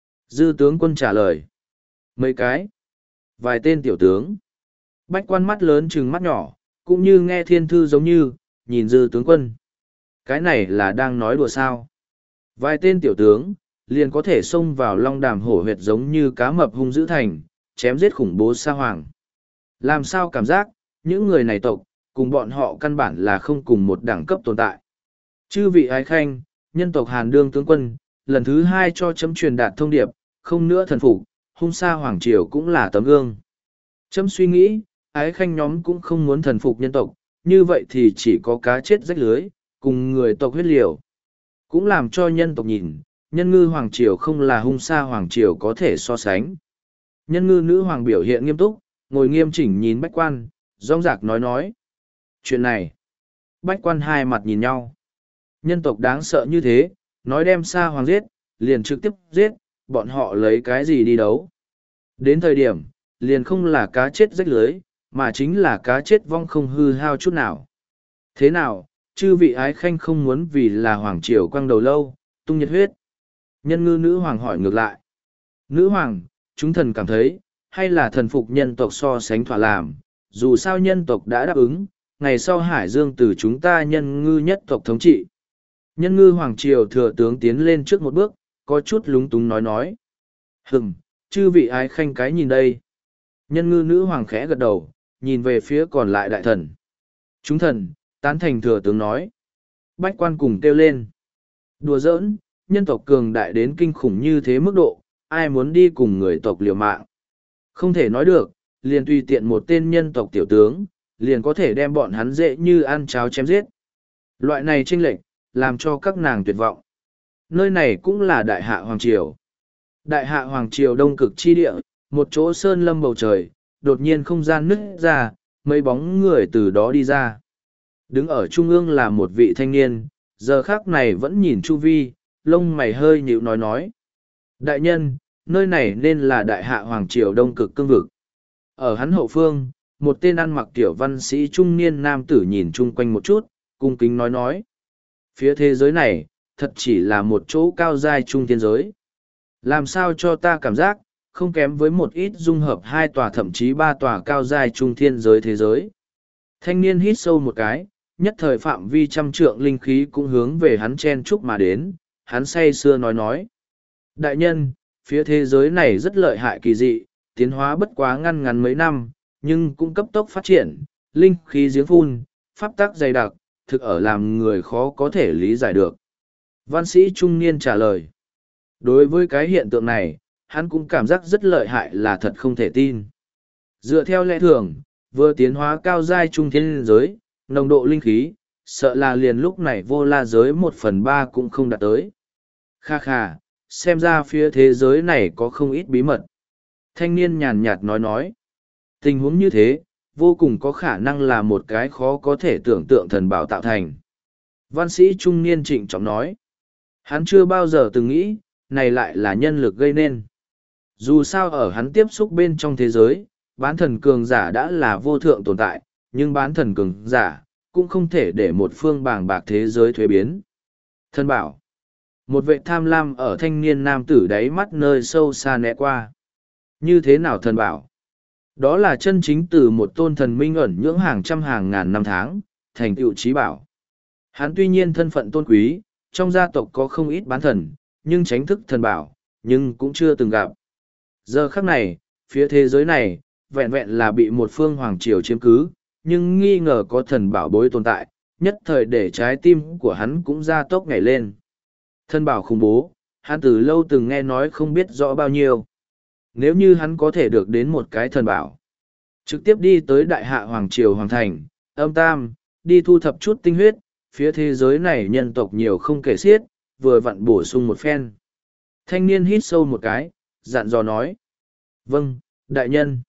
Dư tướng quân trả lời. Mấy cái? Vài tên tiểu tướng. Bách quan mắt lớn trừng mắt nhỏ, cũng như nghe thiên thư giống như, nhìn dư tướng quân. Cái này là đang nói đùa sao? Vài tên tiểu tướng, liền có thể xông vào long đàm hổ huyệt giống như cá mập hung dữ thành, chém giết khủng bố sa hoàng. Làm sao cảm giác, những người này tộc, cùng bọn họ căn bản là không cùng một đẳng cấp tồn tại. Chư vị ái khanh, nhân tộc Hàn Đương tướng quân, lần thứ hai cho chấm truyền đạt thông điệp, không nữa thần phục, hung sa hoàng triều cũng là tấm gương. Chấm suy nghĩ, ái khanh nhóm cũng không muốn thần phục nhân tộc, như vậy thì chỉ có cá chết rách lưới, cùng người tộc huyết liều. Cũng làm cho nhân tộc nhìn, nhân ngư hoàng triều không là hung sa hoàng triều có thể so sánh. Nhân ngư nữ hoàng biểu hiện nghiêm túc, ngồi nghiêm chỉnh nhìn bách quan, rong rạc nói nói. Chuyện này, bách quan hai mặt nhìn nhau. Nhân tộc đáng sợ như thế, nói đem sa hoàng giết, liền trực tiếp giết, bọn họ lấy cái gì đi đấu. Đến thời điểm, liền không là cá chết rách lưới, mà chính là cá chết vong không hư hao chút nào. Thế nào, chư vị ái khanh không muốn vì là hoàng triều quăng đầu lâu, tung nhiệt huyết. Nhân ngư nữ hoàng hỏi ngược lại. Nữ hoàng, chúng thần cảm thấy, hay là thần phục nhân tộc so sánh thỏa làm, dù sao nhân tộc đã đáp ứng, ngày sau Hải Dương từ chúng ta nhân ngư nhất tộc thống trị. Nhân ngư hoàng triều thừa tướng tiến lên trước một bước, có chút lúng túng nói nói. Hừm, chư vị ái khanh cái nhìn đây. Nhân ngư nữ hoàng khẽ gật đầu, nhìn về phía còn lại đại thần. Chúng thần, tán thành thừa tướng nói. Bách quan cùng kêu lên. Đùa giỡn, nhân tộc cường đại đến kinh khủng như thế mức độ, ai muốn đi cùng người tộc liều mạng. Không thể nói được, liền tùy tiện một tên nhân tộc tiểu tướng, liền có thể đem bọn hắn dễ như ăn cháo chém giết. Loại này chênh lệch, làm cho các nàng tuyệt vọng. Nơi này cũng là Đại Hạ Hoàng Triều. Đại Hạ Hoàng Triều đông cực chi địa, một chỗ sơn lâm bầu trời, đột nhiên không gian nứt ra, mấy bóng người từ đó đi ra. Đứng ở trung ương là một vị thanh niên, giờ khác này vẫn nhìn chu vi, lông mày hơi nhịu nói nói. Đại nhân, nơi này nên là Đại Hạ Hoàng Triều đông cực cương vực. Ở hắn hậu phương, một tên ăn mặc tiểu văn sĩ trung niên nam tử nhìn chung quanh một chút, cung kính nói nói. Phía thế giới này, thật chỉ là một chỗ cao giai trung thiên giới. Làm sao cho ta cảm giác, không kém với một ít dung hợp hai tòa thậm chí ba tòa cao giai trung thiên giới thế giới. Thanh niên hít sâu một cái, nhất thời phạm vi trăm trượng linh khí cũng hướng về hắn chen chúc mà đến, hắn say sưa nói nói. Đại nhân, phía thế giới này rất lợi hại kỳ dị, tiến hóa bất quá ngăn ngắn mấy năm, nhưng cũng cấp tốc phát triển, linh khí giếng phun, pháp tắc dày đặc, thực ở làm người khó có thể lý giải được. Văn sĩ trung niên trả lời. Đối với cái hiện tượng này, hắn cũng cảm giác rất lợi hại là thật không thể tin. Dựa theo lẽ thường, vừa tiến hóa cao giai trung thiên giới, nồng độ linh khí, sợ là liền lúc này vô la giới một phần ba cũng không đạt tới. Kha kha, xem ra phía thế giới này có không ít bí mật. Thanh niên nhàn nhạt nói nói. Tình huống như thế, vô cùng có khả năng là một cái khó có thể tưởng tượng thần bảo tạo thành. Văn sĩ trung niên trịnh trọng nói. Hắn chưa bao giờ từng nghĩ, này lại là nhân lực gây nên. Dù sao ở hắn tiếp xúc bên trong thế giới, bán thần cường giả đã là vô thượng tồn tại, nhưng bán thần cường giả, cũng không thể để một phương bàng bạc thế giới thuế biến. Thần bảo. Một vệ tham lam ở thanh niên nam tử đáy mắt nơi sâu xa né qua. Như thế nào thần bảo? Đó là chân chính từ một tôn thần minh ẩn nhưỡng hàng trăm hàng ngàn năm tháng, thành tựu trí bảo. Hắn tuy nhiên thân phận tôn quý, trong gia tộc có không ít bán thần, nhưng tránh thức thần bảo, nhưng cũng chưa từng gặp. Giờ khắc này, phía thế giới này, vẹn vẹn là bị một phương hoàng triều chiếm cứ, nhưng nghi ngờ có thần bảo bối tồn tại, nhất thời để trái tim của hắn cũng ra tốc nhảy lên. Thần bảo khủng bố, hắn từ lâu từng nghe nói không biết rõ bao nhiêu. Nếu như hắn có thể được đến một cái thần bảo, trực tiếp đi tới Đại Hạ Hoàng Triều Hoàng Thành, âm tam, đi thu thập chút tinh huyết, phía thế giới này nhân tộc nhiều không kể xiết, vừa vặn bổ sung một phen. Thanh niên hít sâu một cái, dặn dò nói. Vâng, đại nhân.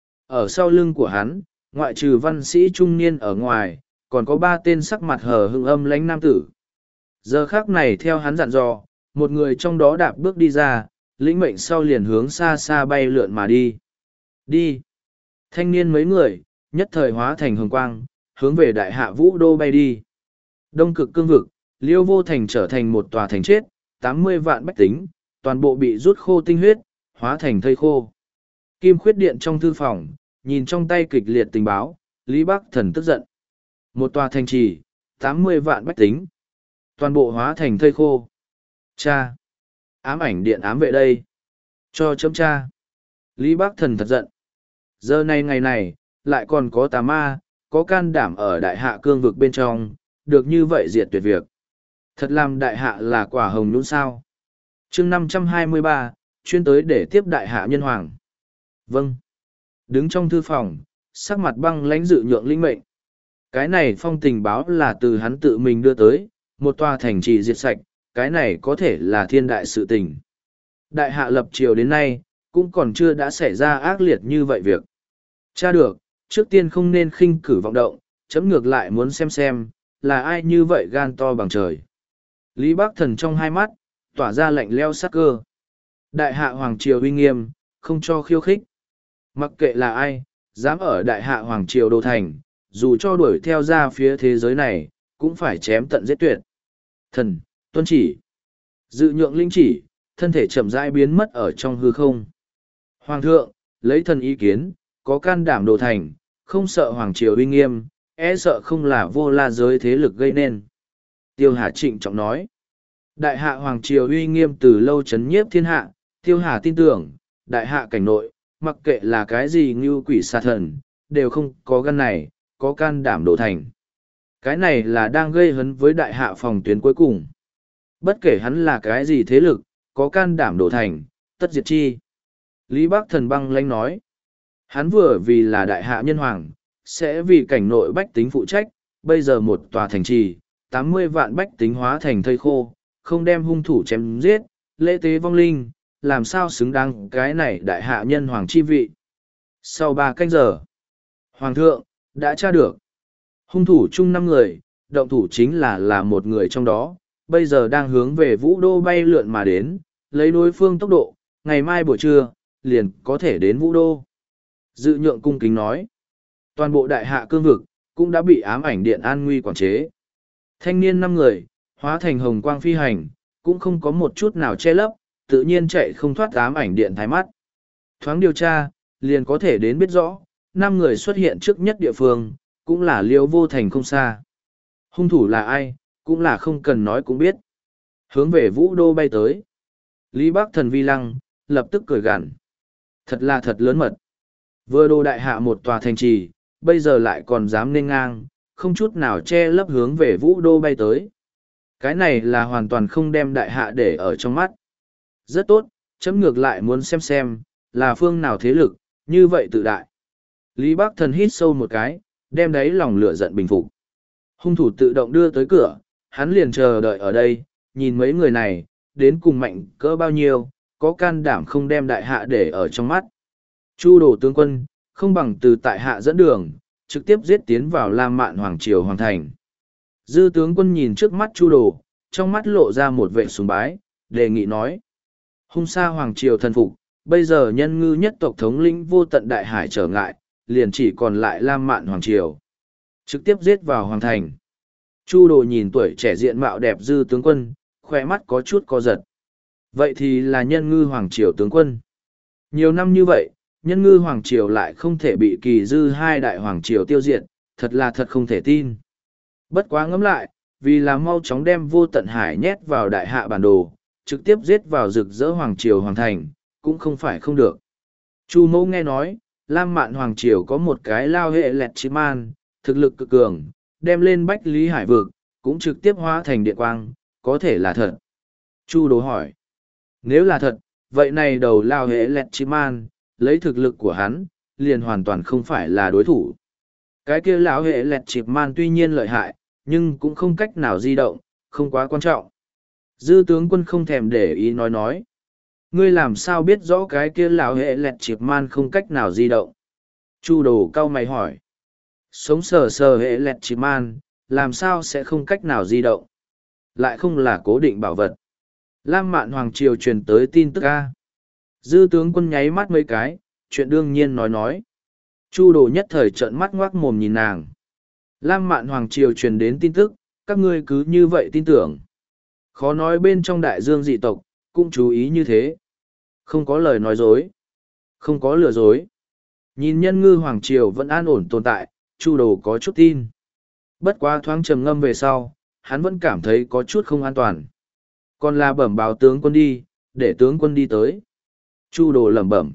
Ở sau lưng của hắn, ngoại trừ văn sĩ trung niên ở ngoài, còn có ba tên sắc mặt hờ hững âm lãnh nam tử. Giờ khác này theo hắn dặn dò, một người trong đó đạp bước đi ra, lĩnh mệnh sau liền hướng xa xa bay lượn mà đi. Đi. Thanh niên mấy người, nhất thời hóa thành hồng quang, hướng về Đại Hạ Vũ Đô bay đi. Đông cực cương vực, Liêu Vô Thành trở thành một tòa thành chết, tám mươi vạn bách tính, toàn bộ bị rút khô tinh huyết, hóa thành thây khô. Kim Khuyết Điện trong thư phòng, nhìn trong tay kịch liệt tình báo, Lý Bắc Thần tức giận. Một tòa thành trì, tám mươi vạn bách tính, toàn bộ hóa thành thây khô. Cha! Ám ảnh điện ám vệ đây. Cho chấm cha. Lý Bắc Thần thật giận. Giờ này ngày này, lại còn có tà ma, có can đảm ở Đại Hạ cương vực bên trong, được như vậy diệt tuyệt việc. Thật làm Đại Hạ là quả hồng nhũn sao. chương năm trăm hai mươi ba, chuyên tới để tiếp Đại Hạ nhân hoàng. Vâng. Đứng trong thư phòng, sắc mặt băng lãnh dự nhượng linh mệnh. Cái này phong tình báo là từ hắn tự mình đưa tới, một tòa thành trì diệt sạch, cái này có thể là thiên đại sự tình. Đại Hạ lập triều đến nay, cũng còn chưa đã xảy ra ác liệt như vậy việc. Cha được, trước tiên không nên khinh cử vọng động, chấm ngược lại muốn xem xem, là ai như vậy gan to bằng trời. Lý Bắc Thần trong hai mắt, tỏa ra lạnh leo sắc cơ. Đại Hạ Hoàng Triều uy nghiêm, không cho khiêu khích. Mặc kệ là ai, dám ở Đại Hạ Hoàng Triều đô thành, dù cho đuổi theo ra phía thế giới này, cũng phải chém tận giết tuyệt. Thần, tuân chỉ. Dự nhượng linh chỉ, thân thể chậm rãi biến mất ở trong hư không. Hoàng thượng, lấy thần ý kiến, có can đảm đồ thành, không sợ Hoàng Triều uy nghiêm, e sợ không là vô la giới thế lực gây nên. Tiêu Hà trịnh trọng nói. Đại Hạ Hoàng Triều uy nghiêm từ lâu chấn nhiếp thiên hạ, Tiêu Hà tin tưởng, Đại Hạ cảnh nội, mặc kệ là cái gì như quỷ xà thần, đều không có gan này, có can đảm đổ thành. Cái này là đang gây hấn với Đại Hạ phòng tuyến cuối cùng. Bất kể hắn là cái gì thế lực, có can đảm đổ thành, tất diệt chi. Lý Bắc Thần băng lãnh nói. Hắn vừa vì là đại hạ nhân hoàng, sẽ vì cảnh nội bách tính phụ trách, bây giờ một tòa thành trì, tám mươi vạn bách tính hóa thành thây khô, không đem hung thủ chém giết, lễ tế vong linh, làm sao xứng đáng cái này đại hạ nhân hoàng chi vị. Sau ba canh giờ, Hoàng thượng, đã tra được. Hung thủ chung năm người, động thủ chính là là một người trong đó, bây giờ đang hướng về Vũ Đô bay lượn mà đến, lấy đối phương tốc độ, ngày mai buổi trưa, liền có thể đến Vũ Đô. Dự nhượng cung kính nói, toàn bộ đại hạ cương vực, cũng đã bị ám ảnh điện an nguy quản chế. Thanh niên năm người, hóa thành hồng quang phi hành, cũng không có một chút nào che lấp, tự nhiên chạy không thoát ám ảnh điện thái mắt. Thoáng điều tra, liền có thể đến biết rõ, năm người xuất hiện trước nhất địa phương, cũng là Liêu Vô Thành không xa. Hung thủ là ai, cũng là không cần nói cũng biết. Hướng về Vũ Đô bay tới. Lý Bắc Thần vi lăng, lập tức cười gằn. Thật là thật lớn mật. Vừa đô đại hạ một tòa thành trì, bây giờ lại còn dám nên ngang, không chút nào che lấp hướng về Vũ Đô bay tới. Cái này là hoàn toàn không đem đại hạ để ở trong mắt. Rất tốt, chấm ngược lại muốn xem xem, là phương nào thế lực, như vậy tự đại. Lý Bắc Thần hít sâu một cái, đem đáy lòng lửa giận bình phục. Hung thủ tự động đưa tới cửa, hắn liền chờ đợi ở đây, nhìn mấy người này, đến cùng mạnh cỡ bao nhiêu, có can đảm không đem đại hạ để ở trong mắt. Chu Đồ tướng quân, không bằng từ tại hạ dẫn đường, trực tiếp giết tiến vào Lam Mạn Hoàng Triều Hoàng Thành. Dư tướng quân nhìn trước mắt Chu Đồ, trong mắt lộ ra một vệ sùng bái, đề nghị nói. Hung sa Hoàng Triều thần phục, bây giờ nhân ngư nhất tộc thống lĩnh vô tận đại hải trở ngại, liền chỉ còn lại Lam Mạn Hoàng Triều. Trực tiếp giết vào Hoàng Thành. Chu Đồ nhìn tuổi trẻ diện mạo đẹp dư tướng quân, khỏe mắt có chút co giật. Vậy thì là nhân ngư Hoàng Triều tướng quân. Nhiều năm như vậy, nhân ngư Hoàng Triều lại không thể bị kỳ dư hai đại Hoàng Triều tiêu diệt, thật là thật không thể tin. Bất quá ngẫm lại, vì là mau chóng đem vô tận hải nhét vào đại hạ bản đồ, trực tiếp giết vào rực rỡ Hoàng Triều Hoàng Thành, cũng không phải không được. Chu Mẫu nghe nói, Lam Mạn Hoàng Triều có một cái lao hệ lẹt chí man, thực lực cực cường, đem lên Bách Lý Hải vực, cũng trực tiếp hóa thành điện quang, có thể là thật. Chu Đồ hỏi, nếu là thật, vậy này đầu lao hệ lẹt chí man, lấy thực lực của hắn, liền hoàn toàn không phải là đối thủ. Cái kia lão hệ lẹt chịp man tuy nhiên lợi hại, nhưng cũng không cách nào di động, không quá quan trọng. Dư tướng quân không thèm để ý nói nói. Ngươi làm sao biết rõ cái kia lão hệ lẹt chịp man không cách nào di động? Chu Đồ cau mày hỏi. Sống sờ sờ hệ lẹt chịp man, làm sao sẽ không cách nào di động? Lại không là cố định bảo vật. Lam Mạn Hoàng Triều truyền tới tin tức A. Dư tướng quân nháy mắt mấy cái, chuyện đương nhiên nói nói. Chu Đồ nhất thời trợn mắt ngoác mồm nhìn nàng. Lam Mạn Hoàng Triều truyền đến tin tức, các ngươi cứ như vậy tin tưởng. Khó nói bên trong đại dương dị tộc, cũng chú ý như thế. Không có lời nói dối. Không có lừa dối. Nhìn nhân ngư Hoàng Triều vẫn an ổn tồn tại, Chu Đồ có chút tin. Bất quá thoáng trầm ngâm về sau, hắn vẫn cảm thấy có chút không an toàn. Còn là bẩm báo tướng quân đi, để tướng quân đi tới. Chu Đồ lẩm bẩm.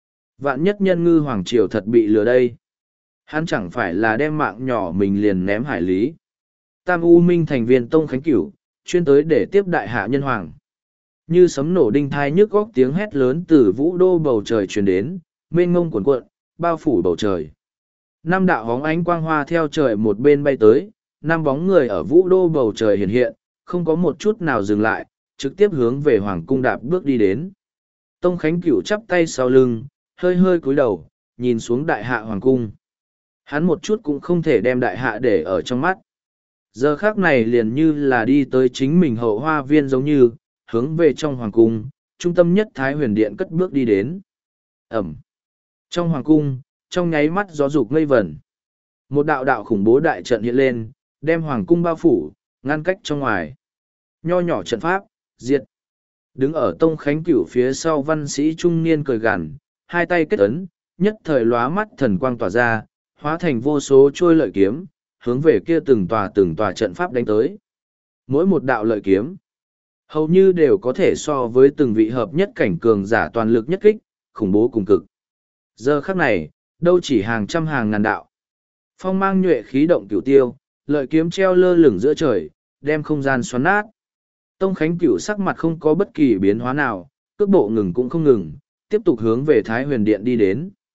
Vạn nhất nhân ngư Hoàng Triều thật bị lừa đây. Hắn chẳng phải là đem mạng nhỏ mình liền ném hải lý. Tam U Minh thành viên Tông Khánh Cửu, chuyên tới để tiếp đại hạ nhân hoàng. Như sấm nổ đinh thai nhức góc tiếng hét lớn từ Vũ Đô bầu trời truyền đến, mênh ngông cuồn cuộn, bao phủ bầu trời. Năm đạo hóng ánh quang hoa theo trời một bên bay tới, năm bóng người ở Vũ Đô bầu trời hiện hiện, không có một chút nào dừng lại, trực tiếp hướng về hoàng cung đạp bước đi đến. Tông Khánh Cửu chắp tay sau lưng, hơi hơi cúi đầu, nhìn xuống đại hạ hoàng cung. Hắn một chút cũng không thể đem đại hạ để ở trong mắt. Giờ khác này liền như là đi tới chính mình hậu hoa viên giống như, hướng về trong hoàng cung, trung tâm nhất Thái Huyền Điện cất bước đi đến. Ẩm. Trong hoàng cung, trong nháy mắt gió dục mây vẩn. Một đạo đạo khủng bố đại trận hiện lên, đem hoàng cung bao phủ, ngăn cách trong ngoài. Nho nhỏ trận pháp, diệt. Đứng ở Tông Khánh Cửu phía sau văn sĩ trung niên cười gằn, hai tay kết ấn, nhất thời lóa mắt thần quang tỏa ra, hóa thành vô số trôi lợi kiếm, hướng về kia từng tòa từng tòa trận pháp đánh tới. Mỗi một đạo lợi kiếm, hầu như đều có thể so với từng vị hợp nhất cảnh cường giả toàn lực nhất kích, khủng bố cùng cực. Giờ khắc này, đâu chỉ hàng trăm hàng ngàn đạo. Phong mang nhuệ khí động cửu tiêu, lợi kiếm treo lơ lửng giữa trời, đem không gian xoắn nát. Tông Khánh Cửu sắc mặt không có bất kỳ biến hóa nào, cước bộ ngừng cũng không ngừng, tiếp tục hướng về Thái Huyền Điện đi đến.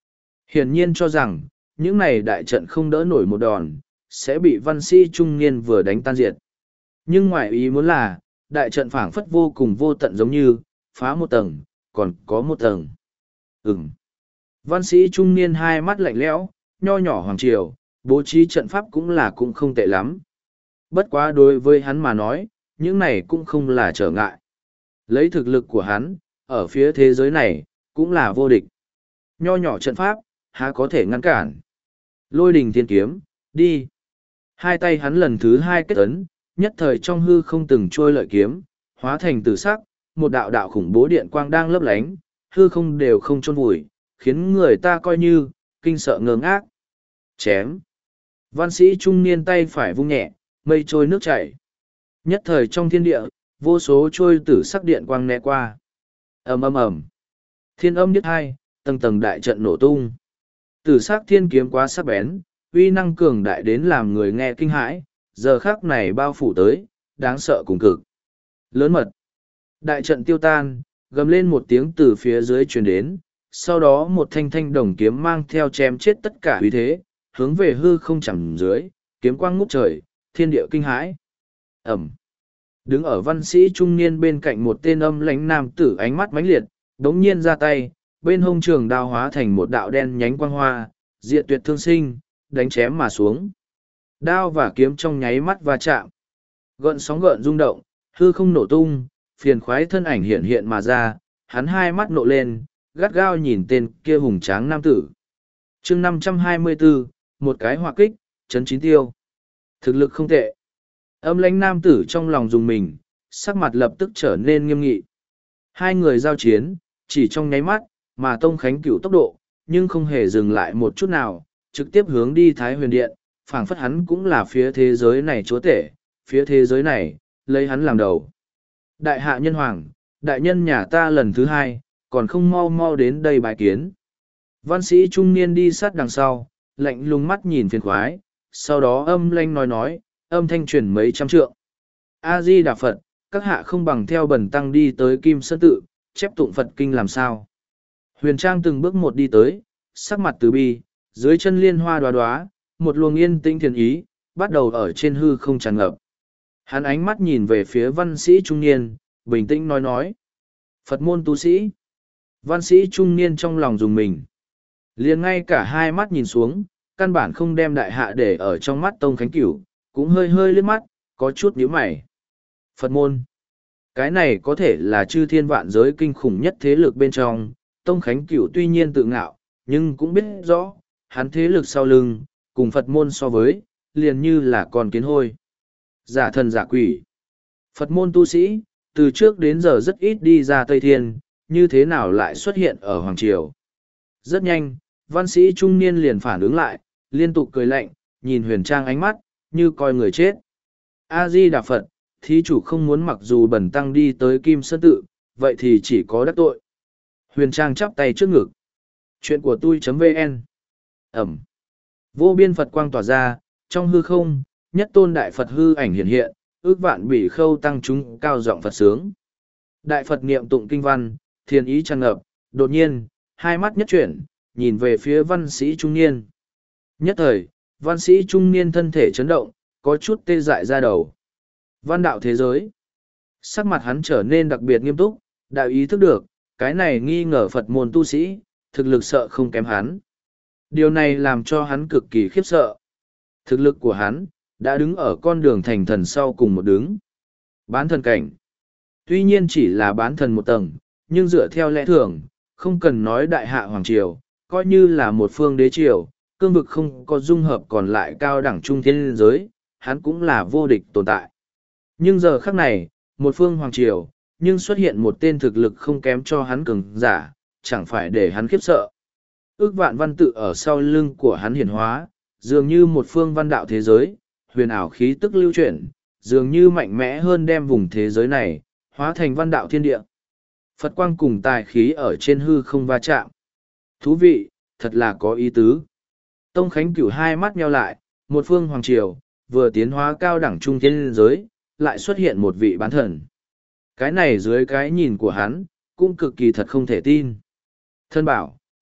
Hiển nhiên cho rằng, những này đại trận không đỡ nổi một đòn, sẽ bị văn sĩ trung niên vừa đánh tan diệt. Nhưng ngoại ý muốn là, đại trận phảng phất vô cùng vô tận giống như, phá một tầng, còn có một tầng. Ừm. Văn sĩ trung niên hai mắt lạnh lẽo, nho nhỏ hoàng triều, bố trí trận pháp cũng là cũng không tệ lắm. Bất quá đối với hắn mà nói, những này cũng không là trở ngại. Lấy thực lực của hắn, ở phía thế giới này, cũng là vô địch. Nho nhỏ trận pháp, há có thể ngăn cản. Lôi đình thiên kiếm, đi. Hai tay hắn lần thứ hai kết ấn, nhất thời trong hư không từng trôi lợi kiếm, hóa thành tử sắc, một đạo đạo khủng bố điện quang đang lấp lánh, hư không đều không chôn vùi, khiến người ta coi như, kinh sợ ngơ ngác. Chém. Văn sĩ trung niên tay phải vung nhẹ, mây trôi nước chảy. Nhất thời trong thiên địa, vô số trôi tử sắc điện quang né qua. ầm ầm ầm. Thiên âm điếc hai, tầng tầng đại trận nổ tung. Tử sắc thiên kiếm quá sắc bén, uy năng cường đại đến làm người nghe kinh hãi, giờ khắc này bao phủ tới, đáng sợ cùng cực. Lớn mật. Đại trận tiêu tan, gầm lên một tiếng từ phía dưới truyền đến, sau đó một thanh thanh đồng kiếm mang theo chém chết tất cả uy thế, hướng về hư không chẳng dưới, kiếm quang ngút trời, thiên địa kinh hãi. Ẩm. Đứng ở văn sĩ trung niên bên cạnh một tên âm lãnh nam tử ánh mắt mãnh liệt, đống nhiên ra tay, bên hông trường đao hóa thành một đạo đen nhánh quang hoa, diệt tuyệt thương sinh, đánh chém mà xuống. Đao và kiếm trong nháy mắt va chạm. Gợn sóng gợn rung động, hư không nổ tung, phiền khoái thân ảnh hiện hiện mà ra, hắn hai mắt nộ lên, gắt gao nhìn tên kia hùng tráng nam tử. chương năm trăm hai mươi bốn, một cái hỏa kích, chấn chín tiêu. Thực lực không tệ. Âm lãnh nam tử trong lòng dùng mình, sắc mặt lập tức trở nên nghiêm nghị. Hai người giao chiến, chỉ trong nháy mắt, mà Tông Khánh Cửu tốc độ, nhưng không hề dừng lại một chút nào, trực tiếp hướng đi Thái Huyền Điện, phảng phất hắn cũng là phía thế giới này chúa tể, phía thế giới này, lấy hắn làm đầu. Đại hạ nhân hoàng, đại nhân nhà ta lần thứ hai, còn không mau mau đến đây bài kiến. Văn sĩ trung niên đi sát đằng sau, lạnh lùng mắt nhìn phiền khoái, sau đó âm lanh nói nói, âm thanh truyền mấy trăm trượng. A-di Đà Phật, các hạ không bằng theo bần tăng đi tới Kim Sơn Tự, chép tụng Phật kinh làm sao. Huyền Trang từng bước một đi tới, sắc mặt từ bi, dưới chân liên hoa đoá đoá, một luồng yên tĩnh thiền ý, bắt đầu ở trên hư không tràn ngập. Hắn ánh mắt nhìn về phía văn sĩ trung niên, bình tĩnh nói nói. Phật môn tu sĩ. Văn sĩ trung niên trong lòng dùng mình. Liền ngay cả hai mắt nhìn xuống, căn bản không đem đại hạ để ở trong mắt Tông Khánh Cửu, cũng hơi hơi liếc mắt, có chút nhíu mày. Phật môn. Cái này có thể là chư thiên vạn giới kinh khủng nhất thế lực bên trong, Tông Khánh Cửu tuy nhiên tự ngạo, nhưng cũng biết rõ, hắn thế lực sau lưng, cùng Phật môn so với, liền như là con kiến hôi. Giả thần giả quỷ. Phật môn tu sĩ, từ trước đến giờ rất ít đi ra Tây Thiên, như thế nào lại xuất hiện ở Hoàng Triều. Rất nhanh, văn sĩ trung niên liền phản ứng lại, liên tục cười lạnh, nhìn Huyền Trang ánh mắt, như coi người chết. A-di Đà Phật, thí chủ không muốn mặc dù bần tăng đi tới Kim Sơn Tự, vậy thì chỉ có đắc tội. Huyền Trang chắp tay trước ngực. Chuyện của tôi.vn. Ẩm. Vô biên Phật quang tỏa ra, trong hư không, nhất tôn đại Phật hư ảnh hiện hiện, ước vạn bỉ khâu tăng chúng cao giọng Phật sướng. Đại Phật niệm tụng kinh văn, thiền ý tràn ngập, đột nhiên, hai mắt nhất chuyển, nhìn về phía văn sĩ trung niên. Nhất thời, văn sĩ trung niên thân thể chấn động, có chút tê dại ra đầu. Văn đạo thế giới. Sắc mặt hắn trở nên đặc biệt nghiêm túc, đã ý thức được, cái này nghi ngờ Phật môn tu sĩ, thực lực sợ không kém hắn. Điều này làm cho hắn cực kỳ khiếp sợ. Thực lực của hắn, đã đứng ở con đường thành thần sau cùng một đứng. Bán thần cảnh. Tuy nhiên chỉ là bán thần một tầng, nhưng dựa theo lẽ thường, không cần nói đại hạ hoàng triều, coi như là một phương đế triều, cương vực không có dung hợp còn lại cao đẳng trung thiên giới, hắn cũng là vô địch tồn tại. Nhưng giờ khắc này, một phương hoàng triều, nhưng xuất hiện một tên thực lực không kém cho hắn cường giả, chẳng phải để hắn khiếp sợ. Ước vạn văn tự ở sau lưng của hắn hiển hóa, dường như một phương văn đạo thế giới, huyền ảo khí tức lưu chuyển, dường như mạnh mẽ hơn đem vùng thế giới này, hóa thành văn đạo thiên địa. Phật quang cùng tài khí ở trên hư không va chạm. Thú vị, thật là có ý tứ. Tông Khánh Cửu hai mắt nheo lại, một phương hoàng triều, vừa tiến hóa cao đẳng trung thiên giới, lại xuất hiện một vị bán thần. Cái này dưới cái nhìn của hắn, cũng cực kỳ thật không thể tin. Thân bảo,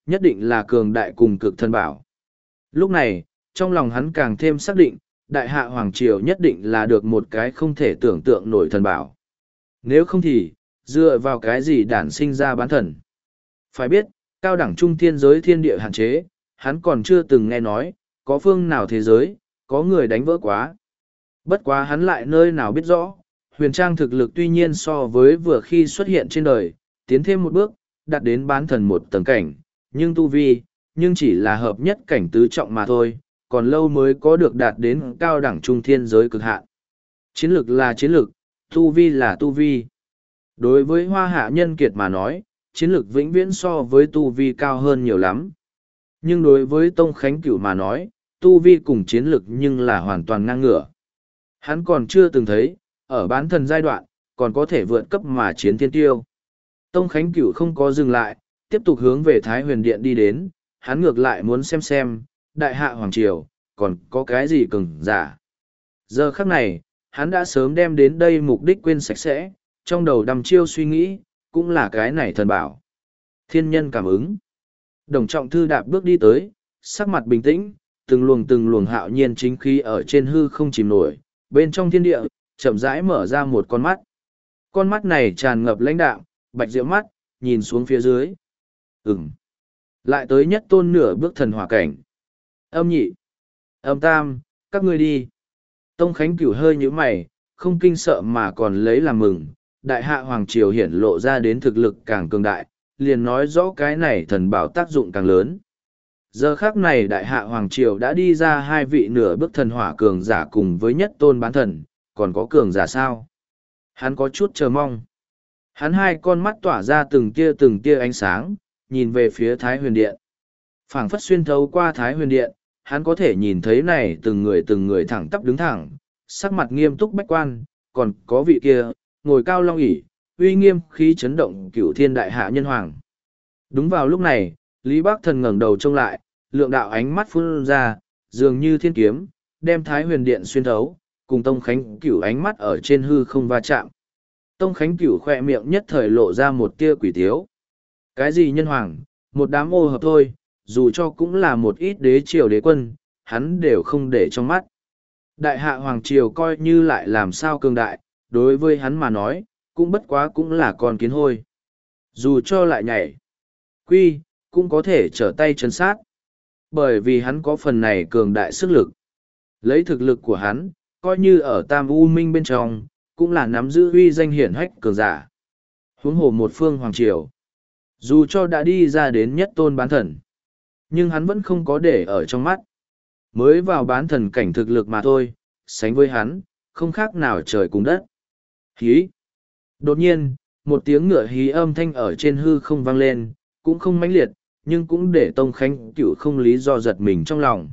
nhất định là cường đại cùng cực thần bảo. Lúc này, trong lòng hắn càng thêm xác định, đại hạ Hoàng Triều nhất định là được một cái không thể tưởng tượng nổi thần bảo. Nếu không thì, dựa vào cái gì đản sinh ra bán thần? Phải biết, cao đẳng trung thiên giới thiên địa hạn chế, hắn còn chưa từng nghe nói, có phương nào thế giới, có người đánh vỡ quá. Bất quá hắn lại nơi nào biết rõ, huyền trang thực lực tuy nhiên so với vừa khi xuất hiện trên đời, tiến thêm một bước, đạt đến bán thần một tầng cảnh, nhưng tu vi, nhưng chỉ là hợp nhất cảnh tứ trọng mà thôi, còn lâu mới có được đạt đến cao đẳng trung thiên giới cực hạn. Chiến lực là chiến lực, tu vi là tu vi. Đối với hoa hạ nhân kiệt mà nói, chiến lực vĩnh viễn so với tu vi cao hơn nhiều lắm. Nhưng đối với Tông Khánh Cửu mà nói, tu vi cùng chiến lực nhưng là hoàn toàn ngang ngửa. Hắn còn chưa từng thấy, ở bán thần giai đoạn, còn có thể vượt cấp mà chiến thiên tiêu. Tông Khánh Cửu không có dừng lại, tiếp tục hướng về Thái Huyền Điện đi đến, hắn ngược lại muốn xem xem, đại hạ Hoàng Triều, còn có cái gì cường giả. Giờ khắc này, hắn đã sớm đem đến đây mục đích quên sạch sẽ, trong đầu đăm chiêu suy nghĩ, cũng là cái này thần bảo. Thiên nhân cảm ứng. Đồng Trọng Thư đạp bước đi tới, sắc mặt bình tĩnh, từng luồng từng luồng hạo nhiên chính khí ở trên hư không chìm nổi, bên trong thiên địa, chậm rãi mở ra một con mắt. Con mắt này tràn ngập lãnh đạm, bạch diệu mắt, nhìn xuống phía dưới. Ừm. Lại tới nhất tôn nửa bước thần hỏa cảnh. Âm nhị. Âm tam, các ngươi đi. Tông Khánh Cửu hơi nhíu mày, không kinh sợ mà còn lấy làm mừng. Đại hạ Hoàng Triều hiển lộ ra đến thực lực càng cường đại, liền nói rõ cái này thần bảo tác dụng càng lớn. Giờ khác này đại hạ Hoàng Triều đã đi ra hai vị nửa bước thần hỏa cường giả cùng với nhất tôn bán thần, còn có cường giả sao? Hắn có chút chờ mong. Hắn hai con mắt tỏa ra từng tia từng tia ánh sáng, nhìn về phía Thái Huyền Điện. Phảng phất xuyên thấu qua Thái Huyền Điện, hắn có thể nhìn thấy này từng người từng người thẳng tắp đứng thẳng, sắc mặt nghiêm túc bách quan, còn có vị kia, ngồi cao long ỷ, uy nghiêm khí chấn động cửu thiên đại hạ nhân hoàng. Đúng vào lúc này, Lý Bắc Thần ngẩng đầu trông lại, lượng đạo ánh mắt phun ra, dường như thiên kiếm, đem Thái Huyền Điện xuyên thấu, cùng Tông Khánh Cửu ánh mắt ở trên hư không va chạm. Tông Khánh Cửu khoe miệng nhất thời lộ ra một tia quỷ tiếu. Cái gì nhân hoàng, một đám ô hợp thôi, dù cho cũng là một ít đế triều đế quân, hắn đều không để trong mắt. Đại hạ Hoàng Triều coi như lại làm sao cường đại, đối với hắn mà nói, cũng bất quá cũng là con kiến hôi. Dù cho lại nhảy, quy, cũng có thể trở tay chân sát. Bởi vì hắn có phần này cường đại sức lực. Lấy thực lực của hắn, coi như ở Tam U Minh bên trong, cũng là nắm giữ uy danh hiển hách cường giả. Huống hồ một phương Hoàng Triều. Dù cho đã đi ra đến nhất tôn bán thần, nhưng hắn vẫn không có để ở trong mắt. Mới vào bán thần cảnh thực lực mà thôi, sánh với hắn, không khác nào trời cùng đất. Hí! Đột nhiên, một tiếng ngựa hí âm thanh ở trên hư không vang lên, cũng không mãnh liệt, nhưng cũng để Tông Khánh Cửu không lý do giật mình trong lòng.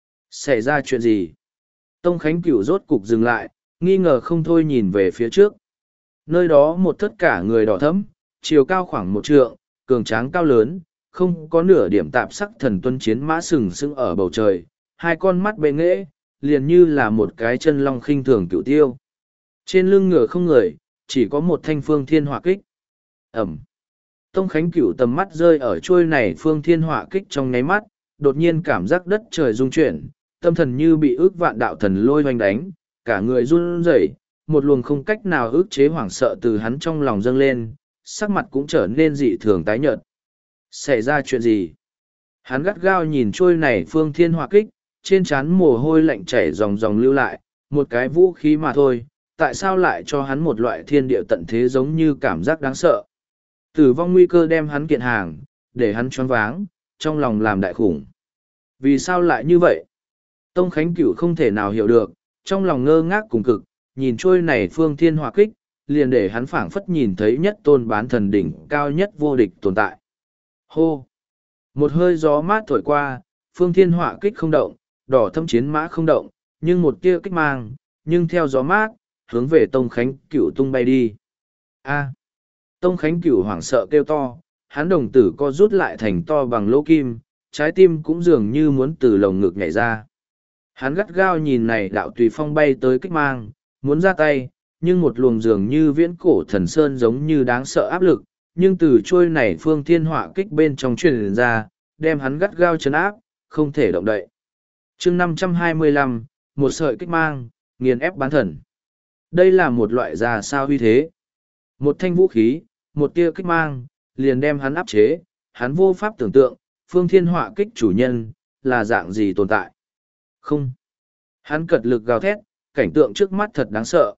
Xảy ra chuyện gì? Tông Khánh Cửu rốt cục dừng lại, nghi ngờ không thôi nhìn về phía trước. Nơi đó một tất cả người đỏ thẫm, chiều cao khoảng một trượng, cường tráng cao lớn, không có nửa điểm tạp sắc thần tuân chiến mã sừng sững ở bầu trời, hai con mắt bệ nghễ, liền như là một cái chân long khinh thường cửu tiêu. Trên lưng ngựa không người, chỉ có một thanh phương thiên hỏa kích. Ẩm. Tông Khánh Cửu tầm mắt rơi ở chuôi này phương thiên hỏa kích trong nháy mắt, đột nhiên cảm giác đất trời rung chuyển, tâm thần như bị ước vạn đạo thần lôi hoành đánh, cả người run rẩy, một luồng không cách nào ước chế hoảng sợ từ hắn trong lòng dâng lên, sắc mặt cũng trở nên dị thường tái nhợt. Xảy ra chuyện gì? Hắn gắt gao nhìn trôi này phương thiên hỏa kích, trên trán mồ hôi lạnh chảy ròng ròng lưu lại, một cái vũ khí mà thôi, tại sao lại cho hắn một loại thiên địa tận thế giống như cảm giác đáng sợ. Tử vong nguy cơ đem hắn kiện hàng, để hắn choáng váng, trong lòng làm đại khủng. Vì sao lại như vậy? Tông Khánh Cửu không thể nào hiểu được, trong lòng ngơ ngác cùng cực, nhìn trôi này phương thiên hỏa kích, liền để hắn phảng phất nhìn thấy nhất tôn bán thần đỉnh cao nhất vô địch tồn tại. Hô! Một hơi gió mát thổi qua, phương thiên hỏa kích không động, đỏ thâm chiến mã không động, nhưng một tia kích mang, nhưng theo gió mát, hướng về Tông Khánh Cửu tung bay đi. A! Tông Khánh Cửu hoảng sợ kêu to, hắn đồng tử co rút lại thành to bằng lỗ kim, trái tim cũng dường như muốn từ lồng ngực nhảy ra. Hắn gắt gao nhìn này đạo tùy phong bay tới kích mang, muốn ra tay, nhưng một luồng dường như viễn cổ thần sơn giống như đáng sợ áp lực, nhưng từ trôi này phương thiên hỏa kích bên trong truyền ra, đem hắn gắt gao trấn áp, không thể động đậy. chương năm trăm hai mươi lăm, một sợi kích mang, nghiền ép bán thần. Đây là một loại ra sao huy thế. Một thanh vũ khí, một tia kích mang, liền đem hắn áp chế, hắn vô pháp tưởng tượng, phương thiên họa kích chủ nhân, là dạng gì tồn tại. Không. Hắn cật lực gào thét, cảnh tượng trước mắt thật đáng sợ.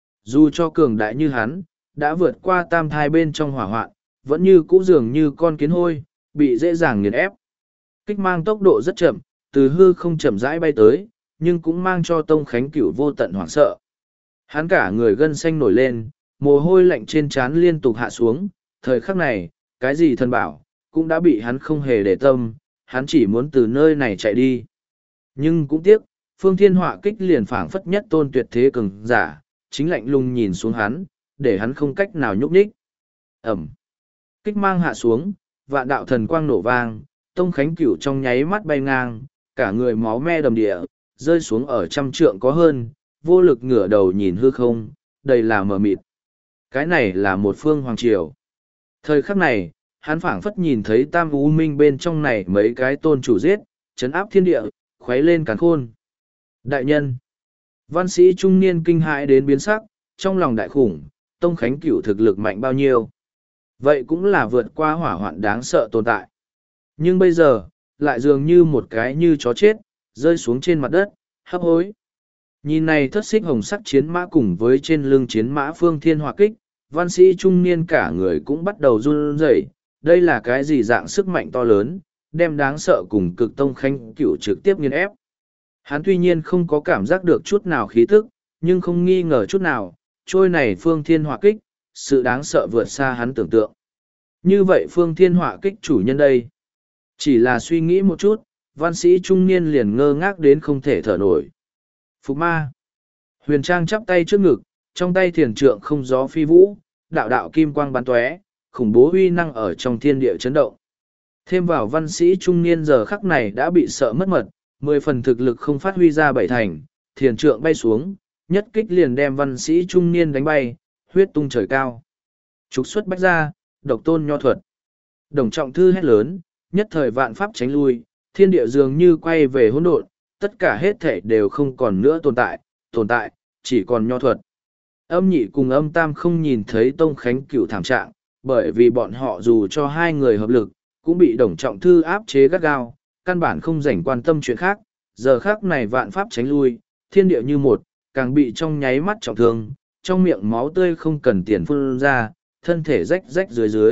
Dù cho cường đại như hắn, đã vượt qua tam thai bên trong hỏa hoạn, vẫn như cũ dường như con kiến hôi, bị dễ dàng nghiền ép. Kích mang tốc độ rất chậm, từ hư không chậm rãi bay tới, nhưng cũng mang cho Tông Khánh Cửu vô tận hoảng sợ. Hắn cả người gân xanh nổi lên, mồ hôi lạnh trên trán liên tục hạ xuống, thời khắc này, cái gì thần bảo, cũng đã bị hắn không hề để tâm, hắn chỉ muốn từ nơi này chạy đi. Nhưng cũng tiếc, phương thiên họa kích liền phảng phất nhất tôn tuyệt thế cường giả, chính lạnh lùng nhìn xuống hắn, để hắn không cách nào nhúc nhích. Ẩm. Kích mang hạ xuống, vạn đạo thần quang nổ vang, Tông Khánh Cửu trong nháy mắt bay ngang, cả người máu me đầm địa, rơi xuống ở trăm trượng có hơn, vô lực ngửa đầu nhìn hư không, đầy là mờ mịt. Cái này là một phương hoàng triều. Thời khắc này, hắn phảng phất nhìn thấy tam u minh bên trong này mấy cái tôn chủ giết, chấn áp thiên địa, khuấy lên càn khôn. Đại nhân. Văn sĩ trung niên kinh hãi đến biến sắc, trong lòng đại khủng, Tông Khánh Cửu thực lực mạnh bao nhiêu. Vậy cũng là vượt qua hỏa hoạn đáng sợ tồn tại. Nhưng bây giờ, lại dường như một cái như chó chết, rơi xuống trên mặt đất, hấp hối. Nhìn này thất xích hồng sắc chiến mã cùng với trên lưng chiến mã phương thiên hỏa kích, văn sĩ trung niên cả người cũng bắt đầu run rẩy. Đây là cái gì dạng sức mạnh to lớn, đem đáng sợ cùng cực Tông Khánh Cửu trực tiếp nghiền ép. Hắn tuy nhiên không có cảm giác được chút nào khí tức, nhưng không nghi ngờ chút nào, trôi này phương thiên hỏa kích, sự đáng sợ vượt xa hắn tưởng tượng. Như vậy phương thiên hỏa kích chủ nhân đây. Chỉ là suy nghĩ một chút, văn sĩ trung niên liền ngơ ngác đến không thể thở nổi. Phục ma. Huyền Trang chắp tay trước ngực, trong tay thiền trượng không gió phi vũ, đạo đạo kim quang bắn tóe, khủng bố uy năng ở trong thiên địa chấn động. Thêm vào văn sĩ trung niên giờ khắc này đã bị sợ mất mật, mười phần thực lực không phát huy ra bảy thành, thiền trượng bay xuống, nhất kích liền đem văn sĩ trung niên đánh bay, huyết tung trời cao. Trục xuất bách ra, độc tôn nho thuật. Đồng trọng thư hét lớn, nhất thời vạn pháp tránh lui, thiên địa dường như quay về hỗn độn, tất cả hết thể đều không còn nữa tồn tại, tồn tại, chỉ còn nho thuật. Âm nhị cùng âm tam không nhìn thấy Tông Khánh Cửu thảm trạng, bởi vì bọn họ dù cho hai người hợp lực, cũng bị đồng trọng thư áp chế gắt gao, căn bản không rảnh quan tâm chuyện khác, giờ khác này vạn pháp tránh lui, thiên địa như một, càng bị trong nháy mắt trọng thương, trong miệng máu tươi không cần tiền phun ra, thân thể rách rách dưới dưới.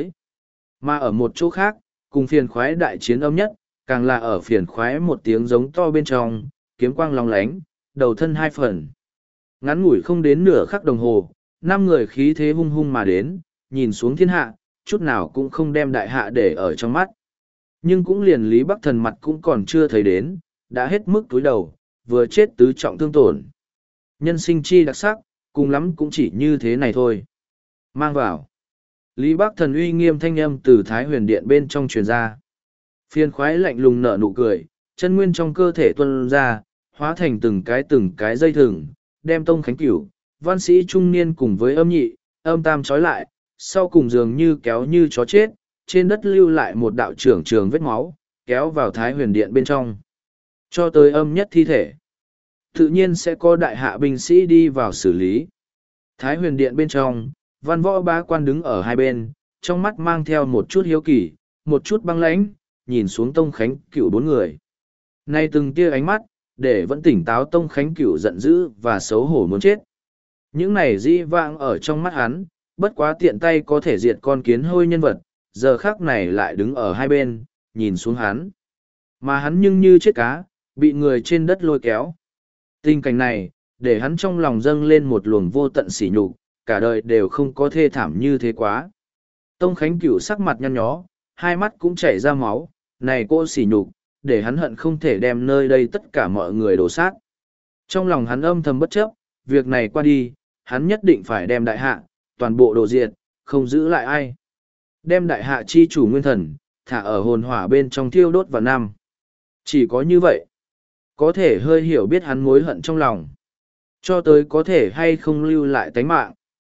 Mà ở một chỗ khác, cùng phiền khoái đại chiến âm nhất, càng là ở phiền khoái một tiếng giống to bên trong, kiếm quang long lánh, đầu thân hai phần. Ngắn ngủi không đến nửa khắc đồng hồ, năm người khí thế hung hung mà đến, nhìn xuống thiên hạ, chút nào cũng không đem đại hạ để ở trong mắt. Nhưng cũng liền Lý Bắc Thần mặt cũng còn chưa thấy đến, đã hết mức túi đầu, vừa chết tứ trọng thương tổn. Nhân sinh chi đặc sắc, cùng lắm cũng chỉ như thế này thôi. Mang vào. Lý Bắc Thần uy nghiêm thanh âm từ Thái Huyền Điện bên trong truyền ra. Phiền khoái lạnh lùng nở nụ cười, chân nguyên trong cơ thể tuôn ra, hóa thành từng cái từng cái dây thừng, đem Tông Khánh Cửu, văn sĩ trung niên cùng với âm nhị, âm tam trói lại, sau cùng dường như kéo như chó chết, trên đất lưu lại một đạo trưởng trường vết máu, kéo vào Thái Huyền Điện bên trong. Cho tới âm nhất thi thể. Tự nhiên sẽ có đại hạ binh sĩ đi vào xử lý. Thái Huyền Điện bên trong, văn võ bá quan đứng ở hai bên, trong mắt mang theo một chút hiếu kỳ, một chút băng lãnh, nhìn xuống Tông Khánh Cửu bốn người. Nay từng tia ánh mắt, để vẫn tỉnh táo Tông Khánh Cửu giận dữ và xấu hổ muốn chết. Những này dĩ vãng ở trong mắt hắn, bất quá tiện tay có thể diệt con kiến hôi nhân vật, giờ khác này lại đứng ở hai bên, nhìn xuống hắn. Mà hắn nhưng như chết cá, bị người trên đất lôi kéo. Tình cảnh này, để hắn trong lòng dâng lên một luồng vô tận sỉ nhục, cả đời đều không có thê thảm như thế quá. Tông Khánh Cửu sắc mặt nhăn nhó, hai mắt cũng chảy ra máu, này cô sỉ nhục, để hắn hận không thể đem nơi đây tất cả mọi người đổ sát. Trong lòng hắn âm thầm bất chấp, việc này qua đi, hắn nhất định phải đem đại hạ, toàn bộ đồ diệt, không giữ lại ai. Đem đại hạ chi chủ nguyên thần, thả ở hồn hỏa bên trong thiêu đốt vào năm. Chỉ có như vậy, có thể hơi hiểu biết hắn mối hận trong lòng. Cho tới có thể hay không lưu lại tánh mạng.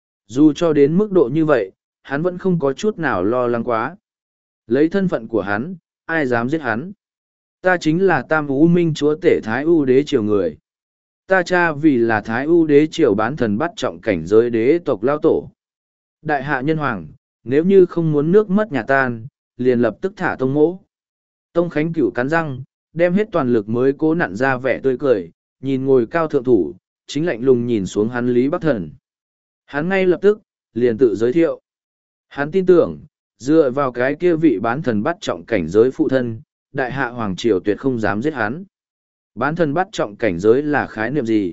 Dù cho đến mức độ như vậy, hắn vẫn không có chút nào lo lắng quá. Lấy thân phận của hắn, ai dám giết hắn. Ta chính là Tam U Minh chúa tể Thái U đế triều người. Ta cha vì là Thái U đế triều bán thần bắt trọng cảnh giới đế tộc lao tổ. Đại hạ nhân hoàng, nếu như không muốn nước mất nhà tan, liền lập tức thả tông mỗ. Tông Khánh Cửu cắn răng, đem hết toàn lực mới cố nặn ra vẻ tươi cười, nhìn ngồi cao thượng thủ, chính lạnh lùng nhìn xuống hắn Lý Bắc Thần. Hắn ngay lập tức, liền tự giới thiệu. Hắn tin tưởng, dựa vào cái kia vị bán thần bắt trọng cảnh giới phụ thân, đại hạ hoàng triều tuyệt không dám giết hắn. Bán thần bắt trọng cảnh giới là khái niệm gì?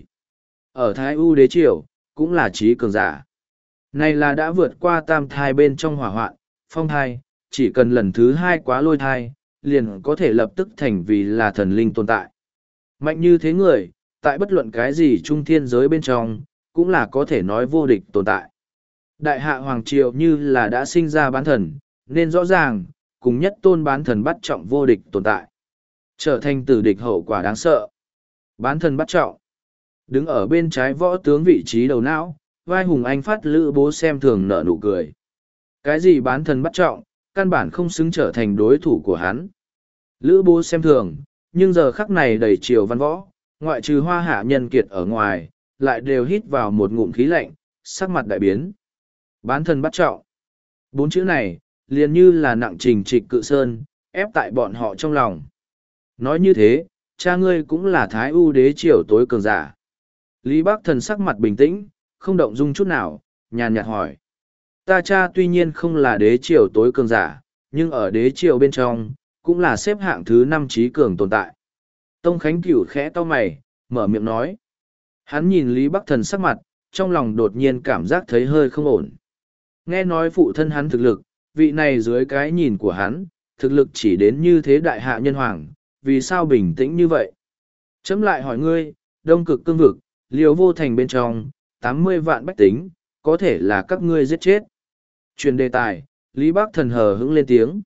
Ở Thái U đế triều, cũng là trí cường giả. Này là đã vượt qua tam thai bên trong hỏa hoạn, phong thai, chỉ cần lần thứ hai quá lôi thai, liền có thể lập tức thành vì là thần linh tồn tại. Mạnh như thế người, tại bất luận cái gì trung thiên giới bên trong, cũng là có thể nói vô địch tồn tại. Đại hạ hoàng triều như là đã sinh ra bán thần, nên rõ ràng, cùng nhất tôn bán thần bắt trọng vô địch tồn tại. Trở thành tử địch hậu quả đáng sợ. Bán thần bắt trọng. Đứng ở bên trái võ tướng vị trí đầu não, vai hùng anh phát lữ bố xem thường nở nụ cười. Cái gì bán thần bắt trọng, căn bản không xứng trở thành đối thủ của hắn. Lữ bố xem thường, nhưng giờ khắc này đầy triều văn võ, ngoại trừ hoa hạ nhân kiệt ở ngoài, lại đều hít vào một ngụm khí lạnh, sắc mặt đại biến. Bán thần bắt trọng. Bốn chữ này, liền như là nặng trình trịch cự sơn, ép tại bọn họ trong lòng. Nói như thế, cha ngươi cũng là Thái U đế triều tối cường giả. Lý Bắc Thần sắc mặt bình tĩnh, không động dung chút nào, nhàn nhạt hỏi. Ta cha tuy nhiên không là đế triều tối cường giả, nhưng ở đế triều bên trong, cũng là xếp hạng thứ năm trí cường tồn tại. Tông Khánh Cửu khẽ to mày, mở miệng nói. Hắn nhìn Lý Bắc Thần sắc mặt, trong lòng đột nhiên cảm giác thấy hơi không ổn. Nghe nói phụ thân hắn thực lực, vị này dưới cái nhìn của hắn, thực lực chỉ đến như thế đại hạ nhân hoàng, vì sao bình tĩnh như vậy? Chấm lại hỏi ngươi, đông cực cương vực, liều vô thành bên trong, tám mươi vạn bách tính, có thể là các ngươi giết chết. Truyền đề tài, Lý Bắc Thần hờ hững lên tiếng.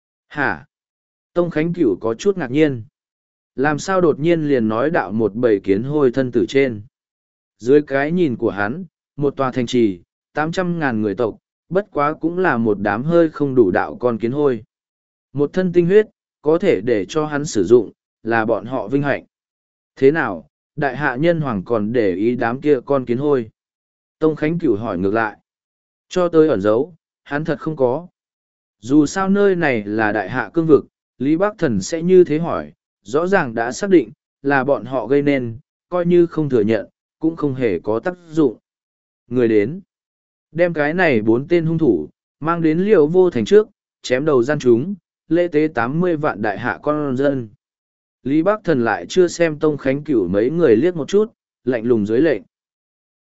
Hả? Tông Khánh Cửu có chút ngạc nhiên. Làm sao đột nhiên liền nói đạo một bầy kiến hôi thân tử trên? Dưới cái nhìn của hắn, một tòa thành trì, tám trăm ngàn người tộc, bất quá cũng là một đám hơi không đủ đạo con kiến hôi. Một thân tinh huyết, có thể để cho hắn sử dụng, là bọn họ vinh hạnh. Thế nào, đại hạ nhân hoàng còn để ý đám kia con kiến hôi? Tông Khánh Cửu hỏi ngược lại. Cho tới ẩn giấu, hắn thật không có. Dù sao nơi này là đại hạ cương vực, Lý Bắc Thần sẽ như thế hỏi, rõ ràng đã xác định, là bọn họ gây nên, coi như không thừa nhận, cũng không hề có tác dụng. Người đến, đem cái này bốn tên hung thủ, mang đến Liễu Vô Thành trước, chém đầu gian chúng, lễ tế tám mươi vạn đại hạ con dân. Lý Bắc Thần lại chưa xem Tông Khánh Cửu mấy người liếc một chút, lạnh lùng dưới lệnh.